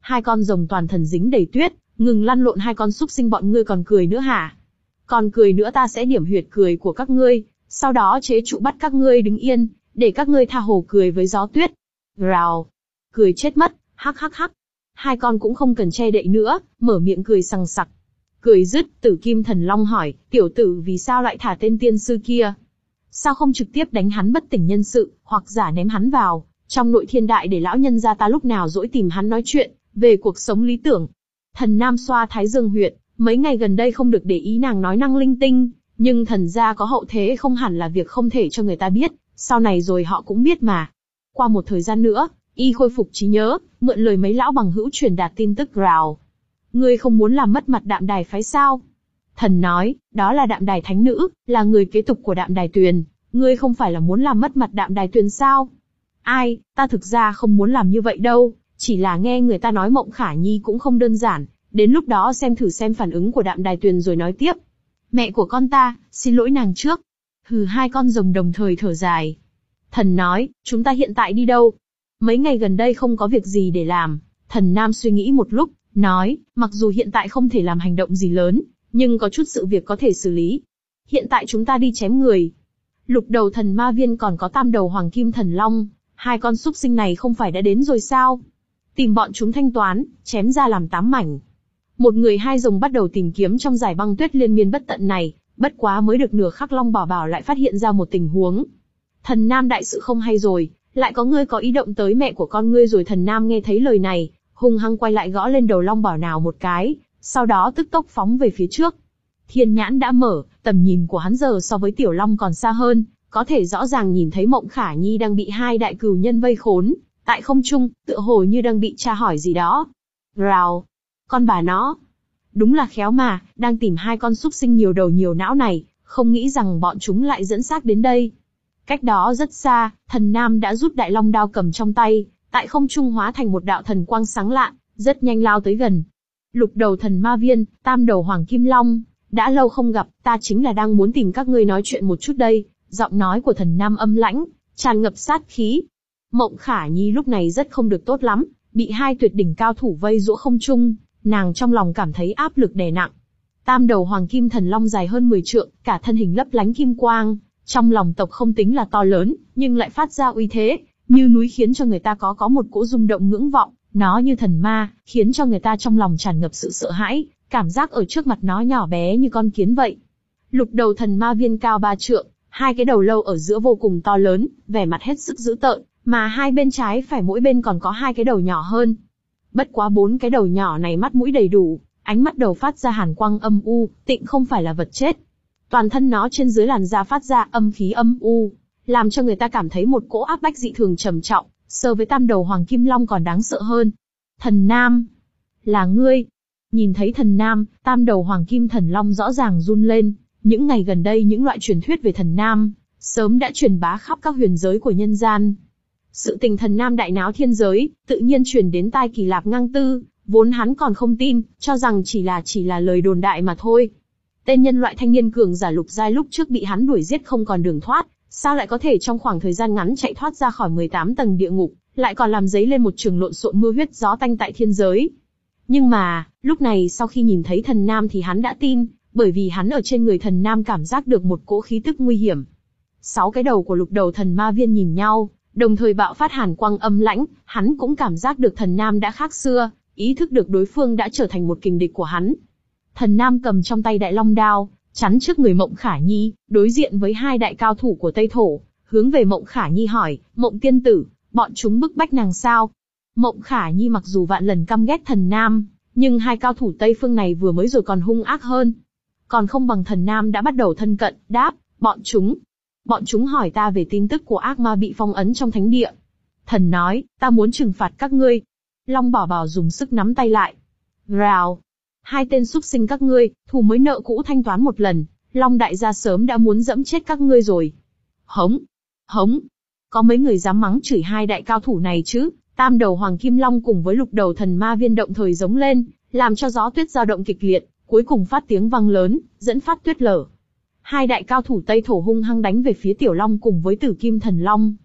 Speaker 1: Hai con rồng toàn thân dính đầy tuyết, ngừng lăn lộn. Hai con súc sinh bọn ngươi còn cười nữa hả? Còn cười nữa ta sẽ điểm huyệt cười của các ngươi, sau đó chế trụ bắt các ngươi đứng yên, để các ngươi tha hồ cười với gió tuyết. Rào, cười chết mất, hắc hắc hắc. Hai con cũng không cần che đậy nữa, mở miệng cười sằng sặc. Cười dứt, Tử Kim Thần Long hỏi, tiểu tử vì sao lại thả tên tiên sư kia? Sao không trực tiếp đánh hắn bất tỉnh nhân sự, hoặc giả ném hắn vào trong nội thiên đại để lão nhân gia ta lúc nào rỗi tìm hắn nói chuyện về cuộc sống lý tưởng? Thần Nam xoa thái dương huyệt, mấy ngày gần đây không được để ý nàng nói năng linh tinh, nhưng thần gia có hậu thế không hẳn là việc không thể cho người ta biết, sau này rồi họ cũng biết mà. Qua một thời gian nữa, y khôi phục trí nhớ, mượn lời mấy lão bằng hữu truyền đạt tin tức rào. Ngươi không muốn làm mất mặt Đạm Đài phái sao? Thần nói, đó là Đạm Đài thánh nữ, là người kế tục của Đạm Đài Tuyền, ngươi không phải là muốn làm mất mặt Đạm Đài Tuyền sao? Ai, ta thực ra không muốn làm như vậy đâu, chỉ là nghe người ta nói Mộng Khả Nhi cũng không đơn giản, đến lúc đó xem thử xem phản ứng của Đạm Đài Tuyền rồi nói tiếp. Mẹ của con ta, xin lỗi nàng trước. Hừ, hai con rồng đồng thời thở dài. Thần nói, chúng ta hiện tại đi đâu? Mấy ngày gần đây không có việc gì để làm. Thần Nam suy nghĩ một lúc, nói, mặc dù hiện tại không thể làm hành động gì lớn, nhưng có chút sự việc có thể xử lý. Hiện tại chúng ta đi chém người. Lục đầu thần ma viên còn có tam đầu hoàng kim thần long, hai con súc sinh này không phải đã đến rồi sao? Tìm bọn chúng thanh toán, chém ra làm tám mảnh. Một người hai rồng bắt đầu tìm kiếm trong dải băng tuyết liên miên bất tận này, bất quá mới được nửa khắc Long Bảo Bảo lại phát hiện ra một tình huống. Thần Nam đại sự không hay rồi, lại có ngươi có ý động tới mẹ của con ngươi rồi. Thần Nam nghe thấy lời này, hung hăng quay lại gõ lên đầu Long Bảo nào một cái, sau đó tức tốc phóng về phía trước. Thiên nhãn đã mở, tầm nhìn của hắn giờ so với Tiểu Long còn xa hơn, có thể rõ ràng nhìn thấy Mộng Khả Nhi đang bị hai đại cừu nhân vây khốn, tại không trung, tựa hồ như đang bị tra hỏi gì đó. Rào, con bà nó, đúng là khéo mà, đang tìm hai con súc sinh nhiều đầu nhiều não này, không nghĩ rằng bọn chúng lại dẫn xác đến đây. Cách đó rất xa, Thần Nam đã rút đại long đao cầm trong tay, tại không trung hóa thành một đạo thần quang sáng lạn, rất nhanh lao tới gần. Lục đầu thần ma viên, tam đầu hoàng kim long, đã lâu không gặp, ta chính là đang muốn tìm các ngươi nói chuyện một chút đây. Giọng nói của Thần Nam âm lãnh, tràn ngập sát khí. Mộng Khả Nhi lúc này rất không được tốt lắm, bị hai tuyệt đỉnh cao thủ vây giũa không trung, nàng trong lòng cảm thấy áp lực đè nặng. Tam đầu hoàng kim thần long dài hơn mười trượng, cả thân hình lấp lánh kim quang, trong lòng tộc không tính là to lớn, nhưng lại phát ra uy thế như núi, khiến cho người ta có có một cỗ rung động ngưỡng vọng. Nó như thần ma, khiến cho người ta trong lòng tràn ngập sự sợ hãi, cảm giác ở trước mặt nó nhỏ bé như con kiến vậy. Lục đầu thần ma viên cao ba trượng, hai cái đầu lâu ở giữa vô cùng to lớn, vẻ mặt hết sức dữ tợn, mà hai bên trái phải mỗi bên còn có hai cái đầu nhỏ hơn. Bất quá bốn cái đầu nhỏ này mắt mũi đầy đủ, ánh mắt đầu phát ra hàn quang âm u, tịnh không phải là vật chết. Toàn thân nó trên dưới làn da phát ra âm khí âm u, làm cho người ta cảm thấy một cỗ áp bách dị thường trầm trọng, so với tam đầu hoàng kim long còn đáng sợ hơn. Thần Nam, là ngươi? Nhìn thấy Thần Nam, tam đầu hoàng kim thần long rõ ràng run lên. Những ngày gần đây những loại truyền thuyết về Thần Nam sớm đã truyền bá khắp các huyền giới của nhân gian. Sự tình Thần Nam đại náo thiên giới, tự nhiên truyền đến tai Kỳ Lạp Ngang Tư, vốn hắn còn không tin, cho rằng chỉ là chỉ là lời đồn đại mà thôi. Tên nhân loại thanh niên cường giả lục giai lúc trước bị hắn đuổi giết không còn đường thoát, sao lại có thể trong khoảng thời gian ngắn chạy thoát ra khỏi mười tám tầng địa ngục, lại còn làm dấy lên một trường lộn xộn mưa huyết gió tanh tại thiên giới. Nhưng mà, lúc này sau khi nhìn thấy Thần Nam thì hắn đã tin, bởi vì hắn ở trên người Thần Nam cảm giác được một cỗ khí tức nguy hiểm. Sáu cái đầu của lục đầu thần ma viên nhìn nhau, đồng thời bạo phát hàn quang âm lãnh, hắn cũng cảm giác được Thần Nam đã khác xưa, ý thức được đối phương đã trở thành một kình địch của hắn. Thần Nam cầm trong tay đại long đao, chắn trước người Mộng Khả Nhi, đối diện với hai đại cao thủ của Tây Thổ, hướng về Mộng Khả Nhi hỏi, Mộng tiên tử, bọn chúng bức bách nàng sao? Mộng Khả Nhi mặc dù vạn lần căm ghét Thần Nam, nhưng hai cao thủ Tây phương này vừa mới rồi còn hung ác hơn. Còn không bằng Thần Nam đã bắt đầu thân cận, đáp, bọn chúng. Bọn chúng hỏi ta về tin tức của ác ma bị phong ấn trong thánh địa. Thần nói, ta muốn trừng phạt các ngươi. Long Bảo Bảo dùng sức nắm tay lại. Rào. Hai tên súc sinh các ngươi, thù mới nợ cũ thanh toán một lần, Long đại gia sớm đã muốn dẫm chết các ngươi rồi. Hống. Hống. Có mấy người dám mắng chửi hai đại cao thủ này chứ? Tam đầu hoàng kim long cùng với lục đầu thần ma viên động thời giống lên, làm cho gió tuyết dao động kịch liệt, cuối cùng phát tiếng vang lớn, dẫn phát tuyết lở. Hai đại cao thủ Tây Thổ hung hăng đánh về phía Tiểu Long cùng với Tử Kim Thần Long.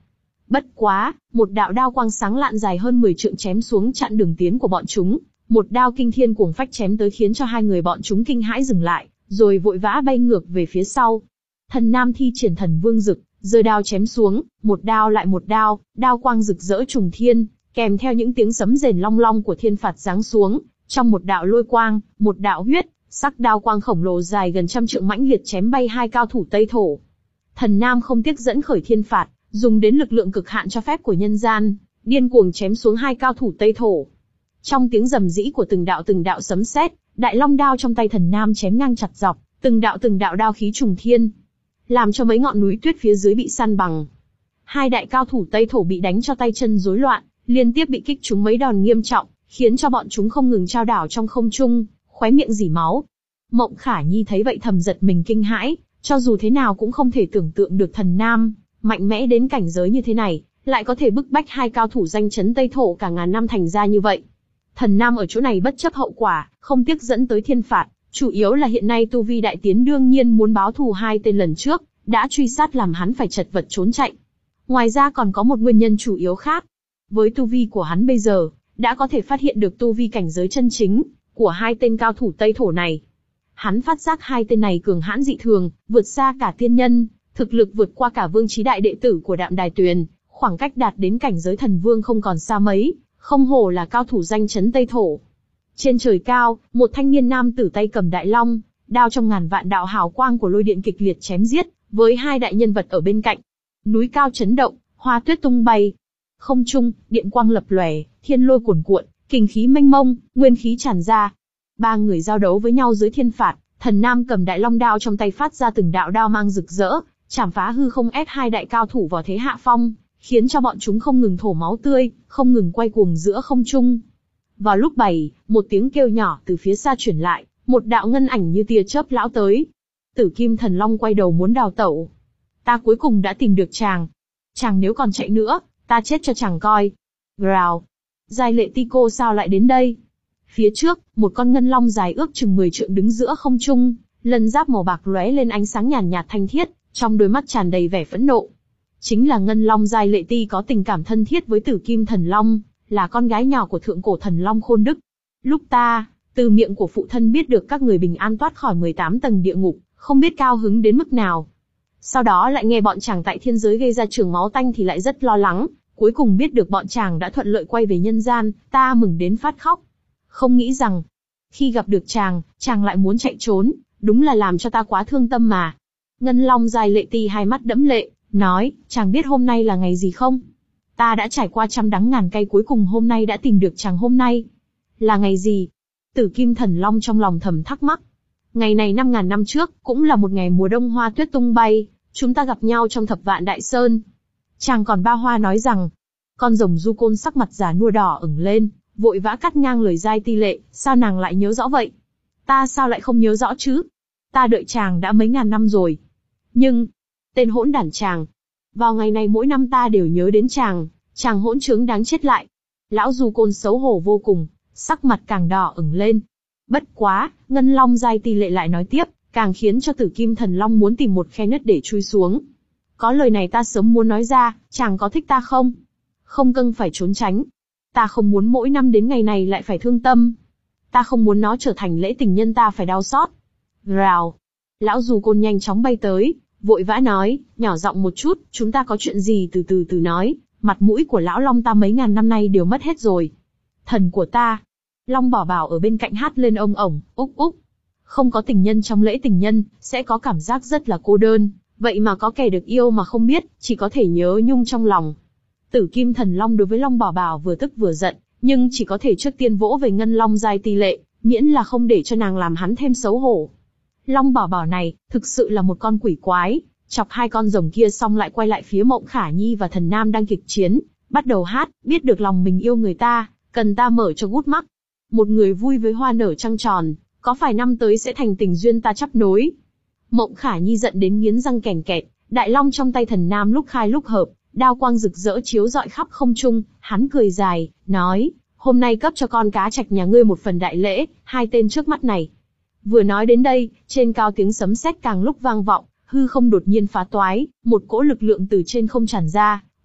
Speaker 1: Bất quá, một đạo đao quang sáng lạn dài hơn mười trượng chém xuống chặn đường tiến của bọn chúng, một đao kinh thiên cuồng phách chém tới khiến cho hai người bọn chúng kinh hãi dừng lại, rồi vội vã bay ngược về phía sau. Thần Nam thi triển Thần Vương Dực, giơ đao chém xuống, một đao lại một đao, đao quang rực rỡ trùng thiên, kèm theo những tiếng sấm rền long long của thiên phạt giáng xuống, trong một đạo lôi quang, một đạo huyết, sắc đao quang khổng lồ dài gần trăm trượng mãnh liệt chém bay hai cao thủ Tây Thổ. Thần Nam không tiếc dẫn khởi thiên phạt, dùng đến lực lượng cực hạn cho phép của nhân gian, điên cuồng chém xuống hai cao thủ Tây Thổ. Trong tiếng rầm rĩ của từng đạo từng đạo sấm sét, đại long đao trong tay Thần Nam chém ngang chặt dọc, từng đạo từng đạo đao khí trùng thiên, làm cho mấy ngọn núi tuyết phía dưới bị san bằng. Hai đại cao thủ Tây Thổ bị đánh cho tay chân rối loạn, liên tiếp bị kích trúng mấy đòn nghiêm trọng, khiến cho bọn chúng không ngừng trao đảo trong không trung, khóe miệng rỉ máu. Mộng Khả Nhi thấy vậy thầm giật mình kinh hãi, cho dù thế nào cũng không thể tưởng tượng được Thần Nam mạnh mẽ đến cảnh giới như thế này, lại có thể bức bách hai cao thủ danh chấn Tây Thổ cả ngàn năm thành ra như vậy. Thần Nam ở chỗ này bất chấp hậu quả, không tiếc dẫn tới thiên phạt, chủ yếu là hiện nay tu vi đại tiến đương nhiên muốn báo thù hai tên lần trước, đã truy sát làm hắn phải chật vật trốn chạy. Ngoài ra còn có một nguyên nhân chủ yếu khác. Với tu vi của hắn bây giờ, đã có thể phát hiện được tu vi cảnh giới chân chính của hai tên cao thủ Tây Thổ này. Hắn phát giác hai tên này cường hãn dị thường, vượt xa cả tiên nhân, thực lực vượt qua cả vương trí đại đệ tử của Đạm Đài Tuyền, khoảng cách đạt đến cảnh giới thần vương không còn xa mấy, không hổ là cao thủ danh chấn Tây Thổ. Trên trời cao, một thanh niên nam tử tay cầm đại long, đao trong ngàn vạn đạo hào quang của lôi điện kịch liệt chém giết, với hai đại nhân vật ở bên cạnh. Núi cao chấn động, hoa tuyết tung bay. Không trung, điện quang lập lòe, thiên lôi cuồn cuộn, kình khí mênh mông, nguyên khí tràn ra. Ba người giao đấu với nhau dưới thiên phạt, Thần Nam cầm đại long đao trong tay phát ra từng đạo đao mang rực rỡ, chảm phá hư không ép hai đại cao thủ vào thế hạ phong, khiến cho bọn chúng không ngừng thổ máu tươi, không ngừng quay cuồng giữa không trung. Vào lúc bảy, một tiếng kêu nhỏ từ phía xa truyền lại, một đạo ngân ảnh như tia chớp lão tới. Tử Kim Thần Long quay đầu muốn đào tẩu. Ta cuối cùng đã tìm được chàng. Chàng nếu còn chạy nữa, ta chết cho chàng coi. Gào. Giai Lệ Ti cô sao lại đến đây? Phía trước, một con ngân long dài ước chừng mười trượng đứng giữa không trung, lân giáp màu bạc lóe lên ánh sáng nhàn nhạt thanh thiết, trong đôi mắt tràn đầy vẻ phẫn nộ. Chính là ngân long Giai Lệ Ti có tình cảm thân thiết với Tử Kim Thần Long, là con gái nhỏ của thượng cổ thần long Khôn Đức. Lúc ta, từ miệng của phụ thân biết được các người bình an thoát khỏi mười tám tầng địa ngục, không biết cao hứng đến mức nào. Sau đó lại nghe bọn chàng tại thiên giới gây ra trường máu tanh thì lại rất lo lắng, cuối cùng biết được bọn chàng đã thuận lợi quay về nhân gian, ta mừng đến phát khóc. Không nghĩ rằng, khi gặp được chàng, chàng lại muốn chạy trốn, đúng là làm cho ta quá thương tâm mà. Ngân long Giai Lệ Ti hai mắt đẫm lệ, nói, chàng biết hôm nay là ngày gì không? Ta đã trải qua trăm đắng ngàn cay cuối cùng hôm nay đã tìm được chàng hôm nay. Là ngày gì? Tử Kim Thần Long trong lòng thầm thắc mắc. Ngày này năm ngàn năm trước, cũng là một ngày mùa đông hoa tuyết tung bay, chúng ta gặp nhau trong Thập Vạn Đại Sơn. Chàng còn ba hoa nói rằng, con rồng Du Côn sắc mặt già nua đỏ ửng lên, vội vã cắt ngang lời Giai Ti Lệ, sao nàng lại nhớ rõ vậy? Ta sao lại không nhớ rõ chứ? Ta đợi chàng đã mấy ngàn năm rồi. Nhưng, tên hỗn đản chàng, vào ngày này mỗi năm ta đều nhớ đến chàng, chàng hỗn trướng đáng chết lại. Lão Du Côn xấu hổ vô cùng, sắc mặt càng đỏ ửng lên. Bất quá, Ngân Long Giai Ti Lệ lại nói tiếp, càng khiến cho Tử Kim Thần Long muốn tìm một khe nứt để chui xuống. Có lời này ta sớm muốn nói ra, chàng có thích ta không? Không cần phải trốn tránh. Ta không muốn mỗi năm đến ngày này lại phải thương tâm. Ta không muốn nó trở thành lễ tình nhân ta phải đau xót. Rào. Lão Du Côn nhanh chóng bay tới, vội vã nói, nhỏ giọng một chút, chúng ta có chuyện gì từ từ từ nói, mặt mũi của lão Long ta mấy ngàn năm nay đều mất hết rồi. Thần của ta. Long Bảo Bảo ở bên cạnh hát lên ông ổng, úc úc. Không có tình nhân trong lễ tình nhân, sẽ có cảm giác rất là cô đơn, vậy mà có kẻ được yêu mà không biết, chỉ có thể nhớ nhung trong lòng. Tử Kim Thần Long đối với Long Bảo Bảo vừa tức vừa giận, nhưng chỉ có thể trước tiên vỗ về Ngân Long Giai Ti Lệ, miễn là không để cho nàng làm hắn thêm xấu hổ. Long Bảo Bảo này, thực sự là một con quỷ quái, chọc hai con rồng kia xong lại quay lại phía Mộng Khả Nhi và Thần Nam đang kịch chiến, bắt đầu hát, biết được lòng mình yêu người ta, cần ta mở cho gút mắt. Một người vui với hoa nở trăng tròn, có phải năm tới sẽ thành tình duyên ta chắp nối. Mộng Khả Nhi giận đến nghiến răng kèn kẹt, đại long trong tay Thần Nam lúc khai lúc hợp, đao quang rực rỡ chiếu rọi khắp không trung, hắn cười dài, nói, hôm nay cấp cho con cá trạch nhà ngươi một phần đại lễ, hai tên trước mắt này. Vừa nói đến đây, trên cao tiếng sấm sét càng lúc vang vọng, hư không đột nhiên phá toái, một cỗ lực lượng từ trên không tràn ra,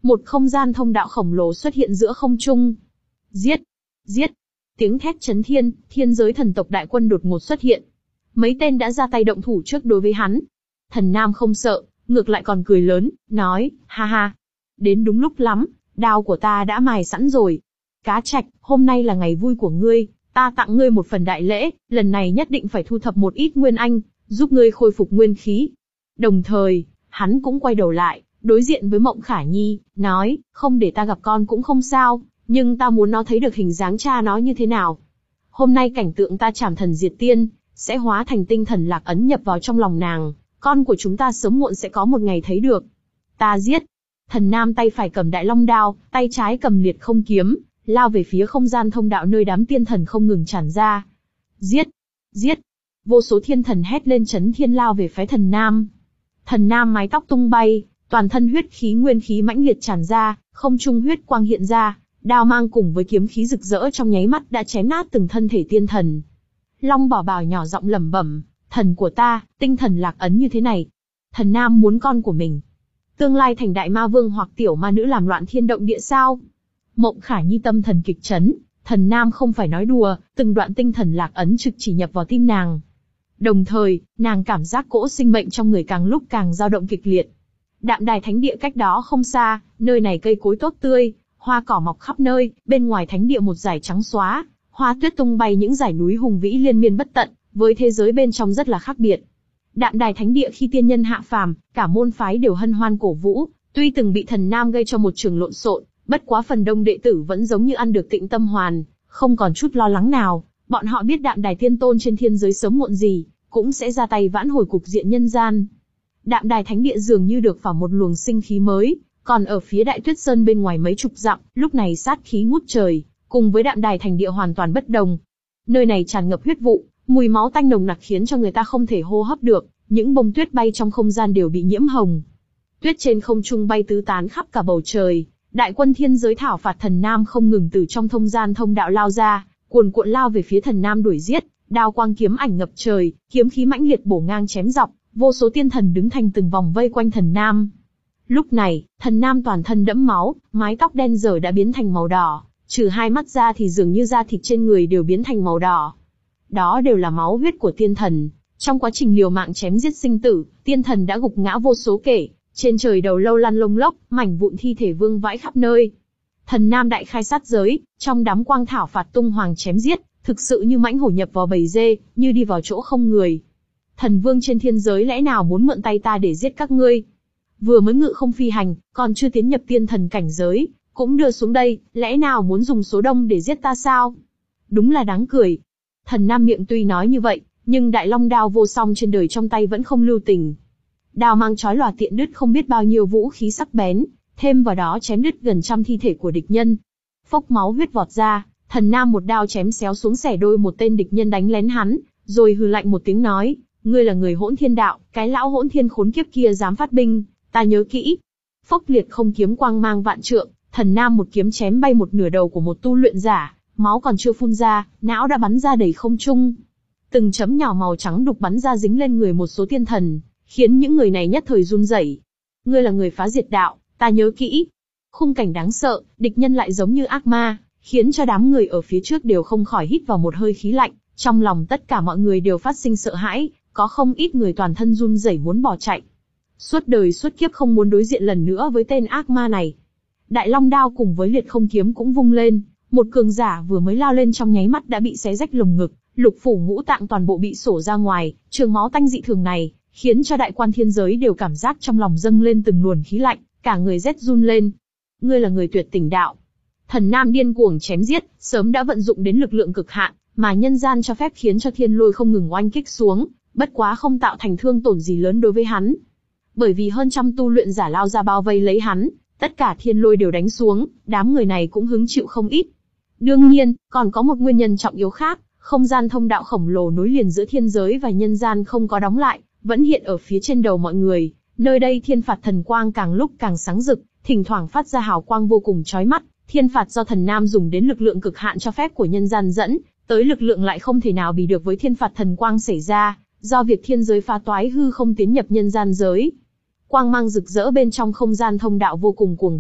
Speaker 1: Một không gian thông đạo khổng lồ xuất hiện giữa không trung. Giết! Giết! Tiếng thét chấn thiên, thiên giới thần tộc đại quân đột ngột xuất hiện. Mấy tên đã ra tay động thủ trước đối với hắn. Thần Nam không sợ, ngược lại còn cười lớn, nói, ha ha. Đến đúng lúc lắm, đao của ta đã mài sẵn rồi. Cá Trạch, hôm nay là ngày vui của ngươi, ta tặng ngươi một phần đại lễ, lần này nhất định phải thu thập một ít nguyên anh, giúp ngươi khôi phục nguyên khí. Đồng thời, hắn cũng quay đầu lại, đối diện với Mộng Khả Nhi, nói, không để ta gặp con cũng không sao, nhưng ta muốn nó thấy được hình dáng cha nó như thế nào. Hôm nay cảnh tượng ta chảm thần diệt tiên, sẽ hóa thành tinh thần lạc ấn nhập vào trong lòng nàng, con của chúng ta sớm muộn sẽ có một ngày thấy được. Ta giết. Thần Nam tay phải cầm đại long đao, tay trái cầm liệt không kiếm, lao về phía không gian thông đạo nơi đám tiên thần không ngừng tràn ra. Giết! Giết! Vô số thiên thần hét lên chấn thiên lao về phái Thần Nam. Thần Nam mái tóc tung bay, toàn thân huyết khí nguyên khí mãnh liệt tràn ra, không trung huyết quang hiện ra, đao mang cùng với kiếm khí rực rỡ trong nháy mắt đã chém nát từng thân thể tiên thần. Long Bảo Bảo nhỏ giọng lẩm bẩm, thần của ta, tinh thần lạc ấn như thế này. Thần Nam muốn con của mình tương lai thành đại ma vương hoặc tiểu ma nữ làm loạn thiên động địa sao? Mộng Khả Nhi tâm thần kịch chấn, Thần Nam không phải nói đùa, từng đoạn tinh thần lạc ấn trực chỉ nhập vào tim nàng. Đồng thời, nàng cảm giác cỗ sinh mệnh trong người càng lúc càng dao động kịch liệt. Đạm Đài Thánh Địa cách đó không xa, nơi này cây cối tốt tươi, hoa cỏ mọc khắp nơi, bên ngoài thánh địa một dải trắng xóa, hoa tuyết tung bay những dải núi hùng vĩ liên miên bất tận, với thế giới bên trong rất là khác biệt. Đạm Đài Thánh Địa khi tiên nhân hạ phàm, cả môn phái đều hân hoan cổ vũ, tuy từng bị Thần Nam gây cho một trường lộn xộn, bất quá phần đông đệ tử vẫn giống như ăn được tịnh tâm hoàn, không còn chút lo lắng nào. Bọn họ biết Đạm Đài Tiên Tôn trên thiên giới sớm muộn gì cũng sẽ ra tay vãn hồi cục diện nhân gian. Đạm Đài Thánh Địa dường như được vào một luồng sinh khí mới, còn ở phía Đại Tuyết Sơn bên ngoài mấy chục dặm, lúc này sát khí ngút trời, cùng với Đạm Đài Thành Địa hoàn toàn bất đồng. Nơi này tràn ngập huyết vụ, mùi máu tanh nồng nặc khiến cho người ta không thể hô hấp được, những bông tuyết bay trong không gian đều bị nhiễm hồng. Tuyết trên không trung bay tứ tán khắp cả bầu trời, đại quân thiên giới thảo phạt Thần Nam không ngừng từ trong thông gian thông đạo lao ra, cuồn cuộn lao về phía Thần Nam đuổi giết, đao quang kiếm ảnh ngập trời, kiếm khí mãnh liệt bổ ngang chém dọc, vô số tiên thần đứng thành từng vòng vây quanh Thần Nam. Lúc này, Thần Nam toàn thân đẫm máu, mái tóc đen rời đã biến thành màu đỏ, trừ hai mắt ra thì dường như da thịt trên người đều biến thành màu đỏ. Đó đều là máu huyết của tiên thần. Trong quá trình liều mạng chém giết sinh tử, tiên thần đã gục ngã vô số kể, trên trời đầu lâu lăn lông lốc, mảnh vụn thi thể vương vãi khắp nơi. Thần Nam đại khai sát giới, trong đám quang thảo phạt tung hoàng chém giết, thực sự như mãnh hổ nhập vào bầy dê, như đi vào chỗ không người. Thần vương trên thiên giới lẽ nào muốn mượn tay ta để giết các ngươi? Vừa mới ngự không phi hành, còn chưa tiến nhập tiên thần cảnh giới, cũng đưa xuống đây, lẽ nào muốn dùng số đông để giết ta sao? Đúng là đáng cười. Thần Nam miệng tuy nói như vậy, nhưng đại long đao vô song trên đời trong tay vẫn không lưu tình. Đao mang chói lòa tiện đứt không biết bao nhiêu vũ khí sắc bén, thêm vào đó chém đứt gần trăm thi thể của địch nhân. Phốc máu huyết vọt ra, Thần Nam một đao chém xéo xuống xẻ đôi một tên địch nhân đánh lén hắn, rồi hừ lạnh một tiếng nói, ngươi là người hỗn thiên đạo, cái lão hỗn thiên khốn kiếp kia dám phát binh, ta nhớ kỹ. Phốc liệt không kiếm quang mang vạn trượng, Thần Nam một kiếm chém bay một nửa đầu của một tu luyện giả, máu còn chưa phun ra, não đã bắn ra đầy không trung. Từng chấm nhỏ màu trắng đục bắn ra dính lên người một số tiên thần, khiến những người này nhất thời run rẩy. Ngươi là người phá diệt đạo, ta nhớ kỹ. Khung cảnh đáng sợ, địch nhân lại giống như ác ma, khiến cho đám người ở phía trước đều không khỏi hít vào một hơi khí lạnh, trong lòng tất cả mọi người đều phát sinh sợ hãi, có không ít người toàn thân run rẩy muốn bỏ chạy. Suốt đời suốt kiếp không muốn đối diện lần nữa với tên ác ma này. Đại long đao cùng với liệt không kiếm cũng vung lên, một cường giả vừa mới lao lên trong nháy mắt đã bị xé rách lồng ngực, lục phủ ngũ tạng toàn bộ bị sổ ra ngoài, trường máu tanh dị thường này, khiến cho đại quan thiên giới đều cảm giác trong lòng dâng lên từng luồng khí lạnh, cả người rét run lên. Ngươi là người tuyệt tình đạo. Thần Nam điên cuồng chém giết, sớm đã vận dụng đến lực lượng cực hạn, mà nhân gian cho phép khiến cho thiên lôi không ngừng oanh kích xuống, bất quá không tạo thành thương tổn gì lớn đối với hắn. Bởi vì hơn trăm tu luyện giả lao ra bao vây lấy hắn, tất cả thiên lôi đều đánh xuống, đám người này cũng hứng chịu không ít. Đương nhiên, còn có một nguyên nhân trọng yếu khác, không gian thông đạo khổng lồ nối liền giữa thiên giới và nhân gian không có đóng lại, vẫn hiện ở phía trên đầu mọi người. Nơi đây thiên phạt thần quang càng lúc càng sáng rực, thỉnh thoảng phát ra hào quang vô cùng chói mắt. Thiên phạt do Thần Nam dùng đến lực lượng cực hạn cho phép của nhân gian dẫn, tới lực lượng lại không thể nào bì được với thiên phạt thần quang xảy ra, do việc thiên giới phá toái hư không tiến nhập nhân gian giới. Quang mang rực rỡ bên trong không gian thông đạo vô cùng cuồng bạo,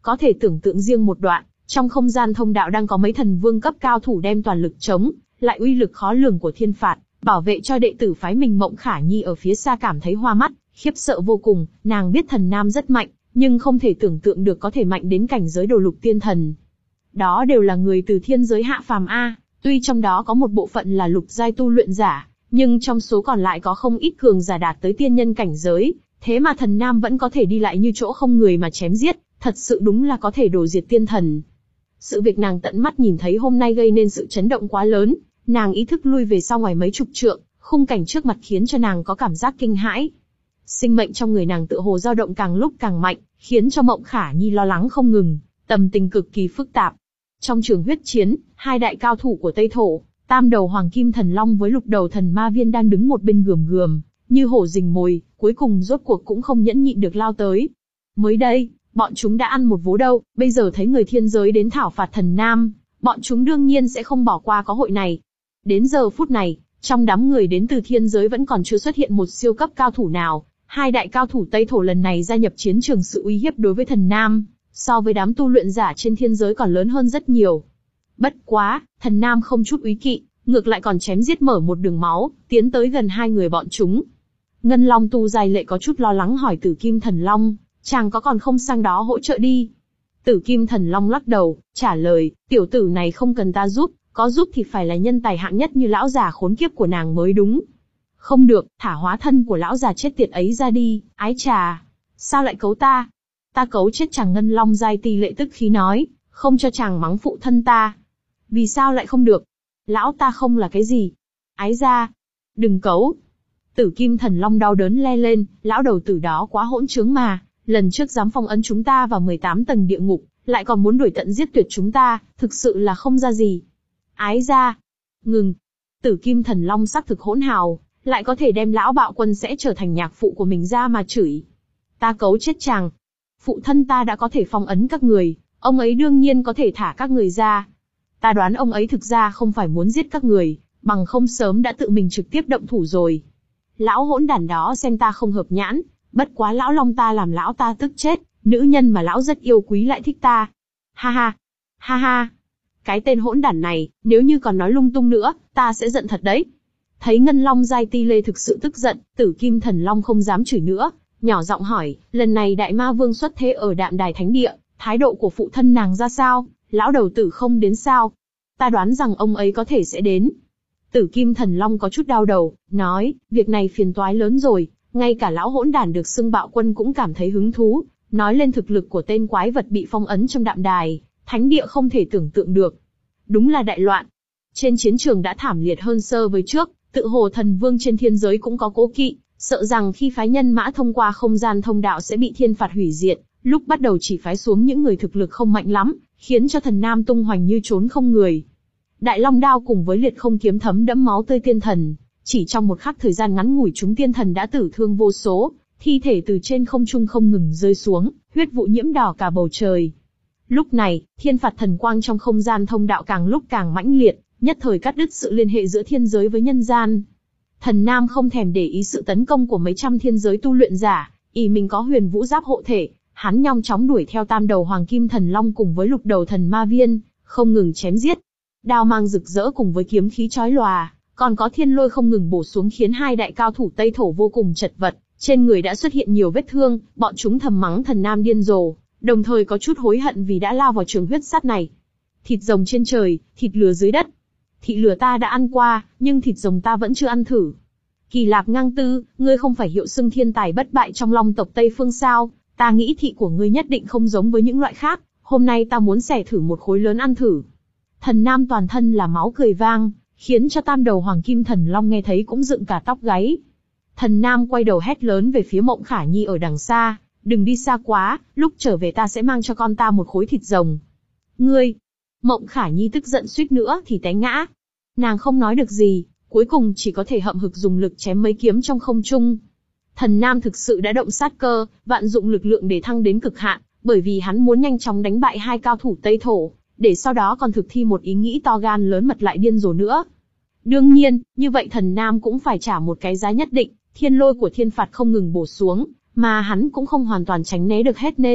Speaker 1: Có thể tưởng tượng riêng một đoạn, trong không gian thông đạo đang có mấy thần vương cấp cao thủ đem toàn lực chống, lại uy lực khó lường của thiên phạt, bảo vệ cho đệ tử phái mình. Mộng Khả Nhi ở phía xa cảm thấy hoa mắt, khiếp sợ vô cùng, nàng biết Thần Nam rất mạnh, nhưng không thể tưởng tượng được có thể mạnh đến cảnh giới đồ lục tiên thần. Đó đều là người từ thiên giới hạ phàm a, tuy trong đó có một bộ phận là lục giai tu luyện giả, nhưng trong số còn lại có không ít cường giả đạt tới tiên nhân cảnh giới, thế mà Thần Nam vẫn có thể đi lại như chỗ không người mà chém giết, thật sự đúng là có thể đổ diệt tiên thần. Sự việc nàng tận mắt nhìn thấy hôm nay gây nên sự chấn động quá lớn, nàng ý thức lui về sau ngoài mấy chục trượng, khung cảnh trước mặt khiến cho nàng có cảm giác kinh hãi. Sinh mệnh trong người nàng tựa hồ dao động càng lúc càng mạnh, khiến cho Mộng Khả Nhi lo lắng không ngừng, tâm tình cực kỳ phức tạp. Trong trường huyết chiến, hai đại cao thủ của Tây Thổ, Tam đầu Hoàng Kim Thần Long với Lục đầu Thần Ma Viên đang đứng một bên gườm gườm, như hổ rình mồi, cuối cùng rốt cuộc cũng không nhẫn nhịn được lao tới. Mới đây, bọn chúng đã ăn một vố đâu, bây giờ thấy người thiên giới đến thảo phạt Thần Nam, bọn chúng đương nhiên sẽ không bỏ qua cơ hội này. Đến giờ phút này, trong đám người đến từ thiên giới vẫn còn chưa xuất hiện một siêu cấp cao thủ nào. Hai đại cao thủ Tây Thổ lần này gia nhập chiến trường, sự uy hiếp đối với Thần Nam, so với đám tu luyện giả trên thiên giới còn lớn hơn rất nhiều. Bất quá, Thần Nam không chút úy kỵ, ngược lại còn chém giết mở một đường máu, tiến tới gần hai người bọn chúng. Ngân Long tu dài lệ có chút lo lắng hỏi Tử Kim Thần Long, chàng có còn không sang đó hỗ trợ đi. Tử Kim Thần Long lắc đầu, trả lời, tiểu tử này không cần ta giúp, có giúp thì phải là nhân tài hạng nhất như lão già khốn kiếp của nàng mới đúng. Không được, thả hóa thân của lão già chết tiệt ấy ra đi, ái trà. Sao lại cấu ta? Ta cấu chết chàng. Ngân Long giai ti lệ tức khí nói, không cho chàng mắng phụ thân ta. Vì sao lại không được? Lão ta không là cái gì? Ái gia, đừng cấu. Tử Kim Thần Long đau đớn le lên, lão đầu tử đó quá hỗn trướng mà, lần trước dám phong ấn chúng ta vào mười tám tầng địa ngục, lại còn muốn đuổi tận giết tuyệt chúng ta, thực sự là không ra gì. Ái gia, ngừng. Tử Kim Thần Long sắc thực hỗn hào, lại có thể đem lão bạo quân sẽ trở thành nhạc phụ của mình ra mà chửi. Ta cấu chết chàng. Phụ thân ta đã có thể phong ấn các người, ông ấy đương nhiên có thể thả các người ra. Ta đoán ông ấy thực ra không phải muốn giết các người, bằng không sớm đã tự mình trực tiếp động thủ rồi. Lão hỗn đản đó xem ta không hợp nhãn, bất quá lão Long ta làm lão ta tức chết, nữ nhân mà lão rất yêu quý lại thích ta. Ha ha, ha ha. Cái tên hỗn đản này, nếu như còn nói lung tung nữa, ta sẽ giận thật đấy. Thấy Ngân Long giai ti lê thực sự tức giận, Tử Kim Thần Long không dám chửi nữa, nhỏ giọng hỏi, lần này Đại Ma Vương xuất thế ở Đạm Đài Thánh Địa, thái độ của phụ thân nàng ra sao? Lão đầu tử không đến sao? Ta đoán rằng ông ấy có thể sẽ đến. Tử Kim Thần Long có chút đau đầu, nói, việc này phiền toái lớn rồi, ngay cả lão hỗn đản được xưng bạo quân cũng cảm thấy hứng thú, nói lên thực lực của tên quái vật bị phong ấn trong Đạm Đài Thánh Địa không thể tưởng tượng được. Đúng là đại loạn. Trên chiến trường đã thảm liệt hơn so với trước, tự hồ thần vương trên thiên giới cũng có cố kỵ, sợ rằng khi phái nhân mã thông qua không gian thông đạo sẽ bị thiên phạt hủy diệt, lúc bắt đầu chỉ phái xuống những người thực lực không mạnh lắm, khiến cho Thần Nam tung hoành như trốn không người. Đại Long đao cùng với liệt không kiếm thấm đẫm máu tươi tiên thần, chỉ trong một khắc thời gian ngắn ngủi chúng tiên thần đã tử thương vô số, thi thể từ trên không trung không ngừng rơi xuống, huyết vụ nhiễm đỏ cả bầu trời. Lúc này, thiên phạt thần quang trong không gian thông đạo càng lúc càng mãnh liệt, nhất thời cắt đứt sự liên hệ giữa thiên giới với nhân gian. Thần Nam không thèm để ý sự tấn công của mấy trăm thiên giới tu luyện giả, ỷ mình có huyền vũ giáp hộ thể, hắn nhanh chóng đuổi theo Tam đầu Hoàng Kim Thần Long cùng với Lục đầu Thần Ma Viên, không ngừng chém giết. Đao mang rực rỡ cùng với kiếm khí chói lòa, còn có thiên lôi không ngừng bổ xuống khiến hai đại cao thủ Tây Thổ vô cùng chật vật, trên người đã xuất hiện nhiều vết thương, bọn chúng thầm mắng Thần Nam điên rồ, đồng thời có chút hối hận vì đã lao vào trường huyết sắt này. Thịt rồng trên trời, thịt lừa dưới đất. Thịt lừa ta đã ăn qua, nhưng thịt rồng ta vẫn chưa ăn thử. Kỳ Lạp Ngang Tư, ngươi không phải hiệu xưng thiên tài bất bại trong Long tộc Tây Phương sao? Ta nghĩ thị của ngươi nhất định không giống với những loại khác, hôm nay ta muốn xẻ thử một khối lớn ăn thử. Thần Nam toàn thân là máu cười vang, khiến cho Tam đầu Hoàng Kim Thần Long nghe thấy cũng dựng cả tóc gáy. Thần Nam quay đầu hét lớn về phía Mộng Khả Nhi ở đằng xa, đừng đi xa quá, lúc trở về ta sẽ mang cho con ta một khối thịt rồng. Ngươi! Mộng Khả Nhi tức giận suýt nữa thì té ngã. Nàng không nói được gì, cuối cùng chỉ có thể hậm hực dùng lực chém mấy kiếm trong không trung. Thần Nam thực sự đã động sát cơ, vạn dụng lực lượng để thăng đến cực hạn, bởi vì hắn muốn nhanh chóng đánh bại hai cao thủ Tây Thổ, để sau đó còn thực thi một ý nghĩ to gan lớn mật lại điên rồ nữa. Đương nhiên, như vậy Thần Nam cũng phải trả một cái giá nhất định, thiên lôi của thiên phạt không ngừng bổ xuống, mà hắn cũng không hoàn toàn tránh né được hết nên,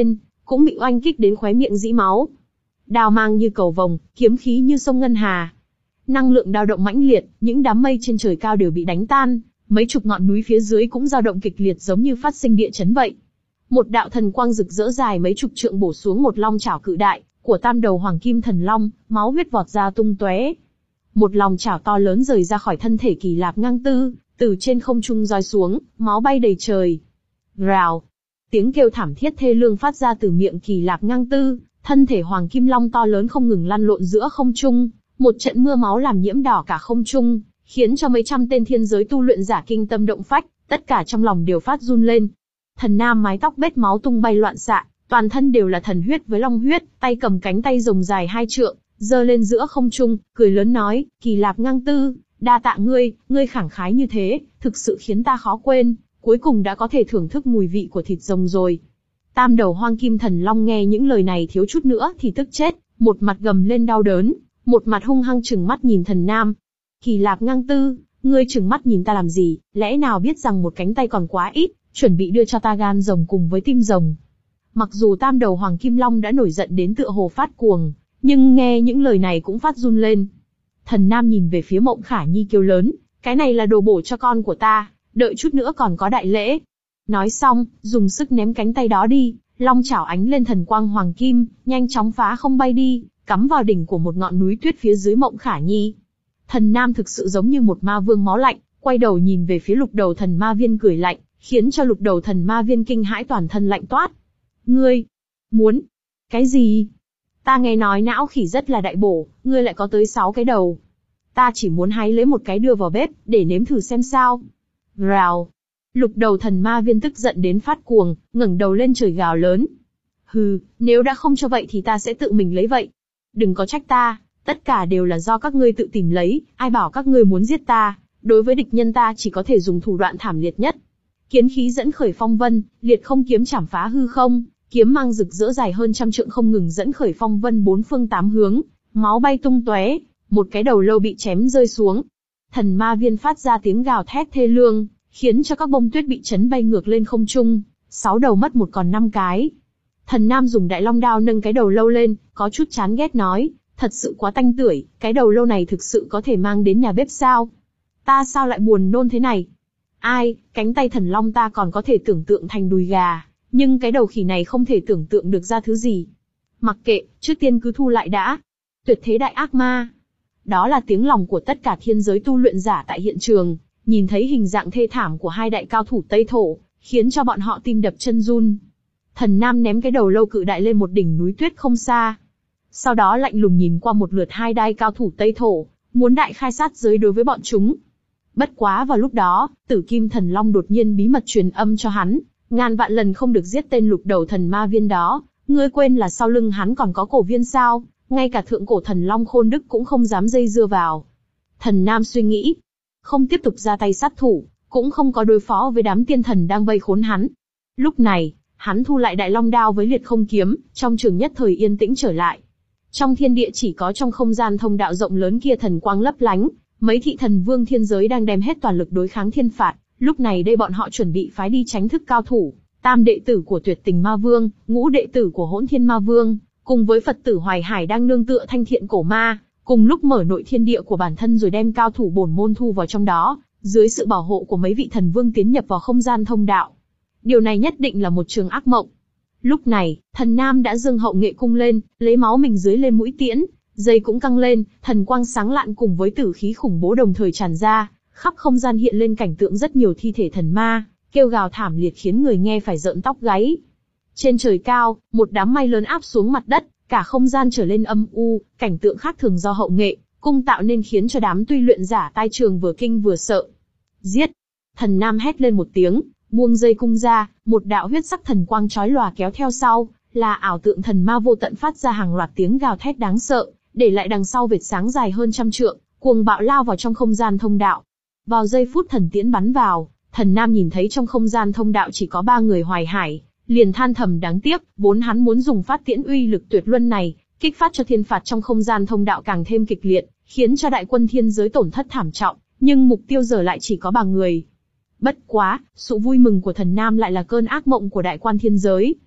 Speaker 1: cũng bị oanh kích đến khóe miệng dĩ máu. Đao mang như cầu vồng, kiếm khí như sông ngân hà. Năng lượng dao động mãnh liệt, những đám mây trên trời cao đều bị đánh tan, mấy chục ngọn núi phía dưới cũng dao động kịch liệt giống như phát sinh địa chấn vậy. Một đạo thần quang rực rỡ dài mấy chục trượng bổ xuống một long chảo cự đại của tam đầu hoàng kim thần long, máu huyết vọt ra tung tóe. Một lòng chảo to lớn rời ra khỏi thân thể Kỳ Lạp Ngang Tư, từ trên không trung roi xuống, máu bay đầy trời. Rào, tiếng kêu thảm thiết thê lương phát ra từ miệng Kỳ Lạp Ngang Tư, thân thể hoàng kim long to lớn không ngừng lăn lộn giữa không trung, một trận mưa máu làm nhiễm đỏ cả không trung, khiến cho mấy trăm tên thiên giới tu luyện giả kinh tâm động phách, tất cả trong lòng đều phát run lên. Thần nam mái tóc bết máu tung bay loạn xạ, toàn thân đều là thần huyết với long huyết, tay cầm cánh tay rồng dài hai trượng, giơ lên giữa không trung, cười lớn nói, Kỳ Lạp Ngang Tư, đa tạ ngươi, ngươi khẳng khái như thế, thực sự khiến ta khó quên, cuối cùng đã có thể thưởng thức mùi vị của thịt rồng rồi. Tam đầu hoang kim thần long nghe những lời này thiếu chút nữa thì tức chết, một mặt gầm lên đau đớn, một mặt hung hăng trừng mắt nhìn thần nam. Kỳ Lạp Ngang Tư, ngươi trừng mắt nhìn ta làm gì, lẽ nào biết rằng một cánh tay còn quá ít, chuẩn bị đưa cho ta gan rồng cùng với tim rồng. Mặc dù tam đầu hoàng kim long đã nổi giận đến tựa hồ phát cuồng, nhưng nghe những lời này cũng phát run lên. Thần nam nhìn về phía Mộng Khả Nhi kêu lớn, cái này là đồ bổ cho con của ta, đợi chút nữa còn có đại lễ. Nói xong, dùng sức ném cánh tay đó đi, long chảo ánh lên thần quang hoàng kim, nhanh chóng phá không bay đi, cắm vào đỉnh của một ngọn núi tuyết phía dưới Mộng Khả Nhi. Thần nam thực sự giống như một ma vương máu lạnh, quay đầu nhìn về phía lục đầu thần ma viên cười lạnh, khiến cho lục đầu thần ma viên kinh hãi toàn thân lạnh toát. Ngươi, muốn, cái gì? Ta nghe nói não khỉ rất là đại bổ, ngươi lại có tới sáu cái đầu. Ta chỉ muốn hái lấy một cái đưa vào bếp, để nếm thử xem sao. Rào. Lục đầu thần ma viên tức giận đến phát cuồng, ngẩng đầu lên trời gào lớn. Hừ, nếu đã không cho vậy thì ta sẽ tự mình lấy vậy. Đừng có trách ta, tất cả đều là do các ngươi tự tìm lấy, ai bảo các ngươi muốn giết ta, đối với địch nhân ta chỉ có thể dùng thủ đoạn thảm liệt nhất. Kiến khí dẫn khởi phong vân, liệt không kiếm chảm phá hư không, kiếm mang rực rỡ dài hơn trăm trượng không ngừng dẫn khởi phong vân bốn phương tám hướng, máu bay tung tóe, một cái đầu lâu bị chém rơi xuống. Thần ma viên phát ra tiếng gào thét thê lương, khiến cho các bông tuyết bị chấn bay ngược lên không trung, sáu đầu mất một còn năm cái. Thần nam dùng đại long đao nâng cái đầu lâu lên, có chút chán ghét nói, thật sự quá tanh tưởi, cái đầu lâu này thực sự có thể mang đến nhà bếp sao? Ta sao lại buồn nôn thế này? Ai, cánh tay thần long ta còn có thể tưởng tượng thành đùi gà, nhưng cái đầu khỉ này không thể tưởng tượng được ra thứ gì. Mặc kệ, trước tiên cứ thu lại đã. Tuyệt thế đại ác ma. Đó là tiếng lòng của tất cả thiên giới tu luyện giả tại hiện trường, nhìn thấy hình dạng thê thảm của hai đại cao thủ Tây Thổ, khiến cho bọn họ tim đập chân run. Thần nam ném cái đầu lâu cự đại lên một đỉnh núi tuyết không xa. Sau đó lạnh lùng nhìn qua một lượt hai đại cao thủ Tây Thổ, muốn đại khai sát giới đối với bọn chúng. Bất quá vào lúc đó, Tử Kim Thần Long đột nhiên bí mật truyền âm cho hắn, ngàn vạn lần không được giết tên lục đầu thần ma viên đó, ngươi quên là sau lưng hắn còn có cổ viên sao, ngay cả thượng cổ thần Long Khôn Đức cũng không dám dây dưa vào. Thần Nam suy nghĩ, không tiếp tục ra tay sát thủ, cũng không có đối phó với đám tiên thần đang vây khốn hắn. Lúc này, hắn thu lại đại long đao với liệt không kiếm, trong trường nhất thời yên tĩnh trở lại. Trong thiên địa chỉ có trong không gian thông đạo rộng lớn kia thần quang lấp lánh, mấy thị thần vương thiên giới đang đem hết toàn lực đối kháng thiên phạt. Lúc này đây bọn họ chuẩn bị phái đi tránh thức cao thủ, tam đệ tử của Tuyệt Tình Ma Vương, ngũ đệ tử của Hỗn Thiên Ma Vương, cùng với Phật tử Hoài Hải đang nương tựa Thanh Thiện Cổ Ma, cùng lúc mở nội thiên địa của bản thân rồi đem cao thủ bổn môn thu vào trong đó, dưới sự bảo hộ của mấy vị thần vương tiến nhập vào không gian thông đạo. Điều này nhất định là một trường ác mộng. Lúc này, thần nam đã dương hậu nghệ cung lên, lấy máu mình dưới lên mũi tiễn, dây cũng căng lên, thần quang sáng lạn cùng với tử khí khủng bố đồng thời tràn ra, khắp không gian hiện lên cảnh tượng rất nhiều thi thể thần ma, kêu gào thảm liệt khiến người nghe phải rợn tóc gáy. Trên trời cao, một đám mây lớn áp xuống mặt đất, cả không gian trở lên âm u, cảnh tượng khác thường do hậu nghệ cung tạo nên khiến cho đám tuy luyện giả tai trường vừa kinh vừa sợ. Giết! Thần nam hét lên một tiếng, buông dây cung ra, một đạo huyết sắc thần quang chói lòa kéo theo sau, là ảo tượng thần ma vô tận phát ra hàng loạt tiếng gào thét đáng sợ, để lại đằng sau vệt sáng dài hơn trăm trượng, cuồng bạo lao vào trong không gian thông đạo. Vào giây phút thần tiễn bắn vào, thần nam nhìn thấy trong không gian thông đạo chỉ có ba người Hoài Hải, liền than thầm đáng tiếc, vốn hắn muốn dùng phát tiễn uy lực tuyệt luân này, kích phát cho thiên phạt trong không gian thông đạo càng thêm kịch liệt, khiến cho đại quân thiên giới tổn thất thảm trọng, nhưng mục tiêu giờ lại chỉ có ba người. Bất quá, sự vui mừng của thần nam lại là cơn ác mộng của đại quan thiên giới.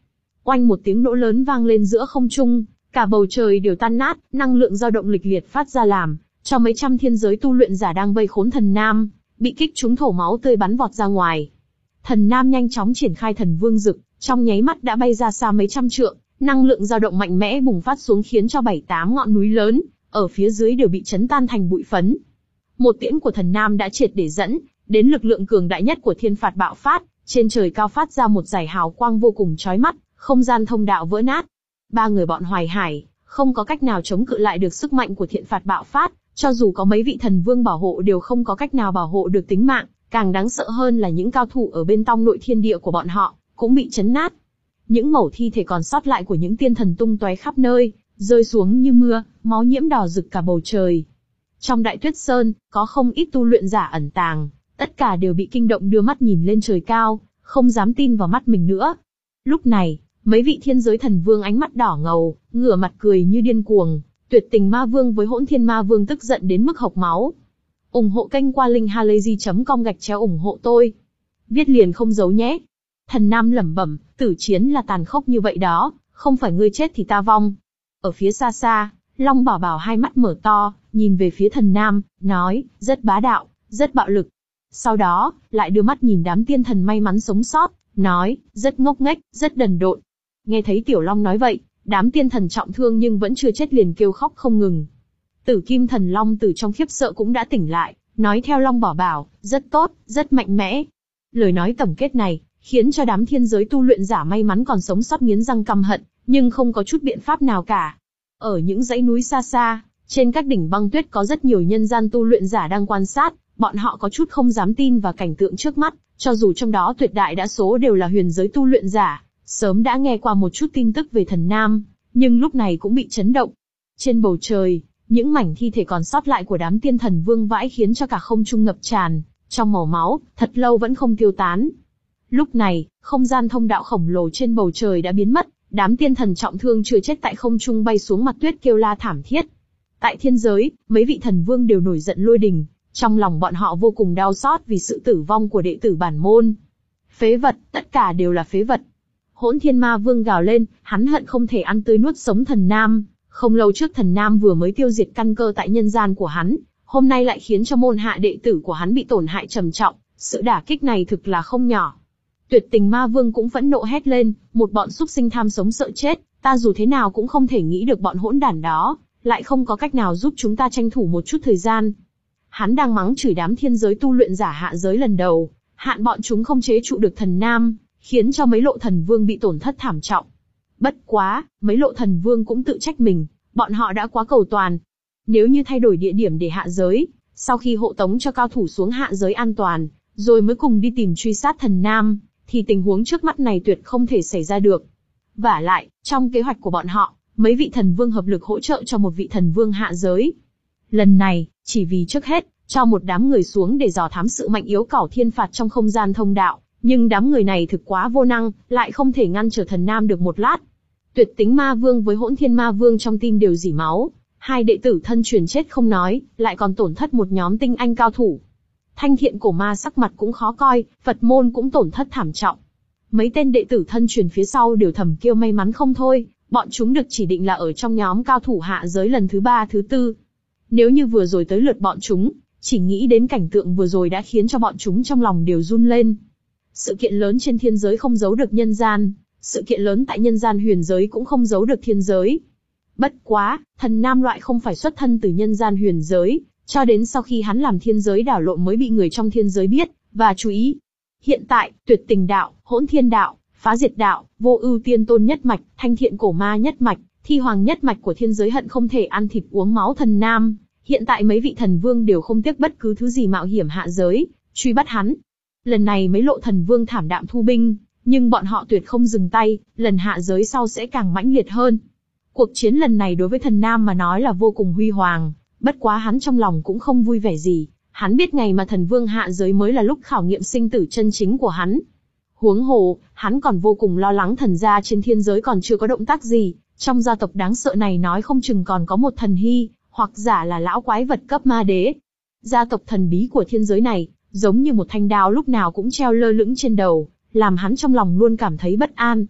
Speaker 1: Oanh một tiếng nổ lớn vang lên giữa không trung, cả bầu trời đều tan nát, năng lượng dao động lịch liệt phát ra làm cho mấy trăm thiên giới tu luyện giả đang vây khốn thần nam, bị kích trúng thổ máu tươi bắn vọt ra ngoài. Thần nam nhanh chóng triển khai thần vương dực, trong nháy mắt đã bay ra xa mấy trăm trượng, năng lượng dao động mạnh mẽ bùng phát xuống khiến cho bảy tám ngọn núi lớn ở phía dưới đều bị chấn tan thành bụi phấn. Một tiễn của thần nam đã triệt để dẫn đến lực lượng cường đại nhất của thiên phạt bạo phát, trên trời cao phát ra một dải hào quang vô cùng chói mắt, không gian thông đạo vỡ nát. Ba người bọn Hoài Hải không có cách nào chống cự lại được sức mạnh của thiện phạt bạo phát, cho dù có mấy vị thần vương bảo hộ đều không có cách nào bảo hộ được tính mạng, càng đáng sợ hơn là những cao thủ ở bên trong nội thiên địa của bọn họ cũng bị chấn nát. Những mẩu thi thể còn sót lại của những tiên thần tung tóe khắp nơi, rơi xuống như mưa, máu nhiễm đỏ rực cả bầu trời. Trong Đại Tuyết Sơn, có không ít tu luyện giả ẩn tàng, tất cả đều bị kinh động đưa mắt nhìn lên trời cao, không dám tin vào mắt mình nữa. Lúc này, mấy vị thiên giới thần vương ánh mắt đỏ ngầu, ngửa mặt cười như điên cuồng. Tuyệt Tình Ma Vương với Hỗn Thiên Ma Vương tức giận đến mức hộc máu. Ủng hộ kênh qua linkhalazy chấm com gạch chéo ủng hộ tôi. Viết liền không giấu nhé. Thần Nam lẩm bẩm, tử chiến là tàn khốc như vậy đó, không phải ngươi chết thì ta vong. Ở phía xa xa, Long Bảo Bảo hai mắt mở to, nhìn về phía thần Nam, nói, rất bá đạo, rất bạo lực. Sau đó, lại đưa mắt nhìn đám tiên thần may mắn sống sót, nói, rất ngốc nghếch, rất đần độn. Nghe thấy Tiểu Long nói vậy, đám tiên thần trọng thương nhưng vẫn chưa chết liền kêu khóc không ngừng. Tử Kim Thần Long từ trong khiếp sợ cũng đã tỉnh lại, nói theo Long Bảo Bảo, rất tốt, rất mạnh mẽ. Lời nói tổng kết này, khiến cho đám thiên giới tu luyện giả may mắn còn sống sót nghiến răng căm hận, nhưng không có chút biện pháp nào cả. Ở những dãy núi xa xa, trên các đỉnh băng tuyết có rất nhiều nhân gian tu luyện giả đang quan sát, bọn họ có chút không dám tin vào cảnh tượng trước mắt, cho dù trong đó tuyệt đại đa số đều là huyền giới tu luyện giả, sớm đã nghe qua một chút tin tức về thần Nam, nhưng lúc này cũng bị chấn động. Trên bầu trời, những mảnh thi thể còn sót lại của đám tiên thần vương vãi khiến cho cả không trung ngập tràn trong màu máu, thật lâu vẫn không tiêu tán. Lúc này, không gian thông đạo khổng lồ trên bầu trời đã biến mất, đám tiên thần trọng thương chưa chết tại không trung bay xuống mặt tuyết kêu la thảm thiết. Tại thiên giới, mấy vị thần vương đều nổi giận lôi đình, trong lòng bọn họ vô cùng đau xót vì sự tử vong của đệ tử bản môn. Phế vật, tất cả đều là phế vật. Hỗn Thiên Ma Vương gào lên, hắn hận không thể ăn tươi nuốt sống thần Nam. Không lâu trước thần Nam vừa mới tiêu diệt căn cơ tại nhân gian của hắn, hôm nay lại khiến cho môn hạ đệ tử của hắn bị tổn hại trầm trọng, sự đả kích này thực là không nhỏ. Tuyệt Tình Ma Vương cũng phẫn nộ hét lên, một bọn súc sinh tham sống sợ chết, ta dù thế nào cũng không thể nghĩ được bọn hỗn đản đó, lại không có cách nào giúp chúng ta tranh thủ một chút thời gian. Hắn đang mắng chửi đám thiên giới tu luyện giả hạ giới lần đầu, hạn bọn chúng không chế trụ được thần Nam, khiến cho mấy lộ thần vương bị tổn thất thảm trọng. Bất quá, mấy lộ thần vương cũng tự trách mình, bọn họ đã quá cầu toàn. Nếu như thay đổi địa điểm để hạ giới, sau khi hộ tống cho cao thủ xuống hạ giới an toàn, rồi mới cùng đi tìm truy sát thần Nam, thì tình huống trước mắt này tuyệt không thể xảy ra được. Vả lại, trong kế hoạch của bọn họ, mấy vị thần vương hợp lực hỗ trợ cho một vị thần vương hạ giới. Lần này, chỉ vì trước hết, cho một đám người xuống để dò thám sự mạnh yếu cẩu thiên phạt trong không gian thông đạo, nhưng đám người này thực quá vô năng, lại không thể ngăn trở thần Nam được một lát. Tuyệt Tính Ma Vương với Hỗn Thiên Ma Vương trong tim đều rỉ máu, hai đệ tử thân truyền chết không nói, lại còn tổn thất một nhóm tinh anh cao thủ. Thanh Thiện Cổ Ma sắc mặt cũng khó coi, Phật môn cũng tổn thất thảm trọng. Mấy tên đệ tử thân truyền phía sau đều thầm kêu may mắn không thôi, bọn chúng được chỉ định là ở trong nhóm cao thủ hạ giới lần thứ ba thứ tư. Nếu như vừa rồi tới lượt bọn chúng, chỉ nghĩ đến cảnh tượng vừa rồi đã khiến cho bọn chúng trong lòng đều run lên. Sự kiện lớn trên thiên giới không giấu được nhân gian, sự kiện lớn tại nhân gian huyền giới cũng không giấu được thiên giới. Bất quá, thần Nam loại không phải xuất thân từ nhân gian huyền giới, cho đến sau khi hắn làm thiên giới đảo lộn mới bị người trong thiên giới biết, và chú ý. Hiện tại, Tuyệt Tình Đạo, Hỗn Thiên Đạo, Phá Diệt Đạo, Vô Ưu Tiên Tôn nhất mạch, Thanh Thiện Cổ Ma nhất mạch, Thi Hoàng nhất mạch của thiên giới hận không thể ăn thịt uống máu thần Nam. Hiện tại mấy vị thần vương đều không tiếc bất cứ thứ gì mạo hiểm hạ giới, truy bắt hắn. Lần này mấy lộ thần vương thảm đạm thu binh, nhưng bọn họ tuyệt không dừng tay, lần hạ giới sau sẽ càng mãnh liệt hơn. Cuộc chiến lần này đối với thần Nam mà nói là vô cùng huy hoàng, bất quá hắn trong lòng cũng không vui vẻ gì, hắn biết ngày mà thần vương hạ giới mới là lúc khảo nghiệm sinh tử chân chính của hắn. Huống hồ, hắn còn vô cùng lo lắng thần gia trên thiên giới còn chưa có động tác gì, trong gia tộc đáng sợ này nói không chừng còn có một thần hy, hoặc giả là lão quái vật cấp ma đế. Gia tộc thần bí của thiên giới này, giống như một thanh đao lúc nào cũng treo lơ lửng trên đầu, làm hắn trong lòng luôn cảm thấy bất an.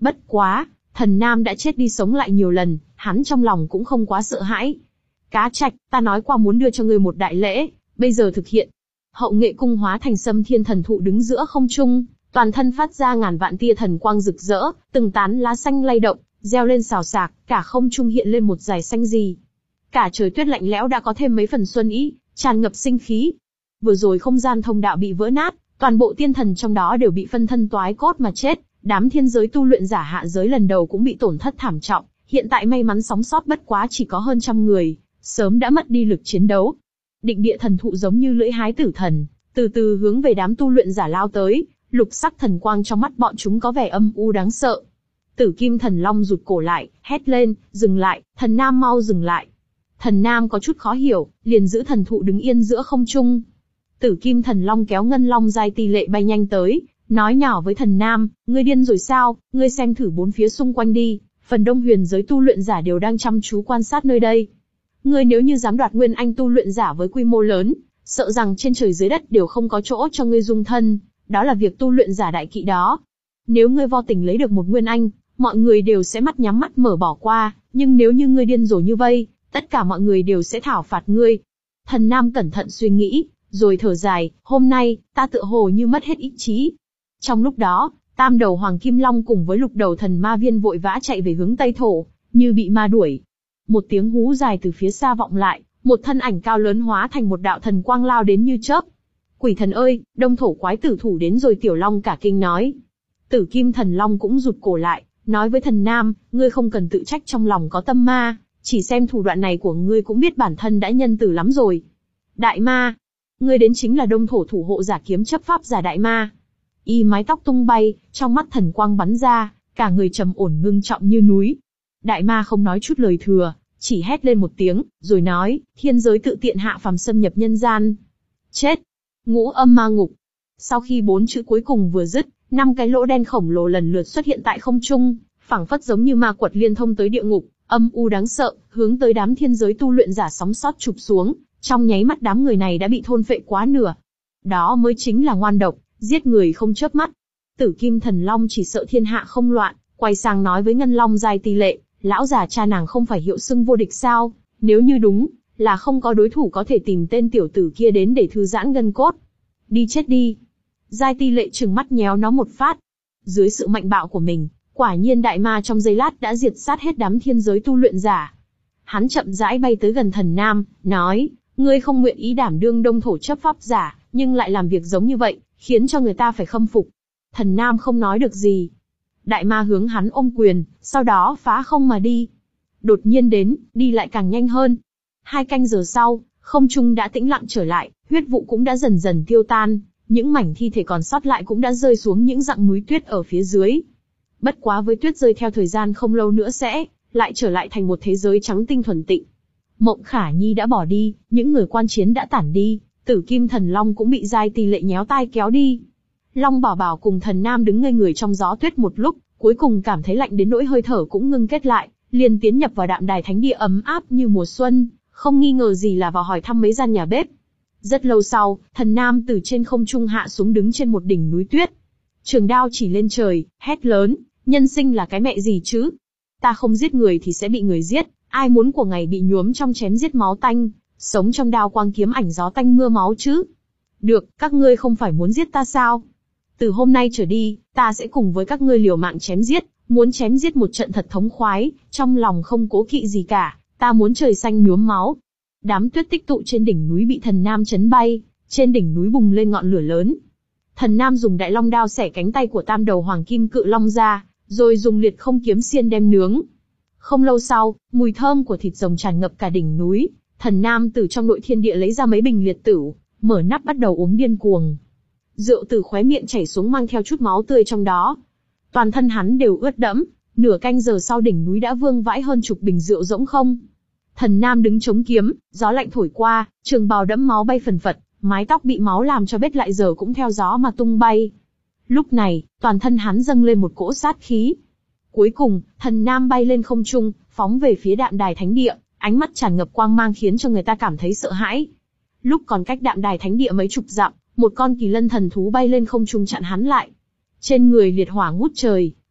Speaker 1: Bất quá, thần nam đã chết đi sống lại nhiều lần, hắn trong lòng cũng không quá sợ hãi. Cá Trạch, ta nói qua muốn đưa cho ngươi một đại lễ, bây giờ thực hiện. Hậu nghệ cung hóa thành Sâm Thiên thần thụ đứng giữa không trung, toàn thân phát ra ngàn vạn tia thần quang rực rỡ, từng tán lá xanh lay động, reo lên xào xạc, cả không trung hiện lên một dải xanh gì. Cả trời tuyết lạnh lẽo đã có thêm mấy phần xuân ý, tràn ngập sinh khí. Vừa rồi không gian thông đạo bị vỡ nát, toàn bộ tiên thần trong đó đều bị phân thân toái cốt mà chết, đám thiên giới tu luyện giả hạ giới lần đầu cũng bị tổn thất thảm trọng, hiện tại may mắn sống sót bất quá chỉ có hơn trăm người, sớm đã mất đi lực chiến đấu. Định địa thần thụ giống như lưỡi hái tử thần, từ từ hướng về đám tu luyện giả lao tới, lục sắc thần quang trong mắt bọn chúng có vẻ âm u đáng sợ. Tử Kim Thần Long rụt cổ lại, hét lên, dừng lại, thần nam mau dừng lại. Thần nam có chút khó hiểu, liền giữ thần thụ đứng yên giữa không trung. Tử Kim Thần Long kéo ngân long giai tỷ lệ bay nhanh tới, nói nhỏ với thần nam, ngươi điên rồi sao, ngươi xem thử bốn phía xung quanh đi, phần đông huyền giới tu luyện giả đều đang chăm chú quan sát nơi đây. Ngươi nếu như dám đoạt nguyên anh tu luyện giả với quy mô lớn, sợ rằng trên trời dưới đất đều không có chỗ cho ngươi dung thân, đó là việc tu luyện giả đại kỵ đó. Nếu ngươi vô tình lấy được một nguyên anh, mọi người đều sẽ mắt nhắm mắt mở bỏ qua, nhưng nếu như ngươi điên rồ như vây, tất cả mọi người đều sẽ thảo phạt ngươi. Thần nam cẩn thận suy nghĩ, rồi thở dài, hôm nay, ta tựa hồ như mất hết ý chí. Trong lúc đó, tam đầu hoàng kim long cùng với lục đầu thần ma viên vội vã chạy về hướng tây thổ, như bị ma đuổi. Một tiếng hú dài từ phía xa vọng lại, một thân ảnh cao lớn hóa thành một đạo thần quang lao đến như chớp. Quỷ thần ơi, đông thổ quái tử thủ đến rồi. Tiểu long cả kinh nói. Tử Kim Thần Long cũng rụt cổ lại, nói với thần nam, ngươi không cần tự trách trong lòng có tâm ma, chỉ xem thủ đoạn này của ngươi cũng biết bản thân đã nhân từ lắm rồi. Đại ma, ngươi đến chính là đông thổ thủ hộ giả kiếm chấp pháp giả đại ma. Y mái tóc tung bay, trong mắt thần quang bắn ra, cả người trầm ổn ngưng trọng như núi. Đại ma không nói chút lời thừa, chỉ hét lên một tiếng, rồi nói, thiên giới tự tiện hạ phàm xâm nhập nhân gian. Chết! Ngũ âm ma ngục. Sau khi bốn chữ cuối cùng vừa dứt, năm cái lỗ đen khổng lồ lần lượt xuất hiện tại không trung, phảng phất giống như ma quật liên thông tới địa ngục, âm u đáng sợ, hướng tới đám thiên giới tu luyện giả sóng sót chụp xuống, trong nháy mắt đám người này đã bị thôn phệ quá nửa. Đó mới chính là ngoan độc, giết người không chớp mắt. Tử Kim Thần Long chỉ sợ thiên hạ không loạn, quay sang nói với Ngân Long giai tỷ lệ, lão già cha nàng không phải hiệu xưng vô địch sao, nếu như đúng, là không có đối thủ có thể tìm tên tiểu tử kia đến để thư giãn gân cốt. Đi chết đi. Giai tỷ lệ trừng mắt nhéo nó một phát. Dưới sự mạnh bạo của mình, quả nhiên đại ma trong giây lát đã diệt sát hết đám thiên giới tu luyện giả. Hắn chậm rãi bay tới gần thần nam, nói, ngươi không nguyện ý đảm đương đông thổ chấp pháp giả, nhưng lại làm việc giống như vậy, khiến cho người ta phải khâm phục. Thần nam không nói được gì. Đại ma hướng hắn ôm quyền, sau đó phá không mà đi. Đột nhiên đến, đi lại càng nhanh hơn. Hai canh giờ sau, không trung đã tĩnh lặng trở lại, huyết vụ cũng đã dần dần tiêu tan, những mảnh thi thể còn sót lại cũng đã rơi xuống những dặng núi tuyết ở phía dưới. Bất quá với tuyết rơi theo thời gian không lâu nữa sẽ lại trở lại thành một thế giới trắng tinh thuần tịnh. Mộng Khả Nhi đã bỏ đi, những người quan chiến đã tản đi, Tử Kim Thần Long cũng bị giai tỷ lệ nhéo tai kéo đi. Long Bảo Bảo cùng thần nam đứng ngây người trong gió tuyết một lúc, cuối cùng cảm thấy lạnh đến nỗi hơi thở cũng ngưng kết lại, liền tiến nhập vào đạm đài thánh địa ấm áp như mùa xuân, không nghi ngờ gì là vào hỏi thăm mấy gian nhà bếp. Rất lâu sau, thần nam từ trên không trung hạ xuống đứng trên một đỉnh núi tuyết. Trường đao chỉ lên trời, hét lớn, nhân sinh là cái mẹ gì chứ? Ta không giết người thì sẽ bị người giết, ai muốn của ngày bị nhuốm trong chém giết máu tanh, sống trong đao quang kiếm ảnh gió tanh mưa máu chứ? Được, các ngươi không phải muốn giết ta sao? Từ hôm nay trở đi, ta sẽ cùng với các ngươi liều mạng chém giết, muốn chém giết một trận thật thống khoái, trong lòng không cố kỵ gì cả, ta muốn trời xanh nhuốm máu. Đám tuyết tích tụ trên đỉnh núi bị thần nam chấn bay, trên đỉnh núi bùng lên ngọn lửa lớn. Thần nam dùng đại long đao xẻ cánh tay của tam đầu hoàng kim cự long ra, rồi dùng liệt không kiếm xiên đem nướng. Không lâu sau, mùi thơm của thịt rồng tràn ngập cả đỉnh núi, thần nam từ trong nội thiên địa lấy ra mấy bình liệt tửu, mở nắp bắt đầu uống điên cuồng. Rượu từ khóe miệng chảy xuống mang theo chút máu tươi trong đó. Toàn thân hắn đều ướt đẫm, nửa canh giờ sau đỉnh núi đã vương vãi hơn chục bình rượu rỗng không. Thần nam đứng chống kiếm, gió lạnh thổi qua, trường bào đẫm máu bay phần phật, mái tóc bị máu làm cho bết lại giờ cũng theo gió mà tung bay. Lúc này, toàn thân hắn dâng lên một cỗ sát khí. Cuối cùng, thần nam bay lên không trung, phóng về phía đạm đài thánh địa, ánh mắt tràn ngập quang mang khiến cho người ta cảm thấy sợ hãi. Lúc còn cách đạm đài thánh địa mấy chục dặm, một con kỳ lân thần thú bay lên không trung chặn hắn lại. Trên người liệt hỏa ngút trời,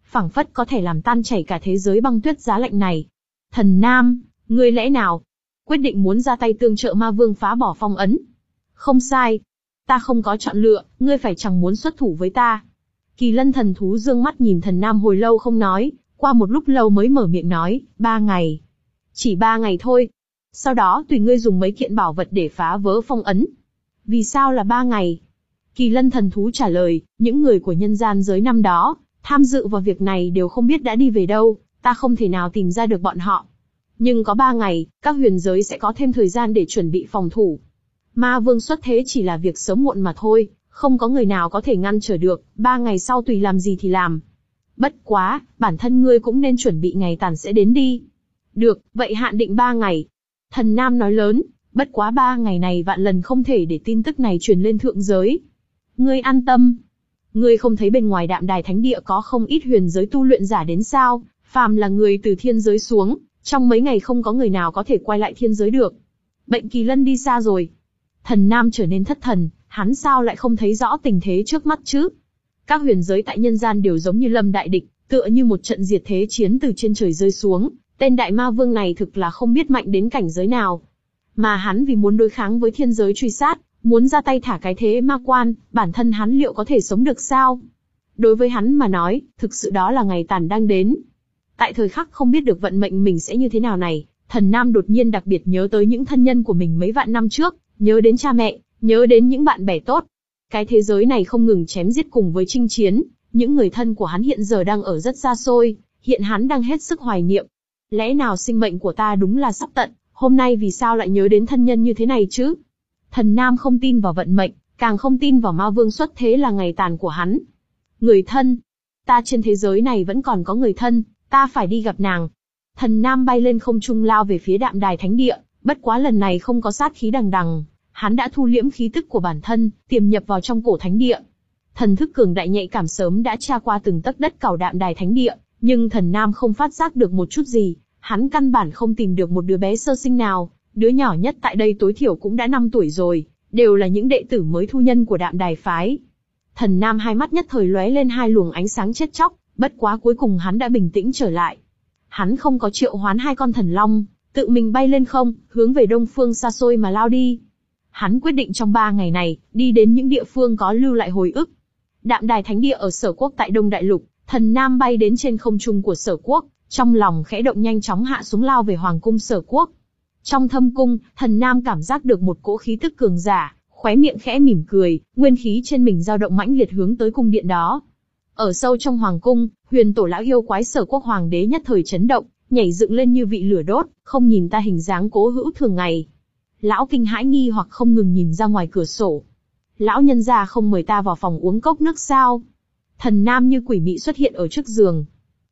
Speaker 1: phảng phất có thể làm tan chảy cả thế giới băng tuyết giá lạnh này. Thần Nam, ngươi lẽ nào quyết định muốn ra tay tương trợ ma vương phá bỏ phong ấn? Không sai. Ta không có chọn lựa, ngươi phải chẳng muốn xuất thủ với ta. Kỳ lân thần thú dương mắt nhìn Thần Nam hồi lâu không nói, qua một lúc lâu mới mở miệng nói, ba ngày. Chỉ ba ngày thôi. Sau đó tùy ngươi dùng mấy kiện bảo vật để phá vỡ phong ấn. Vì sao là ba ngày? Kỳ lân thần thú trả lời, những người của nhân gian giới năm đó, tham dự vào việc này đều không biết đã đi về đâu, ta không thể nào tìm ra được bọn họ. Nhưng có ba ngày, các huyền giới sẽ có thêm thời gian để chuẩn bị phòng thủ. Ma vương xuất thế chỉ là việc sớm muộn mà thôi, không có người nào có thể ngăn trở được, ba ngày sau tùy làm gì thì làm. Bất quá, bản thân ngươi cũng nên chuẩn bị ngày tàn sẽ đến đi. Được, vậy hạn định ba ngày. Thần Nam nói lớn, bất quá ba ngày này vạn lần không thể để tin tức này truyền lên thượng giới. Ngươi an tâm. Ngươi không thấy bên ngoài Đạm Đài Thánh Địa có không ít huyền giới tu luyện giả đến sao? Phàm là người từ thiên giới xuống, trong mấy ngày không có người nào có thể quay lại thiên giới được. Bệnh kỳ lân đi xa rồi. Thần Nam trở nên thất thần, hắn sao lại không thấy rõ tình thế trước mắt chứ? Các huyền giới tại nhân gian đều giống như lâm đại địch, tựa như một trận diệt thế chiến từ trên trời rơi xuống. Tên đại ma vương này thực là không biết mạnh đến cảnh giới nào. Mà hắn vì muốn đối kháng với thiên giới truy sát, muốn ra tay thả cái thế ma quan, bản thân hắn liệu có thể sống được sao? Đối với hắn mà nói, thực sự đó là ngày tàn đang đến. Tại thời khắc không biết được vận mệnh mình sẽ như thế nào này, Thần Nam đột nhiên đặc biệt nhớ tới những thân nhân của mình mấy vạn năm trước, nhớ đến cha mẹ, nhớ đến những bạn bè tốt. Cái thế giới này không ngừng chém giết cùng với chinh chiến, những người thân của hắn hiện giờ đang ở rất xa xôi, hiện hắn đang hết sức hoài niệm. Lẽ nào sinh mệnh của ta đúng là sắp tận, hôm nay vì sao lại nhớ đến thân nhân như thế này chứ? Thần Nam không tin vào vận mệnh, càng không tin vào ma vương xuất thế là ngày tàn của hắn. Người thân. Ta trên thế giới này vẫn còn có người thân, ta phải đi gặp nàng. Thần Nam bay lên không trung lao về phía Đạm Đài Thánh Địa, bất quá lần này không có sát khí đằng đằng. Hắn đã thu liễm khí tức của bản thân, tiềm nhập vào trong cổ thánh địa. Thần thức cường đại nhạy cảm sớm đã tra qua từng tấc đất cẩu Đạm Đài Thánh Địa, nhưng Thần Nam không phát giác được một chút gì. Hắn căn bản không tìm được một đứa bé sơ sinh nào, đứa nhỏ nhất tại đây tối thiểu cũng đã năm tuổi rồi, đều là những đệ tử mới thu nhân của Đạm Đài phái. Thần Nam hai mắt nhất thời lóe lên hai luồng ánh sáng chết chóc, bất quá cuối cùng hắn đã bình tĩnh trở lại. Hắn không có triệu hoán hai con thần long, tự mình bay lên không, hướng về đông phương xa xôi mà lao đi. Hắn quyết định trong ba ngày này, đi đến những địa phương có lưu lại hồi ức. Đạm Đài Thánh Địa ở Sở Quốc tại Đông Đại Lục, Thần Nam bay đến trên không trung của Sở Quốc, trong lòng khẽ động nhanh chóng hạ xuống lao về Hoàng cung Sở Quốc. Trong thâm cung, Thần Nam cảm giác được một cỗ khí tức cường giả, khóe miệng khẽ mỉm cười, nguyên khí trên mình dao động mãnh liệt hướng tới cung điện đó. Ở sâu trong Hoàng cung, Huyền Tổ lão yêu quái Sở Quốc Hoàng đế nhất thời chấn động, nhảy dựng lên như vị lửa đốt, không nhìn ta hình dáng cố hữu thường ngày. Lão kinh hãi nghi hoặc không ngừng nhìn ra ngoài cửa sổ. Lão nhân gia không mời ta vào phòng uống cốc nước sao? Thần Nam như quỷ mị xuất hiện ở trước giường.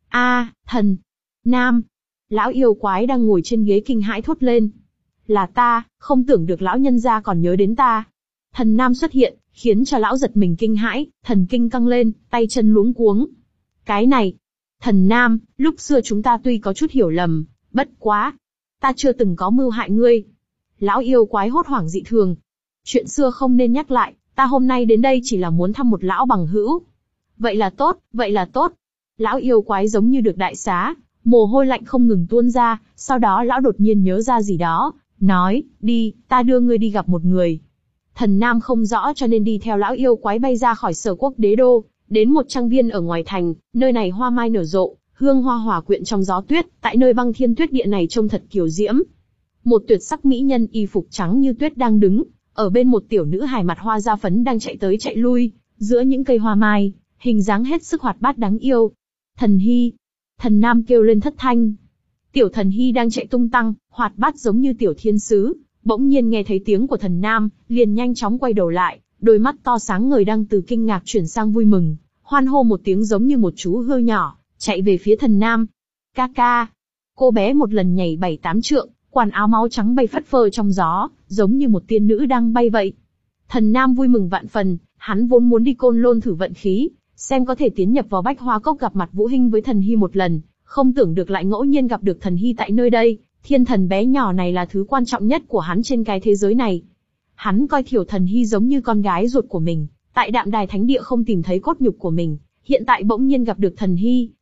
Speaker 1: A, Thần Nam. Lão yêu quái đang ngồi trên ghế kinh hãi thốt lên. Là ta, không tưởng được lão nhân gia còn nhớ đến ta. Thần Nam xuất hiện, khiến cho lão giật mình kinh hãi, thần kinh căng lên, tay chân luống cuống. Cái này, Thần Nam, lúc xưa chúng ta tuy có chút hiểu lầm, bất quá, ta chưa từng có mưu hại ngươi. Lão yêu quái hốt hoảng dị thường. Chuyện xưa không nên nhắc lại, ta hôm nay đến đây chỉ là muốn thăm một lão bằng hữu. Vậy là tốt, vậy là tốt. Lão yêu quái giống như được đại xá, mồ hôi lạnh không ngừng tuôn ra, sau đó lão đột nhiên nhớ ra gì đó, nói, đi, ta đưa ngươi đi gặp một người. Thần Nam không rõ cho nên đi theo lão yêu quái bay ra khỏi Sở Quốc đế đô, đến một trang viên ở ngoài thành, nơi này hoa mai nở rộ, hương hoa hòa quyện trong gió tuyết, tại nơi băng thiên tuyết địa này trông thật kiều diễm. Một tuyệt sắc mỹ nhân y phục trắng như tuyết đang đứng, ở bên một tiểu nữ hài mặt hoa da phấn đang chạy tới chạy lui, giữa những cây hoa mai, hình dáng hết sức hoạt bát đáng yêu. Thần Hy. Thần Nam kêu lên thất thanh. Tiểu Thần Hy đang chạy tung tăng, hoạt bát giống như tiểu thiên sứ, bỗng nhiên nghe thấy tiếng của Thần Nam, liền nhanh chóng quay đầu lại, đôi mắt to sáng ngời đang từ kinh ngạc chuyển sang vui mừng, hoan hô một tiếng giống như một chú hươu nhỏ, chạy về phía Thần Nam. Ca ca. Cô bé một lần nhảy bảy tám trượng, quần áo máu trắng bay phất phơ trong gió, giống như một tiên nữ đang bay vậy. Thần Nam vui mừng vạn phần, hắn vốn muốn đi Côn Lôn thử vận khí, xem có thể tiến nhập vào Bách Hoa Cốc gặp mặt Vũ Hinh với Thần Hy một lần, không tưởng được lại ngẫu nhiên gặp được Thần Hy tại nơi đây. Thiên thần bé nhỏ này là thứ quan trọng nhất của hắn trên cái thế giới này. Hắn coi Thiểu Thần Hy giống như con gái ruột của mình, tại Đạm Đài Thánh Địa không tìm thấy cốt nhục của mình, hiện tại bỗng nhiên gặp được Thần Hy,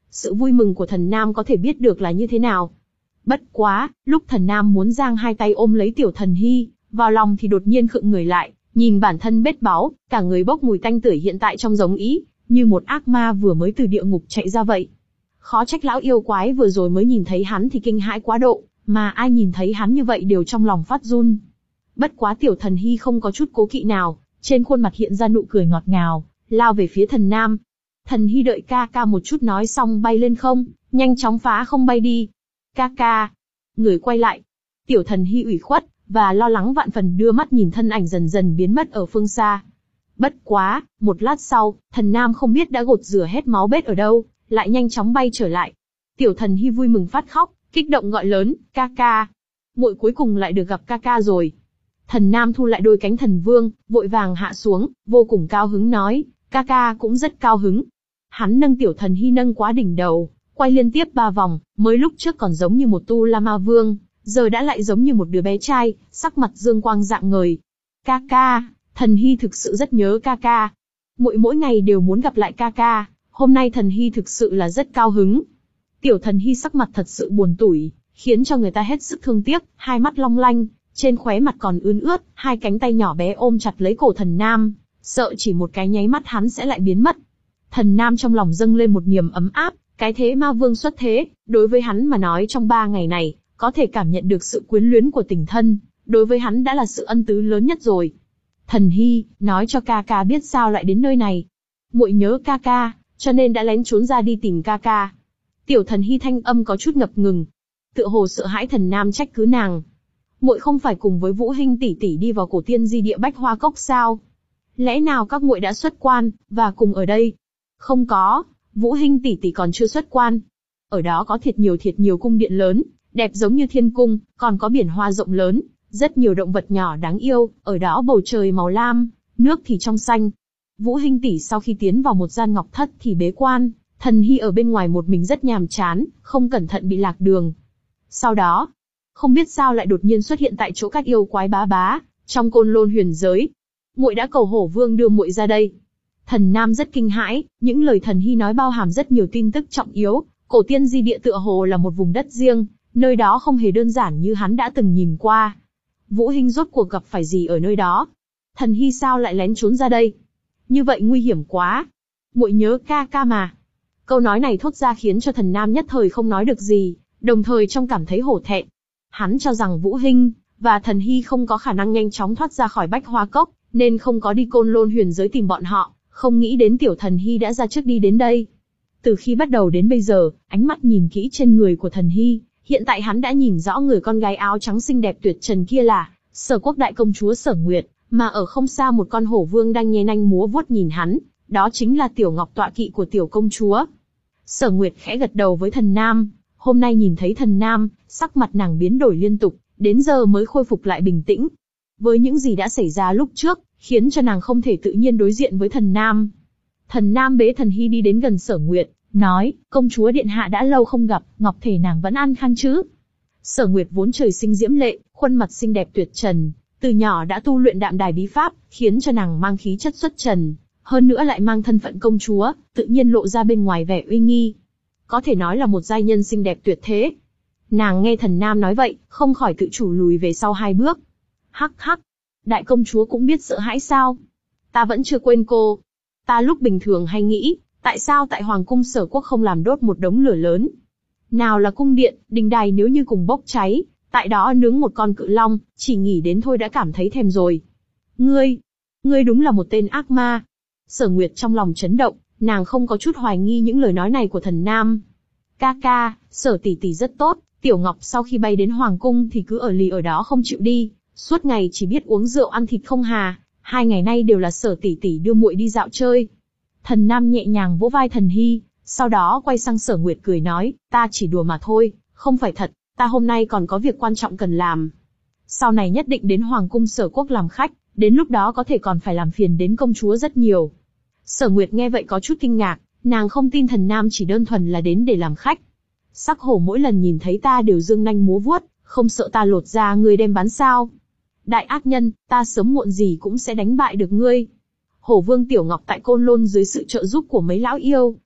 Speaker 1: Sự vui mừng của Thần Nam có thể biết được là như thế nào. Bất quá, lúc Thần Nam muốn giang hai tay ôm lấy Tiểu Thần Hy vào lòng thì đột nhiên khựng người lại, nhìn bản thân bết báu, cả người bốc mùi tanh tưởi hiện tại trong giống ý, như một ác ma vừa mới từ địa ngục chạy ra vậy. Khó trách lão yêu quái vừa rồi mới nhìn thấy hắn thì kinh hãi quá độ, mà ai nhìn thấy hắn như vậy đều trong lòng phát run. Bất quá Tiểu Thần Hy không có chút cố kỵ nào, trên khuôn mặt hiện ra nụ cười ngọt ngào, lao về phía Thần Nam. Thần Hy đợi ca ca một chút nói xong bay lên không, nhanh chóng phá không bay đi. Ca ca. Người quay lại. Tiểu Thần Hy ủy khuất và lo lắng vạn phần đưa mắt nhìn thân ảnh dần dần biến mất ở phương xa. Bất quá, một lát sau, Thần Nam không biết đã gột rửa hết máu bết ở đâu, lại nhanh chóng bay trở lại. Tiểu Thần Hy vui mừng phát khóc, kích động gọi lớn, ca ca. Muội cuối cùng lại được gặp ca ca rồi. Thần Nam thu lại đôi cánh thần vương, vội vàng hạ xuống, vô cùng cao hứng nói, ca ca cũng rất cao hứng. Hắn nâng Tiểu Thần Hy nâng quá đỉnh đầu, quay liên tiếp ba vòng, mới lúc trước còn giống như một tu la ma vương, giờ đã lại giống như một đứa bé trai, sắc mặt dương quang rạng ngời. Ca ca, Thần Hy thực sự rất nhớ ca ca. Muội mỗi ngày đều muốn gặp lại ca ca, hôm nay Thần Hy thực sự là rất cao hứng. Tiểu Thần Hy sắc mặt thật sự buồn tủi, khiến cho người ta hết sức thương tiếc, hai mắt long lanh, trên khóe mặt còn ươn ướt, hai cánh tay nhỏ bé ôm chặt lấy cổ Thần Nam, sợ chỉ một cái nháy mắt hắn sẽ lại biến mất. Thần Nam trong lòng dâng lên một niềm ấm áp, cái thế ma vương xuất thế, đối với hắn mà nói trong ba ngày này, có thể cảm nhận được sự quyến luyến của tình thân, đối với hắn đã là sự ân tứ lớn nhất rồi. Thần Hy, nói cho ca ca biết sao lại đến nơi này. Muội nhớ ca ca, cho nên đã lén trốn ra đi tìm ca ca. Tiểu Thần Hy thanh âm có chút ngập ngừng, tựa hồ sợ hãi Thần Nam trách cứ nàng. Muội không phải cùng với Vũ Hinh tỷ tỷ đi vào cổ tiên di địa Bách Hoa Cốc sao? Lẽ nào các muội đã xuất quan và cùng ở đây? Không có, Vũ Hinh tỷ tỷ còn chưa xuất quan. Ở đó có thiệt nhiều thiệt nhiều cung điện lớn, đẹp giống như thiên cung, còn có biển hoa rộng lớn, rất nhiều động vật nhỏ đáng yêu, ở đó bầu trời màu lam, nước thì trong xanh. Vũ Hinh tỷ sau khi tiến vào một gian ngọc thất thì bế quan, Thần Hy ở bên ngoài một mình rất nhàm chán, không cẩn thận bị lạc đường. Sau đó, không biết sao lại đột nhiên xuất hiện tại chỗ các yêu quái bá bá, trong Côn Lôn huyền giới. Muội đã cầu Hổ Vương đưa muội ra đây. Thần Nam rất kinh hãi, những lời Thần Hy nói bao hàm rất nhiều tin tức trọng yếu, cổ tiên di địa tựa hồ là một vùng đất riêng, nơi đó không hề đơn giản như hắn đã từng nhìn qua. Vũ Hinh rốt cuộc gặp phải gì ở nơi đó? Thần Hy sao lại lén trốn ra đây? Như vậy nguy hiểm quá. Muội nhớ ca ca mà. Câu nói này thốt ra khiến cho Thần Nam nhất thời không nói được gì, đồng thời trong cảm thấy hổ thẹn. Hắn cho rằng Vũ Hinh và Thần Hy không có khả năng nhanh chóng thoát ra khỏi Bách Hoa Cốc, nên không có đi Côn Lôn huyền giới tìm bọn họ, không nghĩ đến Tiểu Thần Hy đã ra trước đi đến đây. Từ khi bắt đầu đến bây giờ, ánh mắt nhìn kỹ trên người của Thần Hy, hiện tại hắn đã nhìn rõ người con gái áo trắng xinh đẹp tuyệt trần kia là Sở Quốc đại công chúa Sở Nguyệt, mà ở không xa một con hổ vương đang nhe nanh múa vuốt nhìn hắn, đó chính là Tiểu Ngọc tọa kỵ của tiểu công chúa. Sở Nguyệt khẽ gật đầu với Thần Nam, hôm nay nhìn thấy Thần Nam, sắc mặt nàng biến đổi liên tục, đến giờ mới khôi phục lại bình tĩnh. Với những gì đã xảy ra lúc trước, khiến cho nàng không thể tự nhiên đối diện với Thần Nam. Thần Nam bế Thần Hy đi đến gần Sở Nguyệt, nói, công chúa điện hạ đã lâu không gặp, ngọc thể nàng vẫn an khang chứ? Sở Nguyệt vốn trời sinh diễm lệ, khuôn mặt xinh đẹp tuyệt trần, từ nhỏ đã tu luyện đạm đài bí pháp, khiến cho nàng mang khí chất xuất trần, hơn nữa lại mang thân phận công chúa, tự nhiên lộ ra bên ngoài vẻ uy nghi. Có thể nói là một giai nhân xinh đẹp tuyệt thế. Nàng nghe Thần Nam nói vậy, không khỏi tự chủ lùi về sau hai bước. Hắc hắc, đại công chúa cũng biết sợ hãi sao? Ta vẫn chưa quên cô. Ta lúc bình thường hay nghĩ, tại sao tại Hoàng cung Sở Quốc không làm đốt một đống lửa lớn? Nào là cung điện, đình đài nếu như cùng bốc cháy, tại đó nướng một con cự long, chỉ nghĩ đến thôi đã cảm thấy thèm rồi. Ngươi, ngươi đúng là một tên ác ma. Sở Nguyệt trong lòng chấn động, nàng không có chút hoài nghi những lời nói này của Thần Nam. Ca ca, Sở tỷ tỷ rất tốt, Tiểu Ngọc sau khi bay đến Hoàng cung thì cứ ở lì ở đó không chịu đi, suốt ngày chỉ biết uống rượu ăn thịt không hà, hai ngày nay đều là Sở tỷ tỷ đưa muội đi dạo chơi. Thần Nam nhẹ nhàng vỗ vai Thần Hy, sau đó quay sang Sở Nguyệt cười nói, ta chỉ đùa mà thôi, không phải thật, ta hôm nay còn có việc quan trọng cần làm. Sau này nhất định đến Hoàng cung Sở Quốc làm khách, đến lúc đó có thể còn phải làm phiền đến công chúa rất nhiều. Sở Nguyệt nghe vậy có chút kinh ngạc, nàng không tin Thần Nam chỉ đơn thuần là đến để làm khách. Sắc hổ mỗi lần nhìn thấy ta đều dương nanh múa vuốt, không sợ ta lột da ngươi đem bán sao? Đại ác nhân, ta sớm muộn gì cũng sẽ đánh bại được ngươi. Hổ Vương Tiểu Ngọc tại Côn Lôn dưới sự trợ giúp của mấy lão yêu,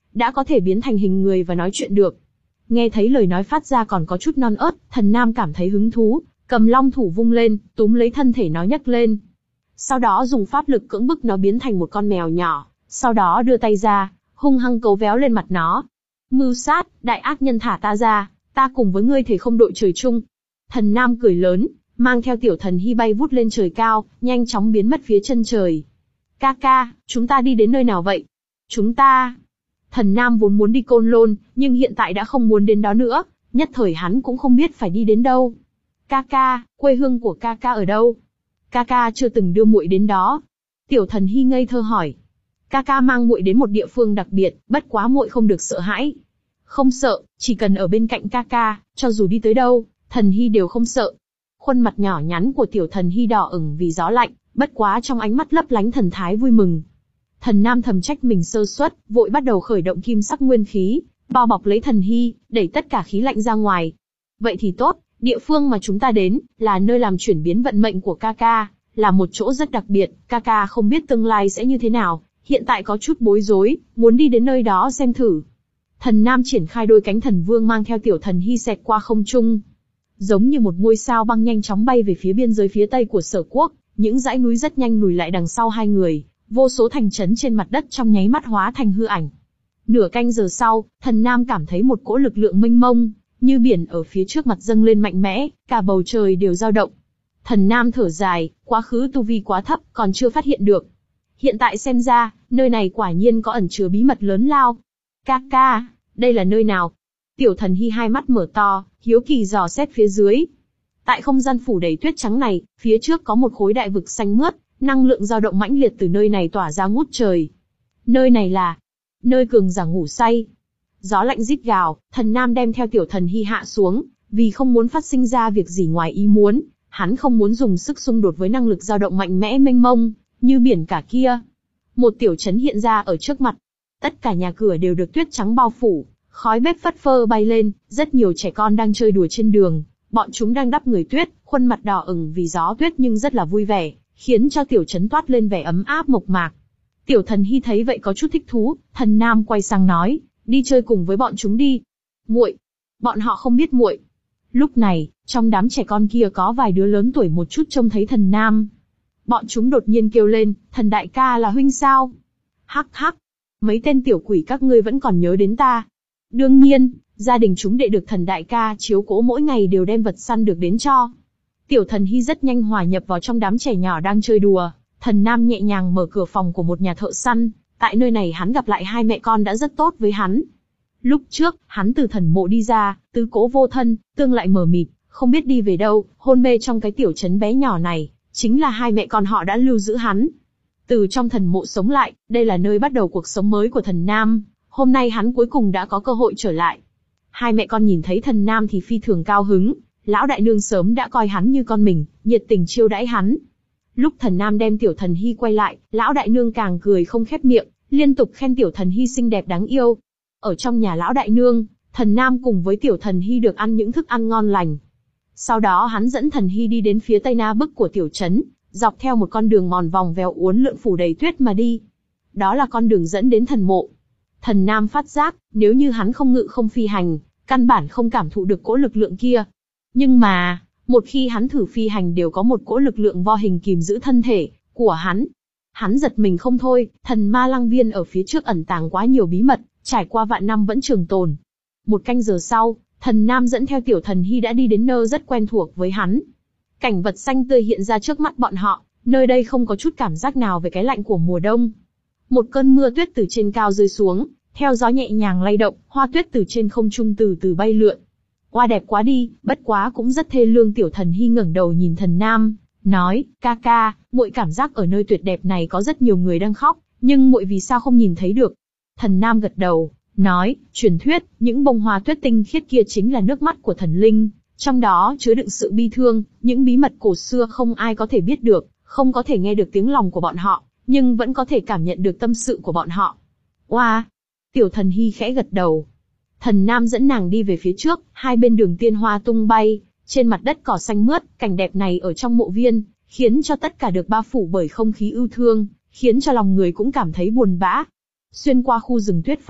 Speaker 1: đã có thể biến thành hình người và nói chuyện được. Nghe thấy lời nói phát ra còn có chút non ớt, Thần Nam cảm thấy hứng thú, cầm long thủ vung lên, túm lấy thân thể nó nhấc lên. Sau đó dùng pháp lực cưỡng bức nó biến thành một con mèo nhỏ, sau đó đưa tay ra, hung hăng cấu véo lên mặt nó. Mưu sát, đại ác nhân thả ta ra, ta cùng với ngươi thể không đội trời chung. Thần Nam cười lớn, mang theo tiểu thần hy bay vút lên trời cao, nhanh chóng biến mất phía chân trời. Ca ca, chúng ta đi đến nơi nào vậy? Chúng ta... Thần Nam vốn muốn đi Côn Lôn, nhưng hiện tại đã không muốn đến đó nữa, nhất thời hắn cũng không biết phải đi đến đâu. Ca ca, quê hương của ca ca ở đâu? Ca ca chưa từng đưa muội đến đó. Tiểu thần hy ngây thơ hỏi. Ca ca mang muội đến một địa phương đặc biệt, bất quá muội không được sợ hãi. Không sợ, chỉ cần ở bên cạnh ca ca, cho dù đi tới đâu, thần hy đều không sợ. Khuôn mặt nhỏ nhắn của tiểu thần hy đỏ ửng vì gió lạnh, bất quá trong ánh mắt lấp lánh thần thái vui mừng. Thần Nam thầm trách mình sơ suất, vội bắt đầu khởi động kim sắc nguyên khí, bao bọc lấy thần hy, đẩy tất cả khí lạnh ra ngoài. Vậy thì tốt, địa phương mà chúng ta đến, là nơi làm chuyển biến vận mệnh của ca ca, là một chỗ rất đặc biệt, ca ca không biết tương lai sẽ như thế nào, hiện tại có chút bối rối, muốn đi đến nơi đó xem thử. Thần Nam triển khai đôi cánh thần vương mang theo tiểu thần hy xẹt qua không trung. Giống như một ngôi sao băng nhanh chóng bay về phía biên giới phía tây của Sở Quốc, những dãy núi rất nhanh lùi lại đằng sau hai người, vô số thành trấn trên mặt đất trong nháy mắt hóa thành hư ảnh. Nửa canh giờ sau, Thần Nam cảm thấy một cỗ lực lượng mênh mông, như biển ở phía trước mặt dâng lên mạnh mẽ, cả bầu trời đều dao động. Thần Nam thở dài, quá khứ tu vi quá thấp, còn chưa phát hiện được. Hiện tại xem ra, nơi này quả nhiên có ẩn chứa bí mật lớn lao. Ca ca, đây là nơi nào? Tiểu thần hy hai mắt mở to, hiếu kỳ dò xét phía dưới. Tại không gian phủ đầy tuyết trắng này, phía trước có một khối đại vực xanh mướt, năng lượng dao động mãnh liệt từ nơi này tỏa ra ngút trời. Nơi này là nơi cường giả ngủ say. Gió lạnh rít gào, Thần Nam đem theo tiểu thần hy hạ xuống, vì không muốn phát sinh ra việc gì ngoài ý muốn, hắn không muốn dùng sức xung đột với năng lực dao động mạnh mẽ mênh mông, như biển cả kia. Một tiểu trấn hiện ra ở trước mặt. Tất cả nhà cửa đều được tuyết trắng bao phủ, khói bếp phất phơ bay lên, rất nhiều trẻ con đang chơi đùa trên đường, bọn chúng đang đắp người tuyết, khuôn mặt đỏ ửng vì gió tuyết nhưng rất là vui vẻ, khiến cho tiểu trấn toát lên vẻ ấm áp mộc mạc. Tiểu thần hy thấy vậy có chút thích thú, Thần Nam quay sang nói, đi chơi cùng với bọn chúng đi. Muội, bọn họ không biết muội. Lúc này, trong đám trẻ con kia có vài đứa lớn tuổi một chút trông thấy Thần Nam. Bọn chúng đột nhiên kêu lên, Thần đại ca là huynh sao? Hắc hắc, mấy tên tiểu quỷ các ngươi vẫn còn nhớ đến ta. Đương nhiên, gia đình chúng đệ được Thần đại ca chiếu cố mỗi ngày đều đem vật săn được đến cho. Tiểu thần hy rất nhanh hòa nhập vào trong đám trẻ nhỏ đang chơi đùa. Thần Nam nhẹ nhàng mở cửa phòng của một nhà thợ săn, tại nơi này hắn gặp lại hai mẹ con đã rất tốt với hắn. Lúc trước, hắn từ thần mộ đi ra, tứ cố vô thân, tương lại mờ mịt, không biết đi về đâu, hôn mê trong cái tiểu trấn bé nhỏ này, chính là hai mẹ con họ đã lưu giữ hắn. Từ trong thần mộ sống lại, đây là nơi bắt đầu cuộc sống mới của Thần Nam, hôm nay hắn cuối cùng đã có cơ hội trở lại. Hai mẹ con nhìn thấy Thần Nam thì phi thường cao hứng, lão đại nương sớm đã coi hắn như con mình, nhiệt tình chiêu đãi hắn. Lúc Thần Nam đem tiểu thần hy quay lại, lão đại nương càng cười không khép miệng, liên tục khen tiểu thần hy xinh đẹp đáng yêu. Ở trong nhà lão đại nương, Thần Nam cùng với tiểu thần hy được ăn những thức ăn ngon lành. Sau đó hắn dẫn thần hy đi đến phía tây na bức của tiểu trấn, dọc theo một con đường mòn vòng vèo uốn lượn phủ đầy tuyết mà đi. Đó là con đường dẫn đến thần mộ. Thần Nam phát giác, nếu như hắn không ngự không phi hành, căn bản không cảm thụ được cỗ lực lượng kia. Nhưng mà, một khi hắn thử phi hành đều có một cỗ lực lượng vô hình kìm giữ thân thể của hắn. Hắn giật mình không thôi, thần ma lăng viên ở phía trước ẩn tàng quá nhiều bí mật, trải qua vạn năm vẫn trường tồn. Một canh giờ sau, Thần Nam dẫn theo tiểu thần hy đã đi đến nơi rất quen thuộc với hắn. Cảnh vật xanh tươi hiện ra trước mắt bọn họ, nơi đây không có chút cảm giác nào về cái lạnh của mùa đông. Một cơn mưa tuyết từ trên cao rơi xuống, theo gió nhẹ nhàng lay động, hoa tuyết từ trên không trung từ từ bay lượn. Oa đẹp quá đi, bất quá cũng rất thê lương. Tiểu thần hy ngẩng đầu nhìn Thần Nam, nói, ca ca, muội cảm giác ở nơi tuyệt đẹp này có rất nhiều người đang khóc, nhưng muội vì sao không nhìn thấy được? Thần Nam gật đầu, nói, truyền thuyết, những bông hoa tuyết tinh khiết kia chính là nước mắt của thần linh, trong đó chứa đựng sự bi thương, những bí mật cổ xưa không ai có thể biết được, không có thể nghe được tiếng lòng của bọn họ, nhưng vẫn có thể cảm nhận được tâm sự của bọn họ. Oa! Tiểu thần hy khẽ gật đầu. Thần Nam dẫn nàng đi về phía trước, hai bên đường tiên hoa tung bay, trên mặt đất cỏ xanh mướt, cảnh đẹp này ở trong mộ viên, khiến cho tất cả được bao phủ bởi không khí ưu thương, khiến cho lòng người cũng cảm thấy buồn bã. Xuyên qua khu rừng tuyết phong,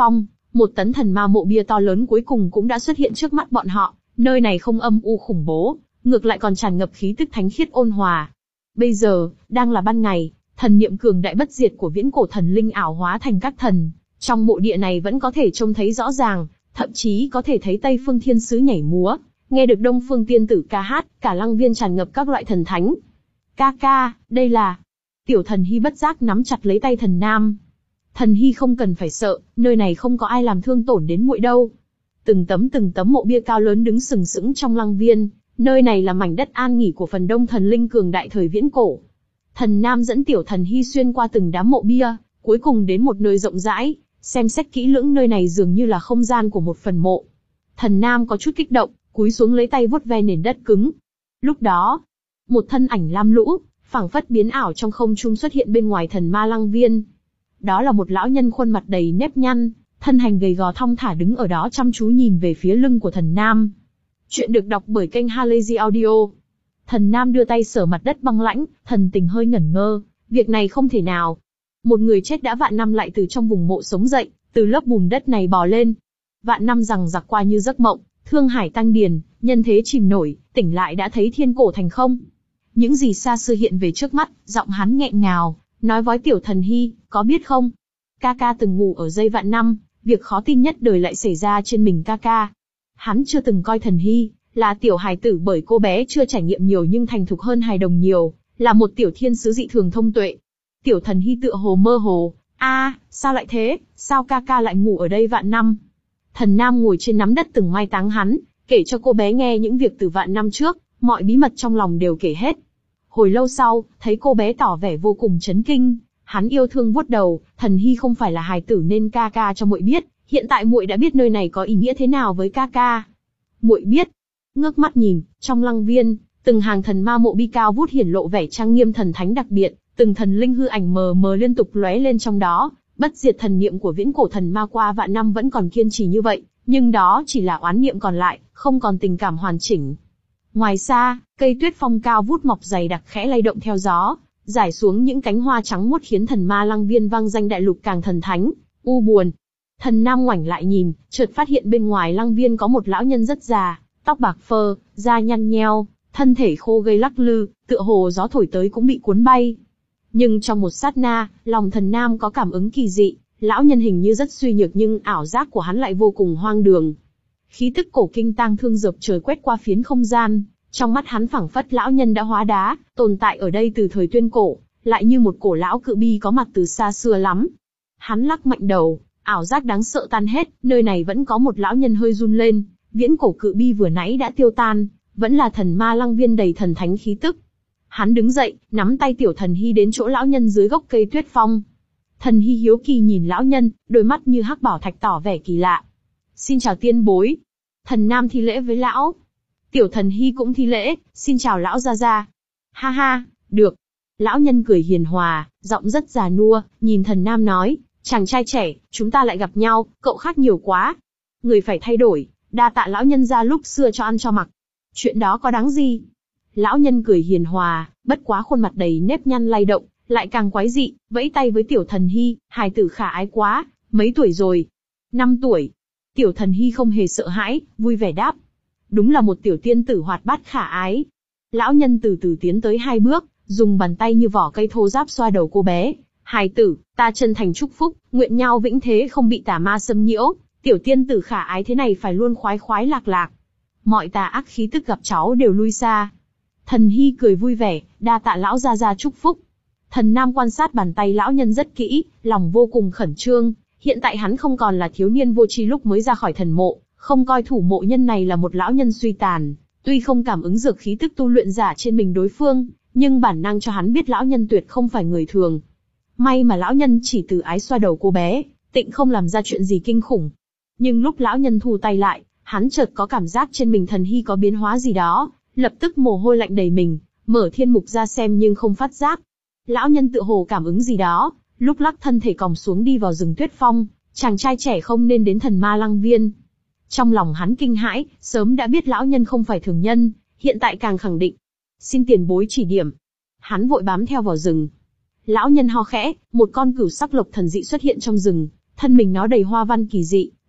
Speaker 1: Một tấn thần ma mộ bia to lớn cuối cùng cũng đã xuất hiện trước mắt bọn họ, nơi này không âm u khủng bố, ngược lại còn tràn ngập khí tức thánh khiết ôn hòa. Bây giờ, đang là ban ngày, thần niệm cường đại bất diệt của viễn cổ thần linh ảo hóa thành các thần, trong mộ địa này vẫn có thể trông thấy rõ ràng, thậm chí có thể thấy Tây Phương Thiên Sứ nhảy múa, nghe được Đông Phương Tiên Tử ca hát, cả lăng viên tràn ngập các loại thần thánh. Ca ca, đây là... Tiểu Thần Hy bất giác nắm chặt lấy tay Thần Nam. Thần Hy không cần phải sợ, nơi này không có ai làm thương tổn đến muội đâu. Từng tấm từng tấm mộ bia cao lớn đứng sừng sững trong lăng viên, nơi này là mảnh đất an nghỉ của phần đông thần linh cường đại thời viễn cổ. Thần Nam dẫn Tiểu Thần Hy xuyên qua từng đám mộ bia, cuối cùng đến một nơi rộng rãi, xem xét kỹ lưỡng nơi này dường như là không gian của một phần mộ. Thần Nam có chút kích động, cúi xuống lấy tay vuốt ve nền đất cứng. Lúc đó, một thân ảnh lam lũ, phảng phất biến ảo trong không trung xuất hiện bên ngoài thần ma lăng viên. Đó là một lão nhân khuôn mặt đầy nếp nhăn, thân hình gầy gò thong thả đứng ở đó chăm chú nhìn về phía lưng của Thần Nam. Chuyện được đọc bởi kênh Halazy Audio. Thần Nam đưa tay sờ mặt đất băng lãnh, thần tình hơi ngẩn ngơ, việc này không thể nào. Một người chết đã vạn năm lại từ trong vùng mộ sống dậy, từ lớp bùn đất này bò lên. Vạn năm rằng giặc qua như giấc mộng, thương hải tăng điền, nhân thế chìm nổi, tỉnh lại đã thấy thiên cổ thành không. Những gì xa xưa hiện về trước mắt, giọng hắn nghẹn ngào, nói với Tiểu Thần Hy, có biết không? Ca ca từng ngủ ở dây vạn năm, việc khó tin nhất đời lại xảy ra trên mình ca ca. Hắn chưa từng coi Thần Hy là tiểu hài tử bởi cô bé chưa trải nghiệm nhiều nhưng thành thục hơn hài đồng nhiều, là một tiểu thiên sứ dị thường thông tuệ. Tiểu Thần Hy tựa hồ mơ hồ, a, à, sao lại thế, sao ca ca lại ngủ ở đây vạn năm? Thần Nam ngồi trên nắm đất từng mai táng hắn, kể cho cô bé nghe những việc từ vạn năm trước, mọi bí mật trong lòng đều kể hết. Hồi lâu sau, thấy cô bé tỏ vẻ vô cùng chấn kinh, hắn yêu thương vuốt đầu, Thần Hy không phải là hài tử nên ca ca cho muội biết, hiện tại muội đã biết nơi này có ý nghĩa thế nào với ca ca. Muội biết. Ngước mắt nhìn, trong lăng viên, từng hàng thần ma mộ bi cao vút hiển lộ vẻ trang nghiêm thần thánh đặc biệt, từng thần linh hư ảnh mờ mờ liên tục lóe lên trong đó, bất diệt thần niệm của viễn cổ thần ma qua vạn năm vẫn còn kiên trì như vậy, nhưng đó chỉ là oán niệm còn lại, không còn tình cảm hoàn chỉnh. Ngoài xa, cây tuyết phong cao vút mọc dày đặc khẽ lay động theo gió, rải xuống những cánh hoa trắng muốt khiến thần ma lăng viên vang danh đại lục càng thần thánh, u buồn. Thần Nam ngoảnh lại nhìn, chợt phát hiện bên ngoài lăng viên có một lão nhân rất già, tóc bạc phơ, da nhăn nheo, thân thể khô gầy lắc lư, tựa hồ gió thổi tới cũng bị cuốn bay. Nhưng trong một sát na, lòng Thần Nam có cảm ứng kỳ dị, lão nhân hình như rất suy nhược nhưng ảo giác của hắn lại vô cùng hoang đường. Khí tức cổ kinh tang thương dập trời quét qua phiến không gian, trong mắt hắn phảng phất lão nhân đã hóa đá, tồn tại ở đây từ thời tuyên cổ, lại như một cổ lão cự bi có mặt từ xa xưa lắm. Hắn lắc mạnh đầu, ảo giác đáng sợ tan hết, nơi này vẫn có một lão nhân hơi run lên, viễn cổ cự bi vừa nãy đã tiêu tan, vẫn là thần ma lăng viên đầy thần thánh khí tức. Hắn đứng dậy, nắm tay Tiểu Thần Hy đến chỗ lão nhân dưới gốc cây tuyết phong. Thần Hy hiếu kỳ nhìn lão nhân, đôi mắt như hắc bảo thạch tỏ vẻ kỳ lạ. Xin chào tiên bối. Thần Nam thi lễ với lão. Tiểu Thần Hy cũng thi lễ, xin chào lão gia gia. Ha ha, được. Lão nhân cười hiền hòa, giọng rất già nua, nhìn Thần Nam nói, chàng trai trẻ, chúng ta lại gặp nhau, cậu khác nhiều quá. Người phải thay đổi, đa tạ lão nhân gia lúc xưa cho ăn cho mặc. Chuyện đó có đáng gì? Lão nhân cười hiền hòa, bất quá khuôn mặt đầy nếp nhăn lay động, lại càng quái dị, vẫy tay với Tiểu Thần Hy, hài tử khả ái quá, mấy tuổi rồi? Năm tuổi. Tiểu Thần Hy không hề sợ hãi, vui vẻ đáp. Đúng là một tiểu tiên tử hoạt bát khả ái. Lão nhân từ từ tiến tới hai bước, dùng bàn tay như vỏ cây thô ráp xoa đầu cô bé. Hài tử, ta chân thành chúc phúc, nguyện nhau vĩnh thế không bị tà ma xâm nhiễu, tiểu tiên tử khả ái thế này phải luôn khoái khoái lạc lạc. Mọi tà ác khí tức gặp cháu đều lui xa. Thần Hy cười vui vẻ, đa tạ lão gia gia chúc phúc. Thần Nam quan sát bàn tay lão nhân rất kỹ, lòng vô cùng khẩn trương. Hiện tại hắn không còn là thiếu niên vô tri lúc mới ra khỏi thần mộ, không coi thủ mộ nhân này là một lão nhân suy tàn. Tuy không cảm ứng dược khí tức tu luyện giả trên mình đối phương, nhưng bản năng cho hắn biết lão nhân tuyệt không phải người thường. May mà lão nhân chỉ từ ái xoa đầu cô bé, tịnh không làm ra chuyện gì kinh khủng. Nhưng lúc lão nhân thu tay lại, hắn chợt có cảm giác trên mình Thần Hy có biến hóa gì đó, lập tức mồ hôi lạnh đầy mình, mở thiên mục ra xem nhưng không phát giác. Lão nhân tự hồ cảm ứng gì đó, lúc lắc thân thể còng xuống đi vào rừng tuyết phong, chàng trai trẻ không nên đến thần ma lăng viên. Trong lòng hắn kinh hãi, sớm đã biết lão nhân không phải thường nhân, hiện tại càng khẳng định. Xin tiền bối chỉ điểm. Hắn vội bám theo vào rừng. Lão nhân ho khẽ, một con cửu sắc lộc thần dị xuất hiện trong rừng, thân mình nó đầy hoa văn kỳ dị,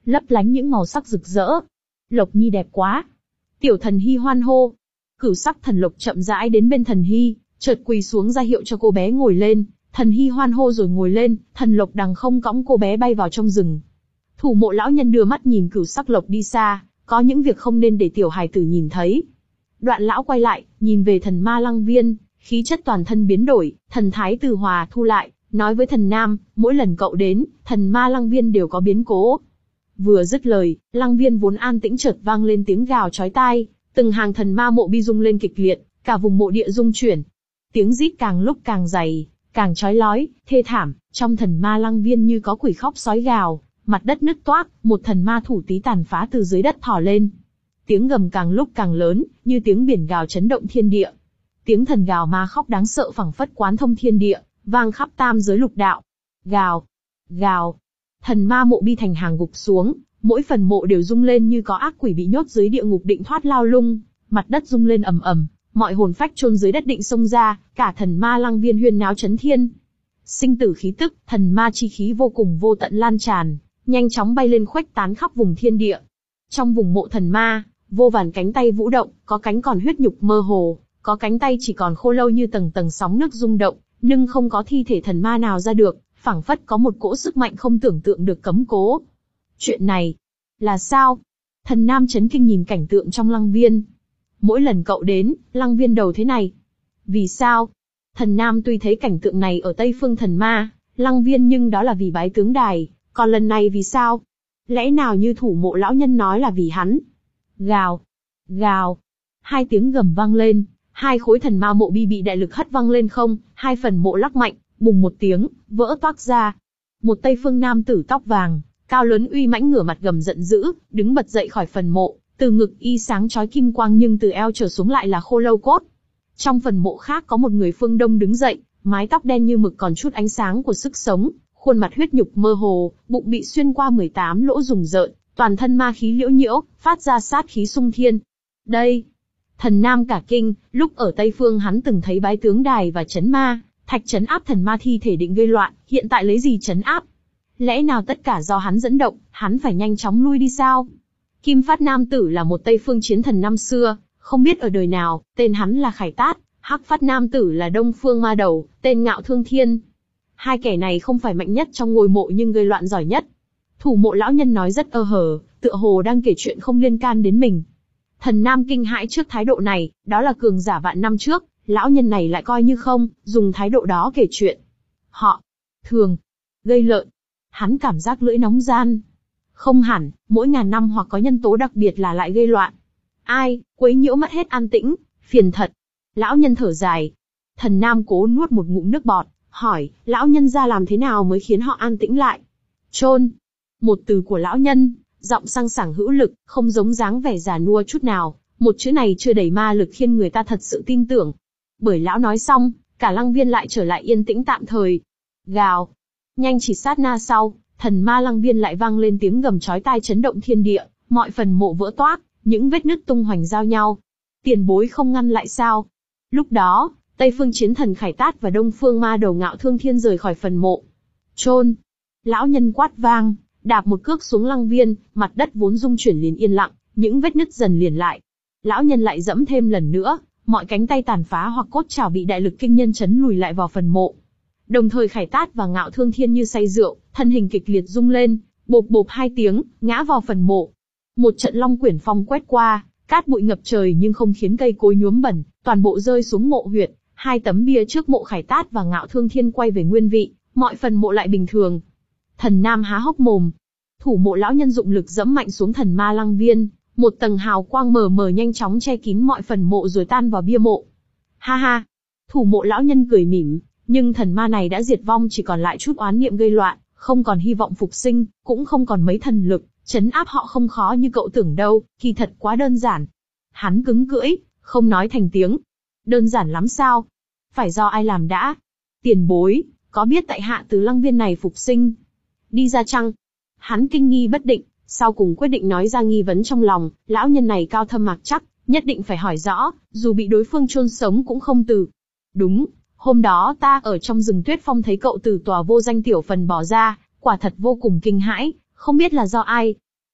Speaker 1: lấp lánh những màu sắc rực rỡ. Lộc Nhi đẹp quá. Tiểu Thần Hy hoan hô. Cửu sắc thần lộc chậm rãi đến bên Thần Hy, chợt quỳ xuống ra hiệu cho cô bé ngồi lên. Thần Hy hoan hô rồi ngồi lên, thần lộc đằng không cõng cô bé bay vào trong rừng. Thủ mộ lão nhân đưa mắt nhìn cửu sắc lộc đi xa, có những việc không nên để tiểu hài tử nhìn thấy. Đoạn lão quay lại, nhìn về thần ma lăng viên, khí chất toàn thân biến đổi, thần thái từ hòa thu lại, nói với thần nam, mỗi lần cậu đến, thần ma lăng viên đều có biến cố. Vừa dứt lời, lăng viên vốn an tĩnh chợt vang lên tiếng gào chói tai, từng hàng thần ma mộ bi rung lên kịch liệt, cả vùng mộ địa rung chuyển. Tiếng rít càng lúc càng dày, càng chói lói, thê thảm, trong thần ma lăng viên như có quỷ khóc sói gào, mặt đất nứt toác, một thần ma thủ tí tàn phá từ dưới đất thò lên. Tiếng gầm càng lúc càng lớn, như tiếng biển gào chấn động thiên địa. Tiếng thần gào ma khóc đáng sợ phảng phất quán thông thiên địa, vang khắp tam giới lục đạo. Gào, gào. Thần ma mộ bi thành hàng gục xuống, mỗi phần mộ đều rung lên như có ác quỷ bị nhốt dưới địa ngục định thoát lao lung, mặt đất rung lên ầm ầm, mọi hồn phách chôn dưới đất định xông ra, cả thần ma lăng viên huyên náo chấn thiên. Sinh tử khí tức, thần ma chi khí vô cùng vô tận lan tràn, nhanh chóng bay lên khuếch tán khắp vùng thiên địa. Trong vùng mộ thần ma, vô vàn cánh tay vũ động, có cánh còn huyết nhục mơ hồ, có cánh tay chỉ còn khô lâu như tầng tầng sóng nước rung động, nhưng không có thi thể thần ma nào ra được, phảng phất có một cỗ sức mạnh không tưởng tượng được cấm cố. Chuyện này là sao? Thần nam chấn kinh nhìn cảnh tượng trong lăng viên. Mỗi lần cậu đến, lăng viên đầu thế này. Vì sao? Thần nam tuy thấy cảnh tượng này ở Tây Phương thần ma, lăng viên nhưng đó là vì bái tướng đài, còn lần này vì sao? Lẽ nào như thủ mộ lão nhân nói là vì hắn? Gào, gào. Hai tiếng gầm vang lên, hai khối thần ma mộ bi bị đại lực hất văng lên không, hai phần mộ lắc mạnh, bùng một tiếng, vỡ toác ra. Một Tây Phương nam tử tóc vàng, cao lớn uy mãnh ngửa mặt gầm giận dữ, đứng bật dậy khỏi phần mộ, từ ngực y sáng chói kim quang nhưng từ eo trở xuống lại là khô lâu cốt. Trong phần mộ khác có một người phương Đông đứng dậy, mái tóc đen như mực còn chút ánh sáng của sức sống, khuôn mặt huyết nhục mơ hồ, bụng bị xuyên qua mười tám lỗ rùng rợn, toàn thân ma khí liễu nhiễu, phát ra sát khí xung thiên. Đây, thần nam cả kinh, lúc ở Tây Phương hắn từng thấy bái tướng đài và chấn ma, thạch chấn áp thần ma thi thể định gây loạn, hiện tại lấy gì chấn áp? Lẽ nào tất cả do hắn dẫn động, hắn phải nhanh chóng lui đi sao? Kim Phát Nam Tử là một Tây Phương chiến thần năm xưa, không biết ở đời nào, tên hắn là Khải Tát, Hắc Phát Nam Tử là Đông Phương Ma Đầu, tên Ngạo Thương Thiên. Hai kẻ này không phải mạnh nhất trong ngôi mộ nhưng gây loạn giỏi nhất. Thủ mộ lão nhân nói rất ơ hờ, tựa hồ đang kể chuyện không liên can đến mình. Thần Nam kinh hãi trước thái độ này, đó là cường giả vạn năm trước, lão nhân này lại coi như không, dùng thái độ đó kể chuyện. Họ, thường, gây lợn. Hắn cảm giác lưỡi nóng gian. Không hẳn, mỗi ngàn năm hoặc có nhân tố đặc biệt là lại gây loạn. Ai, quấy nhiễu mất hết an tĩnh, phiền thật. Lão nhân thở dài. Thần Nam cố nuốt một ngụm nước bọt, hỏi, lão nhân ra làm thế nào mới khiến họ an tĩnh lại? Chôn. Một từ của lão nhân, giọng sang sảng hữu lực, không giống dáng vẻ già nua chút nào, một chữ này chưa đầy ma lực khiến người ta thật sự tin tưởng. Bởi lão nói xong, cả lăng viên lại trở lại yên tĩnh tạm thời. Gào. Nhanh chỉ sát na sau, thần ma lăng viên lại vang lên tiếng gầm chói tai chấn động thiên địa, mọi phần mộ vỡ toác, những vết nứt tung hoành giao nhau. Tiền bối không ngăn lại sao? Lúc đó, Tây Phương chiến thần Khải Tát và Đông Phương Ma Đầu Ngạo Thương Thiên rời khỏi phần mộ. Chôn. Lão nhân quát vang, đạp một cước xuống lăng viên, mặt đất vốn rung chuyển liền yên lặng, những vết nứt dần liền lại. Lão nhân lại dẫm thêm lần nữa, mọi cánh tay tàn phá hoặc cốt chảo bị đại lực kinh nhân chấn lùi lại vào phần mộ. Đồng thời Khải Tát và Ngạo Thương Thiên như say rượu, thân hình kịch liệt rung lên, bộp bộp hai tiếng, ngã vào phần mộ. Một trận long quyển phong quét qua, cát bụi ngập trời nhưng không khiến cây cối nhuốm bẩn, toàn bộ rơi xuống mộ huyệt. Hai tấm bia trước mộ Khải Tát và Ngạo Thương Thiên quay về nguyên vị, mọi phần mộ lại bình thường. Thần Nam há hốc mồm. Thủ mộ lão nhân dụng lực dẫm mạnh xuống thần ma lăng viên, một tầng hào quang mờ mờ nhanh chóng che kín mọi phần mộ rồi tan vào bia mộ. Ha ha. Thủ mộ lão nhân cười mỉm. Nhưng thần ma này đã diệt vong, chỉ còn lại chút oán niệm gây loạn, không còn hy vọng phục sinh, cũng không còn mấy thần lực, trấn áp họ không khó như cậu tưởng đâu, kỳ thật quá đơn giản. Hắn cứng cưỡi, không nói thành tiếng. Đơn giản lắm sao? Phải do ai làm đã? Tiền bối, có biết tại hạ từ lăng viên này phục sinh đi ra chăng? Hắn kinh nghi bất định, sau cùng quyết định nói ra nghi vấn trong lòng, lão nhân này cao thâm mạc chắc, nhất định phải hỏi rõ, dù bị đối phương chôn sống cũng không từ. Đúng. Hôm đó ta ở trong rừng Tuyết Phong thấy cậu từ tòa vô danh tiểu phần bỏ ra, quả thật vô cùng kinh hãi, không biết là do ai.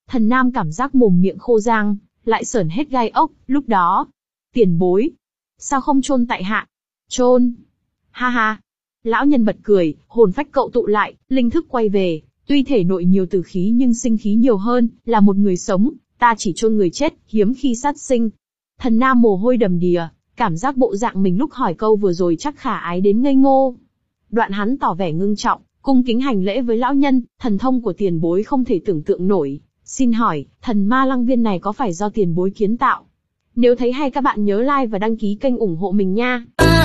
Speaker 1: Thần Nam cảm giác mồm miệng khô rang, lại sởn hết gai ốc, lúc đó. Tiền bối. Sao không chôn tại hạ? Chôn. Ha ha. Lão nhân bật cười, hồn phách cậu tụ lại, linh thức quay về, tuy thể nội nhiều tử khí nhưng sinh khí nhiều hơn, là một người sống, ta chỉ chôn người chết, hiếm khi sát sinh. Thần Nam mồ hôi đầm đìa, cảm giác bộ dạng mình lúc hỏi câu vừa rồi chắc khả ái đến ngây ngô. Đoạn hắn tỏ vẻ ngưng trọng, cung kính hành lễ với lão nhân, thần thông của tiền bối không thể tưởng tượng nổi. Xin hỏi, thần ma lăng viên này có phải do tiền bối kiến tạo? Nếu thấy hay các bạn nhớ like và đăng ký kênh ủng hộ mình nha.